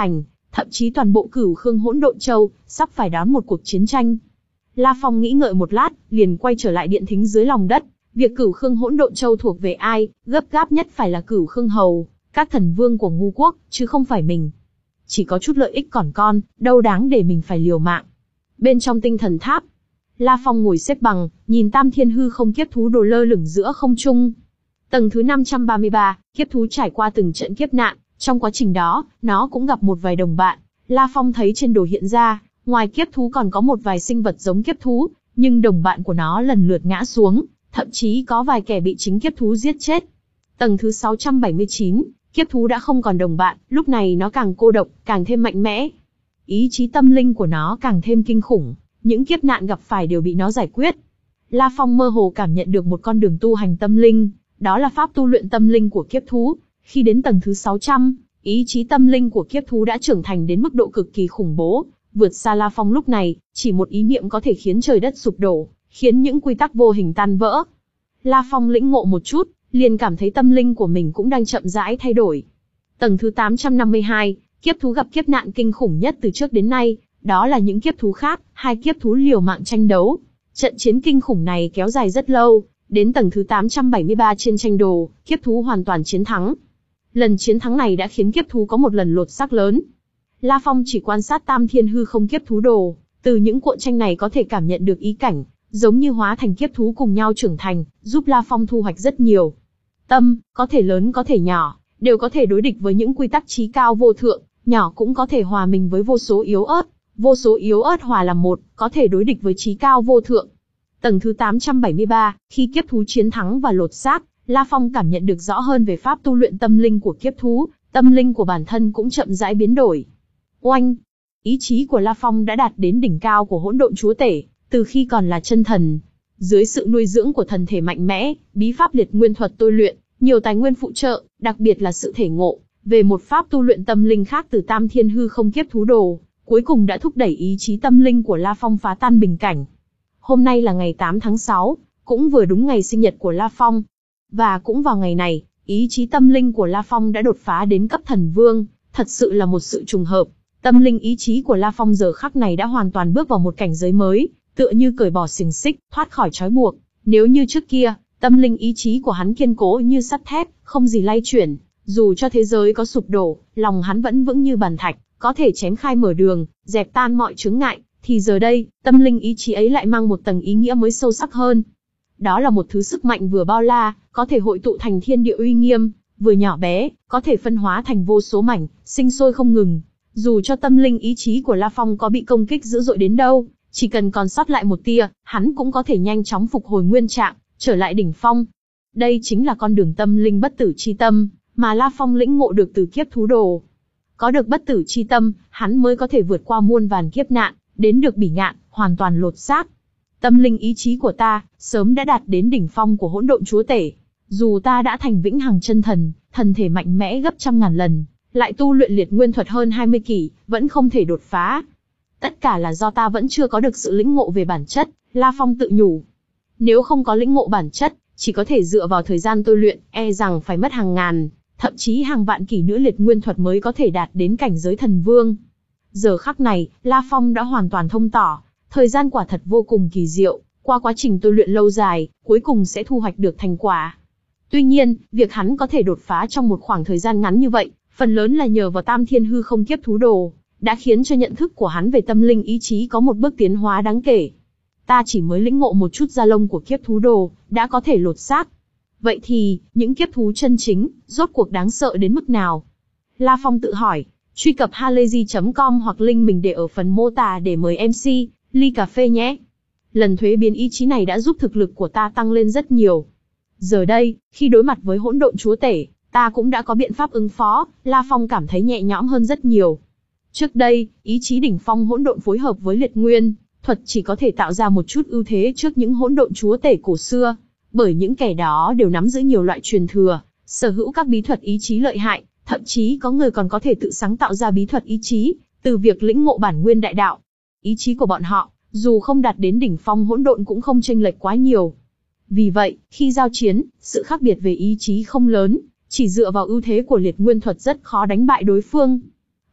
thậm chí toàn bộ Cửu Khương Hỗn Độn Châu sắp phải đón một cuộc chiến tranh. La Phong nghĩ ngợi một lát, liền quay trở lại điện thính dưới lòng đất. Việc Cửu Khương Hỗn Độn Châu thuộc về ai, gấp gáp nhất phải là Cửu Khương Hầu, các thần vương của Ngu quốc, chứ không phải mình. Chỉ có chút lợi ích còn con, đâu đáng để mình phải liều mạng. Bên trong tinh thần tháp, La Phong ngồi xếp bằng, nhìn Tam Thiên Hư Không kiếp thú đồ lơ lửng giữa không trung. Tầng thứ năm trăm ba mươi ba, kiếp thú trải qua từng trận kiếp nạn, trong quá trình đó, nó cũng gặp một vài đồng bạn. La Phong thấy trên đồ hiện ra, ngoài kiếp thú còn có một vài sinh vật giống kiếp thú, nhưng đồng bạn của nó lần lượt ngã xuống, thậm chí có vài kẻ bị chính kiếp thú giết chết. Tầng thứ sáu trăm bảy mươi chín, kiếp thú đã không còn đồng bạn, lúc này nó càng cô độc, càng thêm mạnh mẽ. Ý chí tâm linh của nó càng thêm kinh khủng, những kiếp nạn gặp phải đều bị nó giải quyết. La Phong mơ hồ cảm nhận được một con đường tu hành tâm linh, đó là pháp tu luyện tâm linh của kiếp thú. Khi đến tầng thứ sáu trăm, ý chí tâm linh của kiếp thú đã trưởng thành đến mức độ cực kỳ khủng bố, vượt xa La Phong lúc này, chỉ một ý niệm có thể khiến trời đất sụp đổ, khiến những quy tắc vô hình tan vỡ. La Phong lĩnh ngộ một chút, liền cảm thấy tâm linh của mình cũng đang chậm rãi thay đổi. Tầng thứ tám trăm năm mươi hai, kiếp thú gặp kiếp nạn kinh khủng nhất từ trước đến nay, đó là những kiếp thú khác, hai kiếp thú liều mạng tranh đấu. Trận chiến kinh khủng này kéo dài rất lâu, đến tầng thứ tám trăm bảy mươi ba trên tranh đồ, kiếp thú hoàn toàn chiến thắng. Lần chiến thắng này đã khiến kiếp thú có một lần lột xác lớn. La Phong chỉ quan sát Tam Thiên Hư Không kiếp thú đồ, từ những cuộn tranh này có thể cảm nhận được ý cảnh, giống như hóa thành kiếp thú cùng nhau trưởng thành, giúp La Phong thu hoạch rất nhiều. Tâm, có thể lớn có thể nhỏ, đều có thể đối địch với những quy tắc chí cao vô thượng, nhỏ cũng có thể hòa mình với vô số yếu ớt, vô số yếu ớt hòa làm một, có thể đối địch với chí cao vô thượng. Tầng thứ tám trăm bảy mươi ba, khi kiếp thú chiến thắng và lột xác, La Phong cảm nhận được rõ hơn về pháp tu luyện tâm linh của kiếp thú, tâm linh của bản thân cũng chậm rãi biến đổi. Oanh! Ý chí của La Phong đã đạt đến đỉnh cao của hỗn độn chúa tể, từ khi còn là chân thần. Dưới sự nuôi dưỡng của thần thể mạnh mẽ, bí pháp liệt nguyên thuật tôi luyện, nhiều tài nguyên phụ trợ, đặc biệt là sự thể ngộ về một pháp tu luyện tâm linh khác từ Tam Thiên Hư Không kiếp thú đồ, cuối cùng đã thúc đẩy ý chí tâm linh của La Phong phá tan bình cảnh. Hôm nay là ngày tám tháng sáu, cũng vừa đúng ngày sinh nhật của La Phong. Và cũng vào ngày này, ý chí tâm linh của La Phong đã đột phá đến cấp thần vương, thật sự là một sự trùng hợp. Tâm linh ý chí của La Phong giờ khắc này đã hoàn toàn bước vào một cảnh giới mới, tựa như cởi bỏ xiềng xích, thoát khỏi trói buộc. Nếu như trước kia, tâm linh ý chí của hắn kiên cố như sắt thép, không gì lay chuyển, dù cho thế giới có sụp đổ, lòng hắn vẫn vững như bàn thạch, có thể chém khai mở đường, dẹp tan mọi chướng ngại, thì giờ đây, tâm linh ý chí ấy lại mang một tầng ý nghĩa mới sâu sắc hơn. Đó là một thứ sức mạnh vừa bao la, có thể hội tụ thành thiên địa uy nghiêm, vừa nhỏ bé, có thể phân hóa thành vô số mảnh, sinh sôi không ngừng. Dù cho tâm linh ý chí của La Phong có bị công kích dữ dội đến đâu, chỉ cần còn sót lại một tia, hắn cũng có thể nhanh chóng phục hồi nguyên trạng, trở lại đỉnh phong. Đây chính là con đường tâm linh bất tử chi tâm, mà La Phong lĩnh ngộ được từ kiếp thú đồ. Có được bất tử chi tâm, hắn mới có thể vượt qua muôn vàn kiếp nạn, đến được bỉ ngạn, hoàn toàn lột xác. Tâm linh ý chí của ta, sớm đã đạt đến đỉnh phong của hỗn độn chúa tể. Dù ta đã thành vĩnh hằng chân thần, thần thể mạnh mẽ gấp trăm ngàn lần, lại tu luyện liệt nguyên thuật hơn hai mươi kỷ, vẫn không thể đột phá. Tất cả là do ta vẫn chưa có được sự lĩnh ngộ về bản chất, La Phong tự nhủ. Nếu không có lĩnh ngộ bản chất, chỉ có thể dựa vào thời gian tôi luyện, e rằng phải mất hàng ngàn, thậm chí hàng vạn kỷ nữa liệt nguyên thuật mới có thể đạt đến cảnh giới thần vương. Giờ khắc này, La Phong đã hoàn toàn thông tỏ, thời gian quả thật vô cùng kỳ diệu, qua quá trình tôi luyện lâu dài, cuối cùng sẽ thu hoạch được thành quả. Tuy nhiên, việc hắn có thể đột phá trong một khoảng thời gian ngắn như vậy, phần lớn là nhờ vào Tam Thiên Hư Không kiếp thú đồ, đã khiến cho nhận thức của hắn về tâm linh ý chí có một bước tiến hóa đáng kể. Ta chỉ mới lĩnh ngộ một chút da lông của kiếp thú đồ, đã có thể lột xác. Vậy thì, những kiếp thú chân chính, rốt cuộc đáng sợ đến mức nào? La Phong tự hỏi, truy cập halayzi chấm com hoặc link mình để ở phần mô tả để mời em xê, ly cà phê nhé. Lần thuế biến ý chí này đã giúp thực lực của ta tăng lên rất nhiều. Giờ đây, khi đối mặt với hỗn độn chúa tể, ta cũng đã có biện pháp ứng phó, La Phong cảm thấy nhẹ nhõm hơn rất nhiều. Trước đây, ý chí đỉnh phong hỗn độn phối hợp với liệt nguyên thuật chỉ có thể tạo ra một chút ưu thế trước những hỗn độn chúa tể cổ xưa, bởi những kẻ đó đều nắm giữ nhiều loại truyền thừa, sở hữu các bí thuật ý chí lợi hại, thậm chí có người còn có thể tự sáng tạo ra bí thuật ý chí, từ việc lĩnh ngộ bản nguyên đại đạo. Ý chí của bọn họ, dù không đạt đến đỉnh phong hỗn độn cũng không chênh lệch quá nhiều. Vì vậy, khi giao chiến, sự khác biệt về ý chí không lớn, chỉ dựa vào ưu thế của liệt nguyên thuật rất khó đánh bại đối phương.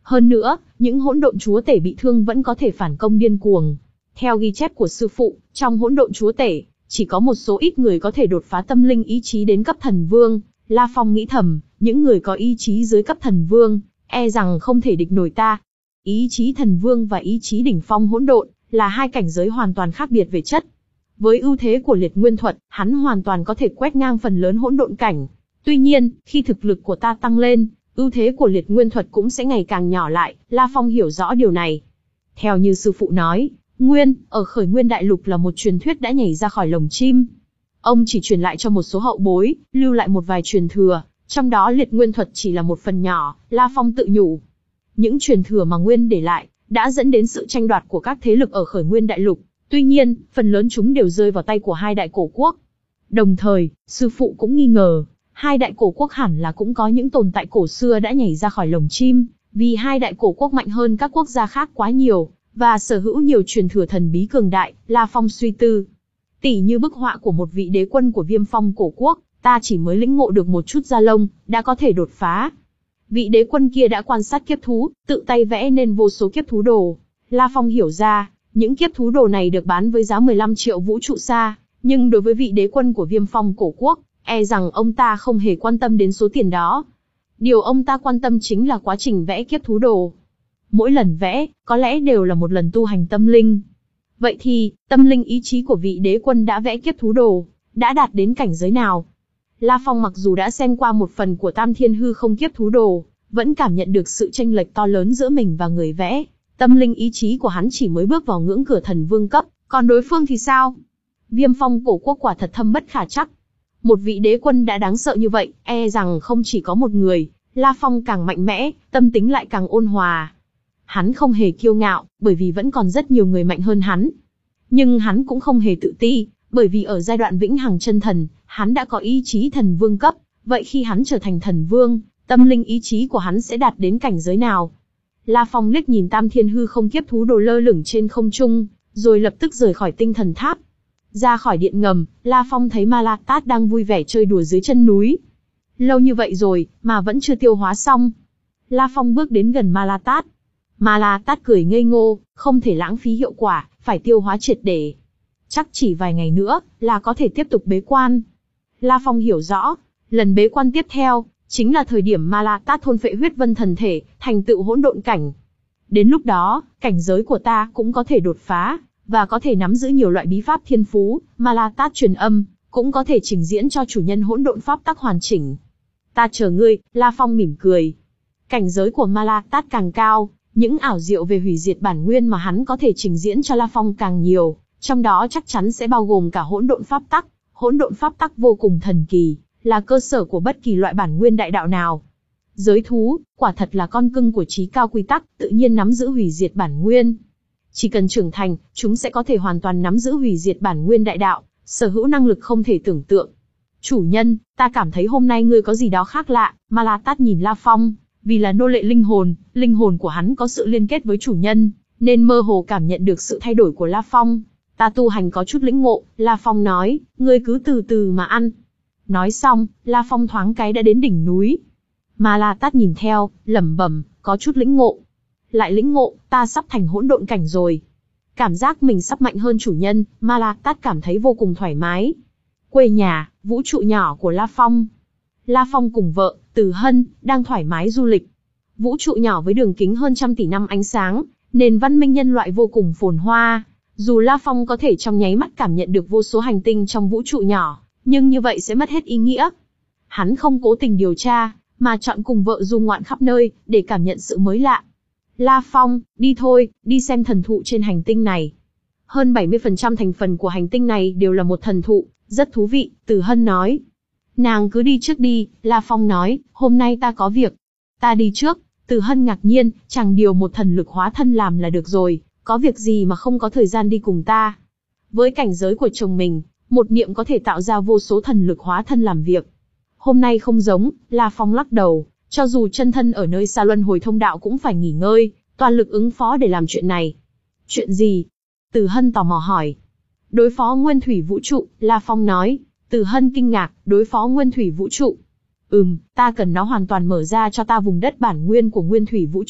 Hơn nữa, những hỗn độn chúa tể bị thương vẫn có thể phản công điên cuồng. Theo ghi chép của sư phụ, trong hỗn độn chúa tể, chỉ có một số ít người có thể đột phá tâm linh ý chí đến cấp thần vương. La Phong nghĩ thầm, những người có ý chí dưới cấp thần vương, e rằng không thể địch nổi ta. Ý chí thần vương và ý chí đỉnh phong hỗn độn, là hai cảnh giới hoàn toàn khác biệt về chất. Với ưu thế của liệt nguyên thuật, hắn hoàn toàn có thể quét ngang phần lớn hỗn độn cảnh. Tuy nhiên, khi thực lực của ta tăng lên, ưu thế của liệt nguyên thuật cũng sẽ ngày càng nhỏ lại, La Phong hiểu rõ điều này. Theo như sư phụ nói, Nguyên, ở khởi nguyên đại lục là một truyền thuyết đã nhảy ra khỏi lồng chim. Ông chỉ truyền lại cho một số hậu bối, lưu lại một vài truyền thừa, trong đó liệt nguyên thuật chỉ là một phần nhỏ, La Phong tự nhủ. Những truyền thừa mà Nguyên để lại, đã dẫn đến sự tranh đoạt của các thế lực ở khởi nguyên đại lục. Tuy nhiên, phần lớn chúng đều rơi vào tay của hai đại cổ quốc. Đồng thời, sư phụ cũng nghi ngờ, hai đại cổ quốc hẳn là cũng có những tồn tại cổ xưa đã nhảy ra khỏi lồng chim, vì hai đại cổ quốc mạnh hơn các quốc gia khác quá nhiều, và sở hữu nhiều truyền thừa thần bí cường đại. La Phong suy tư. Tỉ như bức họa của một vị đế quân của Viêm Phong cổ quốc, ta chỉ mới lĩnh ngộ được một chút da lông, đã có thể đột phá. Vị đế quân kia đã quan sát kiếp thú, tự tay vẽ nên vô số kiếp thú đồ. La Phong hiểu ra, những kiếp thú đồ này được bán với giá mười lăm triệu vũ trụ sa, nhưng đối với vị đế quân của Viêm Phong cổ quốc, e rằng ông ta không hề quan tâm đến số tiền đó. Điều ông ta quan tâm chính là quá trình vẽ kiếp thú đồ. Mỗi lần vẽ, có lẽ đều là một lần tu hành tâm linh. Vậy thì, tâm linh ý chí của vị đế quân đã vẽ kiếp thú đồ, đã đạt đến cảnh giới nào? La Phong mặc dù đã xem qua một phần của Tam Thiên Hư Không kiếp thú đồ, vẫn cảm nhận được sự chênh lệch to lớn giữa mình và người vẽ. Tâm linh ý chí của hắn chỉ mới bước vào ngưỡng cửa thần vương cấp, còn đối phương thì sao? Viêm Phong cổ quốc quả thật thâm bất khả trắc. Một vị đế quân đã đáng sợ như vậy, e rằng không chỉ có một người. La Phong càng mạnh mẽ, tâm tính lại càng ôn hòa. Hắn không hề kiêu ngạo, bởi vì vẫn còn rất nhiều người mạnh hơn hắn. Nhưng hắn cũng không hề tự ti, bởi vì ở giai đoạn vĩnh hằng chân thần, hắn đã có ý chí thần vương cấp. Vậy khi hắn trở thành thần vương, tâm linh ý chí của hắn sẽ đạt đến cảnh giới nào? La Phong liếc nhìn Tam Thiên Hư Không kiếp thú đồ lơ lửng trên không trung, rồi lập tức rời khỏi tinh thần tháp. Ra khỏi điện ngầm, La Phong thấy Ma La Tát đang vui vẻ chơi đùa dưới chân núi. Lâu như vậy rồi, mà vẫn chưa tiêu hóa xong. La Phong bước đến gần Ma La Tát. Ma La Tát cười ngây ngô, không thể lãng phí hiệu quả, phải tiêu hóa triệt để. Chắc chỉ vài ngày nữa, là có thể tiếp tục bế quan. La Phong hiểu rõ, lần bế quan tiếp theo, chính là thời điểm Ma La Tát thôn phệ huyết vân thần thể, thành tựu hỗn độn cảnh. Đến lúc đó, cảnh giới của ta cũng có thể đột phá, và có thể nắm giữ nhiều loại bí pháp thiên phú. Ma La Tát truyền âm, cũng có thể trình diễn cho chủ nhân hỗn độn pháp tắc hoàn chỉnh. Ta chờ ngươi, La Phong mỉm cười. Cảnh giới của Ma La Tát càng cao, những ảo diệu về hủy diệt bản nguyên mà hắn có thể trình diễn cho La Phong càng nhiều, trong đó chắc chắn sẽ bao gồm cả hỗn độn pháp tắc. Hỗn độn pháp tắc vô cùng thần kỳ, là cơ sở của bất kỳ loại bản nguyên đại đạo nào. Giới thú, quả thật là con cưng của trí cao quy tắc, tự nhiên nắm giữ hủy diệt bản nguyên. Chỉ cần trưởng thành, chúng sẽ có thể hoàn toàn nắm giữ hủy diệt bản nguyên đại đạo, sở hữu năng lực không thể tưởng tượng. Chủ nhân, ta cảm thấy hôm nay ngươi có gì đó khác lạ. Ma La Tát nhìn La Phong, vì là nô lệ linh hồn, linh hồn của hắn có sự liên kết với chủ nhân, nên mơ hồ cảm nhận được sự thay đổi của La Phong. Ta tu hành có chút lĩnh ngộ, La Phong nói, ngươi cứ từ từ mà ăn. Nói xong, La Phong thoáng cái đã đến đỉnh núi. Ma La Tát nhìn theo, lẩm bẩm, có chút lĩnh ngộ. Lại lĩnh ngộ, ta sắp thành hỗn độn cảnh rồi. Cảm giác mình sắp mạnh hơn chủ nhân, Ma La Tát cảm thấy vô cùng thoải mái. Quê nhà, vũ trụ nhỏ của La Phong. La Phong cùng vợ, Từ Hân, đang thoải mái du lịch. Vũ trụ nhỏ với đường kính hơn trăm tỷ năm ánh sáng, nền văn minh nhân loại vô cùng phồn hoa. Dù La Phong có thể trong nháy mắt cảm nhận được vô số hành tinh trong vũ trụ nhỏ, nhưng như vậy sẽ mất hết ý nghĩa. Hắn không cố tình điều tra, mà chọn cùng vợ du ngoạn khắp nơi, để cảm nhận sự mới lạ. La Phong, đi thôi, đi xem thần thụ trên hành tinh này. Hơn bảy mươi phần trăm thành phần của hành tinh này đều là một thần thụ, rất thú vị, Từ Hân nói. Nàng cứ đi trước đi, La Phong nói, hôm nay ta có việc. Ta đi trước, Từ Hân ngạc nhiên, chẳng điều một thần lực hóa thân làm là được rồi, có việc gì mà không có thời gian đi cùng ta. Với cảnh giới của chồng mình, một niệm có thể tạo ra vô số thần lực hóa thân làm việc. Hôm nay không giống, La Phong lắc đầu, cho dù chân thân ở nơi xa luân hồi thông đạo cũng phải nghỉ ngơi, toàn lực ứng phó để làm chuyện này. Chuyện gì? Từ Hân tò mò hỏi. Đối phó nguyên thủy vũ trụ, La Phong nói. Từ Hân kinh ngạc, đối phó nguyên thủy vũ trụ. Ừm, ta cần nó hoàn toàn mở ra cho ta vùng đất bản nguyên của nguyên thủy vũ trụ.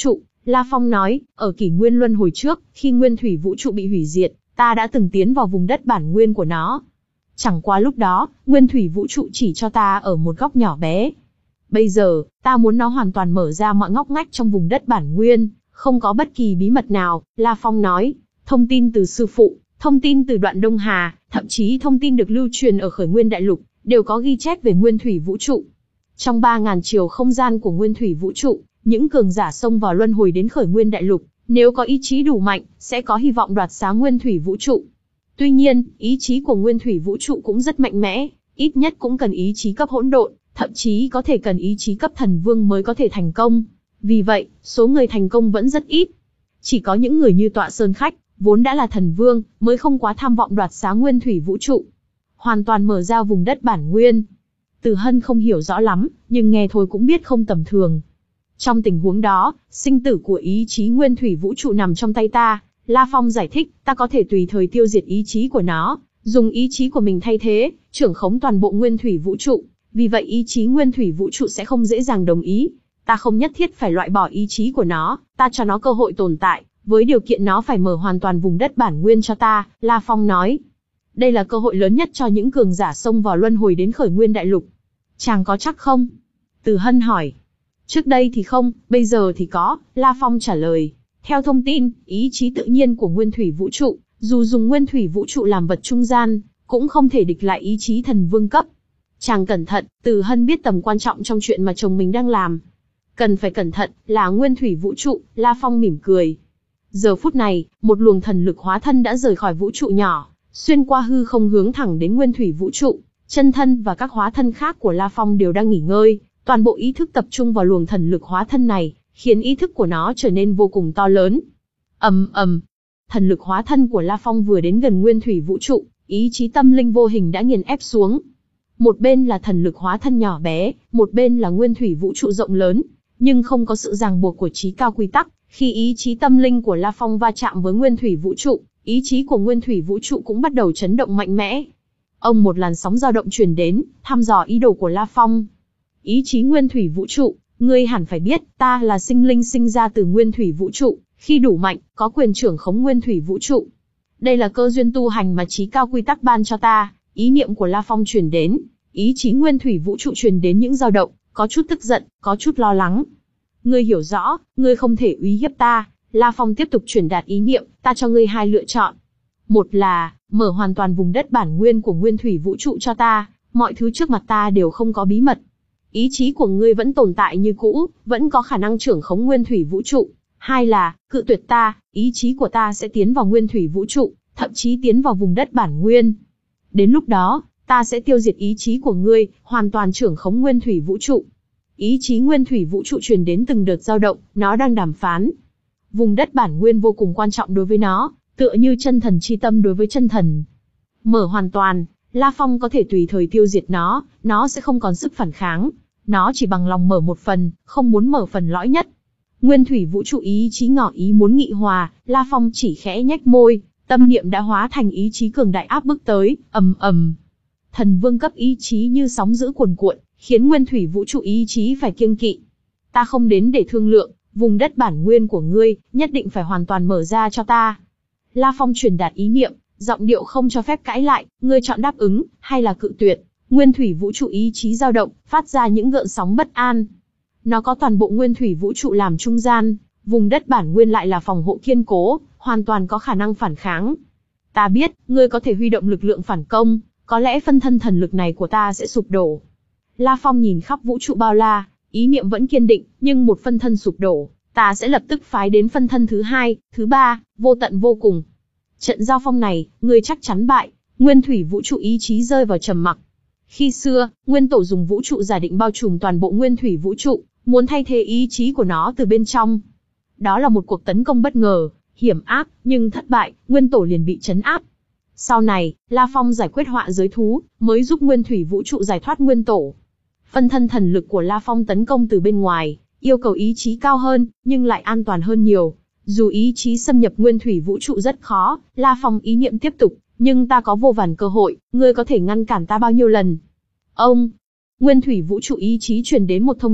La Phong nói, ở kỷ nguyên luân hồi trước, khi nguyên thủy vũ trụ bị hủy diệt, ta đã từng tiến vào vùng đất bản nguyên của nó. Chẳng qua lúc đó, nguyên thủy vũ trụ chỉ cho ta ở một góc nhỏ bé. Bây giờ, ta muốn nó hoàn toàn mở ra mọi ngóc ngách trong vùng đất bản nguyên, không có bất kỳ bí mật nào. La Phong nói, thông tin từ sư phụ, thông tin từ đoạn Đông Hà, thậm chí thông tin được lưu truyền ở khởi nguyên đại lục, đều có ghi chép về nguyên thủy vũ trụ. Trong ba ngàn chiều không gian của nguyên thủy vũ trụ, những cường giả xông vào luân hồi đến khởi nguyên đại lục, nếu có ý chí đủ mạnh, sẽ có hy vọng đoạt xá nguyên thủy vũ trụ. Tuy nhiên, ý chí của nguyên thủy vũ trụ cũng rất mạnh mẽ, ít nhất cũng cần ý chí cấp hỗn độn, thậm chí có thể cần ý chí cấp thần vương mới có thể thành công. Vì vậy, số người thành công vẫn rất ít. Chỉ có những người như Tọa Sơn Khách, vốn đã là thần vương, mới không quá tham vọng đoạt xá nguyên thủy vũ trụ. Hoàn toàn mở ra vùng đất bản nguyên. Từ Hân không hiểu rõ lắm, nhưng nghe thôi cũng biết không tầm thường. Trong tình huống đó, sinh tử của ý chí nguyên thủy vũ trụ nằm trong tay ta. La Phong giải thích, ta có thể tùy thời tiêu diệt ý chí của nó, dùng ý chí của mình thay thế, trưởng khống toàn bộ nguyên thủy vũ trụ. Vì vậy ý chí nguyên thủy vũ trụ sẽ không dễ dàng đồng ý. Ta không nhất thiết phải loại bỏ ý chí của nó, ta cho nó cơ hội tồn tại, với điều kiện nó phải mở hoàn toàn vùng đất bản nguyên cho ta, La Phong nói. Đây là cơ hội lớn nhất cho những cường giả xông vào luân hồi đến khởi nguyên đại lục. Chàng có chắc không? Từ Hân hỏi. Trước đây thì không, bây giờ thì có, La Phong trả lời. Theo thông tin, ý chí tự nhiên của nguyên thủy vũ trụ, dù dùng nguyên thủy vũ trụ làm vật trung gian, cũng không thể địch lại ý chí thần vương cấp. Chàng cẩn thận, Từ Hân biết tầm quan trọng trong chuyện mà chồng mình đang làm. Cần phải cẩn thận, là nguyên thủy vũ trụ, La Phong mỉm cười. Giờ phút này, một luồng thần lực hóa thân đã rời khỏi vũ trụ nhỏ, xuyên qua hư không hướng thẳng đến nguyên thủy vũ trụ. Chân thân và các hóa thân khác của La Phong đều đang nghỉ ngơi, toàn bộ ý thức tập trung vào luồng thần lực hóa thân này, khiến ý thức của nó trở nên vô cùng to lớn. Ầm ầm, thần lực hóa thân của La Phong vừa đến gần nguyên thủy vũ trụ, ý chí tâm linh vô hình đã nghiền ép xuống. Một bên là thần lực hóa thân nhỏ bé, một bên là nguyên thủy vũ trụ rộng lớn, nhưng không có sự ràng buộc của chí cao quy tắc. Khi ý chí tâm linh của La Phong va chạm với nguyên thủy vũ trụ, ý chí của nguyên thủy vũ trụ cũng bắt đầu chấn động mạnh mẽ. Ông một làn sóng dao động truyền đến, thăm dò ý đồ của La Phong. Ý chí nguyên thủy vũ trụ, ngươi hẳn phải biết, ta là sinh linh sinh ra từ nguyên thủy vũ trụ, khi đủ mạnh, có quyền trưởng khống nguyên thủy vũ trụ. Đây là cơ duyên tu hành mà chí cao quy tắc ban cho ta. Ý niệm của La Phong truyền đến, ý chí nguyên thủy vũ trụ truyền đến những dao động, có chút tức giận, có chút lo lắng. Ngươi hiểu rõ, ngươi không thể uy hiếp ta. La Phong tiếp tục truyền đạt ý niệm, ta cho ngươi hai lựa chọn. Một là, mở hoàn toàn vùng đất bản nguyên của nguyên thủy vũ trụ cho ta, mọi thứ trước mặt ta đều không có bí mật. Ý chí của ngươi vẫn tồn tại như cũ, vẫn có khả năng trưởng khống nguyên thủy vũ trụ. Hai là, cự tuyệt ta, ý chí của ta sẽ tiến vào nguyên thủy vũ trụ, thậm chí tiến vào vùng đất bản nguyên. Đến lúc đó, ta sẽ tiêu diệt ý chí của ngươi, hoàn toàn trưởng khống nguyên thủy vũ trụ. Ý chí nguyên thủy vũ trụ truyền đến từng đợt dao động, nó đang đàm phán. Vùng đất bản nguyên vô cùng quan trọng đối với nó, tựa như chân thần chi tâm đối với chân thần. Mở hoàn toàn, La Phong có thể tùy thời tiêu diệt nó, nó sẽ không còn sức phản kháng. Nó chỉ bằng lòng mở một phần, không muốn mở phần lõi nhất. Nguyên thủy vũ trụ ý chí ngỏ ý muốn nghị hòa, La Phong chỉ khẽ nhếch môi, tâm niệm đã hóa thành ý chí cường đại áp bức tới, ầm ầm. Thần vương cấp ý chí như sóng dữ cuồn cuộn, khiến nguyên thủy vũ trụ ý chí phải kiêng kỵ. Ta không đến để thương lượng, vùng đất bản nguyên của ngươi, nhất định phải hoàn toàn mở ra cho ta. La Phong truyền đạt ý niệm, giọng điệu không cho phép cãi lại, ngươi chọn đáp ứng, hay là cự tuyệt. Nguyên thủy vũ trụ ý chí dao động, phát ra những gợn sóng bất an. Nó có toàn bộ nguyên thủy vũ trụ làm trung gian, vùng đất bản nguyên lại là phòng hộ kiên cố, hoàn toàn có khả năng phản kháng. Ta biết, ngươi có thể huy động lực lượng phản công, có lẽ phân thân thần lực này của ta sẽ sụp đổ. La Phong nhìn khắp vũ trụ bao la, ý niệm vẫn kiên định, nhưng một phân thân sụp đổ, ta sẽ lập tức phái đến phân thân thứ hai, thứ ba, vô tận vô cùng. Trận giao phong này, ngươi chắc chắn bại. Nguyên thủy vũ trụ ý chí rơi vào trầm mặc. Khi xưa, Nguyên Tổ dùng vũ trụ giả định bao trùm toàn bộ nguyên thủy vũ trụ, muốn thay thế ý chí của nó từ bên trong. Đó là một cuộc tấn công bất ngờ, hiểm ác, nhưng thất bại, Nguyên Tổ liền bị trấn áp. Sau này, La Phong giải quyết họa giới thú, mới giúp nguyên thủy vũ trụ giải thoát Nguyên Tổ. Phân thân thần lực của La Phong tấn công từ bên ngoài, yêu cầu ý chí cao hơn, nhưng lại an toàn hơn nhiều. Dù ý chí xâm nhập nguyên thủy vũ trụ rất khó, La Phong ý niệm tiếp tục, nhưng ta có vô vàn cơ hội, ngươi có thể ngăn cản ta bao nhiêu lần? Ông, nguyên thủy vũ trụ ý chí truyền đến một thông điệp,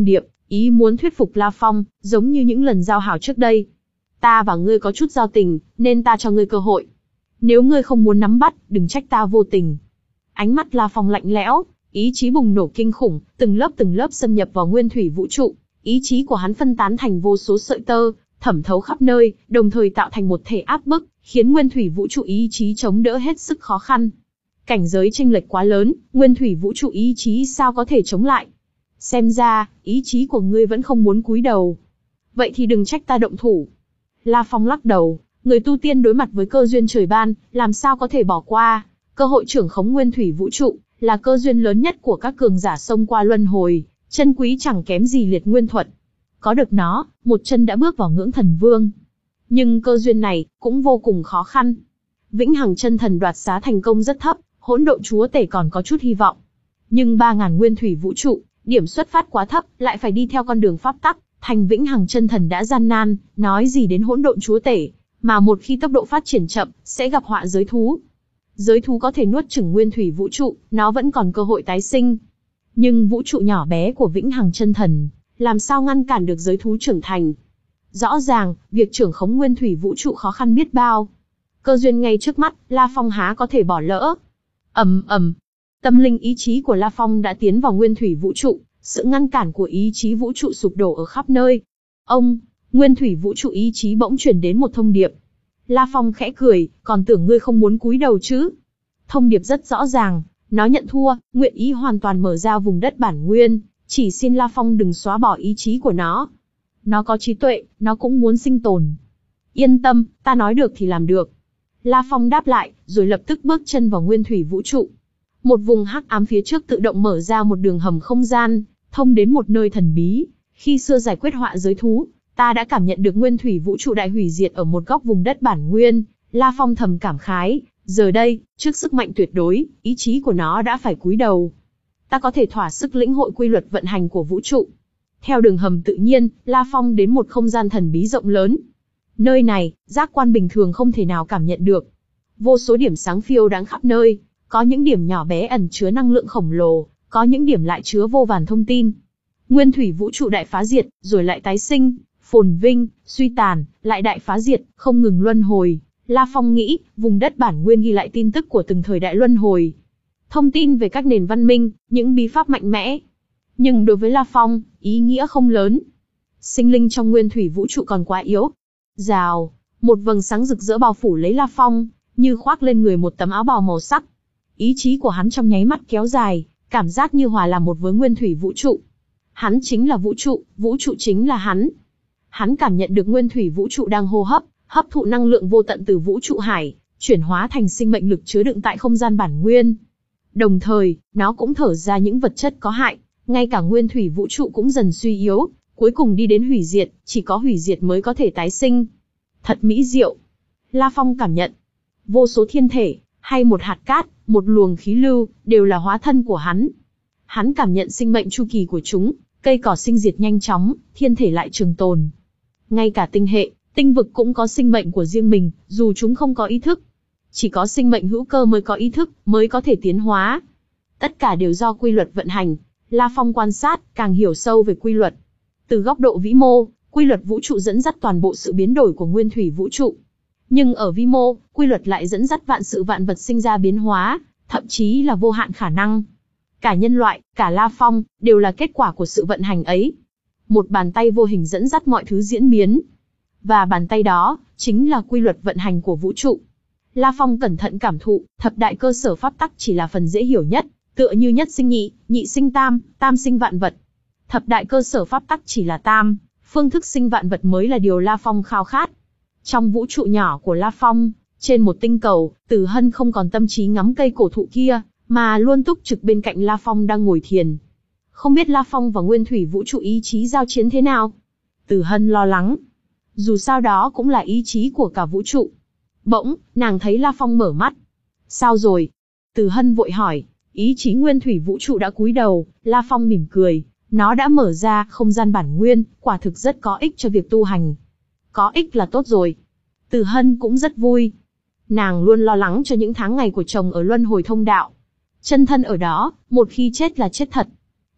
Ý muốn thuyết phục La Phong, giống như những lần giao hảo trước đây. Ta và ngươi có chút giao tình, nên ta cho ngươi cơ hội. Nếu ngươi không muốn nắm bắt, đừng trách ta vô tình. Ánh mắt La Phong lạnh lẽo, ý chí bùng nổ kinh khủng, từng lớp từng lớp xâm nhập vào nguyên thủy vũ trụ. Ý chí của hắn phân tán thành vô số sợi tơ, thẩm thấu khắp nơi, đồng thời tạo thành một thể áp bức, khiến nguyên thủy vũ trụ ý chí chống đỡ hết sức khó khăn. Cảnh giới chênh lệch quá lớn, nguyên thủy vũ trụ ý chí sao có thể chống lại? Xem ra, ý chí của ngươi vẫn không muốn cúi đầu. Vậy thì đừng trách ta động thủ. La Phong lắc đầu, người tu tiên đối mặt với cơ duyên trời ban, làm sao có thể bỏ qua? Cơ hội trưởng khống nguyên thủy vũ trụ, là cơ duyên lớn nhất của các cường giả xông qua luân hồi, chân quý chẳng kém gì liệt nguyên thuật. Có được nó, một chân đã bước vào ngưỡng thần vương. Nhưng cơ duyên này, cũng vô cùng khó khăn. Vĩnh hằng chân thần đoạt xá thành công rất thấp, hỗn độn chúa tể còn có chút hy vọng. Nhưng ba ngàn nguyên thủy vũ trụ, điểm xuất phát quá thấp, lại phải đi theo con đường pháp tắc, thành vĩnh hằng chân thần đã gian nan, nói gì đến hỗn độn chúa tể, mà một khi tốc độ phát triển chậm, sẽ gặp họa giới thú. Giới thú có thể nuốt chửng nguyên thủy vũ trụ, nó vẫn còn cơ hội tái sinh. Nhưng vũ trụ nhỏ bé của vĩnh hằng chân thần, làm sao ngăn cản được giới thú trưởng thành? Rõ ràng, việc trưởng khống nguyên thủy vũ trụ khó khăn biết bao. Cơ duyên ngay trước mắt, La Phong há có thể bỏ lỡ. Ầm ầm, tâm linh ý chí của La Phong đã tiến vào nguyên thủy vũ trụ, sự ngăn cản của ý chí vũ trụ sụp đổ ở khắp nơi. Ông, nguyên thủy vũ trụ ý chí bỗng truyền đến một thông điệp. La Phong khẽ cười, còn tưởng ngươi không muốn cúi đầu chứ? Thông điệp rất rõ ràng, nó nhận thua, nguyện ý hoàn toàn mở ra vùng đất bản nguyên, chỉ xin La Phong đừng xóa bỏ ý chí của nó. Nó có trí tuệ, nó cũng muốn sinh tồn. Yên tâm, ta nói được thì làm được. La Phong đáp lại, rồi lập tức bước chân vào nguyên thủy vũ trụ. Một vùng hắc ám phía trước tự động mở ra một đường hầm không gian, thông đến một nơi thần bí. Khi xưa giải quyết họa giới thú, ta đã cảm nhận được nguyên thủy vũ trụ đại hủy diệt ở một góc vùng đất bản nguyên. La Phong thầm cảm khái, giờ đây, trước sức mạnh tuyệt đối, ý chí của nó đã phải cúi đầu. Ta có thể thỏa sức lĩnh hội quy luật vận hành của vũ trụ. Theo đường hầm tự nhiên, La Phong đến một không gian thần bí rộng lớn. Nơi này, giác quan bình thường không thể nào cảm nhận được. Vô số điểm sáng phiêu đáng khắp nơi, có những điểm nhỏ bé ẩn chứa năng lượng khổng lồ, có những điểm lại chứa vô vàn thông tin. Nguyên thủy vũ trụ đại phá diệt, rồi lại tái sinh, phồn vinh, suy tàn, lại đại phá diệt, không ngừng luân hồi. La Phong nghĩ, vùng đất bản nguyên ghi lại tin tức của từng thời đại luân hồi. Thông tin về các nền văn minh, những bí pháp mạnh mẽ. Nhưng đối với La Phong, ý nghĩa không lớn. Sinh linh trong nguyên thủy vũ trụ còn quá yếu. Rào, một vầng sáng rực rỡ bao phủ lấy La Phong, như khoác lên người một tấm áo bào màu sắc. Ý chí của hắn trong nháy mắt kéo dài, cảm giác như hòa làm một với nguyên thủy vũ trụ. Hắn chính là vũ trụ, vũ trụ chính là hắn. Hắn cảm nhận được nguyên thủy vũ trụ đang hô hấp, hấp thụ năng lượng vô tận từ vũ trụ hải, chuyển hóa thành sinh mệnh lực chứa đựng tại không gian bản nguyên. Đồng thời, nó cũng thở ra những vật chất có hại, ngay cả nguyên thủy vũ trụ cũng dần suy yếu, cuối cùng đi đến hủy diệt, chỉ có hủy diệt mới có thể tái sinh. Thật mỹ diệu. La Phong cảm nhận, vô số thiên thể, hay một hạt cát, một luồng khí lưu, đều là hóa thân của hắn. Hắn cảm nhận sinh mệnh chu kỳ của chúng, cây cỏ sinh diệt nhanh chóng, thiên thể lại trường tồn. Ngay cả tinh hệ, tinh vực cũng có sinh mệnh của riêng mình, dù chúng không có ý thức. Chỉ có sinh mệnh hữu cơ mới có ý thức, mới có thể tiến hóa. Tất cả đều do quy luật vận hành. La Phong quan sát, càng hiểu sâu về quy luật. Từ góc độ vĩ mô, quy luật vũ trụ dẫn dắt toàn bộ sự biến đổi của nguyên thủy vũ trụ. Nhưng ở vi mô, quy luật lại dẫn dắt vạn sự vạn vật sinh ra biến hóa, thậm chí là vô hạn khả năng. Cả nhân loại, cả La Phong, đều là kết quả của sự vận hành ấy. Một bàn tay vô hình dẫn dắt mọi thứ diễn biến. Và bàn tay đó, chính là quy luật vận hành của vũ trụ. La Phong cẩn thận cảm thụ, thập đại cơ sở pháp tắc chỉ là phần dễ hiểu nhất, tựa như nhất sinh nhị, nhị sinh tam, tam sinh vạn vật. Thập đại cơ sở pháp tắc chỉ là tam, phương thức sinh vạn vật mới là điều La Phong khao khát. Trong vũ trụ nhỏ của La Phong, trên một tinh cầu, Tử Hân không còn tâm trí ngắm cây cổ thụ kia, mà luôn túc trực bên cạnh La Phong đang ngồi thiền. Không biết La Phong và nguyên thủy vũ trụ ý chí giao chiến thế nào? Tử Hân lo lắng. Dù sao đó cũng là ý chí của cả vũ trụ. Bỗng, nàng thấy La Phong mở mắt. Sao rồi? Tử Hân vội hỏi. Ý chí nguyên thủy vũ trụ đã cúi đầu. La Phong mỉm cười. Nó đã mở ra không gian bản nguyên, quả thực rất có ích cho việc tu hành. Có ích là tốt rồi. Tử Hân cũng rất vui. Nàng luôn lo lắng cho những tháng ngày của chồng ở luân hồi thông đạo. Chân thân ở đó, một khi chết là chết thật.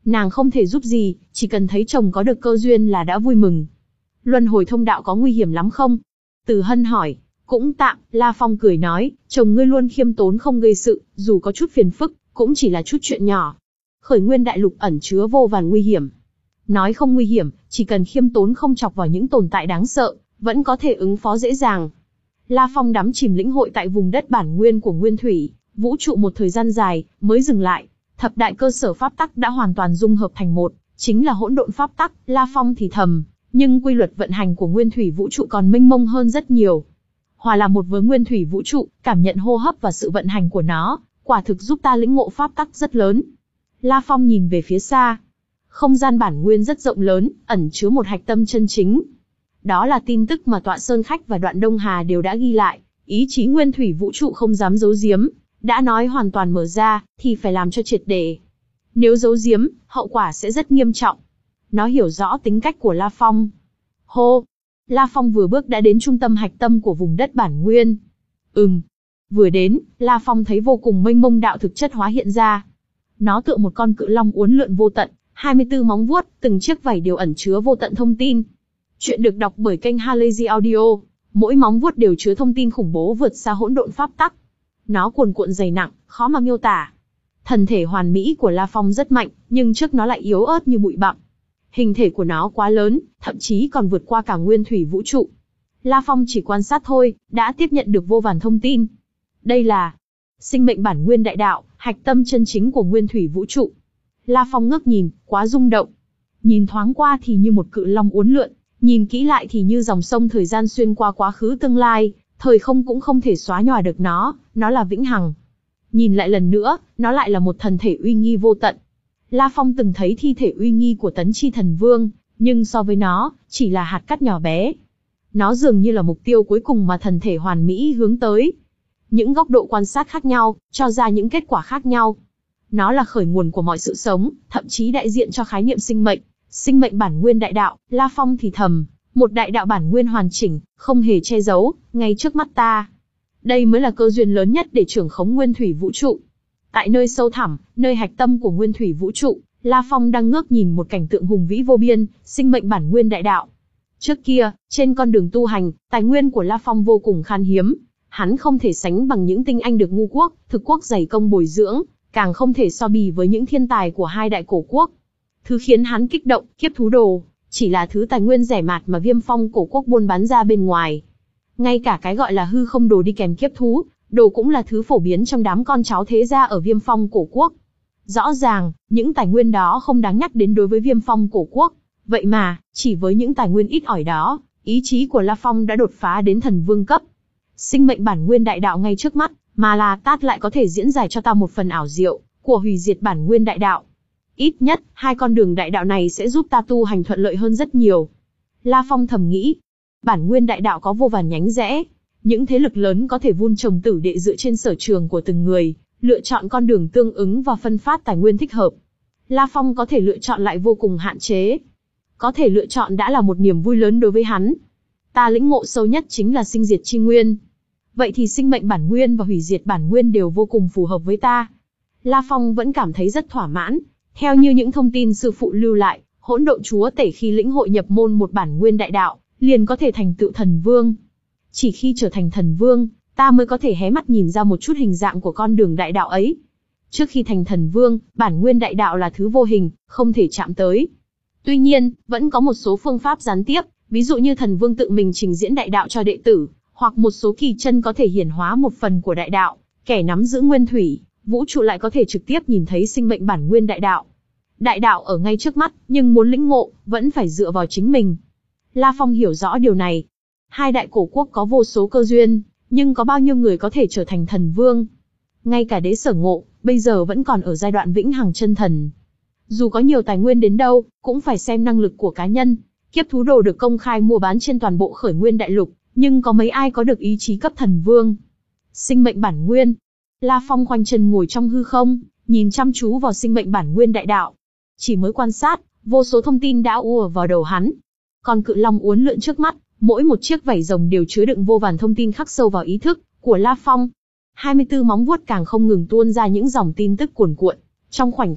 Nàng không thể giúp gì, chỉ cần thấy chồng có được cơ duyên là đã vui mừng. Luân hồi thông đạo có nguy hiểm lắm không? Từ Hân hỏi. Cũng tạm, La Phong cười nói, chồng ngươi luôn khiêm tốn không gây sự, dù có chút phiền phức, cũng chỉ là chút chuyện nhỏ. Khởi nguyên đại lục ẩn chứa vô vàn nguy hiểm. Nói không nguy hiểm, chỉ cần khiêm tốn không chọc vào những tồn tại đáng sợ, vẫn có thể ứng phó dễ dàng. La Phong đắm chìm lĩnh hội tại vùng đất bản nguyên của nguyên thủy, vũ trụ một thời gian dài, mới dừng lại. Thập đại cơ sở pháp tắc đã hoàn toàn dung hợp thành một, chính là hỗn độn pháp tắc. La Phong thì thầm, nhưng quy luật vận hành của nguyên thủy vũ trụ còn mênh mông hơn rất nhiều. Hòa là một với nguyên thủy vũ trụ, cảm nhận hô hấp và sự vận hành của nó, quả thực giúp ta lĩnh ngộ pháp tắc rất lớn. La Phong nhìn về phía xa. Không gian bản nguyên rất rộng lớn, ẩn chứa một hạch tâm chân chính. Đó là tin tức mà Tọa Sơn Khách và Đoạn Đông Hà đều đã ghi lại, ý chí nguyên thủy vũ trụ không dám giấu giếm, đã nói hoàn toàn mở ra, thì phải làm cho triệt để. Nếu giấu giếm, hậu quả sẽ rất nghiêm trọng. Nó hiểu rõ tính cách của La Phong. Hô! La Phong vừa bước đã đến trung tâm hạch tâm của vùng đất bản nguyên. Ừm. Vừa đến, La Phong thấy vô cùng mênh mông đạo thực chất hóa hiện ra. Nó tựa một con cự long uốn lượn vô tận, hai mươi tư móng vuốt, từng chiếc vảy đều ẩn chứa vô tận thông tin. Chuyện được đọc bởi kênh Halazy Audio. Mỗi móng vuốt đều chứa thông tin khủng bố vượt xa hỗn độn pháp tắc. Nó cuồn cuộn dày nặng, khó mà miêu tả. Thần thể hoàn mỹ của La Phong rất mạnh, nhưng trước nó lại yếu ớt như bụi bặm. Hình thể của nó quá lớn, thậm chí còn vượt qua cả nguyên thủy vũ trụ. La Phong chỉ quan sát thôi, đã tiếp nhận được vô vàn thông tin. Đây là sinh mệnh bản nguyên đại đạo, hạch tâm chân chính của nguyên thủy vũ trụ. La Phong ngước nhìn, quá rung động. Nhìn thoáng qua thì như một cự long uốn lượn, nhìn kỹ lại thì như dòng sông thời gian xuyên qua quá khứ tương lai, thời không cũng không thể xóa nhòa được nó, nó là vĩnh hằng. Nhìn lại lần nữa, nó lại là một thần thể uy nghi vô tận. La Phong từng thấy thi thể uy nghi của Tấn Chi Thần Vương, nhưng so với nó, chỉ là hạt cát nhỏ bé. Nó dường như là mục tiêu cuối cùng mà thần thể hoàn mỹ hướng tới. Những góc độ quan sát khác nhau, cho ra những kết quả khác nhau. Nó là khởi nguồn của mọi sự sống, thậm chí đại diện cho khái niệm sinh mệnh, sinh mệnh bản nguyên đại đạo. La Phong thì thầm, một đại đạo bản nguyên hoàn chỉnh, không hề che giấu, ngay trước mắt ta. Đây mới là cơ duyên lớn nhất để trưởng khống nguyên thủy vũ trụ. Tại nơi sâu thẳm, nơi hạch tâm của nguyên thủy vũ trụ, La Phong đang ngước nhìn một cảnh tượng hùng vĩ vô biên, sinh mệnh bản nguyên đại đạo. Trước kia, trên con đường tu hành, tài nguyên của La Phong vô cùng khan hiếm. Hắn không thể sánh bằng những tinh anh được ngu quốc, thực quốc dày công bồi dưỡng, càng không thể so bì với những thiên tài của hai đại cổ quốc. Thứ khiến hắn kích động, kiếp thú đồ, chỉ là thứ tài nguyên rẻ mạt mà Viêm Phong cổ quốc buôn bán ra bên ngoài. Ngay cả cái gọi là hư không đồ đi kèm kiếp thú, đồ cũng là thứ phổ biến trong đám con cháu thế gia ở Viêm Phong cổ quốc. Rõ ràng, những tài nguyên đó không đáng nhắc đến đối với Viêm Phong cổ quốc. Vậy mà, chỉ với những tài nguyên ít ỏi đó, ý chí của La Phong đã đột phá đến thần vương cấp. Sinh mệnh bản nguyên đại đạo ngay trước mắt, mà là tát lại có thể diễn giải cho ta một phần ảo diệu của hủy diệt bản nguyên đại đạo. Ít nhất, hai con đường đại đạo này sẽ giúp ta tu hành thuận lợi hơn rất nhiều. La Phong thầm nghĩ, bản nguyên đại đạo có vô vàn nhánh rẽ. Những thế lực lớn có thể vun trồng tử đệ dựa trên sở trường của từng người, lựa chọn con đường tương ứng và phân phát tài nguyên thích hợp. La Phong có thể lựa chọn lại vô cùng hạn chế. Có thể lựa chọn đã là một niềm vui lớn đối với hắn. Ta lĩnh ngộ sâu nhất chính là sinh diệt chi nguyên. Vậy thì sinh mệnh bản nguyên và hủy diệt bản nguyên đều vô cùng phù hợp với ta. La Phong vẫn cảm thấy rất thỏa mãn. Theo như những thông tin sư phụ lưu lại, hỗn độn chúa tể khi lĩnh hội nhập môn một bản nguyên đại đạo, liền có thể thành tựu thần vương. Chỉ khi trở thành thần vương, ta mới có thể hé mắt nhìn ra một chút hình dạng của con đường đại đạo ấy. Trước khi thành thần vương, bản nguyên đại đạo là thứ vô hình, không thể chạm tới. Tuy nhiên, vẫn có một số phương pháp gián tiếp, ví dụ như thần vương tự mình trình diễn đại đạo cho đệ tử, hoặc một số kỳ chân có thể hiển hóa một phần của đại đạo, kẻ nắm giữ nguyên thủy, vũ trụ lại có thể trực tiếp nhìn thấy sinh mệnh bản nguyên đại đạo. Đại đạo ở ngay trước mắt, nhưng muốn lĩnh ngộ, vẫn phải dựa vào chính mình. La Phong hiểu rõ điều này. Hai đại cổ quốc có vô số cơ duyên, nhưng có bao nhiêu người có thể trở thành thần vương? Ngay cả Đế Sở Ngộ, bây giờ vẫn còn ở giai đoạn vĩnh hằng chân thần. Dù có nhiều tài nguyên đến đâu, cũng phải xem năng lực của cá nhân. Kiếp thú đồ được công khai mua bán trên toàn bộ khởi nguyên đại lục, nhưng có mấy ai có được ý chí cấp thần vương? Sinh mệnh bản nguyên. La Phong khoanh chân ngồi trong hư không, nhìn chăm chú vào sinh mệnh bản nguyên đại đạo. Chỉ mới quan sát, vô số thông tin đã ùa vào đầu hắn. Con cự long uốn lượn trước mắt, mỗi một chiếc vảy rồng đều chứa đựng vô vàn thông tin khắc sâu vào ý thức của La Phong. hai mươi tư móng vuốt càng không ngừng tuôn ra những dòng tin tức cuồn cuộn. Trong khoảnh khắc,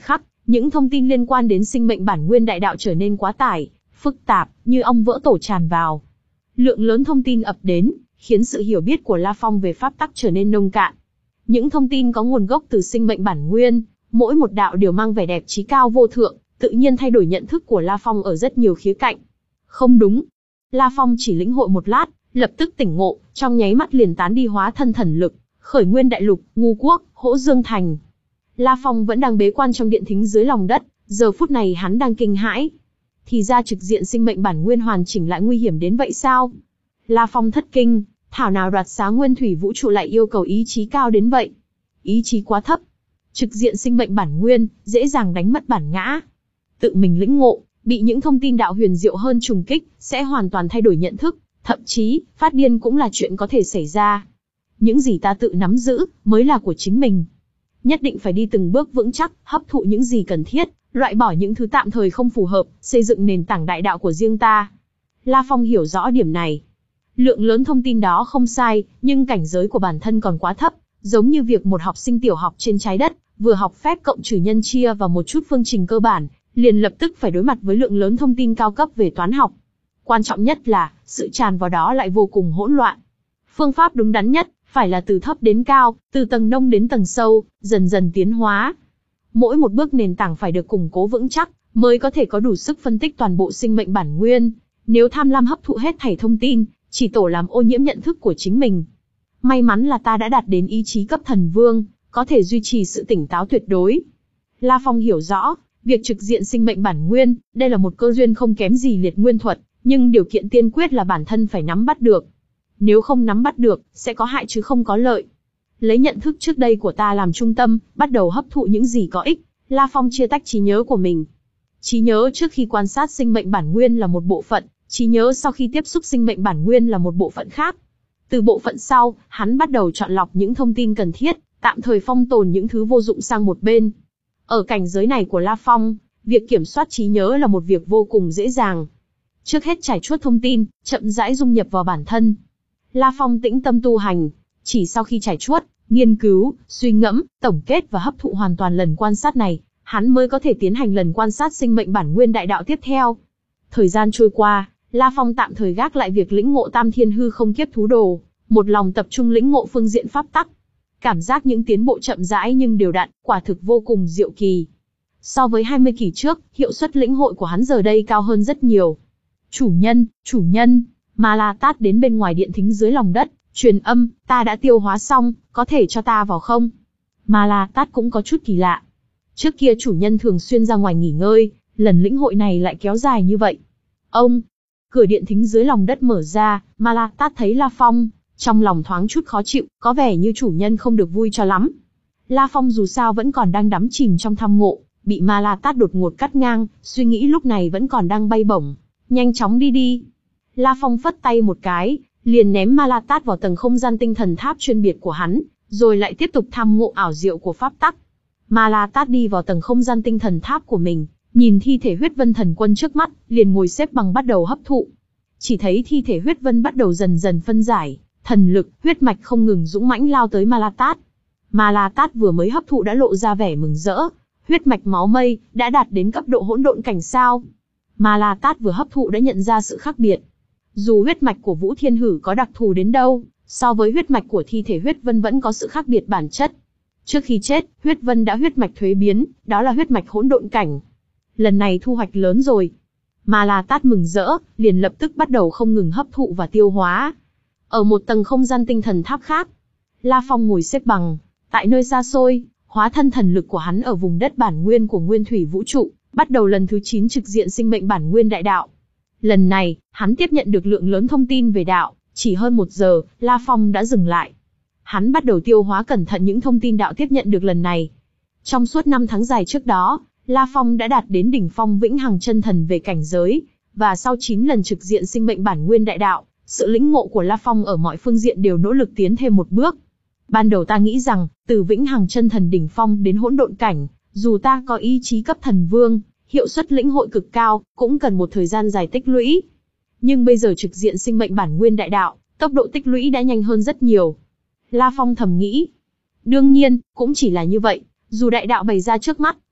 Những thông tin liên quan đến sinh mệnh bản nguyên đại đạo trở nên quá tải, phức tạp, như ong vỡ tổ tràn vào. Lượng lớn thông tin ập đến, khiến sự hiểu biết của La Phong về pháp tắc trở nên nông cạn. Những thông tin có nguồn gốc từ sinh mệnh bản nguyên, mỗi một đạo đều mang vẻ đẹp chí cao vô thượng, tự nhiên thay đổi nhận thức của La Phong ở rất nhiều khía cạnh. Không đúng. La Phong chỉ lĩnh hội một lát, lập tức tỉnh ngộ, trong nháy mắt liền tán đi hóa thân thần lực, khởi nguyên đại lục, ngu quốc, hỗ dương thành. La Phong vẫn đang bế quan trong điện thính dưới lòng đất, giờ phút này hắn đang kinh hãi. Thì ra trực diện sinh mệnh bản nguyên hoàn chỉnh lại nguy hiểm đến vậy sao? La Phong thất kinh, thảo nào đoạt xá nguyên thủy vũ trụ lại yêu cầu ý chí cao đến vậy? Ý chí quá thấp. Trực diện sinh mệnh bản nguyên, dễ dàng đánh mất bản ngã. Tự mình lĩnh ngộ, bị những thông tin đạo huyền diệu hơn trùng kích, sẽ hoàn toàn thay đổi nhận thức, thậm chí, phát điên cũng là chuyện có thể xảy ra. Những gì ta tự nắm giữ, mới là của chính mình. Nhất định phải đi từng bước vững chắc, hấp thụ những gì cần thiết, loại bỏ những thứ tạm thời không phù hợp, xây dựng nền tảng đại đạo của riêng ta. La Phong hiểu rõ điểm này. Lượng lớn thông tin đó không sai, nhưng cảnh giới của bản thân còn quá thấp, giống như việc một học sinh tiểu học trên trái đất, vừa học phép cộng trừ nhân chia và một chút phương trình cơ bản, liền lập tức phải đối mặt với lượng lớn thông tin cao cấp về toán học. Quan trọng nhất là, sự tràn vào đó lại vô cùng hỗn loạn. Phương pháp đúng đắn nhất, phải là từ thấp đến cao, từ tầng nông đến tầng sâu, dần dần tiến hóa. Mỗi một bước nền tảng phải được củng cố vững chắc, mới có thể có đủ sức phân tích toàn bộ sinh mệnh bản nguyên. Nếu tham lam hấp thụ hết thảy thông tin, chỉ tổ làm ô nhiễm nhận thức của chính mình. May mắn là ta đã đạt đến ý chí cấp thần vương, có thể duy trì sự tỉnh táo tuyệt đối. La Phong hiểu rõ, việc trực diện sinh mệnh bản nguyên, đây là một cơ duyên không kém gì liệt nguyên thuật, nhưng điều kiện tiên quyết là bản thân phải nắm bắt được. Nếu không nắm bắt được, sẽ có hại chứ không có lợi. Lấy nhận thức trước đây của ta làm trung tâm, bắt đầu hấp thụ những gì có ích. La Phong chia tách trí nhớ của mình. Trí nhớ trước khi quan sát sinh mệnh bản nguyên là một bộ phận, trí nhớ sau khi tiếp xúc sinh mệnh bản nguyên là một bộ phận khác. Từ bộ phận sau, hắn bắt đầu chọn lọc những thông tin cần thiết, tạm thời phong tồn những thứ vô dụng sang một bên. Ở cảnh giới này của La Phong, việc kiểm soát trí nhớ là một việc vô cùng dễ dàng. Trước hết trải chuốt thông tin, chậm rãi dung nhập vào bản thân. La Phong tĩnh tâm tu hành, chỉ sau khi trải chuốt, nghiên cứu, suy ngẫm, tổng kết và hấp thụ hoàn toàn lần quan sát này, hắn mới có thể tiến hành lần quan sát sinh mệnh bản nguyên đại đạo tiếp theo. Thời gian trôi qua, La Phong tạm thời gác lại việc lĩnh ngộ Tam Thiên Hư Không Kiếp Thú Đồ, một lòng tập trung lĩnh ngộ phương diện pháp tắc. Cảm giác những tiến bộ chậm rãi nhưng đều đặn, quả thực vô cùng diệu kỳ. So với hai mươi kỳ trước, hiệu suất lĩnh hội của hắn giờ đây cao hơn rất nhiều. Chủ nhân, chủ nhân, Ma La Tát đến bên ngoài điện thính dưới lòng đất, truyền âm, ta đã tiêu hóa xong, có thể cho ta vào không? Ma La Tát cũng có chút kỳ lạ. Trước kia chủ nhân thường xuyên ra ngoài nghỉ ngơi, lần lĩnh hội này lại kéo dài như vậy. Ông, cửa điện thính dưới lòng đất mở ra, Ma La Tát thấy La Phong, trong lòng thoáng chút khó chịu, có vẻ như chủ nhân không được vui cho lắm. La Phong dù sao vẫn còn đang đắm chìm trong tham ngộ, bị Ma La Tát đột ngột cắt ngang, suy nghĩ lúc này vẫn còn đang bay bổng. Nhanh chóng đi đi. La Phong phất tay một cái, liền ném Ma La Tát vào tầng không gian tinh thần tháp chuyên biệt của hắn, rồi lại tiếp tục tham ngộ ảo diệu của pháp tắc. Ma La Tát đi vào tầng không gian tinh thần tháp của mình, nhìn thi thể huyết vân thần quân trước mắt, liền ngồi xếp bằng bắt đầu hấp thụ. Chỉ thấy thi thể huyết vân bắt đầu dần dần phân giải, thần lực, huyết mạch không ngừng dũng mãnh lao tới Ma La Tát. Ma La Tát vừa mới hấp thụ đã lộ ra vẻ mừng rỡ, huyết mạch máu mây đã đạt đến cấp độ hỗn độn cảnh sao? Ma La Tát vừa hấp thụ đã nhận ra sự khác biệt. Dù huyết mạch của Vũ Thiên Hử có đặc thù đến đâu, so với huyết mạch của thi thể huyết vân vẫn có sự khác biệt bản chất. Trước khi chết, huyết vân đã huyết mạch thuế biến, đó là huyết mạch hỗn độn cảnh. Lần này thu hoạch lớn rồi. Ma La Tát mừng rỡ, liền lập tức bắt đầu không ngừng hấp thụ và tiêu hóa. Ở một tầng không gian tinh thần tháp khác, La Phong ngồi xếp bằng, tại nơi xa xôi, hóa thân thần lực của hắn ở vùng đất bản nguyên của nguyên thủy vũ trụ, bắt đầu lần thứ chín trực diện sinh mệnh bản nguyên đại đạo. Lần này, hắn tiếp nhận được lượng lớn thông tin về đạo, chỉ hơn một giờ, La Phong đã dừng lại. Hắn bắt đầu tiêu hóa cẩn thận những thông tin đạo tiếp nhận được lần này. Trong suốt năm tháng dài trước đó, La Phong đã đạt đến đỉnh phong vĩnh hằng chân thần về cảnh giới, và sau chín lần trực diện sinh mệnh bản nguyên đại đạo, sự lĩnh ngộ của La Phong ở mọi phương diện đều nỗ lực tiến thêm một bước. Ban đầu ta nghĩ rằng, từ vĩnh hằng chân thần đỉnh phong đến hỗn độn cảnh, dù ta có ý chí cấp thần vương, hiệu suất lĩnh hội cực cao, cũng cần một thời gian dài tích lũy. Nhưng bây giờ trực diện sinh mệnh bản nguyên đại đạo, tốc độ tích lũy đã nhanh hơn rất nhiều. La Phong thầm nghĩ. Đương nhiên, cũng chỉ là như vậy, dù đại đạo bày ra trước mắt,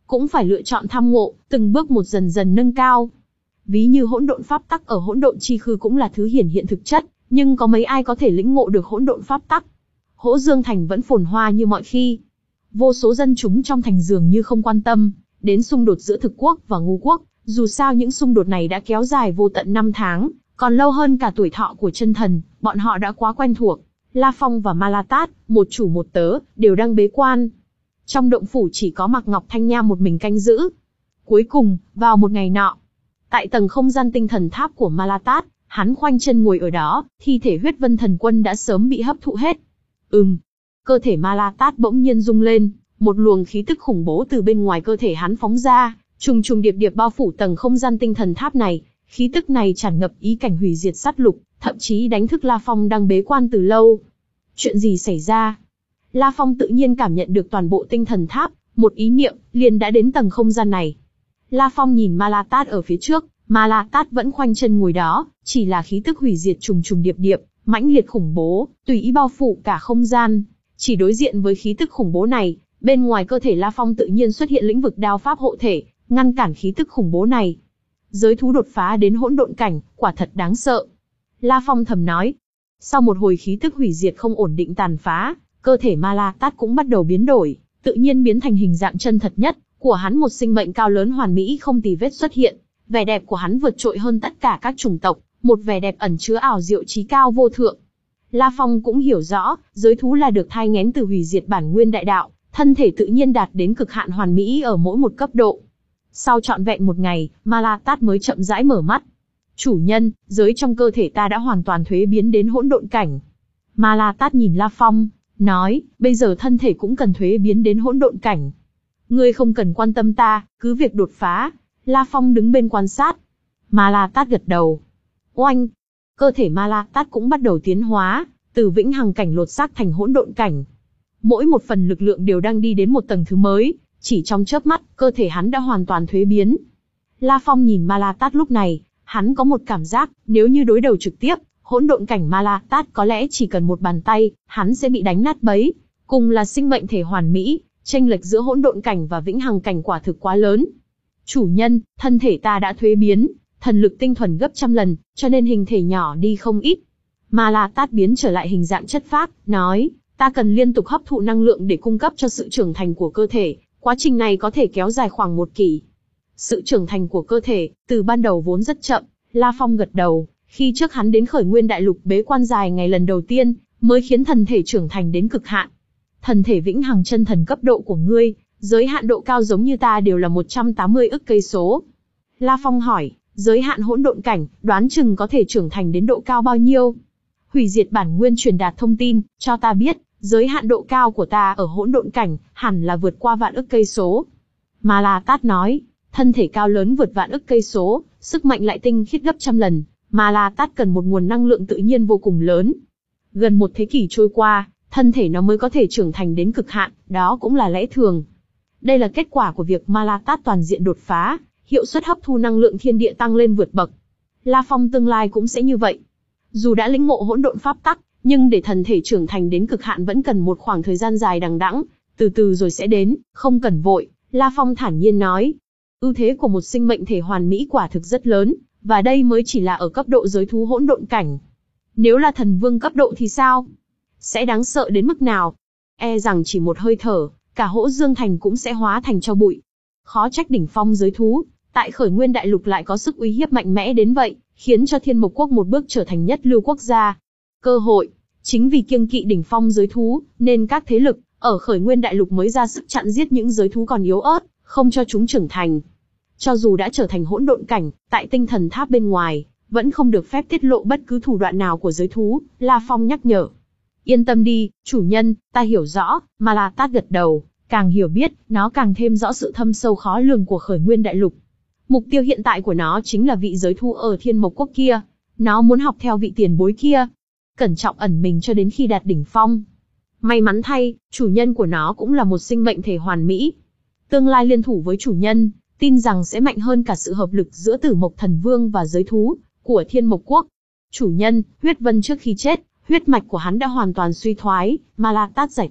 cũng phải lựa chọn tham ngộ, từng bước một dần dần nâng cao. Ví như hỗn độn pháp tắc ở hỗn độn chi khư cũng là thứ hiển hiện thực chất, nhưng có mấy ai có thể lĩnh ngộ được hỗn độn pháp tắc. Hỗ Dương Thành vẫn phồn hoa như mọi khi. Vô số dân chúng trong thành dường như không quan tâm đến xung đột giữa thực quốc và ngu quốc, dù sao những xung đột này đã kéo dài vô tận năm tháng, còn lâu hơn cả tuổi thọ của chân thần, bọn họ đã quá quen thuộc. La Phong và Ma La Tát, một chủ một tớ, đều đang bế quan. Trong động phủ chỉ có Mạc Ngọc Thanh Nham một mình canh giữ. Cuối cùng, vào một ngày nọ, tại tầng không gian tinh thần tháp của Ma La Tát, hắn khoanh chân ngồi ở đó, thi thể huyết vân thần quân đã sớm bị hấp thụ hết. Ừm, cơ thể Ma La Tát bỗng nhiên rung lên, một luồng khí tức khủng bố từ bên ngoài cơ thể hắn phóng ra, trùng trùng điệp điệp bao phủ tầng không gian tinh thần tháp này. Khí tức này tràn ngập ý cảnh hủy diệt sát lục, thậm chí đánh thức La Phong đang bế quan từ lâu. Chuyện gì xảy ra? La Phong tự nhiên cảm nhận được toàn bộ tinh thần tháp, một ý niệm, liền đã đến tầng không gian này. La Phong nhìn Ma La Tát ở phía trước, Ma La Tát vẫn khoanh chân ngồi đó, chỉ là khí tức hủy diệt trùng trùng điệp điệp, mãnh liệt khủng bố, tùy ý bao phủ cả không gian. Chỉ đối diện với khí tức khủng bố này, bên ngoài cơ thể La Phong tự nhiên xuất hiện lĩnh vực đao pháp hộ thể, ngăn cản khí tức khủng bố này. Giới thú đột phá đến hỗn độn cảnh, quả thật đáng sợ. La Phong thầm nói. Sau một hồi khí tức hủy diệt không ổn định tàn phá, cơ thể Ma La Tát cũng bắt đầu biến đổi, tự nhiên biến thành hình dạng chân thật nhất của hắn, một sinh mệnh cao lớn hoàn mỹ không tì vết xuất hiện. Vẻ đẹp của hắn vượt trội hơn tất cả các chủng tộc, một vẻ đẹp ẩn chứa ảo diệu trí cao vô thượng. La Phong cũng hiểu rõ, giới thú là được thai nghén từ hủy diệt bản nguyên đại đạo, thân thể tự nhiên đạt đến cực hạn hoàn mỹ ở mỗi một cấp độ. Sau trọn vẹn một ngày, Ma La Tát mới chậm rãi mở mắt. Chủ nhân, giới trong cơ thể ta đã hoàn toàn thuế biến đến hỗn độn cảnh. Ma La Tát nhìn La Phong, nói, bây giờ thân thể cũng cần thuế biến đến hỗn độn cảnh. Ngươi không cần quan tâm ta, cứ việc đột phá. La Phong đứng bên quan sát. Ma La Tát gật đầu. Oanh! Cơ thể Ma La Tát cũng bắt đầu tiến hóa, từ vĩnh hằng cảnh lột xác thành hỗn độn cảnh. Mỗi một phần lực lượng đều đang đi đến một tầng thứ mới, chỉ trong chớp mắt, cơ thể hắn đã hoàn toàn thuế biến. La Phong nhìn Ma La Tát lúc này, hắn có một cảm giác, nếu như đối đầu trực tiếp, hỗn độn cảnh Ma La Tát có lẽ chỉ cần một bàn tay, hắn sẽ bị đánh nát bấy. Cùng là sinh mệnh thể hoàn mỹ, chênh lệch giữa hỗn độn cảnh và vĩnh hằng cảnh quả thực quá lớn. Chủ nhân, thân thể ta đã thuế biến, thần lực tinh thuần gấp trăm lần, cho nên hình thể nhỏ đi không ít. Ma La Tát biến trở lại hình dạng chất phác, nói, ta cần liên tục hấp thụ năng lượng để cung cấp cho sự trưởng thành của cơ thể, quá trình này có thể kéo dài khoảng một kỷ. Sự trưởng thành của cơ thể, từ ban đầu vốn rất chậm, La Phong gật đầu, khi trước hắn đến Khởi Nguyên Đại Lục bế quan dài ngày lần đầu tiên, mới khiến thần thể trưởng thành đến cực hạn. Thần thể vĩnh hằng chân thần cấp độ của ngươi, giới hạn độ cao giống như ta đều là một trăm tám mươi ức cây số. La Phong hỏi, giới hạn hỗn độn cảnh, đoán chừng có thể trưởng thành đến độ cao bao nhiêu? Hủy diệt bản nguyên truyền đạt thông tin, cho ta biết, giới hạn độ cao của ta ở hỗn độn cảnh, hẳn là vượt qua vạn ức cây số. Ma La Tát nói, thân thể cao lớn vượt vạn ức cây số, sức mạnh lại tinh khiết gấp trăm lần, Ma La Tát cần một nguồn năng lượng tự nhiên vô cùng lớn. Gần một thế kỷ trôi qua, thân thể nó mới có thể trưởng thành đến cực hạn, đó cũng là lẽ thường. Đây là kết quả của việc Ma La Tát toàn diện đột phá, hiệu suất hấp thu năng lượng thiên địa tăng lên vượt bậc. La Phong tương lai cũng sẽ như vậy. Dù đã lĩnh ngộ hỗn độn pháp tắc, nhưng để thần thể trưởng thành đến cực hạn vẫn cần một khoảng thời gian dài đằng đẵng, từ từ rồi sẽ đến, không cần vội. La Phong thản nhiên nói, ưu thế của một sinh mệnh thể hoàn mỹ quả thực rất lớn, và đây mới chỉ là ở cấp độ giới thú hỗn độn cảnh. Nếu là thần vương cấp độ thì sao? Sẽ đáng sợ đến mức nào? E rằng chỉ một hơi thở, cả Hỗ Dương Thành cũng sẽ hóa thành tro bụi. Khó trách đỉnh phong giới thú, tại Khởi Nguyên Đại Lục lại có sức uy hiếp mạnh mẽ đến vậy, khiến cho Thiên Mộc Quốc một bước trở thành nhất lưu quốc gia. Cơ hội, chính vì kiêng kỵ đỉnh phong giới thú, nên các thế lực ở Khởi Nguyên Đại Lục mới ra sức chặn giết những giới thú còn yếu ớt, không cho chúng trưởng thành. Cho dù đã trở thành hỗn độn cảnh, tại tinh thần tháp bên ngoài, vẫn không được phép tiết lộ bất cứ thủ đoạn nào của giới thú, La Phong nhắc nhở. Yên tâm đi, chủ nhân, ta hiểu rõ. Ma La Tát gật đầu, càng hiểu biết, nó càng thêm rõ sự thâm sâu khó lường của Khởi Nguyên Đại Lục. Mục tiêu hiện tại của nó chính là vị giới thú ở Thiên Mộc Quốc kia. Nó muốn học theo vị tiền bối kia, cẩn trọng ẩn mình cho đến khi đạt đỉnh phong. May mắn thay, chủ nhân của nó cũng là một sinh mệnh thể hoàn mỹ. Tương lai liên thủ với chủ nhân, tin rằng sẽ mạnh hơn cả sự hợp lực giữa Tử Mộc Thần Vương và giới thú của Thiên Mộc Quốc. Chủ nhân, huyết vân trước khi chết, huyết mạch của hắn đã hoàn toàn suy thoái, Ma La Tát giải thích,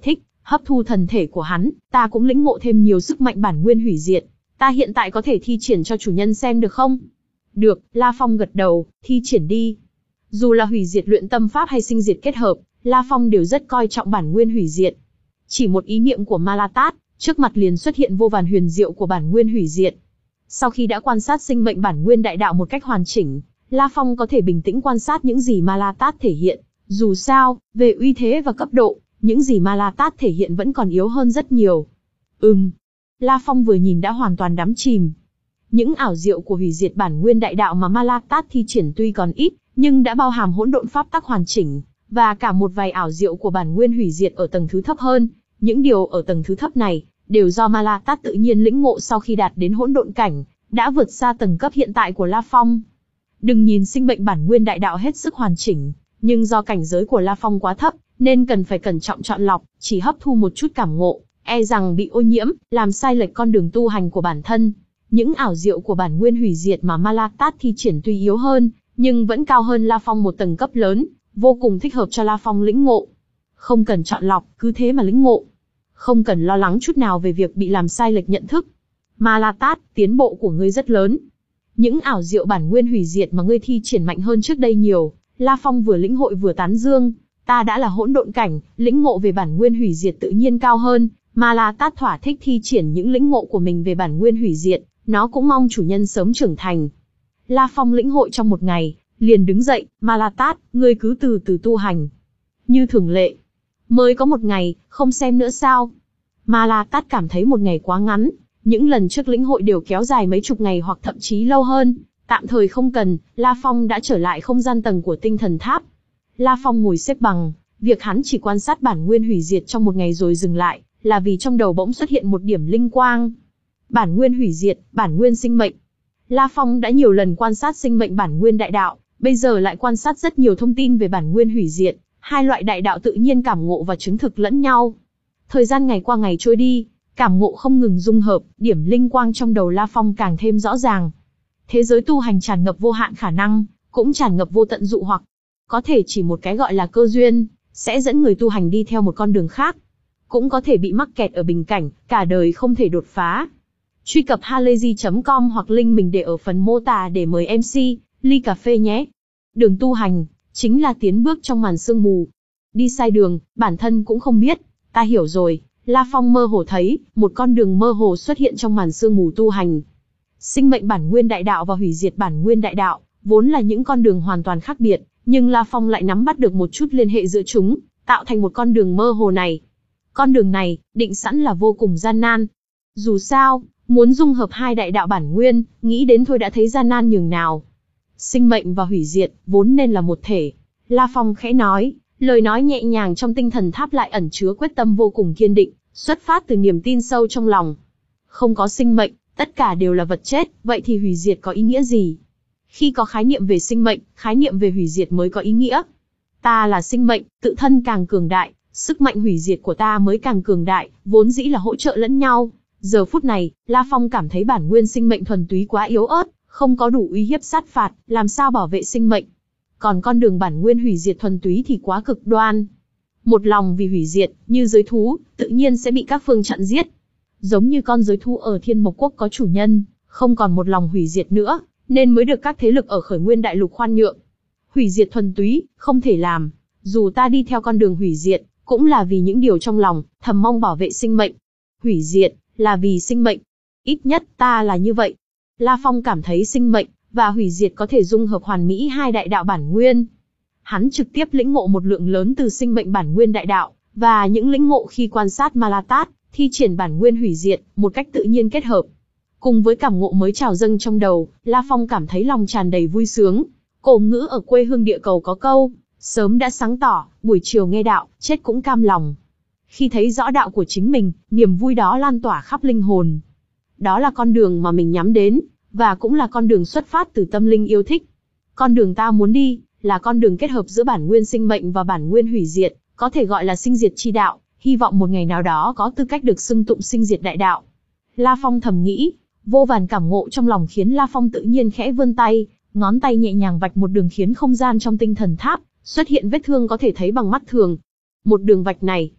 Hấp thu thần thể của hắn, ta cũng lĩnh ngộ thêm nhiều sức mạnh bản nguyên hủy diệt. Ta hiện tại có thể thi triển cho chủ nhân xem được không? Được, La Phong gật đầu, thi triển đi. Dù là hủy diệt luyện tâm pháp hay sinh diệt kết hợp, La Phong đều rất coi trọng bản nguyên hủy diệt. Chỉ một ý niệm của Ma La Tát, trước mặt liền xuất hiện vô vàn huyền diệu của bản nguyên hủy diệt. Sau khi đã quan sát sinh mệnh bản nguyên đại đạo một cách hoàn chỉnh, La Phong có thể bình tĩnh quan sát những gì Ma La Tát thể hiện. Dù sao, về uy thế và cấp độ, những gì Ma La Tát thể hiện vẫn còn yếu hơn rất nhiều. Ừm. La Phong vừa nhìn đã hoàn toàn đắm chìm. Những ảo diệu của hủy diệt bản nguyên đại đạo mà Ma La Tát thi triển tuy còn ít, nhưng đã bao hàm hỗn độn pháp tắc hoàn chỉnh, và cả một vài ảo diệu của bản nguyên hủy diệt ở tầng thứ thấp hơn. Những điều ở tầng thứ thấp này, đều do Ma La Tát tự nhiên lĩnh ngộ sau khi đạt đến hỗn độn cảnh, đã vượt xa tầng cấp hiện tại của La Phong. Đừng nhìn sinh mệnh bản nguyên đại đạo hết sức hoàn chỉnh, nhưng do cảnh giới của La Phong quá thấp, nên cần phải cẩn trọng chọn lọc, chỉ hấp thu một chút cảm ngộ, e rằng bị ô nhiễm, làm sai lệch con đường tu hành của bản thân. Những ảo diệu của bản nguyên hủy diệt mà Ma La Tát thi triển tuy yếu hơn, nhưng vẫn cao hơn La Phong một tầng cấp lớn, vô cùng thích hợp cho La Phong lĩnh ngộ. Không cần chọn lọc, cứ thế mà lĩnh ngộ. Không cần lo lắng chút nào về việc bị làm sai lệch nhận thức. Ma La Tát, tiến bộ của ngươi rất lớn. Những ảo diệu bản nguyên hủy diệt mà ngươi thi triển mạnh hơn trước đây nhiều. La Phong vừa lĩnh hội vừa tán dương. Ta đã là hỗn độn cảnh, lĩnh ngộ về bản nguyên hủy diệt tự nhiên cao hơn. Ma La Tát thỏa thích thi triển những lĩnh ngộ của mình về bản nguyên hủy diệt, nó cũng mong chủ nhân sớm trưởng thành. La Phong lĩnh hội trong một ngày, liền đứng dậy, Ma La Tát, ngươi cứ từ từ tu hành. Như thường lệ. Mới có một ngày, không xem nữa sao? Ma La Tát cảm thấy một ngày quá ngắn, những lần trước lĩnh hội đều kéo dài mấy chục ngày hoặc thậm chí lâu hơn. Tạm thời không cần, La Phong đã trở lại không gian tầng của tinh thần tháp. La Phong ngồi xếp bằng, việc hắn chỉ quan sát bản nguyên hủy diệt trong một ngày rồi dừng lại, là vì trong đầu bỗng xuất hiện một điểm linh quang. Bản nguyên hủy diệt, bản nguyên sinh mệnh. La Phong đã nhiều lần quan sát sinh mệnh bản nguyên đại đạo, bây giờ lại quan sát rất nhiều thông tin về bản nguyên hủy diệt, hai loại đại đạo tự nhiên cảm ngộ và chứng thực lẫn nhau. Thời gian ngày qua ngày trôi đi, cảm ngộ không ngừng dung hợp, điểm linh quang trong đầu La Phong càng thêm rõ ràng. Thế giới tu hành tràn ngập vô hạn khả năng, cũng tràn ngập vô tận dụ hoặc. Có thể chỉ một cái gọi là cơ duyên, sẽ dẫn người tu hành đi theo một con đường khác. Cũng có thể bị mắc kẹt ở bình cảnh, cả đời không thể đột phá. Truy cập halayzi chấm com hoặc link mình để ở phần mô tả để mời em xê, ly cà phê nhé. Đường tu hành, chính là tiến bước trong màn sương mù. Đi sai đường, bản thân cũng không biết. Ta hiểu rồi, La Phong mơ hồ thấy, một con đường mơ hồ xuất hiện trong màn sương mù tu hành. Sinh mệnh bản nguyên đại đạo và hủy diệt bản nguyên đại đạo, vốn là những con đường hoàn toàn khác biệt, nhưng La Phong lại nắm bắt được một chút liên hệ giữa chúng, tạo thành một con đường mơ hồ này. Con đường này, định sẵn là vô cùng gian nan. Dù sao, muốn dung hợp hai đại đạo bản nguyên, nghĩ đến thôi đã thấy gian nan nhường nào. Sinh mệnh và hủy diệt, vốn nên là một thể. La Phong khẽ nói, lời nói nhẹ nhàng trong tinh thần tháp lại ẩn chứa quyết tâm vô cùng kiên định, xuất phát từ niềm tin sâu trong lòng. Không có sinh mệnh, tất cả đều là vật chết, vậy thì hủy diệt có ý nghĩa gì? Khi có khái niệm về sinh mệnh, khái niệm về hủy diệt mới có ý nghĩa. Ta là sinh mệnh, tự thân càng cường đại, sức mạnh hủy diệt của ta mới càng cường đại, vốn dĩ là hỗ trợ lẫn nhau. Giờ phút này, La Phong cảm thấy bản nguyên sinh mệnh thuần túy quá yếu ớt, không có đủ uy hiếp sát phạt, làm sao bảo vệ sinh mệnh. Còn con đường bản nguyên hủy diệt thuần túy thì quá cực đoan. Một lòng vì hủy diệt, như giới thú, tự nhiên sẽ bị các phương chặn giết. Giống như con giới thú ở Thiên Mộc Quốc có chủ nhân, không còn một lòng hủy diệt nữa, nên mới được các thế lực ở Khởi Nguyên Đại Lục khoan nhượng. Hủy diệt thuần túy, không thể làm. Dù ta đi theo con đường hủy diệt, cũng là vì những điều trong lòng, thầm mong bảo vệ sinh mệnh. Hủy diệt, là vì sinh mệnh. Ít nhất, ta là như vậy. La Phong cảm thấy sinh mệnh và hủy diệt có thể dung hợp hoàn mỹ hai đại đạo bản nguyên. Hắn trực tiếp lĩnh ngộ một lượng lớn từ sinh mệnh bản nguyên đại đạo, và những lĩnh ngộ khi quan sát Ma La Tát, thi triển bản nguyên hủy diệt, một cách tự nhiên kết hợp. Cùng với cảm ngộ mới trào dâng trong đầu, La Phong cảm thấy lòng tràn đầy vui sướng. Cổ ngữ ở quê hương địa cầu có câu, sớm đã sáng tỏ, buổi chiều nghe đạo, chết cũng cam lòng. Khi thấy rõ đạo của chính mình, niềm vui đó lan tỏa khắp linh hồn. Đó là con đường mà mình nhắm đến, và cũng là con đường xuất phát từ tâm linh yêu thích. Con đường ta muốn đi, là con đường kết hợp giữa bản nguyên sinh mệnh và bản nguyên hủy diệt, có thể gọi là sinh diệt chi đạo, hy vọng một ngày nào đó có tư cách được xưng tụng sinh diệt đại đạo. La Phong thầm nghĩ, vô vàn cảm ngộ trong lòng khiến La Phong tự nhiên khẽ vươn tay, ngón tay nhẹ nhàng vạch một đường khiến không gian trong tinh thần tháp xuất hiện vết thương có thể thấy bằng mắt thường. Một đường vạch này,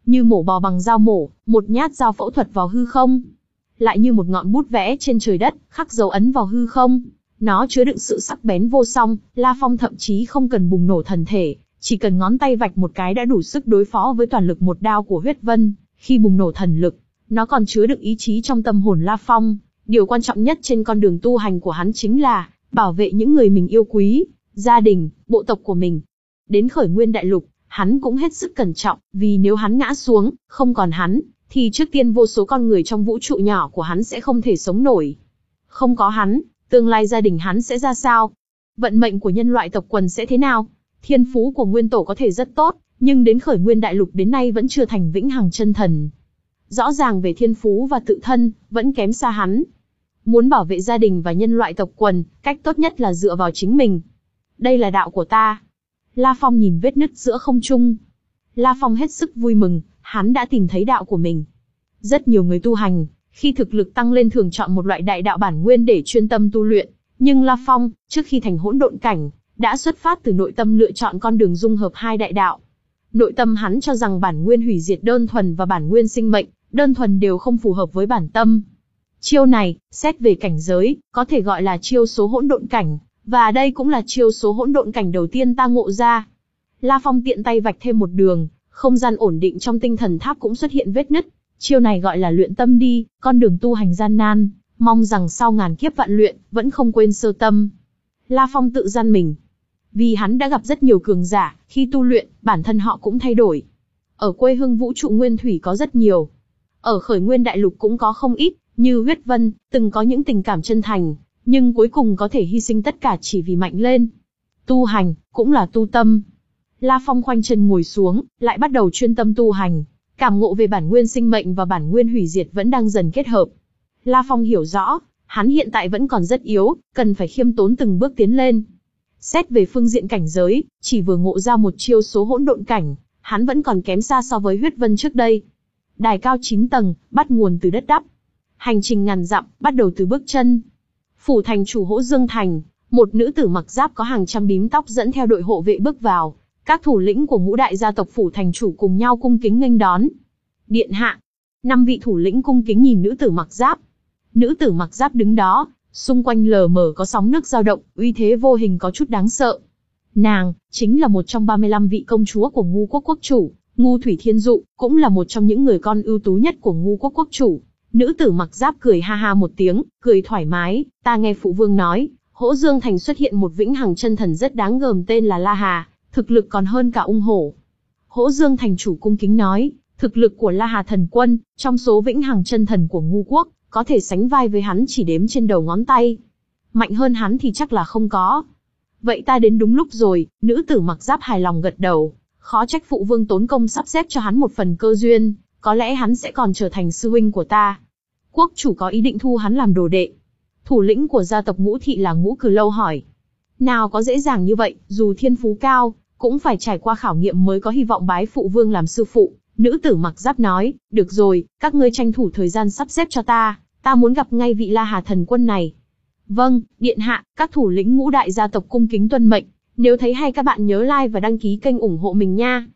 như mổ bò bằng dao mổ, một nhát dao phẫu thuật vào hư không. Lại như một ngọn bút vẽ trên trời đất, khắc dấu ấn vào hư không. Nó chứa đựng sự sắc bén vô song, La Phong thậm chí không cần bùng nổ thần thể, chỉ cần ngón tay vạch một cái đã đủ sức đối phó với toàn lực một đao của huyết vân. Khi bùng nổ thần lực, nó còn chứa đựng ý chí trong tâm hồn La Phong. Điều quan trọng nhất trên con đường tu hành của hắn chính là bảo vệ những người mình yêu quý, gia đình, bộ tộc của mình. Đến khởi nguyên đại lục, hắn cũng hết sức cẩn trọng, vì nếu hắn ngã xuống, không còn hắn, thì trước tiên vô số con người trong vũ trụ nhỏ của hắn sẽ không thể sống nổi. Không có hắn, tương lai gia đình hắn sẽ ra sao? Vận mệnh của nhân loại tộc quần sẽ thế nào? Thiên phú của nguyên tổ có thể rất tốt, nhưng đến khởi nguyên đại lục đến nay vẫn chưa thành vĩnh hằng chân thần. Rõ ràng về thiên phú và tự thân, vẫn kém xa hắn. Muốn bảo vệ gia đình và nhân loại tộc quần, cách tốt nhất là dựa vào chính mình. Đây là đạo của ta. La Phong nhìn vết nứt giữa không trung. La Phong hết sức vui mừng, hắn đã tìm thấy đạo của mình. Rất nhiều người tu hành, khi thực lực tăng lên thường chọn một loại đại đạo bản nguyên để chuyên tâm tu luyện. Nhưng La Phong, trước khi thành hỗn độn cảnh, đã xuất phát từ nội tâm lựa chọn con đường dung hợp hai đại đạo. Nội tâm hắn cho rằng bản nguyên hủy diệt đơn thuần và bản nguyên sinh mệnh, đơn thuần đều không phù hợp với bản tâm. Chiêu này, xét về cảnh giới, có thể gọi là chiêu số hỗn độn cảnh, và đây cũng là chiêu số hỗn độn cảnh đầu tiên ta ngộ ra. La Phong tiện tay vạch thêm một đường, không gian ổn định trong tinh thần tháp cũng xuất hiện vết nứt. Chiêu này gọi là luyện tâm đi, con đường tu hành gian nan, mong rằng sau ngàn kiếp vạn luyện, vẫn không quên sơ tâm. La Phong tự gian mình. Vì hắn đã gặp rất nhiều cường giả, khi tu luyện, bản thân họ cũng thay đổi. Ở quê hương vũ trụ nguyên thủy có rất nhiều. Ở khởi nguyên đại lục cũng có không ít, như huyết vân, từng có những tình cảm chân thành, nhưng cuối cùng có thể hy sinh tất cả chỉ vì mạnh lên. Tu hành, cũng là tu tâm. La Phong khoanh chân ngồi xuống, lại bắt đầu chuyên tâm tu hành. Cảm ngộ về bản nguyên sinh mệnh và bản nguyên hủy diệt vẫn đang dần kết hợp. La Phong hiểu rõ, hắn hiện tại vẫn còn rất yếu, cần phải khiêm tốn từng bước tiến lên. Xét về phương diện cảnh giới, chỉ vừa ngộ ra một chiêu số hỗn độn cảnh, hắn vẫn còn kém xa so với huyết vân trước đây. Đài cao chín tầng, bắt nguồn từ đất đắp. Hành trình ngàn dặm, bắt đầu từ bước chân. Phủ thành chủ Hỗ Dương Thành, một nữ tử mặc giáp có hàng trăm bím tóc dẫn theo đội hộ vệ bước vào. Các thủ lĩnh của ngũ đại gia tộc phủ thành chủ cùng nhau cung kính nghênh đón. Điện hạ. Năm vị thủ lĩnh cung kính nhìn nữ tử mặc giáp. Nữ tử mặc giáp đứng đó, xung quanh lờ mờ có sóng nước dao động, uy thế vô hình có chút đáng sợ. Nàng, chính là một trong ba mươi lăm vị công chúa của Ngu quốc quốc chủ, Ngu Thủy Thiên Dụ, cũng là một trong những người con ưu tú nhất của Ngu quốc quốc chủ. Nữ tử mặc giáp cười ha ha một tiếng, cười thoải mái, ta nghe phụ vương nói, Hỗ Dương Thành xuất hiện một vĩnh hằng chân thần rất đáng gờm tên là La Hà, thực lực còn hơn cả ung hổ. Hỗ Dương Thành chủ cung kính nói, thực lực của La Hà thần quân, trong số vĩnh hằng chân thần của Ngu quốc, có thể sánh vai với hắn chỉ đếm trên đầu ngón tay. Mạnh hơn hắn thì chắc là không có. Vậy ta đến đúng lúc rồi, nữ tử mặc giáp hài lòng gật đầu, khó trách phụ vương tốn công sắp xếp cho hắn một phần cơ duyên, có lẽ hắn sẽ còn trở thành sư huynh của ta. Quốc chủ có ý định thu hắn làm đồ đệ. Thủ lĩnh của gia tộc Ngũ Thị là Ngũ Cử Lâu hỏi. Nào có dễ dàng như vậy, dù thiên phú cao, cũng phải trải qua khảo nghiệm mới có hy vọng bái phụ vương làm sư phụ. Nữ tử mặc giáp nói, được rồi, các ngươi tranh thủ thời gian sắp xếp cho ta, ta muốn gặp ngay vị La Hà thần quân này. Vâng, điện hạ, các thủ lĩnh ngũ đại gia tộc cung kính tuân mệnh, nếu thấy hay các bạn nhớ like và đăng ký kênh ủng hộ mình nha.